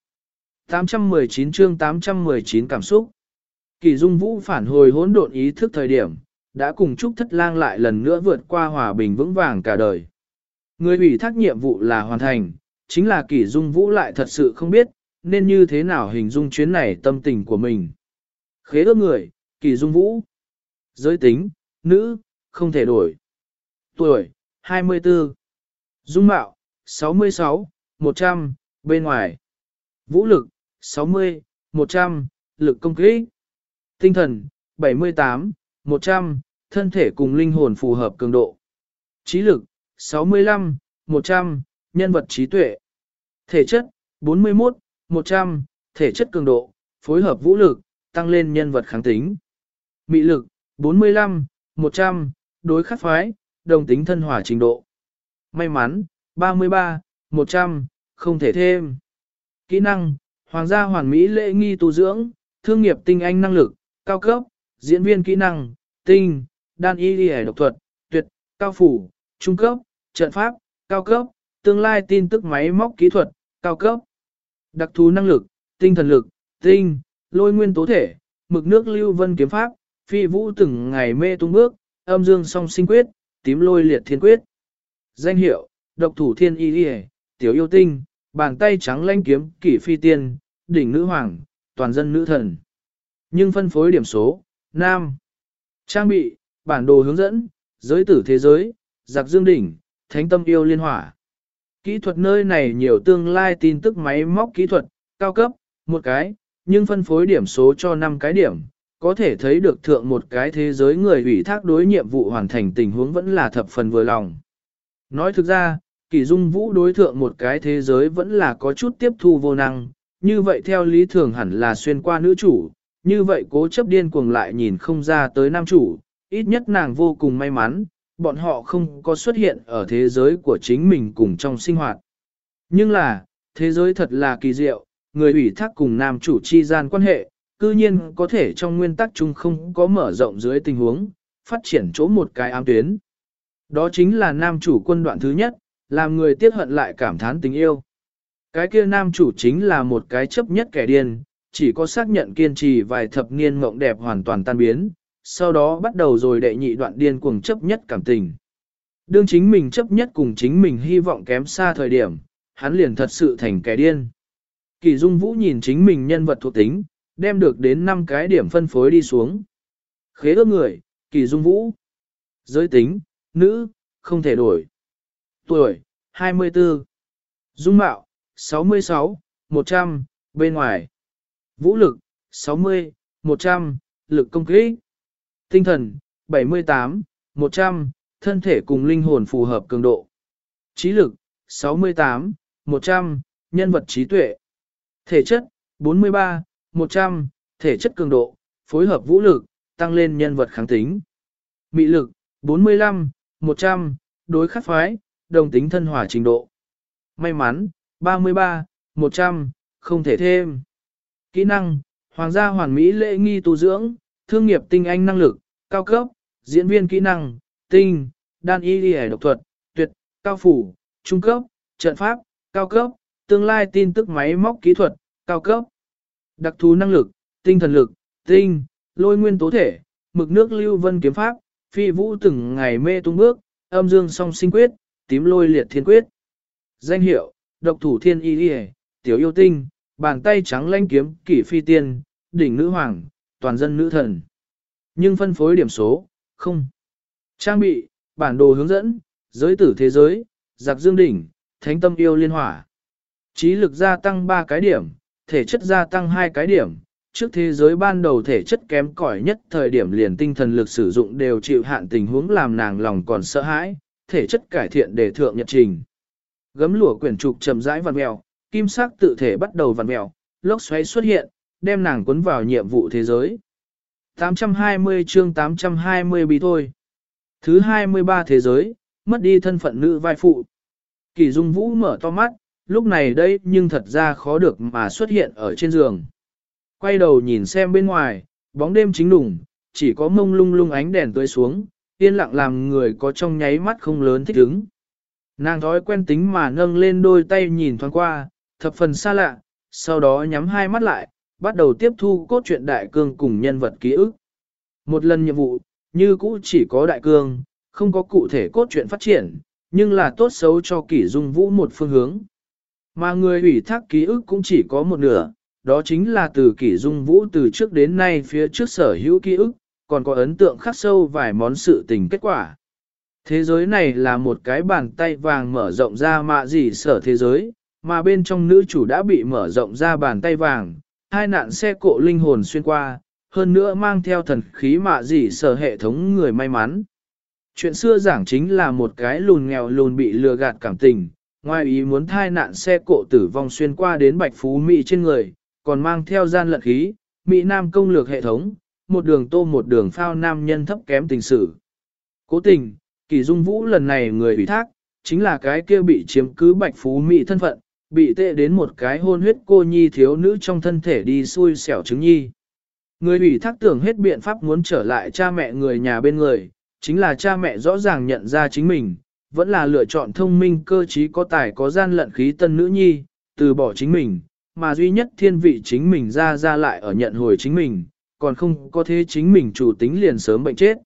S1: 819 chương 819 cảm xúc. Kỷ Dung Vũ phản hồi hỗn độn ý thức thời điểm, đã cùng Trúc Thất Lang lại lần nữa vượt qua hòa bình vững vàng cả đời. Người ủy thác nhiệm vụ là hoàn thành, chính là Kỷ Dung Vũ lại thật sự không biết, nên như thế nào hình dung chuyến này tâm tình của mình. Khế ước người, Kỷ Dung Vũ. Giới tính, nữ, không thể đổi. Tuổi, 24. Dung mạo, 66, 100, bên ngoài. Vũ lực, 60, 100, lực công kích. Tinh thần, 78, 100, thân thể cùng linh hồn phù hợp cường độ. Trí lực, 65, 100, nhân vật trí tuệ. Thể chất, 41, 100, thể chất cường độ, phối hợp vũ lực, tăng lên nhân vật kháng tính. Mị lực, 45, 100, đối khắc phái, đồng tính thân hỏa trình độ. May mắn, 33, 100, không thể thêm. Kỹ năng, hoàng gia hoàn mỹ lễ nghi tu dưỡng, thương nghiệp tinh anh năng lực, cao cấp, diễn viên kỹ năng, tinh, đan y y độc thuật, tuyệt, cao phủ, trung cấp, trận pháp, cao cấp, tương lai tin tức máy móc kỹ thuật, cao cấp. Đặc thù năng lực, tinh thần lực, tinh, lôi nguyên tố thể, mực nước lưu vân kiếm pháp, phi vũ từng ngày mê tung bước, âm dương song sinh quyết, tím lôi liệt thiên quyết. Danh hiệu, độc thủ thiên y y, tiểu yêu tinh, bàn tay trắng lanh kiếm, kỷ phi tiên, đỉnh nữ hoàng, toàn dân nữ thần. Nhưng phân phối điểm số, nam. Trang bị, bản đồ hướng dẫn, giới tử thế giới, giặc dương đỉnh, thánh tâm yêu liên hỏa. Kỹ thuật nơi này nhiều tương lai tin tức máy móc kỹ thuật, cao cấp, một cái, nhưng phân phối điểm số cho 5 cái điểm, có thể thấy được thượng một cái thế giới người ủy thác đối nhiệm vụ hoàn thành tình huống vẫn là thập phần vừa lòng. Nói thực ra, Kỷ Dung Vũ đối thượng một cái thế giới vẫn là có chút tiếp thu vô năng, như vậy theo lý thường hẳn là xuyên qua nữ chủ, như vậy cố chấp điên cuồng lại nhìn không ra tới nam chủ, ít nhất nàng vô cùng may mắn, bọn họ không có xuất hiện ở thế giới của chính mình cùng trong sinh hoạt. Nhưng là, thế giới thật là kỳ diệu, người ủy thác cùng nam chủ chi gian quan hệ, cư nhiên có thể trong nguyên tắc chung không có mở rộng dưới tình huống, phát triển chỗ một cái ám tuyến. Đó chính là nam chủ quân đoạn thứ nhất, làm người tiếc hận lại cảm thán tình yêu. Cái kia nam chủ chính là một cái chấp nhất kẻ điên, chỉ có xác nhận kiên trì vài thập niên mộng đẹp hoàn toàn tan biến, sau đó bắt đầu rồi đệ nhị đoạn điên cuồng chấp nhất cảm tình. Đương chính mình chấp nhất cùng chính mình hy vọng kém xa thời điểm, hắn liền thật sự thành kẻ điên. Kỳ Dung Vũ nhìn chính mình nhân vật thuộc tính, đem được đến 5 cái điểm phân phối đi xuống. Khế ước người, Kỳ Dung Vũ. Giới tính, nữ, không thể đổi. Tuổi, 24. Dung mạo, 66, 100, bên ngoài. Vũ lực, 60, 100, lực công kích. Tinh thần, 78, 100, thân thể cùng linh hồn phù hợp cường độ. Trí lực, 68, 100, nhân vật trí tuệ. Thể chất, 43, 100, thể chất cường độ, phối hợp vũ lực, tăng lên nhân vật kháng tính. Mị lực, 45, 100, đối khắc phái, đồng tính thân hòa trình độ. May mắn, 33, 100, không thể thêm. Kỹ năng, hoàng gia hoàn mỹ lễ nghi tu dưỡng, thương nghiệp tinh anh năng lực, cao cấp, diễn viên kỹ năng, tinh, đan y y độc thuật, tuyệt, cao phủ, trung cấp, trận pháp, cao cấp, tương lai tin tức máy móc kỹ thuật, cao cấp. Đặc thú năng lực, tinh thần lực, tinh, lôi nguyên tố thể, mực nước lưu vân kiếm pháp, phi vũ từng ngày mê tung bước, âm dương song sinh quyết, tím lôi liệt thiên quyết. Danh hiệu, độc thủ thiên y y, tiểu yêu tinh, bàn tay trắng lanh kiếm, kỷ phi tiên, đỉnh nữ hoàng, toàn dân nữ thần. Nhưng phân phối điểm số, không. Trang bị, bản đồ hướng dẫn, giới tử thế giới, giặc dương đỉnh, thánh tâm yêu liên hỏa. Trí lực gia tăng 3 cái điểm, thể chất gia tăng 2 cái điểm. Trước thế giới ban đầu thể chất kém cỏi nhất thời điểm liền tinh thần lực sử dụng đều chịu hạn tình huống làm nàng lòng còn sợ hãi, thể chất cải thiện để thượng nhật trình. Gấm lụa quyển trục chậm rãi vặn mèo, kim sắc tự thể bắt đầu vặn mèo, lốc xoáy xuất hiện, đem nàng cuốn vào nhiệm vụ thế giới. 820 chương 820 bí thôi. Thứ 23 thế giới, mất đi thân phận nữ vai phụ. Kỳ Dung Vũ mở to mắt, lúc này đây nhưng thật ra khó được mà xuất hiện ở trên giường. Quay đầu nhìn xem bên ngoài, bóng đêm chính đủng, chỉ có mông lung lung ánh đèn tươi xuống, yên lặng làm người có trong nháy mắt không lớn thích ứng. Nàng thói quen tính mà nâng lên đôi tay nhìn thoáng qua, thập phần xa lạ, sau đó nhắm hai mắt lại, bắt đầu tiếp thu cốt truyện đại cương cùng nhân vật ký ức. Một lần nhiệm vụ, như cũ chỉ có đại cương, không có cụ thể cốt truyện phát triển, nhưng là tốt xấu cho Kỷ Dung Vũ một phương hướng. Mà người ủy thác ký ức cũng chỉ có một nửa, đó chính là từ Kỷ Dung Vũ từ trước đến nay phía trước sở hữu ký ức, còn có ấn tượng khắc sâu vài món sự tình kết quả. Thế giới này là một cái bàn tay vàng mở rộng ra mạ gì sở thế giới, mà bên trong nữ chủ đã bị mở rộng ra bàn tay vàng, hai nạn xe cộ linh hồn xuyên qua, hơn nữa mang theo thần khí mạ gì sở hệ thống người may mắn. Chuyện xưa giảng chính là một cái lùn nghèo lùn bị lừa gạt cảm tình, ngoài ý muốn thai nạn xe cộ tử vong xuyên qua đến Bạch Phú Mỹ trên người, còn mang theo gian lận khí, Mỹ Nam công lược hệ thống, một đường tô một đường phao nam nhân thấp kém tình sự. Cố tình, Kỳ Dung Vũ lần này người ủy thác, chính là cái kia bị chiếm cứ Bạch Phú Mỹ thân phận, bị tệ đến một cái hôn huyết cô nhi thiếu nữ trong thân thể đi xui xẻo trứng nhi. Người ủy thác tưởng hết biện pháp muốn trở lại cha mẹ người nhà bên người, chính là cha mẹ rõ ràng nhận ra chính mình, vẫn là lựa chọn thông minh cơ trí có tài có gian lận khí tân nữ nhi, từ bỏ chính mình, mà duy nhất thiên vị chính mình ra lại ở nhận hồi chính mình, còn không có thế chính mình chủ tính liền sớm bệnh chết.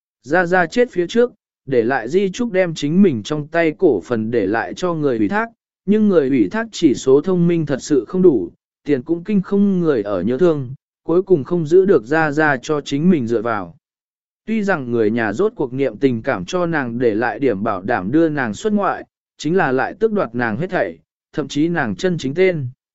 S1: Ra chết phía trước, để lại di trúc đem chính mình trong tay cổ phần để lại cho người ủy thác, nhưng người ủy thác chỉ số thông minh thật sự không đủ, tiền cũng kinh không người ở nhớ thương, cuối cùng không giữ được ra cho chính mình dựa vào. Tuy rằng người nhà rốt cuộc niệm tình cảm cho nàng để lại điểm bảo đảm đưa nàng xuất ngoại, chính là lại tước đoạt nàng hết thảy, thậm chí nàng chân chính tên.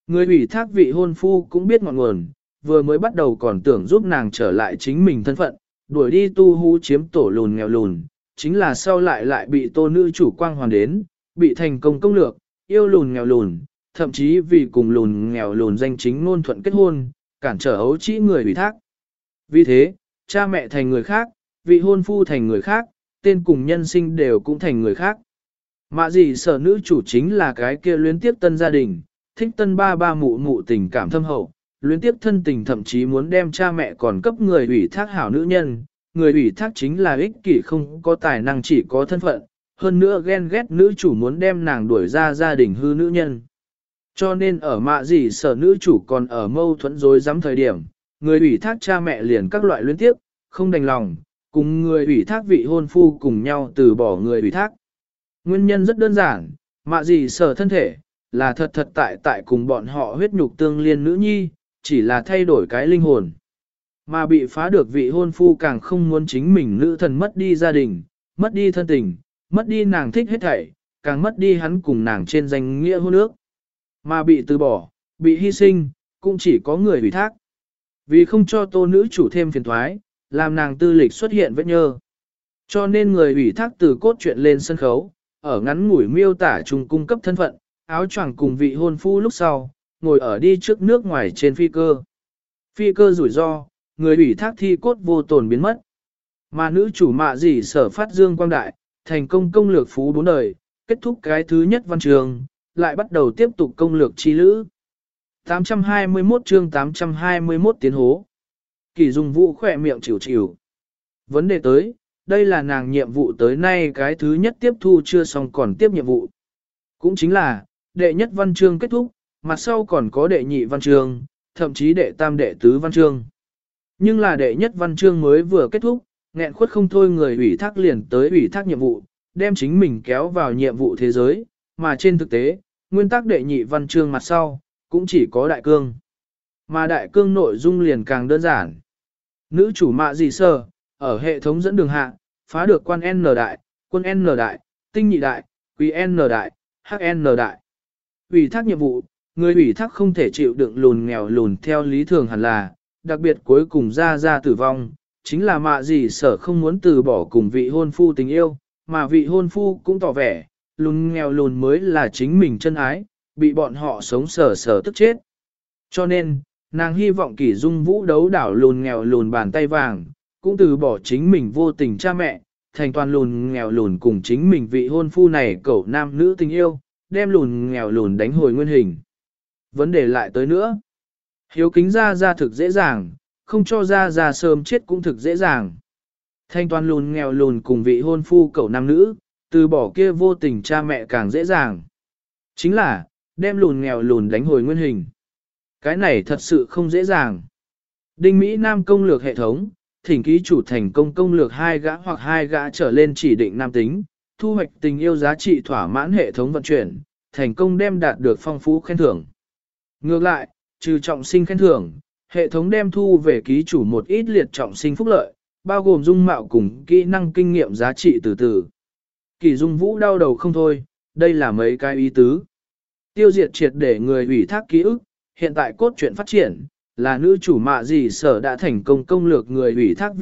S1: Người ủy thác vị hôn phu cũng biết ngọn nguồn, vừa mới bắt đầu còn tưởng giúp nàng trở lại chính mình thân phận, đuổi đi tu hú chiếm tổ lùn nghèo lùn, chính là sau lại bị tô nữ chủ quang hoàn đến, bị thành công công lược, yêu lùn nghèo lùn, thậm chí vì cùng lùn nghèo lùn danh chính ngôn thuận kết hôn, cản trở ấu trĩ người ủy thác. Vì thế, cha mẹ thành người khác, vị hôn phu thành người khác, tên cùng nhân sinh đều cũng thành người khác. Mạ gì sở nữ chủ chính là cái kia luyến tiếp tân gia đình, thích tân ba ba mụ mụ tình cảm thâm hậu, luyến tiếp thân tình thậm chí muốn đem cha mẹ còn cấp người ủy thác hảo nữ nhân, người ủy thác chính là ích kỷ không có tài năng chỉ có thân phận, hơn nữa ghen ghét nữ chủ muốn đem nàng đuổi ra gia đình hư nữ nhân. Cho nên ở mạ gì sở nữ chủ còn ở mâu thuẫn rối rắm thời điểm, người ủy thác cha mẹ liền các loại luyến tiếp, không đành lòng, cùng người ủy thác vị hôn phu cùng nhau từ bỏ người ủy thác. Nguyên nhân rất đơn giản, mạ gì sở thân thể, là thật thật tại cùng bọn họ huyết nhục tương liên nữ nhi, chỉ là thay đổi cái linh hồn. Mà bị phá được vị hôn phu càng không muốn chính mình nữ thần mất đi gia đình, mất đi thân tình, mất đi nàng thích hết thảy, càng mất đi hắn cùng nàng trên danh nghĩa hôn ước. Mà bị từ bỏ, bị hy sinh, cũng chỉ có người ủy thác. Vì không cho tô nữ chủ thêm phiền thoái, làm nàng tư lịch xuất hiện vết nhơ. Cho nên người ủy thác từ cốt truyện lên sân khấu, ở ngắn ngủi miêu tả chung cung cấp thân phận, áo choàng cùng vị hôn phu lúc sau, ngồi ở đi trước nước ngoài trên phi cơ. Phi cơ rủi ro, người ủy thác thi cốt vô tồn biến mất. Mà nữ chủ mạ gì sở phát dương quang đại, thành công công lược phú 4 đời, kết thúc cái thứ nhất văn trường, lại bắt đầu tiếp tục công lược chi lữ. 821 chương 821 tiến hố. Kỳ Dung Vũ khỏe miệng chịu chịu. Vấn đề tới, đây là nàng nhiệm vụ tới nay cái thứ nhất tiếp thu chưa xong còn tiếp nhiệm vụ. Cũng chính là, đệ nhất văn chương kết thúc, mặt sau còn có đệ nhị văn chương, thậm chí đệ tam đệ tứ văn chương. Nhưng là đệ nhất văn chương mới vừa kết thúc, nghẹn khuất không thôi người ủy thác liền tới ủy thác nhiệm vụ, đem chính mình kéo vào nhiệm vụ thế giới, mà trên thực tế, nguyên tắc đệ nhị văn chương mặt sau, cũng chỉ có đại cương. Mà đại cương nội dung liền càng đơn giản. Nữ chủ mạ gì sơ, ở hệ thống dẫn đường hạ, phá được quan N đại, quân N đại, tinh nhị đại, quý N đại, HN đại. Ủy thác nhiệm vụ, người ủy thác không thể chịu đựng lùn nghèo lùn theo lý thường hẳn là, đặc biệt cuối cùng ra tử vong, chính là mạ gì sở không muốn từ bỏ cùng vị hôn phu tình yêu, mà vị hôn phu cũng tỏ vẻ, lùn nghèo lùn mới là chính mình chân ái, bị bọn họ sống sờ tức chết. Cho nên, nàng hy vọng Kỷ Dung Vũ đấu đảo lùn nghèo lùn bàn tay vàng, cũng từ bỏ chính mình vô tình cha mẹ, thành toàn lùn nghèo lùn cùng chính mình vị hôn phu này cẩu nam nữ tình yêu, đem lùn nghèo lùn đánh hồi nguyên hình. Vấn đề lại tới nữa. Hiếu kính ra thực dễ dàng, không cho ra sớm chết cũng thực dễ dàng. Thanh toàn lùn nghèo lùn cùng vị hôn phu cậu nam nữ, từ bỏ kia vô tình cha mẹ càng dễ dàng. Chính là, đem lùn nghèo lùn đánh hồi nguyên hình. Cái này thật sự không dễ dàng. Đinh Mỹ Nam công lược hệ thống, thỉnh ký chủ thành công công lược 2 gã hoặc 2 gã trở lên chỉ định nam tính, thu hoạch tình yêu giá trị thỏa mãn hệ thống vận chuyển, thành công đem đạt được phong phú khen thưởng. Ngược lại, trừ trọng sinh khen thưởng, hệ thống đem thu về ký chủ một ít liệt trọng sinh phúc lợi, bao gồm dung mạo cùng kỹ năng kinh nghiệm giá trị từ từ. Kỳ Dung Vũ đau đầu không thôi, đây là mấy cái ý tứ. Tiêu diệt triệt để người ủy thác ký ức, hiện tại cốt truyện phát triển, là nữ chủ mạ gì sở đã thành công công lược người ủy thác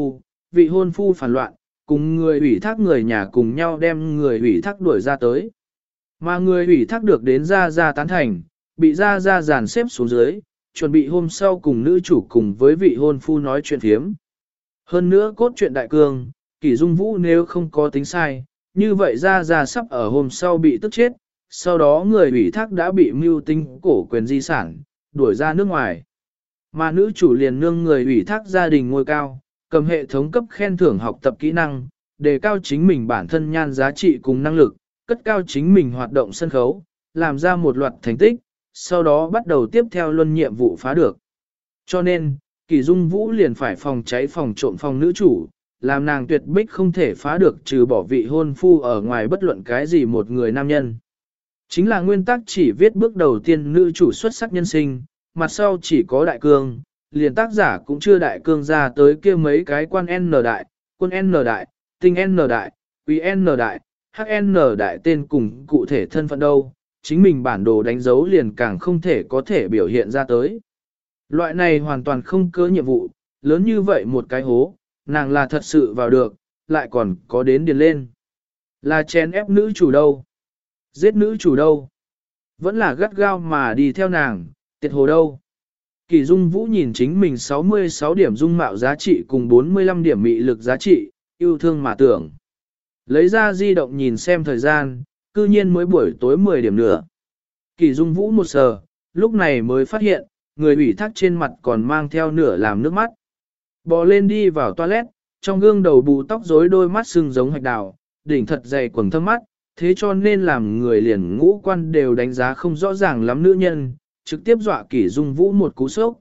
S1: vị hôn phu phản loạn, cùng người ủy thác người nhà cùng nhau đem người ủy thác đuổi ra tới. Mà người ủy thác được đến ra tán thành, bị ra dàn xếp xuống dưới, chuẩn bị hôm sau cùng nữ chủ cùng với vị hôn phu nói chuyện thiếm. Hơn nữa cốt truyện đại cương, Kỷ Dung Vũ nếu không có tính sai, như vậy ra sắp ở hôm sau bị tức chết, sau đó người ủy thác đã bị mưu tinh cổ quyền di sản, đuổi ra nước ngoài. Mà nữ chủ liền nương người ủy thác gia đình ngôi cao, cầm hệ thống cấp khen thưởng học tập kỹ năng, đề cao chính mình bản thân nhan giá trị cùng năng lực, cất cao chính mình hoạt động sân khấu, làm ra một loạt thành tích, sau đó bắt đầu tiếp theo luân nhiệm vụ phá được. Cho nên, Kỷ Dung Vũ liền phải phòng cháy phòng trộm phòng nữ chủ, làm nàng tuyệt bích không thể phá được trừ bỏ vị hôn phu ở ngoài bất luận cái gì một người nam nhân. Chính là nguyên tắc chỉ viết bước đầu tiên nữ chủ xuất sắc nhân sinh, mặt sau chỉ có đại cương, liền tác giả cũng chưa đại cương ra tới kia mấy cái quan N đại, quân N đại, tinh N đại, quý N đại, HN đại tên cùng cụ thể thân phận đâu, chính mình bản đồ đánh dấu liền càng không thể có thể biểu hiện ra tới. Loại này hoàn toàn không cớ nhiệm vụ, lớn như vậy một cái hố, nàng là thật sự vào được, lại còn có đến điền lên. Là chèn ép nữ chủ đâu? Giết nữ chủ đâu? Vẫn là gắt gao mà đi theo nàng, tiệt hồ đâu? Kỳ Dung Vũ nhìn chính mình 66 điểm dung mạo giá trị cùng 45 điểm mị lực giá trị, yêu thương mà tưởng. Lấy ra di động nhìn xem thời gian, cư nhiên mới buổi tối 10 điểm nữa. Kỳ Dung Vũ một sờ, lúc này mới phát hiện, người ủy thác trên mặt còn mang theo nửa làm nước mắt. Bò lên đi vào toilet, trong gương đầu bù tóc rối đôi mắt sưng giống hạch đào, đỉnh thật dày quầng thâm mắt, thế cho nên làm người liền ngũ quan đều đánh giá không rõ ràng lắm nữ nhân, trực tiếp dọa Kỷ Dung Vũ một cú sốc.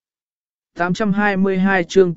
S1: 822 chương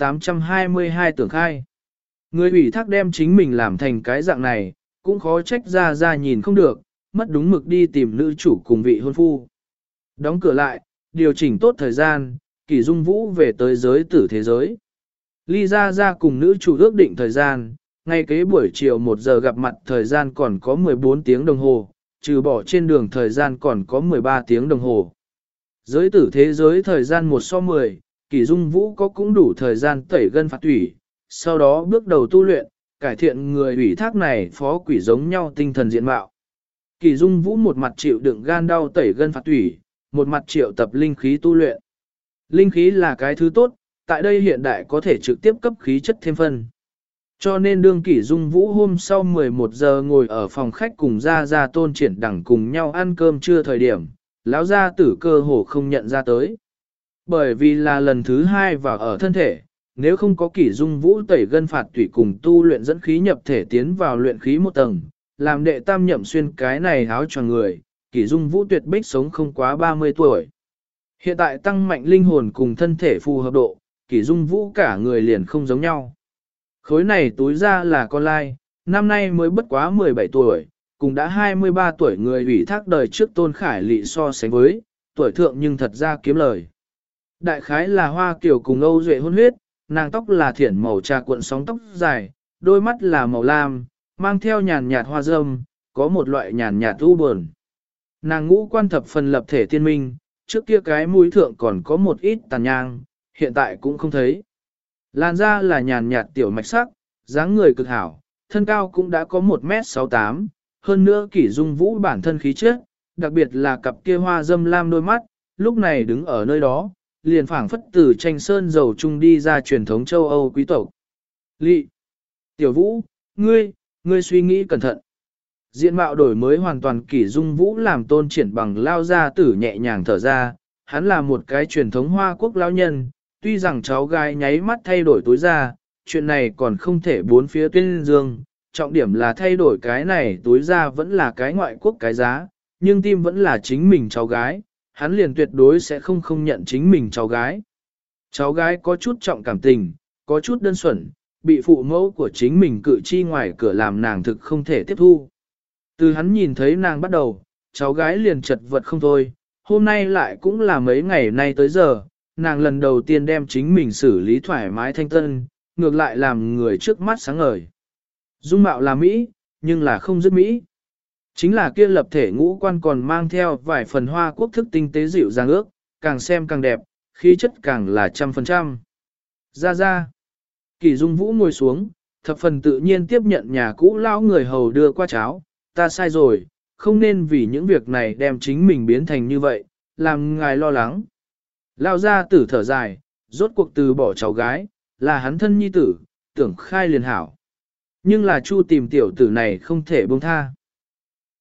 S1: 822 tưởng khai. Người ủy thác đem chính mình làm thành cái dạng này, cũng khó trách ra nhìn không được, mất đúng mực đi tìm nữ chủ cùng vị hôn phu. Đóng cửa lại, điều chỉnh tốt thời gian, Kỷ Dung Vũ về tới giới tử thế giới. Ly ra cùng nữ chủ ước định thời gian, ngay kế buổi chiều 1 giờ gặp mặt thời gian còn có 14 tiếng đồng hồ, trừ bỏ trên đường thời gian còn có 13 tiếng đồng hồ. Giới tử thế giới thời gian 1:10, Kỷ Dung Vũ có cũng đủ thời gian tẩy gân phạt tủy, sau đó bước đầu tu luyện, cải thiện người ủy thác này phó quỷ giống nhau tinh thần diện mạo. Kỷ Dung Vũ một mặt chịu đựng gan đau tẩy gân phạt tủy, một mặt triệu tập linh khí tu luyện. Linh khí là cái thứ tốt, tại đây hiện đại có thể trực tiếp cấp khí chất thêm phân. Cho nên đương Kỷ Dung Vũ hôm sau 11 giờ ngồi ở phòng khách cùng ra Tôn Triển Đẳng cùng nhau ăn cơm trưa thời điểm, lão gia tử cơ hồ không nhận ra tới. Bởi vì là lần thứ 2 vào ở thân thể, nếu không có Kỷ Dung Vũ tẩy gân phạt tủy cùng tu luyện dẫn khí nhập thể tiến vào luyện khí một tầng, làm đệ tam nhậm xuyên cái này áo choàng người, Kỷ Dung Vũ tuyệt bích sống không quá 30 tuổi. Hiện tại tăng mạnh linh hồn cùng thân thể phù hợp độ, Kỷ Dung Vũ cả người liền không giống nhau. Khối này túi ra là con lai, năm nay mới bất quá 17 tuổi, cùng đã 23 tuổi người ủy thác đời trước Tôn Khải Lị so sánh với, tuổi thượng nhưng thật ra kiếm lời. Đại khái là Hoa Kiều cùng Âu Duệ hôn huyết, nàng tóc là thiển màu trà cuộn sóng tóc dài, đôi mắt là màu lam, mang theo nhàn nhạt hoa râm, có một loại nhàn nhạt u buồn. Nàng ngũ quan thập phần lập thể tiên minh, trước kia cái mũi thượng còn có một ít tàn nhang, hiện tại cũng không thấy. Làn da là nhàn nhạt tiểu mạch sắc, dáng người cực hảo, thân cao cũng đã có 1m68, hơn nữa Kỷ Dung Vũ bản thân khí chất, đặc biệt là cặp kia hoa dâm lam đôi mắt, lúc này đứng ở nơi đó, liền phảng phất từ tranh sơn dầu chung đi ra truyền thống châu Âu quý tộc. Lị! Tiểu Vũ, ngươi suy nghĩ cẩn thận. Diện mạo đổi mới hoàn toàn Kỷ Dung Vũ làm Tôn Triển bằng lao ra tử nhẹ nhàng thở ra, hắn là một cái truyền thống Hoa Quốc lão nhân, tuy rằng cháu gái nháy mắt thay đổi túi ra, chuyện này còn không thể bốn phía tuyên dương, trọng điểm là thay đổi cái này túi ra vẫn là cái ngoại quốc cái giá, nhưng tim vẫn là chính mình cháu gái, hắn liền tuyệt đối sẽ không nhận chính mình cháu gái. Cháu gái có chút trọng cảm tình, có chút đơn xuẩn, bị phụ mẫu của chính mình cự chi ngoài cửa làm nàng thực không thể tiếp thu. Từ hắn nhìn thấy nàng bắt đầu, cháu gái liền chật vật không thôi, hôm nay lại cũng là mấy ngày nay tới giờ, nàng lần đầu tiên đem chính mình xử lý thoải mái thanh tân, ngược lại làm người trước mắt sáng ngời. Dung mạo là Mỹ, nhưng là không dứt Mỹ. Chính là kia lập thể ngũ quan còn mang theo vài phần Hoa Quốc thức tinh tế dịu dàng ước, càng xem càng đẹp, khí chất càng là 100%. Ra. Kỷ Dung Vũ ngồi xuống, thập phần tự nhiên tiếp nhận nhà cũ lão người hầu đưa qua cháo, ta sai rồi, không nên vì những việc này đem chính mình biến thành như vậy, làm ngài lo lắng. Lao ra tử thở dài, rốt cuộc từ bỏ cháu gái, là hắn thân nhi tử, tưởng khai liền hảo. Nhưng là Chu tìm tiểu tử này không thể buông tha.